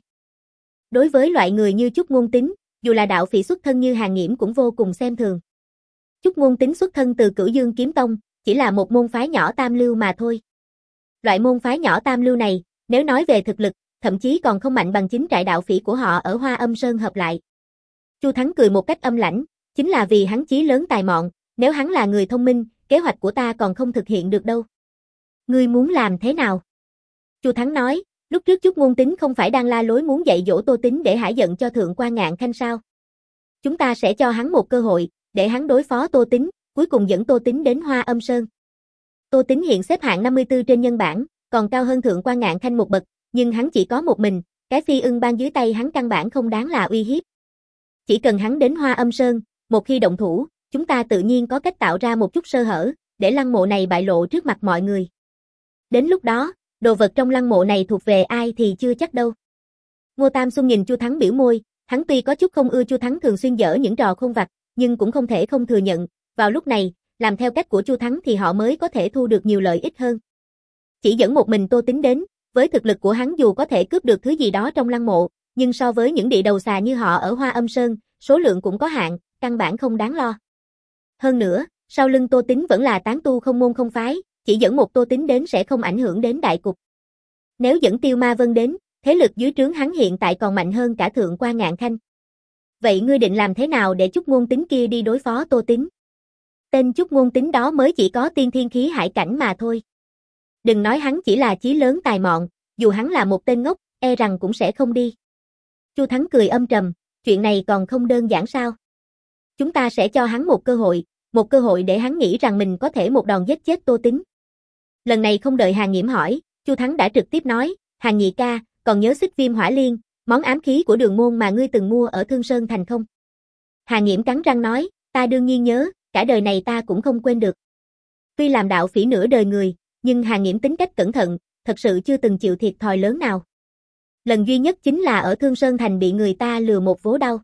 Đối với loại người như chút ngôn tính, dù là đạo phỉ xuất thân như Hàn Nghiễm cũng vô cùng xem thường. Chút ngôn tính xuất thân từ Cửu Dương Kiếm Tông, chỉ là một môn phái nhỏ tam lưu mà thôi. Loại môn phái nhỏ tam lưu này, nếu nói về thực lực, thậm chí còn không mạnh bằng chính trại đạo phỉ của họ ở Hoa Âm Sơn hợp lại. Chu Thắng cười một cách âm lãnh, chính là vì hắn chí lớn tài mọn, nếu hắn là người thông minh, kế hoạch của ta còn không thực hiện được đâu. Ngươi muốn làm thế nào? Chu Thắng nói, lúc trước chút ngôn tính không phải đang la lối muốn dạy dỗ Tô Tính để hả giận cho Thượng quan Ngạn Khanh sao? Chúng ta sẽ cho hắn một cơ hội, để hắn đối phó Tô Tính, cuối cùng dẫn Tô Tính đến Hoa Âm Sơn. Tô Tính hiện xếp hạng năm mươi tư trên nhân bảng, còn cao hơn Thượng quan Ngạn Khanh một bậc, nhưng hắn chỉ có một mình, cái phi ưng ban dưới tay hắn căn bản không đáng là uy hiếp. Chỉ cần hắn đến Hoa Âm Sơn, một khi động thủ, chúng ta tự nhiên có cách tạo ra một chút sơ hở, để lăng mộ này bại lộ trước mặt mọi người. Đến lúc đó, đồ vật trong lăng mộ này thuộc về ai thì chưa chắc đâu. Ngô Tam Xung nhìn Chu Thắng biểu môi, hắn tuy có chút không ưa Chu Thắng thường xuyên dở những trò khôn vặt, nhưng cũng không thể không thừa nhận, vào lúc này, làm theo cách của Chu Thắng thì họ mới có thể thu được nhiều lợi ích hơn. Chỉ dẫn một mình Tô Tính đến, với thực lực của hắn dù có thể cướp được thứ gì đó trong lăng mộ, nhưng so với những địa đầu xà như họ ở Hoa Âm Sơn, số lượng cũng có hạn, căn bản không đáng lo. Hơn nữa, sau lưng Tô Tính vẫn là tán tu không môn không phái, chỉ dẫn một Tô Tính đến sẽ không ảnh hưởng đến đại cục. Nếu dẫn Tiêu Ma Vân đến, thế lực dưới trướng hắn hiện tại còn mạnh hơn cả Thượng quan Ngạn Khanh. Vậy ngươi định làm thế nào để chút ngôn tính kia đi đối phó Tô Tính? Tên chút ngôn tính đó mới chỉ có tiên thiên khí hải cảnh mà thôi. Đừng nói hắn chỉ là chí lớn tài mọn, dù hắn là một tên ngốc, e rằng cũng sẽ không đi. Chu Thắng cười âm trầm, chuyện này còn không đơn giản sao? Chúng ta sẽ cho hắn một cơ hội, một cơ hội để hắn nghĩ rằng mình có thể một đòn giết chết Tô Tính. Lần này không đợi Hàn Nghiễm hỏi, Chu Thắng đã trực tiếp nói, Hàn nhị ca, còn nhớ xích viêm hỏa liên, món ám khí của Đường môn mà ngươi từng mua ở Thương Sơn Thành không? Hàn Nghiễm cắn răng nói, ta đương nhiên nhớ, cả đời này ta cũng không quên được. Tuy làm đạo phỉ nửa đời người, nhưng Hàn Nghiễm tính cách cẩn thận, thật sự chưa từng chịu thiệt thòi lớn nào. Lần duy nhất chính là ở Thương Sơn Thành bị người ta lừa một vố đau.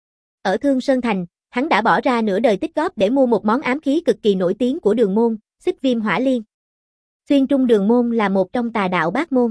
Ở Thương Sơn Thành, hắn đã bỏ ra nửa đời tích góp để mua một món ám khí cực kỳ nổi tiếng của Đường môn, xích viêm hỏa liên. Xuyên Trung Đường môn là một trong tà đạo bát môn.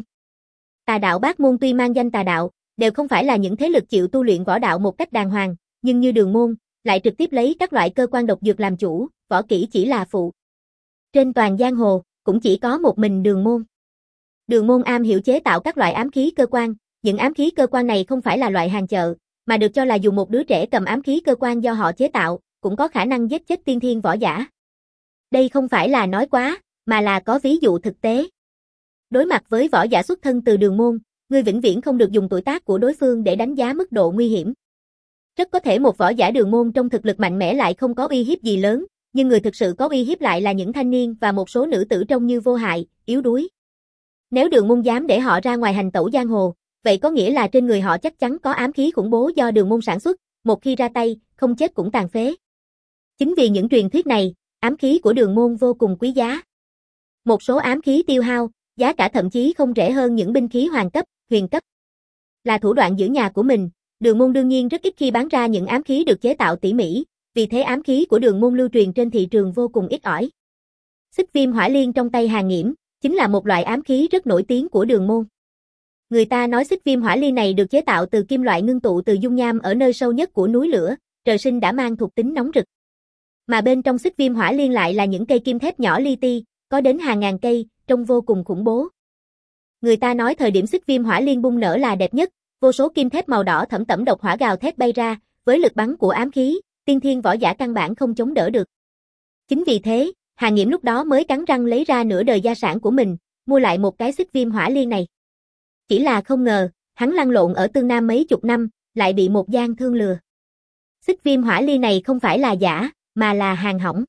Tà đạo bát môn tuy mang danh tà đạo, đều không phải là những thế lực chịu tu luyện võ đạo một cách đàng hoàng, nhưng như Đường môn, lại trực tiếp lấy các loại cơ quan độc dược làm chủ, võ kỹ chỉ là phụ. Trên toàn giang hồ, cũng chỉ có một mình Đường môn. Đường Môn am hiểu chế tạo các loại ám khí cơ quan, những ám khí cơ quan này không phải là loại hàng chợ, mà được cho là dù một đứa trẻ cầm ám khí cơ quan do họ chế tạo, cũng có khả năng giết chết tiên thiên võ giả. Đây không phải là nói quá, mà là có ví dụ thực tế. Đối mặt với võ giả xuất thân từ Đường Môn, ngươi vĩnh viễn không được dùng tuổi tác của đối phương để đánh giá mức độ nguy hiểm. Rất có thể một võ giả Đường Môn trong thực lực mạnh mẽ lại không có uy hiếp gì lớn, nhưng người thực sự có uy hiếp lại là những thanh niên và một số nữ tử trông như vô hại, yếu đuối. Nếu Đường Môn dám để họ ra ngoài hành tẩu giang hồ, vậy có nghĩa là trên người họ chắc chắn có ám khí khủng bố do Đường Môn sản xuất, một khi ra tay, không chết cũng tàn phế. Chính vì những truyền thuyết này, ám khí của Đường Môn vô cùng quý giá. Một số ám khí tiêu hao, giá cả thậm chí không rẻ hơn những binh khí hoàng cấp, huyền cấp. Là thủ đoạn giữ nhà của mình, Đường Môn đương nhiên rất ít khi bán ra những ám khí được chế tạo tỉ mỉ, vì thế ám khí của Đường Môn lưu truyền trên thị trường vô cùng ít ỏi. Xích viêm hỏa liên trong tay Hàn Nghiễm, chính là một loại ám khí rất nổi tiếng của Đường Môn. Người ta nói xích viêm hỏa liên này được chế tạo từ kim loại ngưng tụ từ dung nham ở nơi sâu nhất của núi lửa, trời sinh đã mang thuộc tính nóng rực. Mà bên trong xích viêm hỏa liên lại là những cây kim thép nhỏ li ti, có đến hàng ngàn cây, trông vô cùng khủng bố. Người ta nói thời điểm xích viêm hỏa liên bung nở là đẹp nhất, vô số kim thép màu đỏ thẫm tẩm độc hỏa gào thét bay ra, với lực bắn của ám khí, tiên thiên võ giả căn bản không chống đỡ được. Chính vì thế, Hàn Nghiễm lúc đó mới cắn răng lấy ra nửa đời gia sản của mình, mua lại một cái xích viêm hỏa liên này. Chỉ là không ngờ, hắn lăn lộn ở Tương Nam mấy chục năm, lại bị một gian thương lừa. Xích viêm hỏa liên này không phải là giả, mà là hàng hỏng.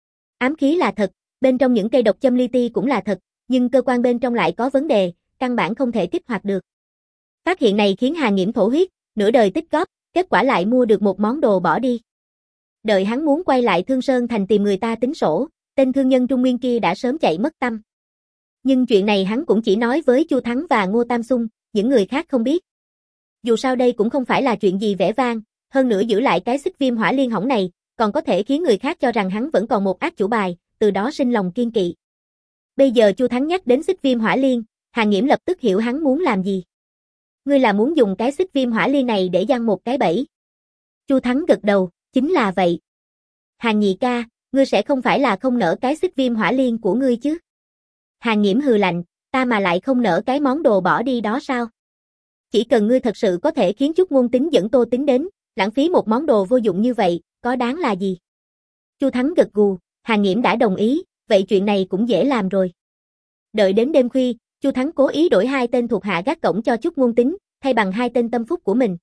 Ám khí là thật, bên trong những cây độc châm li ti cũng là thật, nhưng cơ quan bên trong lại có vấn đề, căn bản không thể kích hoạt được. Phát hiện này khiến Hàn Nghiễm thổ huyết, nửa đời tích góp, kết quả lại mua được một món đồ bỏ đi. Đợi hắn muốn quay lại Thương Sơn Thành tìm người ta tính sổ, tên thương nhân Trung Nguyên kia đã sớm chạy mất tăm. Nhưng chuyện này hắn cũng chỉ nói với Chu Thắng và Ngô Tam Xung, những người khác không biết. Dù sao đây cũng không phải là chuyện gì vẻ vang, hơn nữa giữ lại cái xích viêm hỏa liên hỏng này, còn có thể khiến người khác cho rằng hắn vẫn còn một ác chủ bài, từ đó sinh lòng kiên kỵ. Bây giờ Chu Thắng nhắc đến xích viêm hỏa liên, Hàn Nghiễm lập tức hiểu hắn muốn làm gì. Ngươi là muốn dùng cái xích viêm hỏa liên này để giăng một cái bẫy. Chu Thắng gật đầu, chính là vậy. Hàn nhị ca, ngươi sẽ không phải là không nỡ cái xích viêm hỏa liên của ngươi chứ? Hàn Nghiễm hừ lạnh, ta mà lại không nỡ cái món đồ bỏ đi đó sao? Chỉ cần ngươi thật sự có thể khiến chút Ngôn Tính dẫn Tô Tính đến, lãng phí một món đồ vô dụng như vậy, có đáng là gì? Chu Thắng gật gù, Hàn Nghiễm đã đồng ý, vậy chuyện này cũng dễ làm rồi. Đợi đến đêm khuya, Chu Thắng cố ý đổi hai tên thuộc hạ gác cổng cho chút Ngôn Tính, thay bằng hai tên tâm phúc của mình.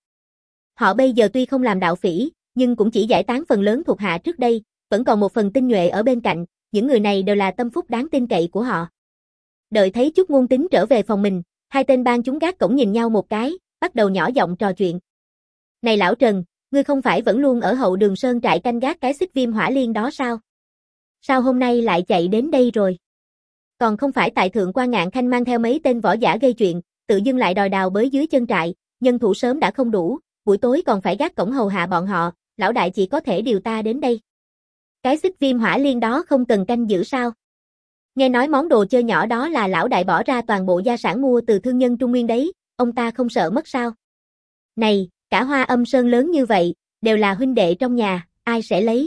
Họ bây giờ tuy không làm đạo phỉ, nhưng cũng chỉ giải tán phần lớn thuộc hạ trước đây, vẫn còn một phần tinh nhuệ ở bên cạnh, những người này đều là tâm phúc đáng tin cậy của họ. Đợi thấy chút Ngôn Tính trở về phòng mình, hai tên ban chúng gác cổng nhìn nhau một cái, bắt đầu nhỏ giọng trò chuyện. Này lão Trần, ngươi không phải vẫn luôn ở hậu Đường Sơn trại canh gác cái xích viêm hỏa liên đó sao? Sao hôm nay lại chạy đến đây rồi? Còn không phải tại Thượng Quan Ngạn Khanh mang theo mấy tên võ giả gây chuyện, tự dưng lại đòi đào bới dưới chân trại, nhân thủ sớm đã không đủ, buổi tối còn phải gác cổng hầu hạ bọn họ, lão đại chỉ có thể điều ta đến đây. Cái xích viêm hỏa liên đó không cần canh giữ sao? Nghe nói món đồ chơi nhỏ đó là lão đại bỏ ra toàn bộ gia sản mua từ thương nhân Trung Nguyên đấy, ông ta không sợ mất sao? Này, cả Hoa Âm Sơn lớn như vậy, đều là huynh đệ trong nhà, ai sẽ lấy?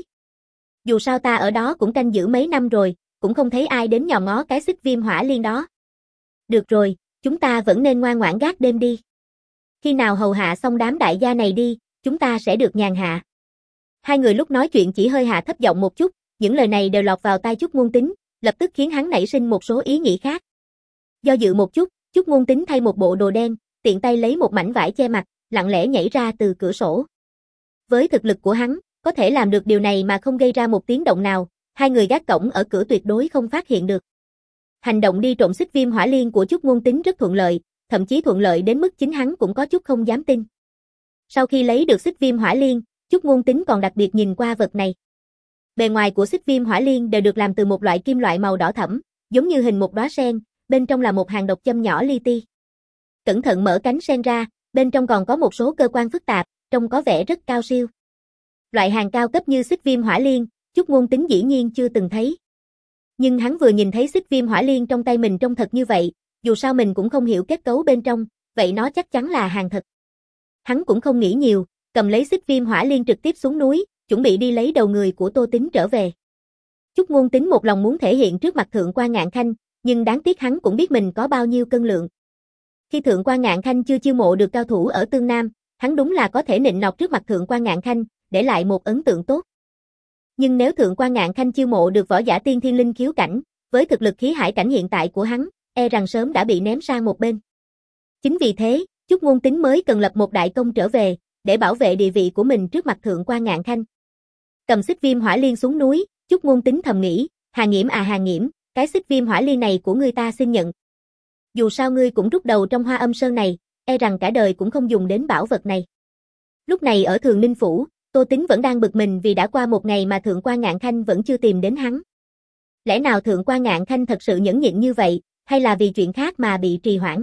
Dù sao ta ở đó cũng canh giữ mấy năm rồi, cũng không thấy ai đến nhòm ngó cái xích viêm hỏa liên đó. Được rồi, chúng ta vẫn nên ngoan ngoãn gác đêm đi. Khi nào hầu hạ xong đám đại gia này đi, chúng ta sẽ được nhàn hạ. Hai người lúc nói chuyện chỉ hơi hạ thấp giọng một chút, những lời này đều lọt vào tai chút Ngôn Tính, lập tức khiến hắn nảy sinh một số ý nghĩ khác. Do dự một chút, chút Ngôn Tính thay một bộ đồ đen, tiện tay lấy một mảnh vải che mặt, lặng lẽ nhảy ra từ cửa sổ. Với thực lực của hắn, có thể làm được điều này mà không gây ra một tiếng động nào, hai người gác cổng ở cửa tuyệt đối không phát hiện được. Hành động đi trộm xích viêm hỏa liên của chút Ngôn Tính rất thuận lợi, thậm chí thuận lợi đến mức chính hắn cũng có chút không dám tin. Sau khi lấy được xích viêm hỏa liên, chút Ngôn Tính còn đặc biệt nhìn qua vật này. Bề ngoài của xích viêm hỏa liên đều được làm từ một loại kim loại màu đỏ thẫm, giống như hình một đóa sen, bên trong là một hàng độc châm nhỏ li ti. Cẩn thận mở cánh sen ra, bên trong còn có một số cơ quan phức tạp, trông có vẻ rất cao siêu. Loại hàng cao cấp như xích viêm hỏa liên, chút Ngôn Tính dĩ nhiên chưa từng thấy. Nhưng hắn vừa nhìn thấy xích viêm hỏa liên trong tay mình trông thật như vậy, dù sao mình cũng không hiểu kết cấu bên trong, vậy nó chắc chắn là hàng thật. Hắn cũng không nghĩ nhiều, cầm lấy xích viêm hỏa liên trực tiếp xuống núi, chuẩn bị đi lấy đầu người của Tô Tính trở về. Chút Ngôn Tính một lòng muốn thể hiện trước mặt Thượng Quan Ngạn Khanh, nhưng đáng tiếc hắn cũng biết mình có bao nhiêu cân lượng. Khi Thượng quan Ngạn Khanh chưa chiêu mộ được cao thủ ở Tương Nam, hắn đúng là có thể nịnh nọt trước mặt Thượng quan Ngạn Khanh, để lại một ấn tượng tốt. Nhưng nếu Thượng quan Ngạn Khanh chiêu mộ được võ giả tiên thiên linh khiếu cảnh, với thực lực khí hải cảnh hiện tại của hắn, e rằng sớm đã bị ném sang một bên. Chính vì thế, Chúc Ngôn Tính mới cần lập một đại công trở về, để bảo vệ địa vị của mình trước mặt Thượng quan Ngạn Khanh. Cầm xích viêm hỏa liên xuống núi, Chúc Ngôn Tính thầm nghĩ, Hà Nghiễm à Hà Nghiễm, cái xích viêm hỏa liên này của ngươi ta xin nhận. Dù sao ngươi cũng rút đầu trong Hoa Âm Sơn này, e rằng cả đời cũng không dùng đến bảo vật này. Lúc này ở Thường Ninh Phủ, Tô Tính vẫn đang bực mình vì đã qua một ngày mà Thượng quan Ngạn Khanh vẫn chưa tìm đến hắn. Lẽ nào Thượng quan Ngạn Khanh thật sự nhẫn nhịn như vậy, hay là vì chuyện khác mà bị trì hoãn?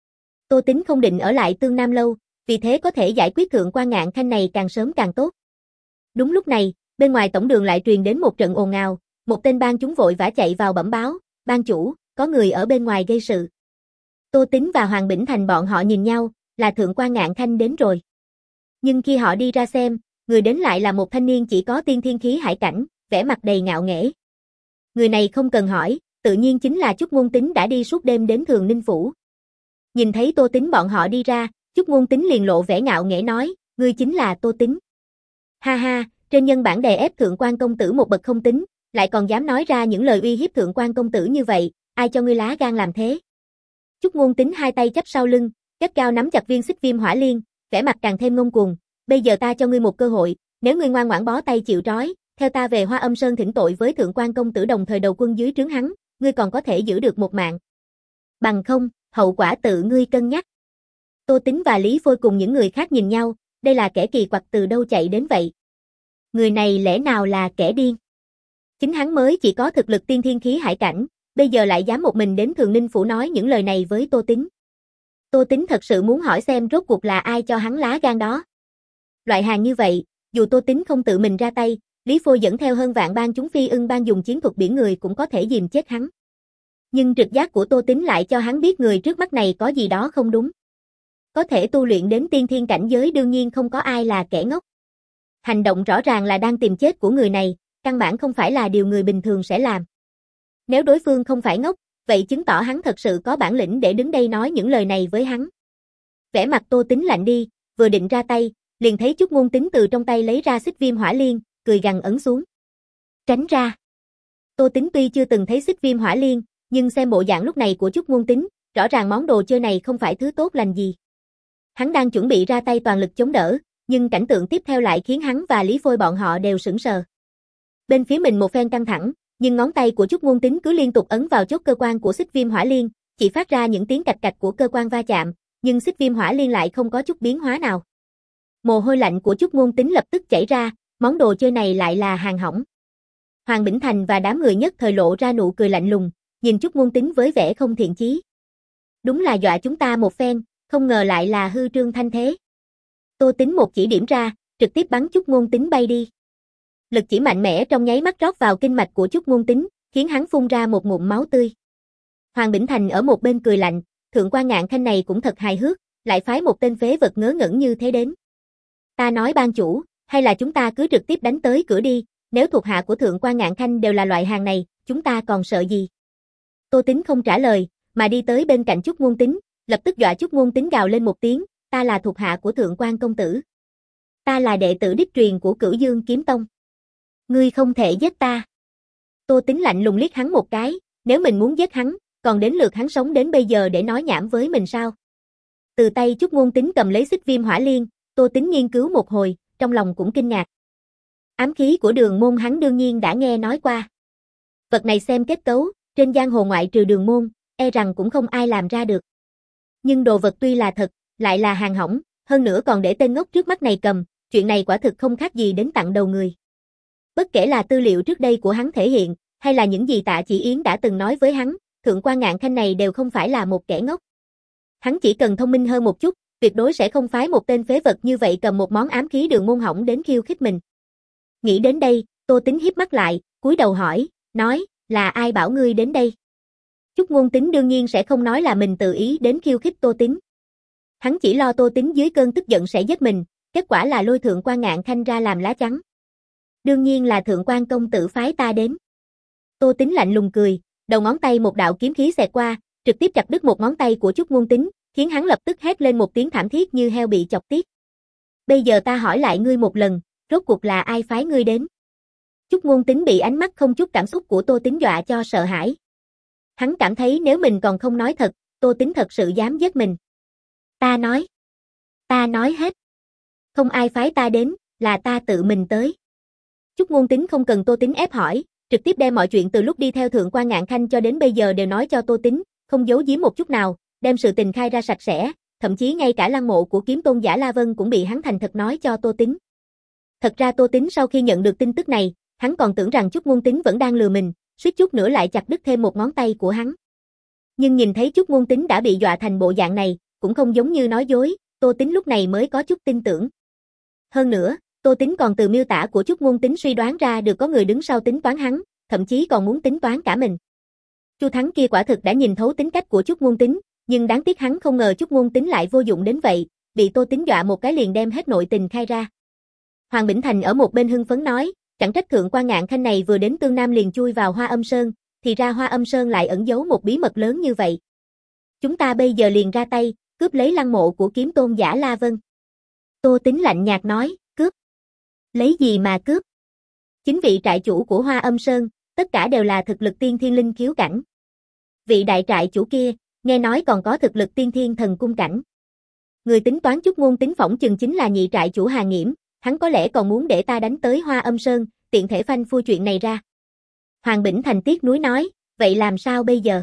Tô Tính không định ở lại Tương Nam lâu, vì thế có thể giải quyết Thượng quan Ngạn Khanh này càng sớm càng tốt. Đúng lúc này, bên ngoài tổng đường lại truyền đến một trận ồn ào, một tên bang chúng vội vã chạy vào bẩm báo, ban chủ, có người ở bên ngoài gây sự. Tô Tính và Hoàng Bỉnh Thành bọn họ nhìn nhau, là Thượng quan Ngạn Khanh đến rồi. Nhưng khi họ đi ra xem, người đến lại là một thanh niên chỉ có tiên thiên khí hải cảnh, vẻ mặt đầy ngạo nghễ. Người này không cần hỏi, tự nhiên chính là Chúc Ngôn Tính đã đi suốt đêm đến Thường Ninh Phủ. Nhìn thấy Tô Tính bọn họ đi ra, Chúc Ngôn Tính liền lộ vẻ ngạo nghễ nói, ngươi chính là Tô Tính. Ha ha, trên nhân bản đè ép Thượng quan công tử một bậc không tính, lại còn dám nói ra những lời uy hiếp Thượng quan công tử như vậy, ai cho ngươi lá gan làm thế? Chúc Ngôn Tính hai tay chắp sau lưng, gắt gao nắm chặt viên xích viêm hỏa liên, vẻ mặt càng thêm ngông cuồng. Bây giờ ta cho ngươi một cơ hội, nếu ngươi ngoan ngoãn bó tay chịu trói, theo ta về Hoa Âm Sơn thỉnh tội với Thượng quan công tử đồng thời đầu quân dưới trướng hắn, ngươi còn có thể giữ được một mạng. Bằng không, hậu quả tự ngươi cân nhắc. Tô Tính và Lý Phôi cùng những người khác nhìn nhau, đây là kẻ kỳ quặc từ đâu chạy đến vậy? Người này lẽ nào là kẻ điên? Chính hắn mới chỉ có thực lực tiên thiên khí hải cảnh, bây giờ lại dám một mình đến Thường Ninh Phủ nói những lời này với Tô Tính. Tô Tính thật sự muốn hỏi xem rốt cuộc là ai cho hắn lá gan đó. Loại hàng như vậy, dù Tô Tính không tự mình ra tay, Lý Phôi dẫn theo hơn vạn bang chúng phi ưng bang dùng chiến thuật biển người cũng có thể dìm chết hắn. Nhưng trực giác của Tô Tính lại cho hắn biết người trước mắt này có gì đó không đúng. Có thể tu luyện đến tiên thiên cảnh giới đương nhiên không có ai là kẻ ngốc. Hành động rõ ràng là đang tìm chết của người này, căn bản không phải là điều người bình thường sẽ làm. Nếu đối phương không phải ngốc, vậy chứng tỏ hắn thật sự có bản lĩnh để đứng đây nói những lời này với hắn. Vẻ mặt Tô Tính lạnh đi, vừa định ra tay, liền thấy Chúc Ngôn Tính từ trong tay lấy ra xích viêm hỏa liên, cười gằn ấn xuống. Tránh ra. Tô Tính tuy chưa từng thấy xích viêm hỏa liên, nhưng xem bộ dạng lúc này của Chúc Ngôn Tính, rõ ràng món đồ chơi này không phải thứ tốt lành gì. Hắn đang chuẩn bị ra tay toàn lực chống đỡ, nhưng cảnh tượng tiếp theo lại khiến hắn và Lý Phôi bọn họ đều sững sờ. Bên phía mình một phen căng thẳng, nhưng ngón tay của Chúc Ngôn Tính cứ liên tục ấn vào chốt cơ quan của xích viêm hỏa liên, chỉ phát ra những tiếng cạch cạch của cơ quan va chạm, nhưng xích viêm hỏa liên lại không có chút biến hóa nào. Mồ hôi lạnh của Chúc Ngôn Tính lập tức chảy ra, món đồ chơi này lại là hàng hỏng. Hoàng Bỉnh Thành và đám người nhất thời lộ ra nụ cười lạnh lùng, nhìn Chúc Ngôn Tính với vẻ không thiện chí. Đúng là dọa chúng ta một phen, không ngờ lại là hư trương thanh thế. Tô Tính một chỉ điểm ra, trực tiếp bắn Chúc Ngôn Tính bay đi. Lực chỉ mạnh mẽ trong nháy mắt rót vào kinh mạch của Chúc Ngôn Tính, khiến hắn phun ra một ngụm máu tươi. Hoàng Bỉnh Thành ở một bên cười lạnh, Thượng quan Ngạn Khanh này cũng thật hài hước, lại phái một tên phế vật ngớ ngẩn như thế đến. Ta nói ban chủ, hay là chúng ta cứ trực tiếp đánh tới cửa đi, nếu thuộc hạ của Thượng quan Ngạn Khanh đều là loại hàng này, chúng ta còn sợ gì? Tô Tính không trả lời, mà đi tới bên cạnh Chúc Ngôn Tính, lập tức dọa Chúc Ngôn Tính gào lên một tiếng, ta là thuộc hạ của Thượng quan công tử. Ta là đệ tử đích truyền của Cửu Dương Kiếm Tông. Ngươi không thể giết ta. Tô Tính lạnh lùng liếc hắn một cái, nếu mình muốn giết hắn, còn đến lượt hắn sống đến bây giờ để nói nhảm với mình sao? Từ tay Chúc Ngôn Tính cầm lấy xích viêm hỏa liên, Tô Tính nghiên cứu một hồi, trong lòng cũng kinh ngạc. Ám khí của Đường Môn hắn đương nhiên đã nghe nói qua. Vật này xem kết cấu, trên giang hồ ngoại trừ Đường Môn, e rằng cũng không ai làm ra được. Nhưng đồ vật tuy là thật, lại là hàng hỏng, hơn nữa còn để tên ngốc trước mắt này cầm, chuyện này quả thực không khác gì đến tặng đầu người. Bất kể là tư liệu trước đây của hắn thể hiện, hay là những gì Tạ Chỉ Yến đã từng nói với hắn, Thượng quan Ngạn Khanh này đều không phải là một kẻ ngốc. Hắn chỉ cần thông minh hơn một chút, tuyệt đối sẽ không phái một tên phế vật như vậy cầm một món ám khí Đường Môn hỏng đến khiêu khích mình. Nghĩ đến đây, Tô Tính híp mắt lại, cúi đầu hỏi, nói, là ai bảo ngươi đến đây? Chúc Ngôn Tính đương nhiên sẽ không nói là mình tự ý đến khiêu khích Tô Tính. Hắn chỉ lo Tô Tính dưới cơn tức giận sẽ giết mình, kết quả là lôi Thượng quan Ngạn Khanh ra làm lá chắn. Đương nhiên là Thượng quan công tử phái ta đến. Tô Tính lạnh lùng cười, Đầu ngón tay một đạo kiếm khí xẹt qua, trực tiếp chặt đứt một ngón tay của Chúc Muôn Tính, khiến hắn lập tức hét lên một tiếng thảm thiết như heo bị chọc tiết. Bây giờ ta hỏi lại ngươi một lần, rốt cuộc là ai phái ngươi đến? Chúc Muôn Tính bị ánh mắt không chút cảm xúc của Tô Tính dọa cho sợ hãi. Hắn cảm thấy nếu mình còn không nói thật, Tô Tính thật sự dám giết mình. Ta nói. Ta nói hết. Không ai phái ta đến, là ta tự mình tới. Chúc Muôn Tính không cần Tô Tính ép hỏi, trực tiếp đem mọi chuyện từ lúc đi theo Thượng quan Ngạn Khanh cho đến bây giờ đều nói cho Tô Tính, không giấu giếm một chút nào, đem sự tình khai ra sạch sẽ, thậm chí ngay cả lăng mộ của kiếm tôn giả La Vân cũng bị hắn thành thật nói cho Tô Tính. Thật ra Tô Tính sau khi nhận được tin tức này, hắn còn tưởng rằng Chúc Muôn Tính vẫn đang lừa mình, suýt chút nữa lại chặt đứt thêm một ngón tay của hắn. Nhưng nhìn thấy Chúc Muôn Tính đã bị dọa thành bộ dạng này, cũng không giống như nói dối, Tô Tính lúc này mới có chút tin tưởng. Hơn nữa, Tô Tính còn từ miêu tả của Chúc Muôn Tính suy đoán ra được có người đứng sau tính toán hắn, thậm chí còn muốn tính toán cả mình. Chu Thắng kia quả thực đã nhìn thấu tính cách của Chúc Muôn Tính, nhưng đáng tiếc hắn không ngờ Chúc Muôn Tính lại vô dụng đến vậy, bị Tô Tính dọa một cái liền đem hết nội tình khai ra. Hoàng Bỉnh Thành ở một bên hưng phấn nói, chẳng trách Thượng quan Ngạn Khanh này vừa đến Tương Nam liền chui vào Hoa Âm Sơn, thì ra Hoa Âm Sơn lại ẩn giấu một bí mật lớn như vậy. Chúng ta bây giờ liền ra tay, cướp lấy lăng mộ của kiếm tôn giả La Vân. Tô Tính lạnh nhạt nói, cướp? Lấy gì mà cướp? Chính vị trại chủ của Hoa Âm Sơn, tất cả đều là thực lực tiên thiên linh khiếu cảnh. Vị đại trại chủ kia, nghe nói còn có thực lực tiên thiên thần cung cảnh. Người tính toán Chúc Muôn Tính phỏng chừng chính là nhị trại chủ Hà Nghiễm, hắn có lẽ còn muốn để ta đánh tới Hoa Âm Sơn, tiện thể phanh phui chuyện này ra. Hoàng Bỉnh Thành tiếc nuối nói, vậy làm sao bây giờ?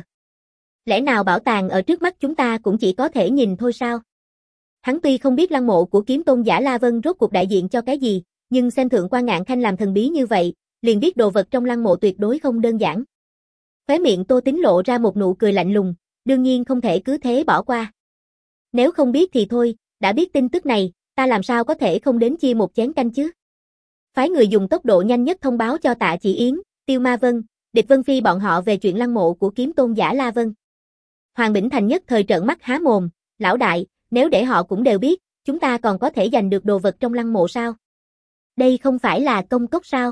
Lẽ nào bảo tàng ở trước mắt chúng ta cũng chỉ có thể nhìn thôi sao? Hắn tuy không biết lăng mộ của kiếm tôn giả La Vân rốt cuộc đại diện cho cái gì, nhưng xem Thượng quan Ngạn Khanh làm thần bí như vậy, liền biết đồ vật trong lăng mộ tuyệt đối không đơn giản. Khóe miệng Tô Tính lộ ra một nụ cười lạnh lùng, đương nhiên không thể cứ thế bỏ qua. Nếu không biết thì thôi, đã biết tin tức này, ta làm sao có thể không đến chia một chén canh chứ? Phái người dùng tốc độ nhanh nhất thông báo cho Tạ Chỉ Yến, Tiêu Ma Vân, Địch Vân Phi bọn họ về chuyện lăng mộ của kiếm tôn giả La Vân. Hoàng Bỉnh Thành nhất thời trợn mắt há mồm, lão đại, nếu để họ cũng đều biết, chúng ta còn có thể giành được đồ vật trong lăng mộ sao? Đây không phải là công cốc sao?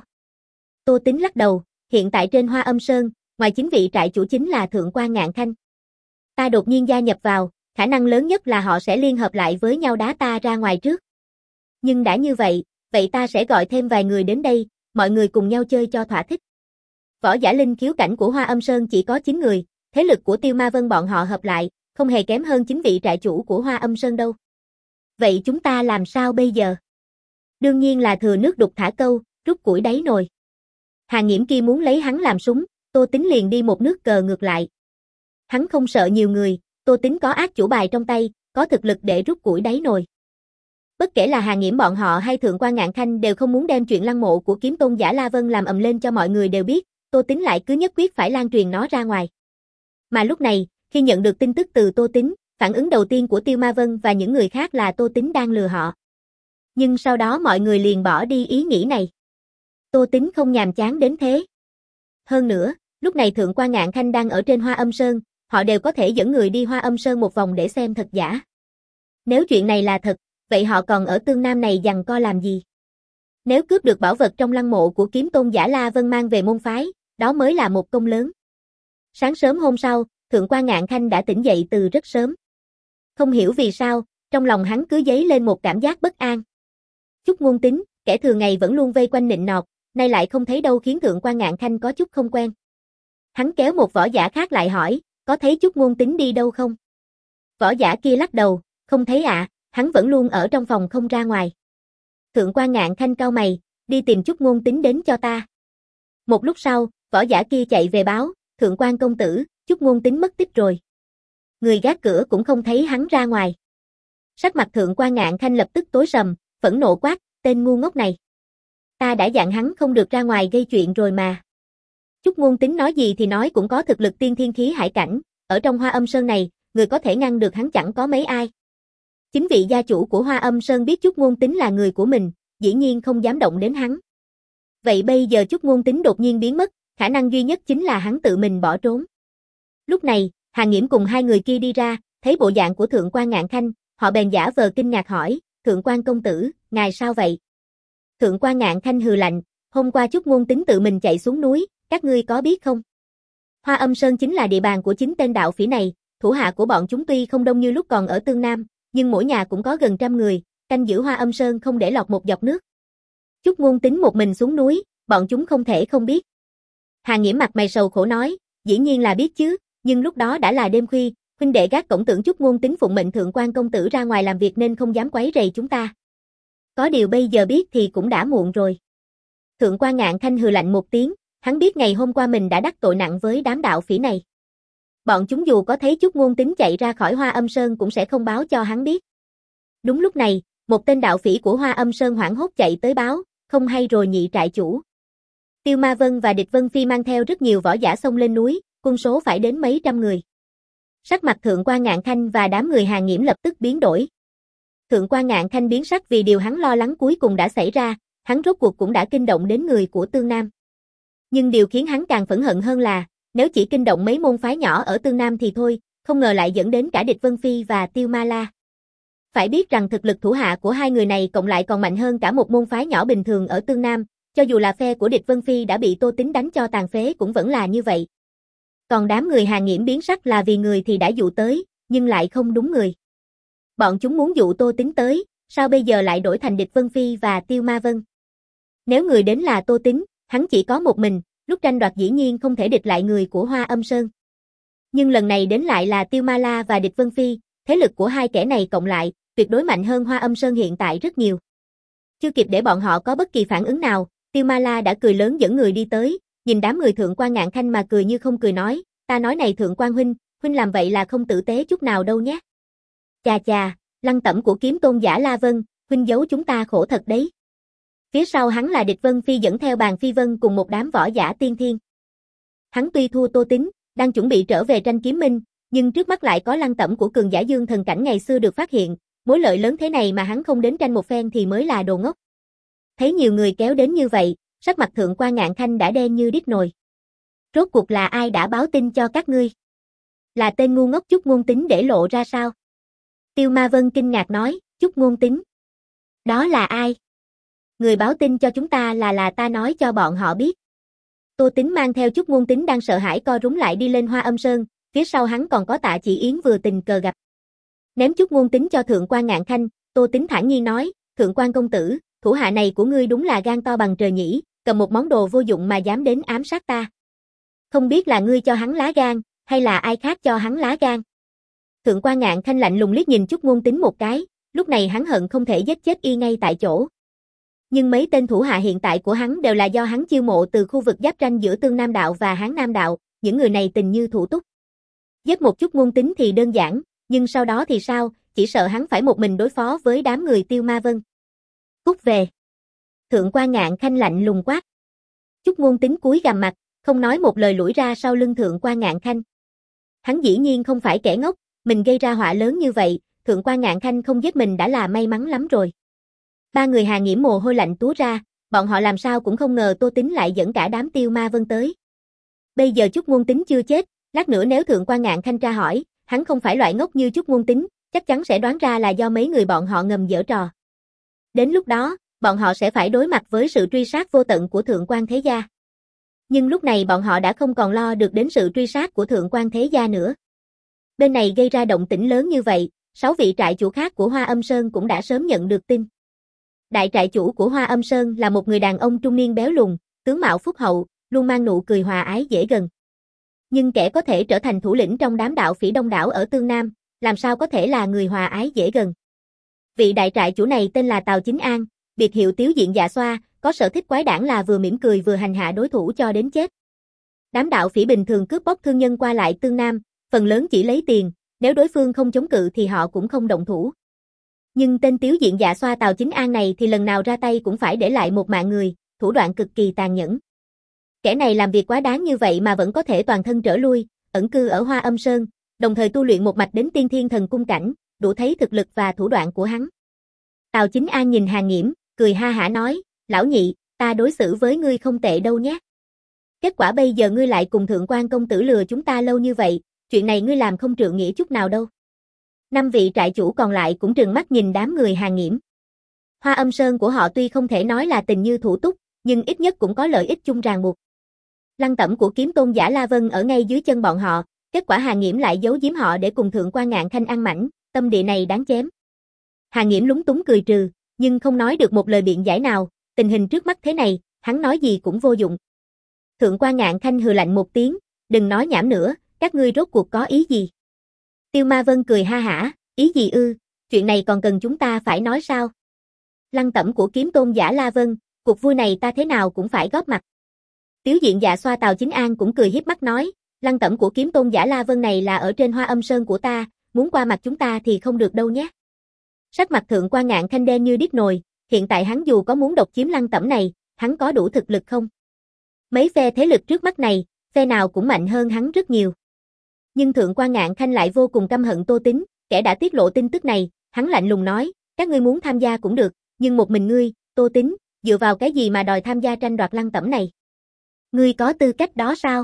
Tô Tính lắc đầu, hiện tại trên Hoa Âm Sơn, ngoài chính vị trại chủ chính là Thượng quan Ngạn Khanh. Ta đột nhiên gia nhập vào, khả năng lớn nhất là họ sẽ liên hợp lại với nhau đá ta ra ngoài trước. Nhưng đã như vậy, vậy ta sẽ gọi thêm vài người đến đây, mọi người cùng nhau chơi cho thỏa thích. Võ giả linh khiếu cảnh của Hoa Âm Sơn chỉ có chín người, thế lực của Tiêu Ma Vân bọn họ hợp lại, không hề kém hơn chính vị trại chủ của Hoa Âm Sơn đâu. Vậy chúng ta làm sao bây giờ? Đương nhiên là thừa nước đục thả câu, rút củi đáy nồi. Hà Nghiễm kia muốn lấy hắn làm súng, Tô Tính liền đi một nước cờ ngược lại. Hắn không sợ nhiều người, Tô Tính có ác chủ bài trong tay, có thực lực để rút củi đáy nồi. Bất kể là Hà Nghiễm bọn họ hay Thượng quan Ngạn Khanh đều không muốn đem chuyện lăng mộ của kiếm tôn giả La Vân làm ầm lên cho mọi người đều biết, Tô Tính lại cứ nhất quyết phải lan truyền nó ra ngoài. Mà lúc này, khi nhận được tin tức từ Tô Tính, phản ứng đầu tiên của Tiêu Ma Vân và những người khác là Tô Tính đang lừa họ. Nhưng sau đó mọi người liền bỏ đi ý nghĩ này. Tô Tính không nhàm chán đến thế. Hơn nữa, lúc này Thượng quan Ngạn Khanh đang ở trên Hoa Âm Sơn, họ đều có thể dẫn người đi Hoa Âm Sơn một vòng để xem thật giả. Nếu chuyện này là thật, vậy họ còn ở Tương Nam này giằng co làm gì? Nếu cướp được bảo vật trong lăng mộ của kiếm tôn giả La Vân mang về môn phái, đó mới là một công lớn. Sáng sớm hôm sau, Thượng quan Ngạn Khanh đã tỉnh dậy từ rất sớm. Không hiểu vì sao, trong lòng hắn cứ dấy lên một cảm giác bất an. Chúc Muôn Tính, kẻ thường ngày vẫn luôn vây quanh nịnh nọt, nay lại không thấy đâu khiến Thượng quan Ngạn Khanh có chút không quen. Hắn kéo một võ giả khác lại hỏi, có thấy Chúc Muôn Tính đi đâu không? Võ giả kia lắc đầu, không thấy ạ, à, hắn vẫn luôn ở trong phòng không ra ngoài. Thượng quan Ngạn Khanh cau mày, đi tìm Chúc Muôn Tính đến cho ta. Một lúc sau, võ giả kia chạy về báo, Thượng quan công tử, Chúc Muôn Tính mất tích rồi. Người gác cửa cũng không thấy hắn ra ngoài. Sắc mặt Thượng quan Ngạn Khanh lập tức tối sầm, phẫn nộ quát, tên ngu ngốc này. Ta đã dặn hắn không được ra ngoài gây chuyện rồi mà. Chúc Muôn Tính nói gì thì nói cũng có thực lực tiên thiên khí hải cảnh, ở trong Hoa Âm Sơn này, người có thể ngăn được hắn chẳng có mấy ai. Chính vị gia chủ của Hoa Âm Sơn biết Chúc Muôn Tính là người của mình, dĩ nhiên không dám động đến hắn. Vậy bây giờ Chúc Muôn Tính đột nhiên biến mất, khả năng duy nhất chính là hắn tự mình bỏ trốn. Lúc này, Hà Nghiễm cùng hai người kia đi ra, thấy bộ dạng của Thượng quan Ngạn Khanh, họ bèn giả vờ kinh ngạc hỏi, Thượng quan công tử, ngài sao vậy? Thượng quan Ngạn Khanh hừ lạnh, hôm qua Chúc Muôn Tính tự mình chạy xuống núi, các ngươi có biết không? Hoa Âm Sơn chính là địa bàn của chính tên đạo phỉ này, thủ hạ của bọn chúng tuy không đông như lúc còn ở Tương Nam, nhưng mỗi nhà cũng có gần trăm người, canh giữ Hoa Âm Sơn không để lọt một giọt nước. Chúc Ngôn Tính một mình xuống núi, bọn chúng không thể không biết. Hà Nghiễm mặt mày sầu khổ nói, dĩ nhiên là biết chứ, nhưng lúc đó đã là đêm khuya, huynh đệ gác cổng tưởng Chúc Ngôn Tính phụng mệnh thượng quan công tử ra ngoài làm việc nên không dám quấy rầy chúng ta. Có điều bây giờ biết thì cũng đã muộn rồi. Thượng quan Ngạn Khanh hừ lạnh một tiếng, hắn biết ngày hôm qua mình đã đắc tội nặng với đám đạo phỉ này. Bọn chúng dù có thấy Chúc Ngôn Tính chạy ra khỏi Hoa Âm Sơn cũng sẽ không báo cho hắn biết. Đúng lúc này, một tên đạo phỉ của Hoa Âm Sơn hoảng hốt chạy tới báo, không hay rồi nhị trại chủ. Tiêu Ma Vân và Địch Vân Phi mang theo rất nhiều võ giả xông lên núi, quân số phải đến mấy trăm người. Sắc mặt Thượng quan Ngạn Khanh và đám người Hà Nghiễm lập tức biến đổi. Thượng quan Ngạn Khanh biến sắc vì điều hắn lo lắng cuối cùng đã xảy ra, hắn rốt cuộc cũng đã kinh động đến người của Tương Nam. Nhưng điều khiến hắn càng phẫn hận hơn là, nếu chỉ kinh động mấy môn phái nhỏ ở Tương Nam thì thôi, không ngờ lại dẫn đến cả Địch Vân Phi và Tiêu Ma La. Phải biết rằng thực lực thủ hạ của hai người này cộng lại còn mạnh hơn cả một môn phái nhỏ bình thường ở Tương Nam, cho dù là phe của Địch Vân Phi đã bị Tô Tính đánh cho tàn phế cũng vẫn là như vậy. Còn đám người Hà Nghiễm biến sắc là vì người thì đã dụ tới, nhưng lại không đúng người. Bọn chúng muốn dụ Tô Tính tới, sao bây giờ lại đổi thành Địch Vân Phi và Tiêu Ma Vân? Nếu người đến là Tô Tính, hắn chỉ có một mình, lúc tranh đoạt dĩ nhiên không thể địch lại người của Hoa Âm Sơn. Nhưng lần này đến lại là Tiêu Ma La và Địch Vân Phi, thế lực của hai kẻ này cộng lại, tuyệt đối mạnh hơn Hoa Âm Sơn hiện tại rất nhiều. Chưa kịp để bọn họ có bất kỳ phản ứng nào, Tiêu Ma La đã cười lớn dẫn người đi tới, nhìn đám người Thượng quan Ngạn Khanh mà cười như không cười nói, ta nói này Thượng quan huynh, huynh làm vậy là không tử tế chút nào đâu nhé. Chà chà, lăng tẩm của kiếm tôn giả La Vân, huynh giấu chúng ta khổ thật đấy. Phía sau hắn là Địch Vân Phi dẫn theo Bàn Phi Vân cùng một đám võ giả tiên thiên. Hắn tuy thua Tô Tính, đang chuẩn bị trở về tranh kiếm minh, nhưng trước mắt lại có lăng tẩm của cường giả dương thần cảnh ngày xưa được phát hiện, mối lợi lớn thế này mà hắn không đến tranh một phen thì mới là đồ ngốc. Thấy nhiều người kéo đến như vậy, sắc mặt Thượng quan Ngạn Khanh đã đen như đít nồi. Rốt cuộc là ai đã báo tin cho các ngươi? Là tên ngu ngốc Chúc Ngôn Tính để lộ ra sao? Tiêu Ma Vân kinh ngạc nói, Chúc Ngôn Tính. Đó là ai? Người báo tin cho chúng ta là là ta nói cho bọn họ biết. Tô Tính mang theo Chúc Ngôn Tính đang sợ hãi co rúm lại đi lên Hoa Âm Sơn, phía sau hắn còn có Tạ Chỉ Yến vừa tình cờ gặp. Ném Chúc Ngôn Tính cho Thượng quan Ngạn Khanh, Tô Tính thản nhiên nói, Thượng quan công tử, thủ hạ này của ngươi đúng là gan to bằng trời nhỉ, cầm một món đồ vô dụng mà dám đến ám sát ta. Không biết là ngươi cho hắn lá gan, hay là ai khác cho hắn lá gan. Thượng quan Ngạn Khanh lạnh lùng liếc nhìn Chúc Ngôn Tính một cái, lúc này hắn hận không thể giết chết y ngay tại chỗ. Nhưng mấy tên thủ hạ hiện tại của hắn đều là do hắn chiêu mộ từ khu vực giáp ranh giữa Tương Nam Đạo và Hán Nam Đạo, những người này tình như thủ túc. Giết một Chúc Ngôn Tính thì đơn giản, nhưng sau đó thì sao, chỉ sợ hắn phải một mình đối phó với đám người Tiêu Ma Vân. Cút về. Thượng quan Ngạn Khanh lạnh lùng quát. Chúc Ngôn Tính cúi gằm mặt, không nói một lời lủi ra sau lưng Thượng quan Ngạn Khanh. Hắn dĩ nhiên không phải kẻ ngốc, mình gây ra họa lớn như vậy, Thượng quan Ngạn Khanh không giết mình đã là may mắn lắm rồi. Ba người Hà Nghiễm mồ hôi lạnh túa ra, bọn họ làm sao cũng không ngờ Tô Tính lại dẫn cả đám Tiêu Ma Vân tới. Bây giờ Chúc Ngôn Tính chưa chết, lát nữa nếu Thượng quan Ngạn Khanh tra hỏi, hắn không phải loại ngốc như Chúc Ngôn Tính, chắc chắn sẽ đoán ra là do mấy người bọn họ ngầm giở trò. Đến lúc đó, bọn họ sẽ phải đối mặt với sự truy sát vô tận của Thượng quan Thế Gia. Nhưng lúc này bọn họ đã không còn lo được đến sự truy sát của Thượng quan Thế Gia nữa. Bên này gây ra động tĩnh lớn như vậy, sáu vị trại chủ khác của Hoa Âm Sơn cũng đã sớm nhận được tin. Đại trại chủ của Hoa Âm Sơn là một người đàn ông trung niên béo lùn, tướng mạo phúc hậu, luôn mang nụ cười hòa ái dễ gần. Nhưng kẻ có thể trở thành thủ lĩnh trong đám đạo phỉ đông đảo ở Tương Nam, làm sao có thể là người hòa ái dễ gần. Vị đại trại chủ này tên là Tào Chính An, biệt hiệu Tiếu Diện Dạ Xoa, có sở thích quái đản là vừa mỉm cười vừa hành hạ đối thủ cho đến chết. Đám đạo phỉ bình thường cướp bóc thương nhân qua lại Tương Nam, phần lớn chỉ lấy tiền, nếu đối phương không chống cự thì họ cũng không động thủ. Nhưng tên Tiếu Diện Dạ Xoa Tào Chính An này thì lần nào ra tay cũng phải để lại một mạng người, thủ đoạn cực kỳ tàn nhẫn. Kẻ này làm việc quá đáng như vậy mà vẫn có thể toàn thân trở lui, ẩn cư ở Hoa Âm Sơn, đồng thời tu luyện một mạch đến tiên thiên thần cung cảnh, đủ thấy thực lực và thủ đoạn của hắn. Tào Chính An nhìn Hà Nghiễm, cười ha hả nói, lão nhị, ta đối xử với ngươi không tệ đâu nhé. Kết quả bây giờ ngươi lại cùng Thượng quan công tử lừa chúng ta lâu như vậy, chuyện này ngươi làm không trượng nghĩa chút nào đâu. Năm vị trại chủ còn lại cũng trừng mắt nhìn đám người Hà Nghiễm. Hoa Âm Sơn của họ tuy không thể nói là tình như thủ túc, nhưng ít nhất cũng có lợi ích chung ràng buộc. Lăng tẩm của kiếm tôn giả La Vân ở ngay dưới chân bọn họ, kết quả Hà Nghiễm lại giấu giếm họ để cùng Thượng quan Ngạn Khanh ăn mảnh, tâm địa này đáng chém. Hà Nghiễm lúng túng cười trừ, nhưng không nói được một lời biện giải nào, tình hình trước mắt thế này, hắn nói gì cũng vô dụng. Thượng quan Ngạn Khanh hừ lạnh một tiếng, đừng nói nhảm nữa, các ngươi rốt cuộc có ý gì? Tiêu Ma Vân cười ha hả, ý gì ư, chuyện này còn cần chúng ta phải nói sao? Lăng tẩm của kiếm tôn giả La Vân, cuộc vui này ta thế nào cũng phải góp mặt. Tiếu diện dạ xoa Tào Chính An cũng cười hiếp mắt nói, lăng tẩm của kiếm tôn giả La Vân này là ở trên Hoa Âm Sơn của ta, muốn qua mặt chúng ta thì không được đâu nhé. Sắc mặt Thượng quan Ngạn Khanh đen như điếc nồi, hiện tại hắn dù có muốn độc chiếm lăng tẩm này, hắn có đủ thực lực không? Mấy phe thế lực trước mắt này, phe nào cũng mạnh hơn hắn rất nhiều. Nhưng Thượng quan Ngạn Khanh lại vô cùng căm hận Tô Tín, kẻ đã tiết lộ tin tức này, hắn lạnh lùng nói, các ngươi muốn tham gia cũng được, nhưng một mình ngươi, Tô Tín, dựa vào cái gì mà đòi tham gia tranh đoạt lăng tẩm này? Ngươi có tư cách đó sao?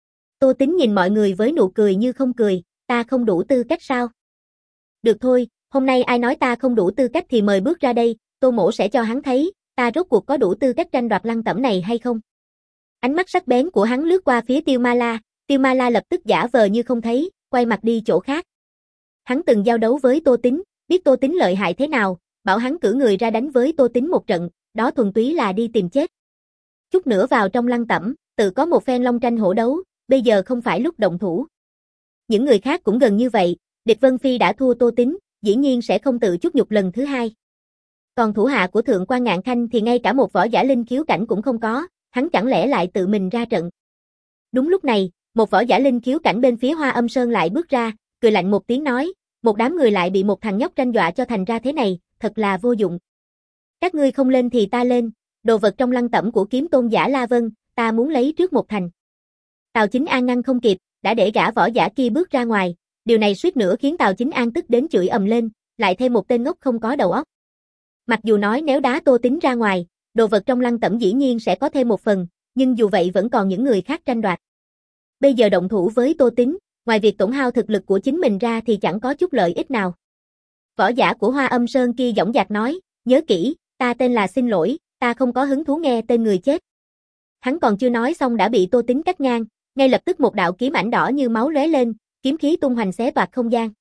Tô Tín nhìn mọi người với nụ cười như không cười, ta không đủ tư cách sao? Được thôi, hôm nay ai nói ta không đủ tư cách thì mời bước ra đây, Tô Mỗ sẽ cho hắn thấy, ta rốt cuộc có đủ tư cách tranh đoạt lăng tẩm này hay không? Ánh mắt sắc bén của hắn lướt qua phía Tiêu Ma La, Tiêu Ma La lập tức giả vờ như không thấy, quay mặt đi chỗ khác. Hắn từng giao đấu với Tô Tín, biết Tô Tín lợi hại thế nào, bảo hắn cử người ra đánh với Tô Tín một trận, đó thuần túy là đi tìm chết. Chút nữa vào trong lăng tẩm, tự có một phen long tranh hổ đấu, bây giờ không phải lúc động thủ. Những người khác cũng gần như vậy, địch Vân Phi đã thua Tô Tín, dĩ nhiên sẽ không tự chút nhục lần thứ hai. Còn thủ hạ của Thượng quan Ngạn Khanh thì ngay cả một võ giả linh khiếu cảnh cũng không có, hắn chẳng lẽ lại tự mình ra trận. Đúng lúc này, một võ giả linh khiếu cảnh bên phía Hoa Âm Sơn lại bước ra, cười lạnh một tiếng nói, một đám người lại bị một thằng nhóc tranh dọa cho thành ra thế này, thật là vô dụng. Các ngươi không lên thì ta lên, đồ vật trong lăng tẩm của kiếm tôn giả La Vân, ta muốn lấy trước một thành. Tào Chính An ngăn không kịp, đã để gã võ giả kia bước ra ngoài, điều này suýt nữa khiến Tào Chính An tức đến chửi ầm lên, lại thêm một tên ngốc không có đầu óc. Mặc dù nói nếu đá Tô Tín ra ngoài, đồ vật trong lăng tẩm dĩ nhiên sẽ có thêm một phần, nhưng dù vậy vẫn còn những người khác tranh đoạt. Bây giờ động thủ với Tô Tín, ngoài việc tổn hao thực lực của chính mình ra thì chẳng có chút lợi ích nào. Võ giả của Hoa Âm Sơn kia dõng dạc nói, nhớ kỹ, ta tên là Xin Lỗi, ta không có hứng thú nghe tên người chết. Hắn còn chưa nói xong đã bị Tô Tín cắt ngang, ngay lập tức một đạo kiếm ảnh đỏ như máu lóe lên, kiếm khí tung hoành xé toạc không gian.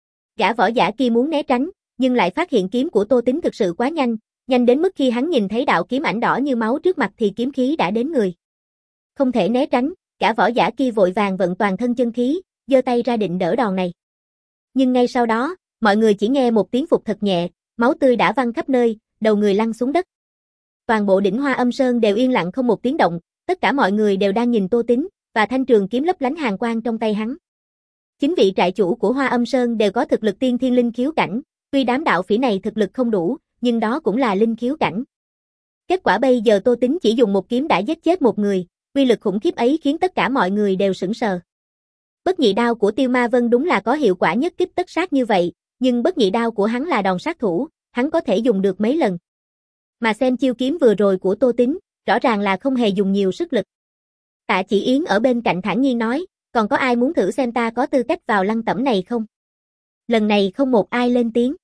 Gã võ giả kia muốn né tránh, nhưng lại phát hiện kiếm của Tô Tín thực sự quá nhanh, nhanh đến mức khi hắn nhìn thấy đạo kiếm ảnh đỏ như máu trước mặt thì kiếm khí đã đến người. Không thể né tránh, gã võ giả kia vội vàng vận toàn thân chân khí, giơ tay ra định đỡ đòn này. Nhưng ngay sau đó, mọi người chỉ nghe một tiếng phục thật nhẹ, máu tươi đã văng khắp nơi, đầu người lăn xuống đất. Toàn bộ đỉnh Hoa Âm Sơn đều yên lặng không một tiếng động, tất cả mọi người đều đang nhìn Tô Tín, và thanh trường kiếm lấp lánh hàn quang trong tay hắn. Chính vị trại chủ của Hoa Âm Sơn đều có thực lực tiên thiên linh khiếu cảnh, tuy đám đạo phỉ này thực lực không đủ, nhưng đó cũng là linh khiếu cảnh. Kết quả bây giờ Tô Tín chỉ dùng một kiếm đã giết chết một người, uy lực khủng khiếp ấy khiến tất cả mọi người đều sửng sờ. Bất nhị đao của Tiêu Ma Vân đúng là có hiệu quả nhất kích tất sát như vậy, nhưng bất nhị đao của hắn là đòn sát thủ, hắn có thể dùng được mấy lần. Mà xem chiêu kiếm vừa rồi của Tô Tín, rõ ràng là không hề dùng nhiều sức lực. Tạ Chỉ Yến ở bên cạnh thản nhiên nói, còn có ai muốn thử xem ta có tư cách vào lăng tẩm này không? Lần này không một ai lên tiếng.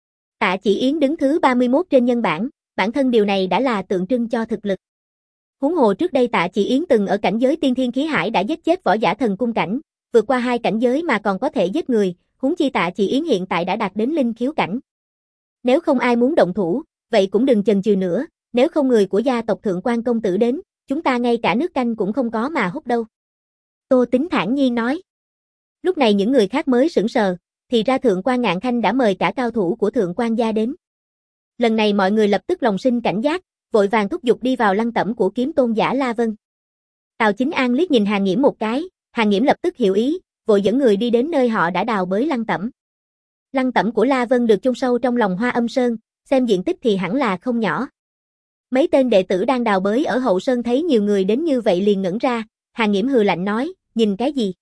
Tạ Chỉ Yến đứng thứ ba mươi mốt trên nhân bảng, bản thân điều này đã là tượng trưng cho thực lực. Huống hồ trước đây Tạ Chỉ Yến từng ở cảnh giới tiên thiên khí hải đã giết chết võ giả thần cung cảnh, vượt qua hai cảnh giới mà còn có thể giết người, huống chi Tạ Chỉ Yến hiện tại đã đạt đến linh khiếu cảnh. Nếu không ai muốn động thủ, vậy cũng đừng chần chừ nữa, nếu không người của gia tộc Thượng quan công tử đến, chúng ta ngay cả nước canh cũng không có mà hút đâu. Tô Tín thản nhiên nói. Lúc này những người khác mới sửng sờ, thì ra Thượng quan Ngạn Khanh đã mời cả cao thủ của Thượng quan gia đến. Lần này mọi người lập tức lòng sinh cảnh giác, vội vàng thúc giục đi vào lăng tẩm của kiếm tôn giả La Vân. Tào Chính An liếc nhìn Hà Nghiễm một cái, Hà Nghiễm lập tức hiểu ý, vội dẫn người đi đến nơi họ đã đào bới lăng tẩm. Lăng tẩm của La Vân được chôn sâu trong lòng Hoa Âm Sơn, xem diện tích thì hẳn là không nhỏ. Mấy tên đệ tử đang đào bới ở hậu sơn thấy nhiều người đến như vậy liền ngẩn ra, Hà Nghiễm hừ lạnh nói, nhìn cái gì?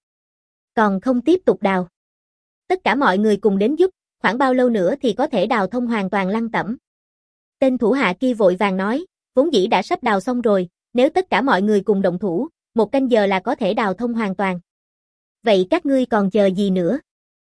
Còn không tiếp tục đào. Tất cả mọi người cùng đến giúp, khoảng bao lâu nữa thì có thể đào thông hoàn toàn lăng tẩm. Tên thủ hạ kia vội vàng nói, vốn dĩ đã sắp đào xong rồi, nếu tất cả mọi người cùng động thủ, một canh giờ là có thể đào thông hoàn toàn. Vậy các ngươi còn chờ gì nữa?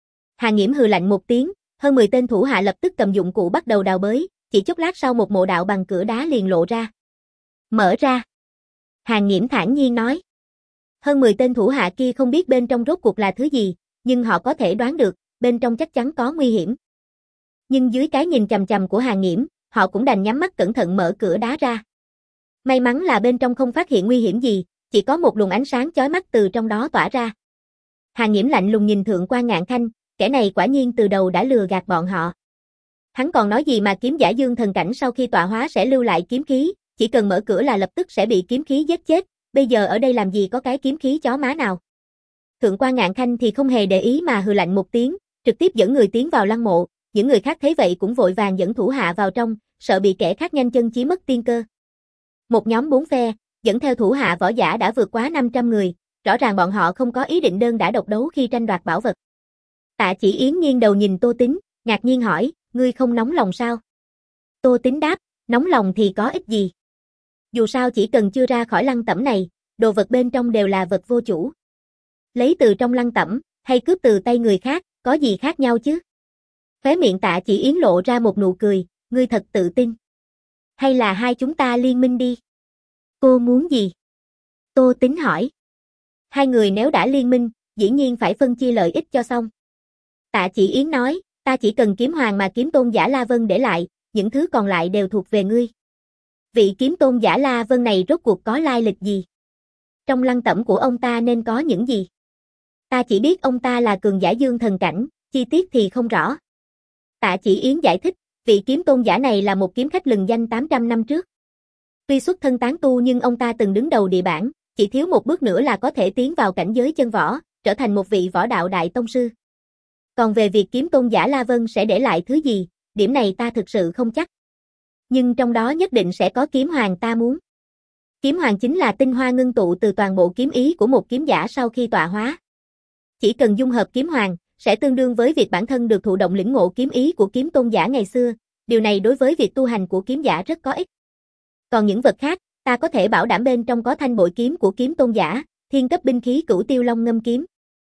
Hà Nghiễm hừ lạnh một tiếng, hơn mười tên thủ hạ lập tức cầm dụng cụ bắt đầu đào bới, chỉ chốc lát sau một mộ đạo bằng cửa đá liền lộ ra. Mở ra. Hà Nghiễm thản nhiên nói. Hơn mười tên thủ hạ kia không biết bên trong rốt cuộc là thứ gì, nhưng họ có thể đoán được, bên trong chắc chắn có nguy hiểm. Nhưng dưới cái nhìn chằm chằm của Hàn Nghiễm, họ cũng đành nhắm mắt cẩn thận mở cửa đá ra. May mắn là bên trong không phát hiện nguy hiểm gì, chỉ có một luồng ánh sáng chói mắt từ trong đó tỏa ra. Hàn Nghiễm lạnh lùng nhìn Thượng quan Ngạn Khanh, kẻ này quả nhiên từ đầu đã lừa gạt bọn họ. Hắn còn nói gì mà kiếm giả dương thần cảnh sau khi tọa hóa sẽ lưu lại kiếm khí, chỉ cần mở cửa là lập tức sẽ bị kiếm khí giết chết, bây giờ ở đây làm gì có cái kiếm khí chó má nào. Thượng quan Ngạn Khanh thì không hề để ý mà hừ lạnh một tiếng, trực tiếp dẫn người tiến vào lăng mộ, những người khác thấy vậy cũng vội vàng dẫn thủ hạ vào trong, sợ bị kẻ khác nhanh chân chiếm mất tiên cơ. Một nhóm bốn phe, dẫn theo thủ hạ võ giả đã vượt quá năm trăm người, rõ ràng bọn họ không có ý định đơn đả độc đấu khi tranh đoạt bảo vật. Tạ Chỉ Yến nghiêng đầu nhìn Tô Tín, ngạc nhiên hỏi, ngươi không nóng lòng sao? Tô Tín đáp, nóng lòng thì có ích gì? Dù sao chỉ cần chưa ra khỏi lăng tẩm này, đồ vật bên trong đều là vật vô chủ. Lấy từ trong lăng tẩm, hay cướp từ tay người khác, có gì khác nhau chứ? Khóe miệng Tạ Chỉ Yến lộ ra một nụ cười, ngươi thật tự tin. Hay là hai chúng ta liên minh đi? Cô muốn gì? Tô Tín hỏi. Hai người nếu đã liên minh, dĩ nhiên phải phân chia lợi ích cho xong. Tạ Chỉ Yến nói, ta chỉ cần kiếm hoàng mà kiếm tôn giả La Vân để lại, những thứ còn lại đều thuộc về ngươi. Vị kiếm tôn giả La Vân này rốt cuộc có lai lịch gì? Trong lăng tẩm của ông ta nên có những gì? Ta chỉ biết ông ta là cường giả dương thần cảnh, chi tiết thì không rõ. Tạ Chỉ Yến giải thích, vị kiếm tôn giả này là một kiếm khách lừng danh tám trăm năm trước. Tuy xuất thân tán tu nhưng ông ta từng đứng đầu địa bảng, chỉ thiếu một bước nữa là có thể tiến vào cảnh giới chân võ, trở thành một vị võ đạo đại tông sư. Còn về việc kiếm tôn giả La Vân sẽ để lại thứ gì, điểm này ta thực sự không chắc. Nhưng trong đó nhất định sẽ có kiếm hoàng ta muốn. Kiếm hoàng chính là tinh hoa ngưng tụ từ toàn bộ kiếm ý của một kiếm giả sau khi tọa hóa. Chỉ cần dung hợp kiếm hoàng, sẽ tương đương với việc bản thân được thụ động lĩnh ngộ kiếm ý của kiếm tôn giả ngày xưa, điều này đối với việc tu hành của kiếm giả rất có ích. Còn những vật khác, ta có thể bảo đảm bên trong có thanh bội kiếm của kiếm tôn giả, thiên cấp binh khí Cửu Tiêu Long Ngâm kiếm.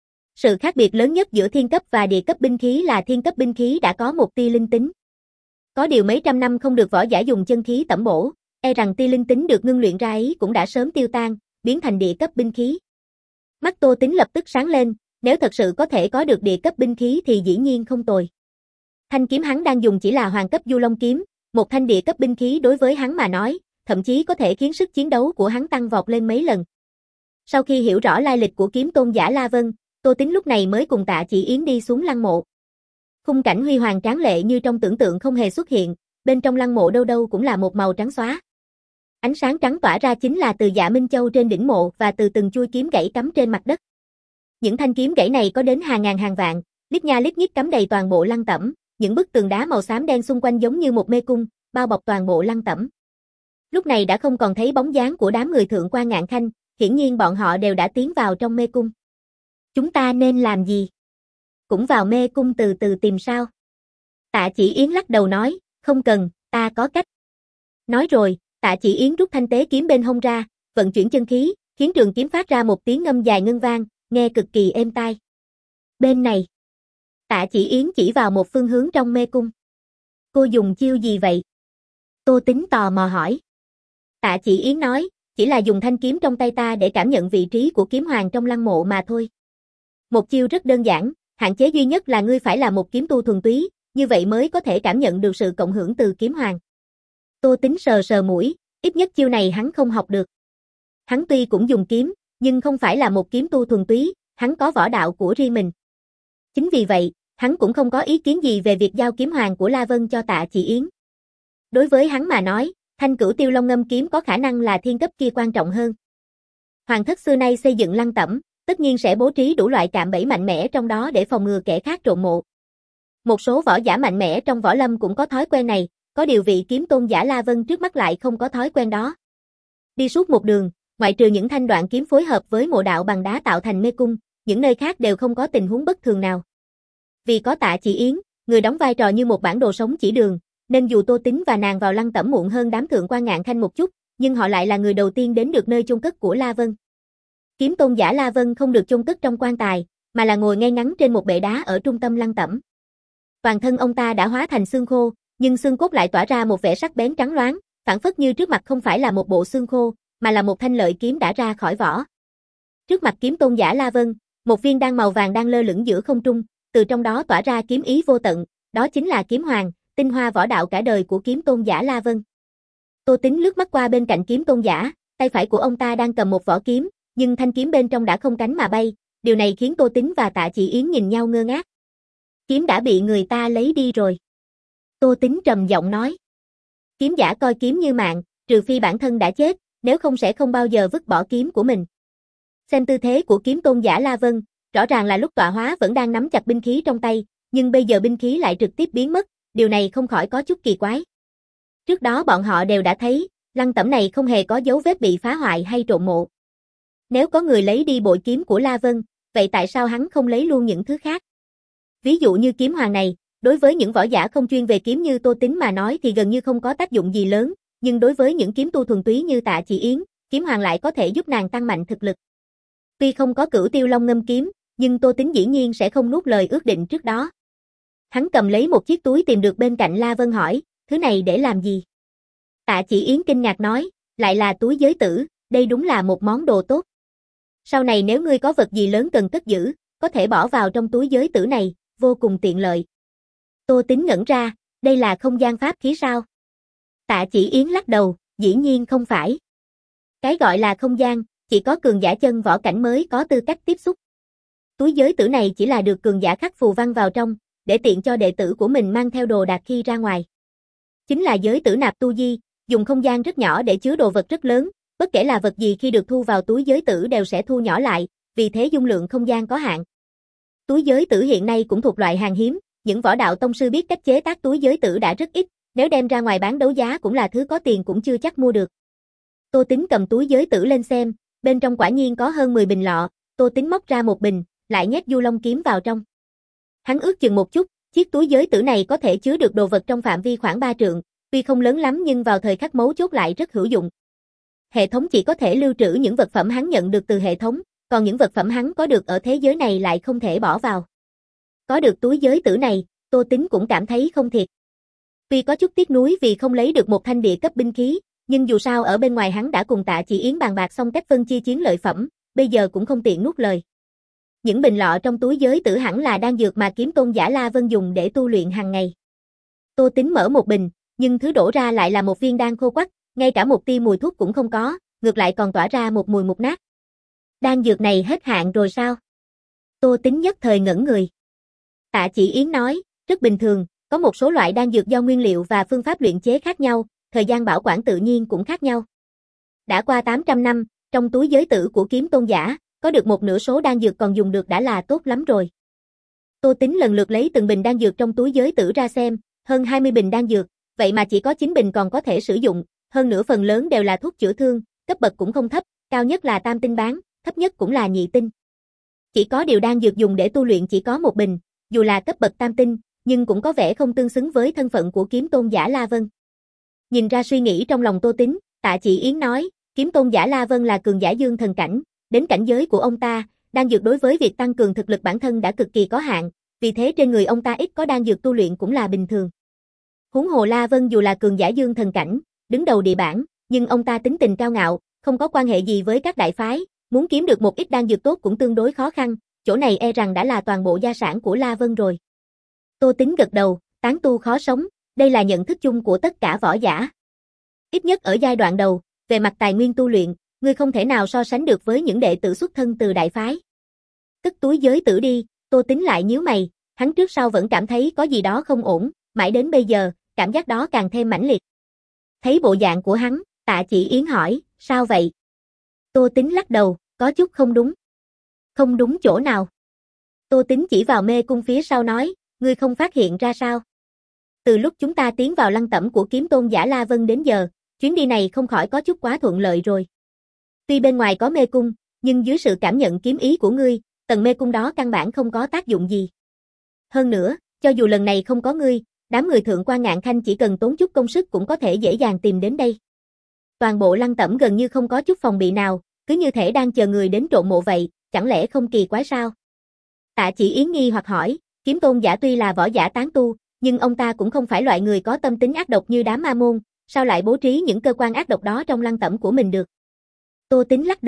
Sự khác biệt lớn nhất giữa thiên cấp và địa cấp binh khí là thiên cấp binh khí đã có một tia linh tính. Có điều mấy trăm năm không được võ giả dùng chân khí tẩm bổ, e rằng tia linh tính được ngưng luyện ra ấy cũng đã sớm tiêu tan, biến thành địa cấp binh khí. Mắt Tô Tín lập tức sáng lên, nếu thật sự có thể có được địa cấp binh khí thì dĩ nhiên không tồi. Thanh kiếm hắn đang dùng chỉ là hoàng cấp Du Long kiếm, một thanh địa cấp binh khí đối với hắn mà nói, thậm chí có thể khiến sức chiến đấu của hắn tăng vọt lên mấy lần. Sau khi hiểu rõ lai lịch của kiếm tôn giả La Vân, Tô Tín lúc này mới cùng Tạ Chỉ Yến đi xuống lăng mộ. Khung cảnh huy hoàng tráng lệ như trong tưởng tượng không hề xuất hiện, bên trong lăng mộ đâu đâu cũng là một màu trắng xóa. Ánh sáng trắng tỏa ra chính là từ dạ Minh Châu trên đỉnh mộ và từ từng chuôi kiếm gãy cắm trên mặt đất. Những thanh kiếm gãy này có đến hàng ngàn hàng vạn, lít nha lít nhít cắm đầy toàn bộ lăng tẩm, những bức tường đá màu xám đen xung quanh giống như một mê cung, bao bọc toàn bộ lăng tẩm. Lúc này đã không còn thấy bóng dáng của đám người Thượng quan Ngạn Khanh, hiển nhiên bọn họ đều đã tiến vào trong mê cung. Chúng ta nên làm gì? Cũng vào mê cung từ từ tìm sao? Tạ Chỉ Yến lắc đầu nói, không cần, ta có cách. Nói rồi, Tạ Chỉ Yến rút thanh tế kiếm bên hông ra, vận chuyển chân khí, khiến trường kiếm phát ra một tiếng ngâm dài ngân vang, nghe cực kỳ êm tai. Bên này. Tạ Chỉ Yến chỉ vào một phương hướng trong mê cung. Cô dùng chiêu gì vậy? Tô Tín tò mò hỏi. Tạ Chỉ Yến nói, chỉ là dùng thanh kiếm trong tay ta để cảm nhận vị trí của kiếm hoàng trong lăng mộ mà thôi. Một chiêu rất đơn giản, hạn chế duy nhất là ngươi phải là một kiếm tu thuần túy, như vậy mới có thể cảm nhận được sự cộng hưởng từ kiếm hoàng. Tô Tín sờ sờ mũi, ít nhất chiêu này hắn không học được. Hắn tuy cũng dùng kiếm, nhưng không phải là một kiếm tu thuần túy, hắn có võ đạo của riêng mình. Chính vì vậy, hắn cũng không có ý kiến gì về việc giao kiếm hoàng của La Vân cho Tạ Chỉ Yến. Đối với hắn mà nói, thanh Cửu Tiêu Long Ngâm kiếm có khả năng là thiên cấp kia quan trọng hơn. Hoàng thất xưa nay xây dựng lăng tẩm, tất nhiên sẽ bố trí đủ loại cạm bẫy mạnh mẽ trong đó để phòng ngừa kẻ khác trộm mộ. Một số võ giả mạnh mẽ trong võ lâm cũng có thói quen này, có điều vị kiếm tôn giả La Vân trước mắt lại không có thói quen đó. Đi suốt một đường, ngoại trừ những thanh đoạn kiếm phối hợp với mộ đạo bằng đá tạo thành mê cung, những nơi khác đều không có tình huống bất thường nào. Vì có Tạ Chỉ Yến, người đóng vai trò như một bản đồ sống chỉ đường, nên dù Tô Tín và nàng vào lăng tẩm muộn hơn đám Thượng quan Ngạn Khanh một chút, nhưng họ lại là người đầu tiên đến được nơi chôn cất của La Vân. Kiếm tôn giả La Vân không được chôn cất trong quan tài, mà là ngồi ngay ngắn trên một bệ đá ở trung tâm lăng tẩm. Toàn thân ông ta đã hóa thành xương khô, nhưng xương cốt lại tỏa ra một vẻ sắc bén trắng loáng, phảng phất như trước mặt không phải là một bộ xương khô, mà là một thanh lợi kiếm đã ra khỏi vỏ. Trước mặt kiếm tôn giả La Vân, một viên đan màu vàng đang lơ lửng giữa không trung, từ trong đó tỏa ra kiếm ý vô tận, đó chính là kiếm hoàng, tinh hoa võ đạo cả đời của kiếm tôn giả La Vân. Tô Tính lướt mắt qua bên cạnh kiếm tôn giả, tay phải của ông ta đang cầm một vỏ kiếm, nhưng thanh kiếm bên trong đã không cánh mà bay, điều này khiến Tô Tính và Tạ Chỉ Yến nhìn nhau ngơ ngác. Kiếm đã bị người ta lấy đi rồi. Tô Tính trầm giọng nói. Kiếm giả coi kiếm như mạng, trừ phi bản thân đã chết, nếu không sẽ không bao giờ vứt bỏ kiếm của mình. Xem tư thế của kiếm tôn giả La Vân, rõ ràng là lúc tọa hóa vẫn đang nắm chặt binh khí trong tay, nhưng bây giờ binh khí lại trực tiếp biến mất, điều này không khỏi có chút kỳ quái. Trước đó bọn họ đều đã thấy, lăng tẩm này không hề có dấu vết bị phá hoại hay trộm mộ. Nếu có người lấy đi bội kiếm của La Vân, vậy tại sao hắn không lấy luôn những thứ khác? Ví dụ như kiếm hoàng này, đối với những võ giả không chuyên về kiếm như Tô Tính mà nói thì gần như không có tác dụng gì lớn, nhưng đối với những kiếm tu thuần túy như Tạ Chỉ Yến, kiếm hoàng lại có thể giúp nàng tăng mạnh thực lực. Tuy không có Cửu Tiêu Long ngâm kiếm, nhưng Tô Tính dĩ nhiên sẽ không nuốt lời ước định trước đó. Hắn cầm lấy một chiếc túi tìm được bên cạnh La Vân hỏi, thứ này để làm gì? Tạ Chỉ Yến kinh ngạc nói, lại là túi giới tử, đây đúng là một món đồ tốt. Sau này nếu ngươi có vật gì lớn cần cất giữ, có thể bỏ vào trong túi giới tử này, vô cùng tiện lợi. Tô Tính ngẩn ra, đây là không gian pháp khí sao? Tạ Chỉ Yến lắc đầu, dĩ nhiên không phải. Cái gọi là không gian, chỉ có cường giả chân võ cảnh mới có tư cách tiếp xúc. Túi giới tử này chỉ là được cường giả khắc phù văn vào trong, để tiện cho đệ tử của mình mang theo đồ đạc khi ra ngoài. Chính là giới tử nạp tu di, dùng không gian rất nhỏ để chứa đồ vật rất lớn, bất kể là vật gì khi được thu vào túi giới tử đều sẽ thu nhỏ lại, vì thế dung lượng không gian có hạn. Túi giới tử hiện nay cũng thuộc loại hàng hiếm, những võ đạo tông sư biết cách chế tác túi giới tử đã rất ít, nếu đem ra ngoài bán đấu giá cũng là thứ có tiền cũng chưa chắc mua được. Tô Tính cầm túi giới tử lên xem, bên trong quả nhiên có hơn mười bình lọ, Tô Tính móc ra một bình, lại nhét Du Long kiếm vào trong. Hắn ước chừng một chút, chiếc túi giới tử này có thể chứa được đồ vật trong phạm vi khoảng ba trượng, tuy không lớn lắm nhưng vào thời khắc mấu chốt lại rất hữu dụng. Hệ thống chỉ có thể lưu trữ những vật phẩm hắn nhận được từ hệ thống, còn những vật phẩm hắn có được ở thế giới này lại không thể bỏ vào. Có được túi giới tử này, Tô Tính cũng cảm thấy không thiệt. Tuy có chút tiếc nuối vì không lấy được một thanh địa cấp binh khí, nhưng dù sao ở bên ngoài hắn đã cùng Tạ Chỉ Yến bàn bạc xong cách phân chia chiến lợi phẩm, bây giờ cũng không tiện nuốt lời. Những bình lọ trong túi giới tử hẳn là đan dược mà kiếm tôn giả La Vân dùng để tu luyện hàng ngày. Tô Tính mở một bình, nhưng thứ đổ ra lại là một viên đan khô quắt, ngay cả một tia mùi thuốc cũng không có, ngược lại còn tỏa ra một mùi mục nát. Đan dược này hết hạn rồi sao? Tô Tính nhất thời ngẩn người. Tạ Chỉ Yến nói, rất bình thường, có một số loại đan dược do nguyên liệu và phương pháp luyện chế khác nhau, thời gian bảo quản tự nhiên cũng khác nhau. Đã qua tám trăm năm, trong túi giới tử của kiếm tôn giả, có được một nửa số đan dược còn dùng được đã là tốt lắm rồi. Tô Tính lần lượt lấy từng bình đan dược trong túi giới tử ra xem, hơn hai mươi bình đan dược, vậy mà chỉ có chín bình còn có thể sử dụng, hơn nửa phần lớn đều là thuốc chữa thương, cấp bậc cũng không thấp, cao nhất là tam tinh bán, thấp nhất cũng là nhị tinh. Chỉ có điều đan dược dùng để tu luyện chỉ có một bình, dù là cấp bậc tam tinh, nhưng cũng có vẻ không tương xứng với thân phận của kiếm tôn giả La Vân. Nhìn ra suy nghĩ trong lòng Tô Tính, Tạ Chỉ Yến nói, kiếm tôn giả La Vân là cường giả dương thần cảnh, đến cảnh giới của ông ta, đan dược đối với việc tăng cường thực lực bản thân đã cực kỳ có hạn, vì thế trên người ông ta ít có đan dược tu luyện cũng là bình thường. Huống hồ La Vân dù là cường giả dương thần cảnh, đứng đầu địa bảng, nhưng ông ta tính tình cao ngạo, không có quan hệ gì với các đại phái, muốn kiếm được một ít đan dược tốt cũng tương đối khó khăn, chỗ này e rằng đã là toàn bộ gia sản của La Vân rồi. Tô Tính gật đầu, tán tu khó sống, đây là nhận thức chung của tất cả võ giả. Ít nhất ở giai đoạn đầu, về mặt tài nguyên tu luyện, ngươi không thể nào so sánh được với những đệ tử xuất thân từ đại phái. Cất túi giới tử đi, Tô Tính lại nhíu mày, hắn trước sau vẫn cảm thấy có gì đó không ổn, mãi đến bây giờ, cảm giác đó càng thêm mãnh liệt. Thấy bộ dạng của hắn, Tạ Chỉ Yến hỏi, sao vậy? Tô Tính lắc đầu, có chút không đúng. Không đúng chỗ nào? Tô Tính chỉ vào mê cung phía sau nói, ngươi không phát hiện ra sao? Từ lúc chúng ta tiến vào lăng tẩm của kiếm tôn giả La Vân đến giờ, chuyến đi này không khỏi có chút quá thuận lợi rồi. Tuy bên ngoài có mê cung, nhưng dưới sự cảm nhận kiếm ý của ngươi, tầng mê cung đó căn bản không có tác dụng gì. Hơn nữa, cho dù lần này không có ngươi, đám người thượng quan Ngạn Khanh chỉ cần tốn chút công sức cũng có thể dễ dàng tìm đến đây. Toàn bộ lăng tẩm gần như không có chút phòng bị nào, cứ như thể đang chờ người đến trộm mộ vậy, chẳng lẽ không kỳ quái sao? Tạ Chỉ Yến nghi hoặc hỏi, kiếm tôn giả tuy là võ giả tán tu, nhưng ông ta cũng không phải loại người có tâm tính ác độc như đám ma môn, sao lại bố trí những cơ quan ác độc đó trong lăng tẩm của mình được? Tô Tính lắc đầu,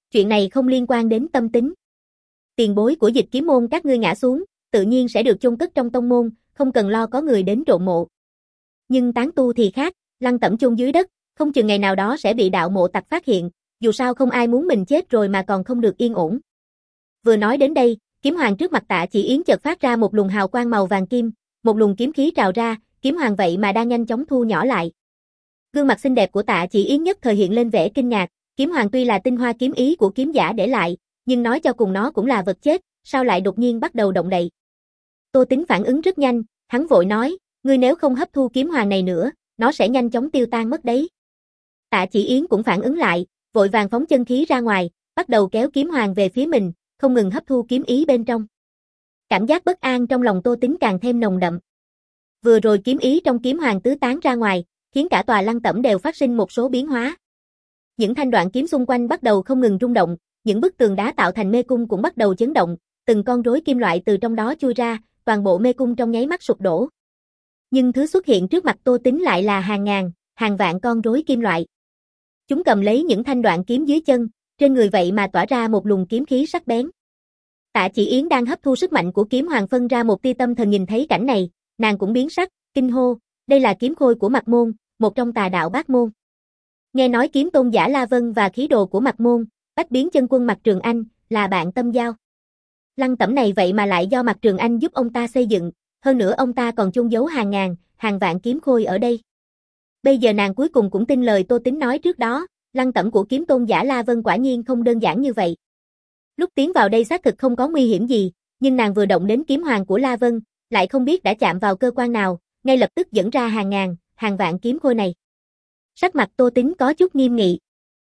Chuyện này không liên quan đến tâm tính. Tiền bối của Dịch Kiếm môn các ngươi ngã xuống, tự nhiên sẽ được chôn cất trong tông môn, không cần lo có người đến trộm mộ. Nhưng tán tu thì khác, Lăng Tẩm chôn dưới đất, không chừng ngày nào đó sẽ bị đạo mộ tặc phát hiện, dù sao không ai muốn mình chết rồi mà còn không được yên ổn. Vừa nói đến đây, kiếm hoàng trước mặt Tạ Chỉ Yến chợt phát ra một luồng hào quang màu vàng kim, một luồng kiếm khí trào ra, kiếm hoàng vậy mà đang nhanh chóng thu nhỏ lại. Gương mặt xinh đẹp của Tạ Chỉ Yến nhất thời hiện lên vẻ kinh ngạc, kiếm hoàng tuy là tinh hoa kiếm ý của kiếm giả để lại, nhưng nói cho cùng nó cũng là vật chết, sao lại đột nhiên bắt đầu động đậy. Tô Tính phản ứng rất nhanh, hắn vội nói, ngươi nếu không hấp thu kiếm hoàng này nữa, nó sẽ nhanh chóng tiêu tan mất đấy. Tạ Chỉ Yến cũng phản ứng lại, vội vàng phóng chân khí ra ngoài, bắt đầu kéo kiếm hoàng về phía mình, không ngừng hấp thu kiếm ý bên trong. Cảm giác bất an trong lòng Tô Tính càng thêm nồng đậm. Vừa rồi kiếm ý trong kiếm hoàng tứ tán ra ngoài, khiến cả tòa Lăng Tẩm đều phát sinh một số biến hóa. Những thanh đoạn kiếm xung quanh bắt đầu không ngừng rung động, những bức tường đá tạo thành mê cung cũng bắt đầu chấn động, từng con rối kim loại từ trong đó chui ra, toàn bộ mê cung trong nháy mắt sụp đổ. Nhưng thứ xuất hiện trước mặt Tô Tính lại là hàng ngàn, hàng vạn con rối kim loại. Chúng cầm lấy những thanh đoạn kiếm dưới chân, trên người vậy mà tỏa ra một luồng kiếm khí sắc bén. Tạ Chỉ Yến đang hấp thu sức mạnh của kiếm hoàng phân ra một tia tâm thần nhìn thấy cảnh này, nàng cũng biến sắc, kinh hô, đây là kiếm khôi của Mạc Môn, một trong tà đạo Bát Môn. Nghe nói kiếm tôn giả La Vân và khí đồ của Mạc Môn, Bách Biến chân quân Mạc Trường Anh, là bạn tâm giao. Lăng Tẩm này vậy mà lại do Mạc Trường Anh giúp ông ta xây dựng, hơn nữa ông ta còn chôn giấu hàng ngàn, hàng vạn kiếm khôi ở đây. Bây giờ nàng cuối cùng cũng tin lời Tô Tính nói trước đó, Lăng Tẩm của kiếm tôn giả La Vân quả nhiên không đơn giản như vậy. Lúc tiến vào đây xác thực không có nguy hiểm gì, nhưng nàng vừa động đến kiếm hoàng của La Vân, lại không biết đã chạm vào cơ quan nào, ngay lập tức dẫn ra hàng ngàn, hàng vạn kiếm khôi này. Sắc mặt Tô Tính có chút nghiêm nghị.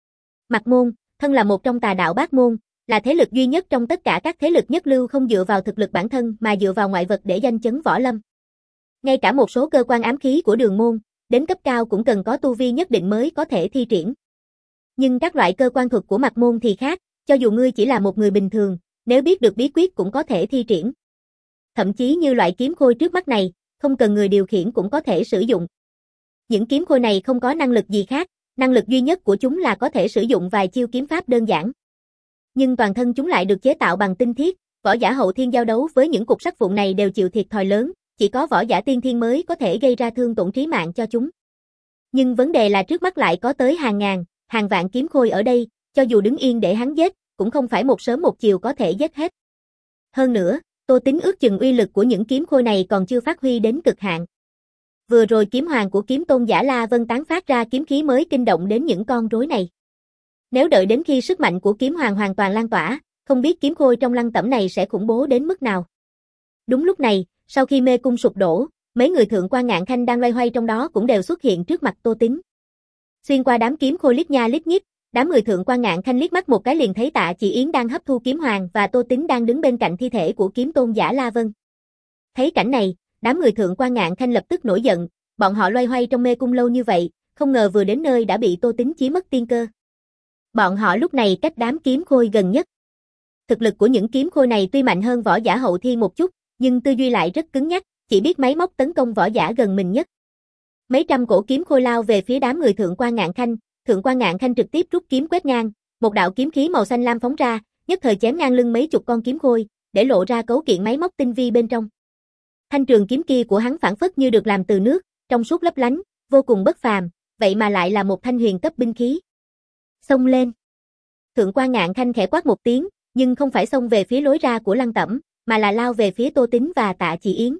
Mạc Môn, thân là một trong tà đạo Bát Môn, là thế lực duy nhất trong tất cả các thế lực nhất lưu không dựa vào thực lực bản thân mà dựa vào ngoại vật để danh chấn võ lâm. Ngay cả một số cơ quan ám khí của Đường môn, đến cấp cao cũng cần có tu vi nhất định mới có thể thi triển. Nhưng các loại cơ quan thuật của Mạc Môn thì khác, cho dù ngươi chỉ là một người bình thường, nếu biết được bí quyết cũng có thể thi triển. Thậm chí như loại kiếm khôi trước mắt này, không cần người điều khiển cũng có thể sử dụng. Những kiếm khôi này không có năng lực gì khác, năng lực duy nhất của chúng là có thể sử dụng vài chiêu kiếm pháp đơn giản. Nhưng toàn thân chúng lại được chế tạo bằng tinh thiết, võ giả hậu thiên giao đấu với những cục sắt vụn này đều chịu thiệt thòi lớn, chỉ có võ giả tiên thiên mới có thể gây ra thương tổn trí mạng cho chúng. Nhưng vấn đề là trước mắt lại có tới hàng ngàn, hàng vạn kiếm khôi ở đây, cho dù đứng yên để hắn giết, cũng không phải một sớm một chiều có thể giết hết. Hơn nữa, Tô Tính ước chừng uy lực của những kiếm khôi này còn chưa phát huy đến cực hạn. Vừa rồi kiếm hoàng của kiếm tôn giả La Vân tán phát ra kiếm khí mới kinh động đến những con rối này. Nếu đợi đến khi sức mạnh của kiếm hoàng hoàn toàn lan tỏa, không biết kiếm khôi trong Lăng Tẩm này sẽ khủng bố đến mức nào. Đúng lúc này, sau khi mê cung sụp đổ, mấy người thượng quan Ngạn Khanh đang loay hoay trong đó cũng đều xuất hiện trước mặt Tô Tính. Xuyên qua đám kiếm khôi lít nha lít nhít, đám người thượng quan Ngạn Khanh liếc mắt một cái liền thấy Tạ Chỉ Yến đang hấp thu kiếm hoàng và Tô Tính đang đứng bên cạnh thi thể của kiếm tôn giả La Vân. Thấy cảnh này, đám người thượng quan Ngạn Khanh lập tức nổi giận, bọn họ loay hoay trong mê cung lâu như vậy, không ngờ vừa đến nơi đã bị Tô Tính chiếm mất tiên cơ. Bọn họ lúc này cách đám kiếm khôi gần nhất. Thực lực của những kiếm khôi này tuy mạnh hơn võ giả hậu thiên một chút, nhưng tư duy lại rất cứng nhắc, chỉ biết máy móc tấn công võ giả gần mình nhất. Mấy trăm cổ kiếm khôi lao về phía đám người thượng quan Ngạn Khanh, thượng quan Ngạn Khanh trực tiếp rút kiếm quét ngang, một đạo kiếm khí màu xanh lam phóng ra, nhất thời chém ngang lưng mấy chục con kiếm khôi, để lộ ra cấu kiện máy móc tinh vi bên trong. Thanh trường kiếm kia của hắn phản phất như được làm từ nước, trong suốt lấp lánh, vô cùng bất phàm, vậy mà lại là một thanh huyền cấp binh khí. Xông lên. Thượng quan Ngạn Khanh khẽ quát một tiếng, nhưng không phải xông về phía lối ra của Lăng Tẩm, mà là lao về phía Tô Tính và Tạ Chỉ Yến.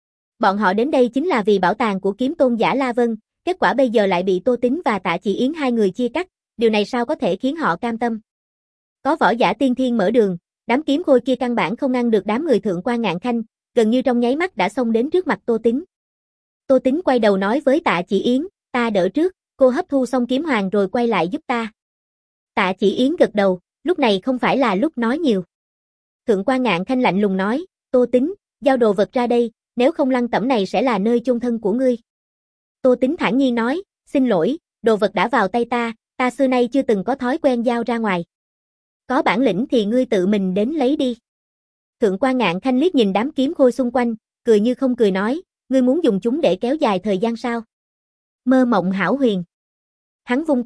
Bọn họ đến đây chính là vì bảo tàng của kiếm tôn giả La Vân, kết quả bây giờ lại bị Tô Tính và Tạ Chỉ Yến hai người chia cắt, điều này sao có thể khiến họ cam tâm. Có võ giả tiên thiên mở đường, đám kiếm khôi kia căn bản không ngăn được đám người thượng quan Ngạn Khanh, gần như trong nháy mắt đã xông đến trước mặt Tô Tính. Tô Tính quay đầu nói với Tạ Chỉ Yến, ta đỡ trước, cô hấp thu xong kiếm hoàng rồi quay lại giúp ta. Tạ Chỉ Yến gật đầu, lúc này không phải là lúc nói nhiều. Thượng quan Ngạn Khanh lạnh lùng nói, Tô Tính, giao đồ vật ra đây, nếu không Lăng Tẩm này sẽ là nơi chôn thân của ngươi. Tô Tính thản nhiên nói, xin lỗi, đồ vật đã vào tay ta, ta xưa nay chưa từng có thói quen giao ra ngoài. Có bản lĩnh thì ngươi tự mình đến lấy đi. Thượng quan Ngạn Khanh liếc nhìn đám kiếm khôi xung quanh, cười như không cười nói, ngươi muốn dùng chúng để kéo dài thời gian sao? Mơ mộng hão huyền. Hắn vung tay,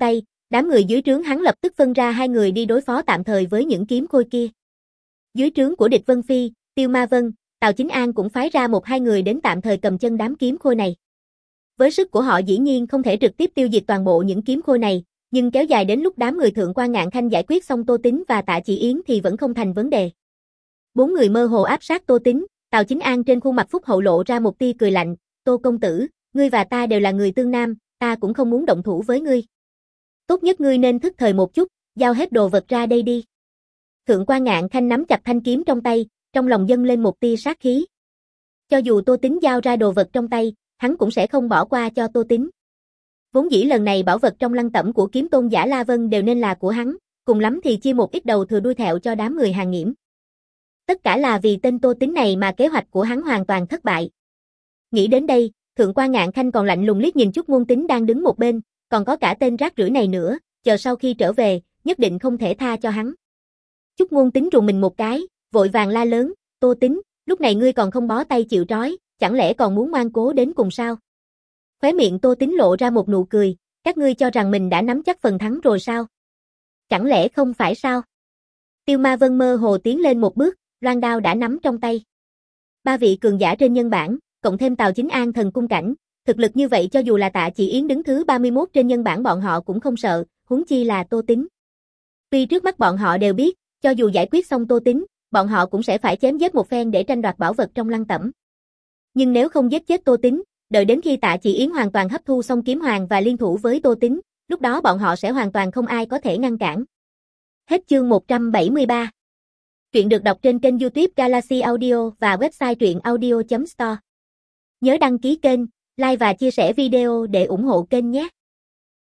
Đám người dưới trướng hắn lập tức phân ra hai người đi đối phó tạm thời với những kiếm khôi kia. Dưới trướng của Địch Vân Phi, Tiêu Ma Vân, Tào Chính An cũng phái ra một hai người đến tạm thời cầm chân đám kiếm khôi này. Với sức của họ dĩ nhiên không thể trực tiếp tiêu diệt toàn bộ những kiếm khôi này, nhưng kéo dài đến lúc đám người Thượng quan Ngạn Khanh giải quyết xong Tô Tín và Tạ Chỉ Yến thì vẫn không thành vấn đề. Bốn người mơ hồ áp sát Tô Tín, Tào Chính An trên khuôn mặt phúc hậu lộ ra một tia cười lạnh, "Tô công tử, ngươi và ta đều là người Tương Nam, ta cũng không muốn động thủ với ngươi. Tốt nhất ngươi nên thức thời một chút, giao hết đồ vật ra đây đi." Thượng quan Ngạn Khanh nắm chặt thanh kiếm trong tay, trong lòng dâng lên một tia sát khí. Cho dù Tô Tín giao ra đồ vật trong tay, hắn cũng sẽ không bỏ qua cho Tô Tín. Vốn dĩ lần này bảo vật trong lăng tẩm của kiếm tôn giả La Vân đều nên là của hắn, cùng lắm thì chia một ít đầu thừa đuôi thẹo cho đám người Hàn Nghiễm. Tất cả là vì tên Tô Tín này mà kế hoạch của hắn hoàn toàn thất bại. Nghĩ đến đây, Thượng quan Ngạn Khanh còn lạnh lùng liếc nhìn Chúc Ngôn Tín đang đứng một bên, còn có cả tên rác rưởi này nữa, chờ sau khi trở về, nhất định không thể tha cho hắn. Chúc Ngôn Tín rùng mình một cái, vội vàng la lớn, "Tô Tín, lúc này ngươi còn không bó tay chịu trói, chẳng lẽ còn muốn ngoan cố đến cùng sao?" Khóe miệng Tô Tín lộ ra một nụ cười, "Các ngươi cho rằng mình đã nắm chắc phần thắng rồi sao? Chẳng lẽ không phải sao?" Tiêu Ma Vân mơ hồ tiến lên một bước, loan đao đã nắm trong tay. Ba vị cường giả trên nhân bảng, cộng thêm Tào Chính An thần cung cảnh, thực lực như vậy cho dù là Tạ Chỉ Yến đứng thứ ba mươi mốt trên nhân bảng bọn họ cũng không sợ, huống chi là Tô Tín. Tuy trước mắt bọn họ đều biết, cho dù giải quyết xong Tô Tín, bọn họ cũng sẽ phải chém giết một phen để tranh đoạt bảo vật trong lăng tẩm. Nhưng nếu không giết chết Tô Tín, đợi đến khi Tạ Chỉ Yến hoàn toàn hấp thu xong kiếm hoàng và liên thủ với Tô Tín, lúc đó bọn họ sẽ hoàn toàn không ai có thể ngăn cản. Hết chương một trăm bảy mươi ba. Truyện được đọc trên kênh YouTube Galaxy Audio và website truyện audio chấm store. Nhớ đăng ký kênh, like và chia sẻ video để ủng hộ kênh nhé.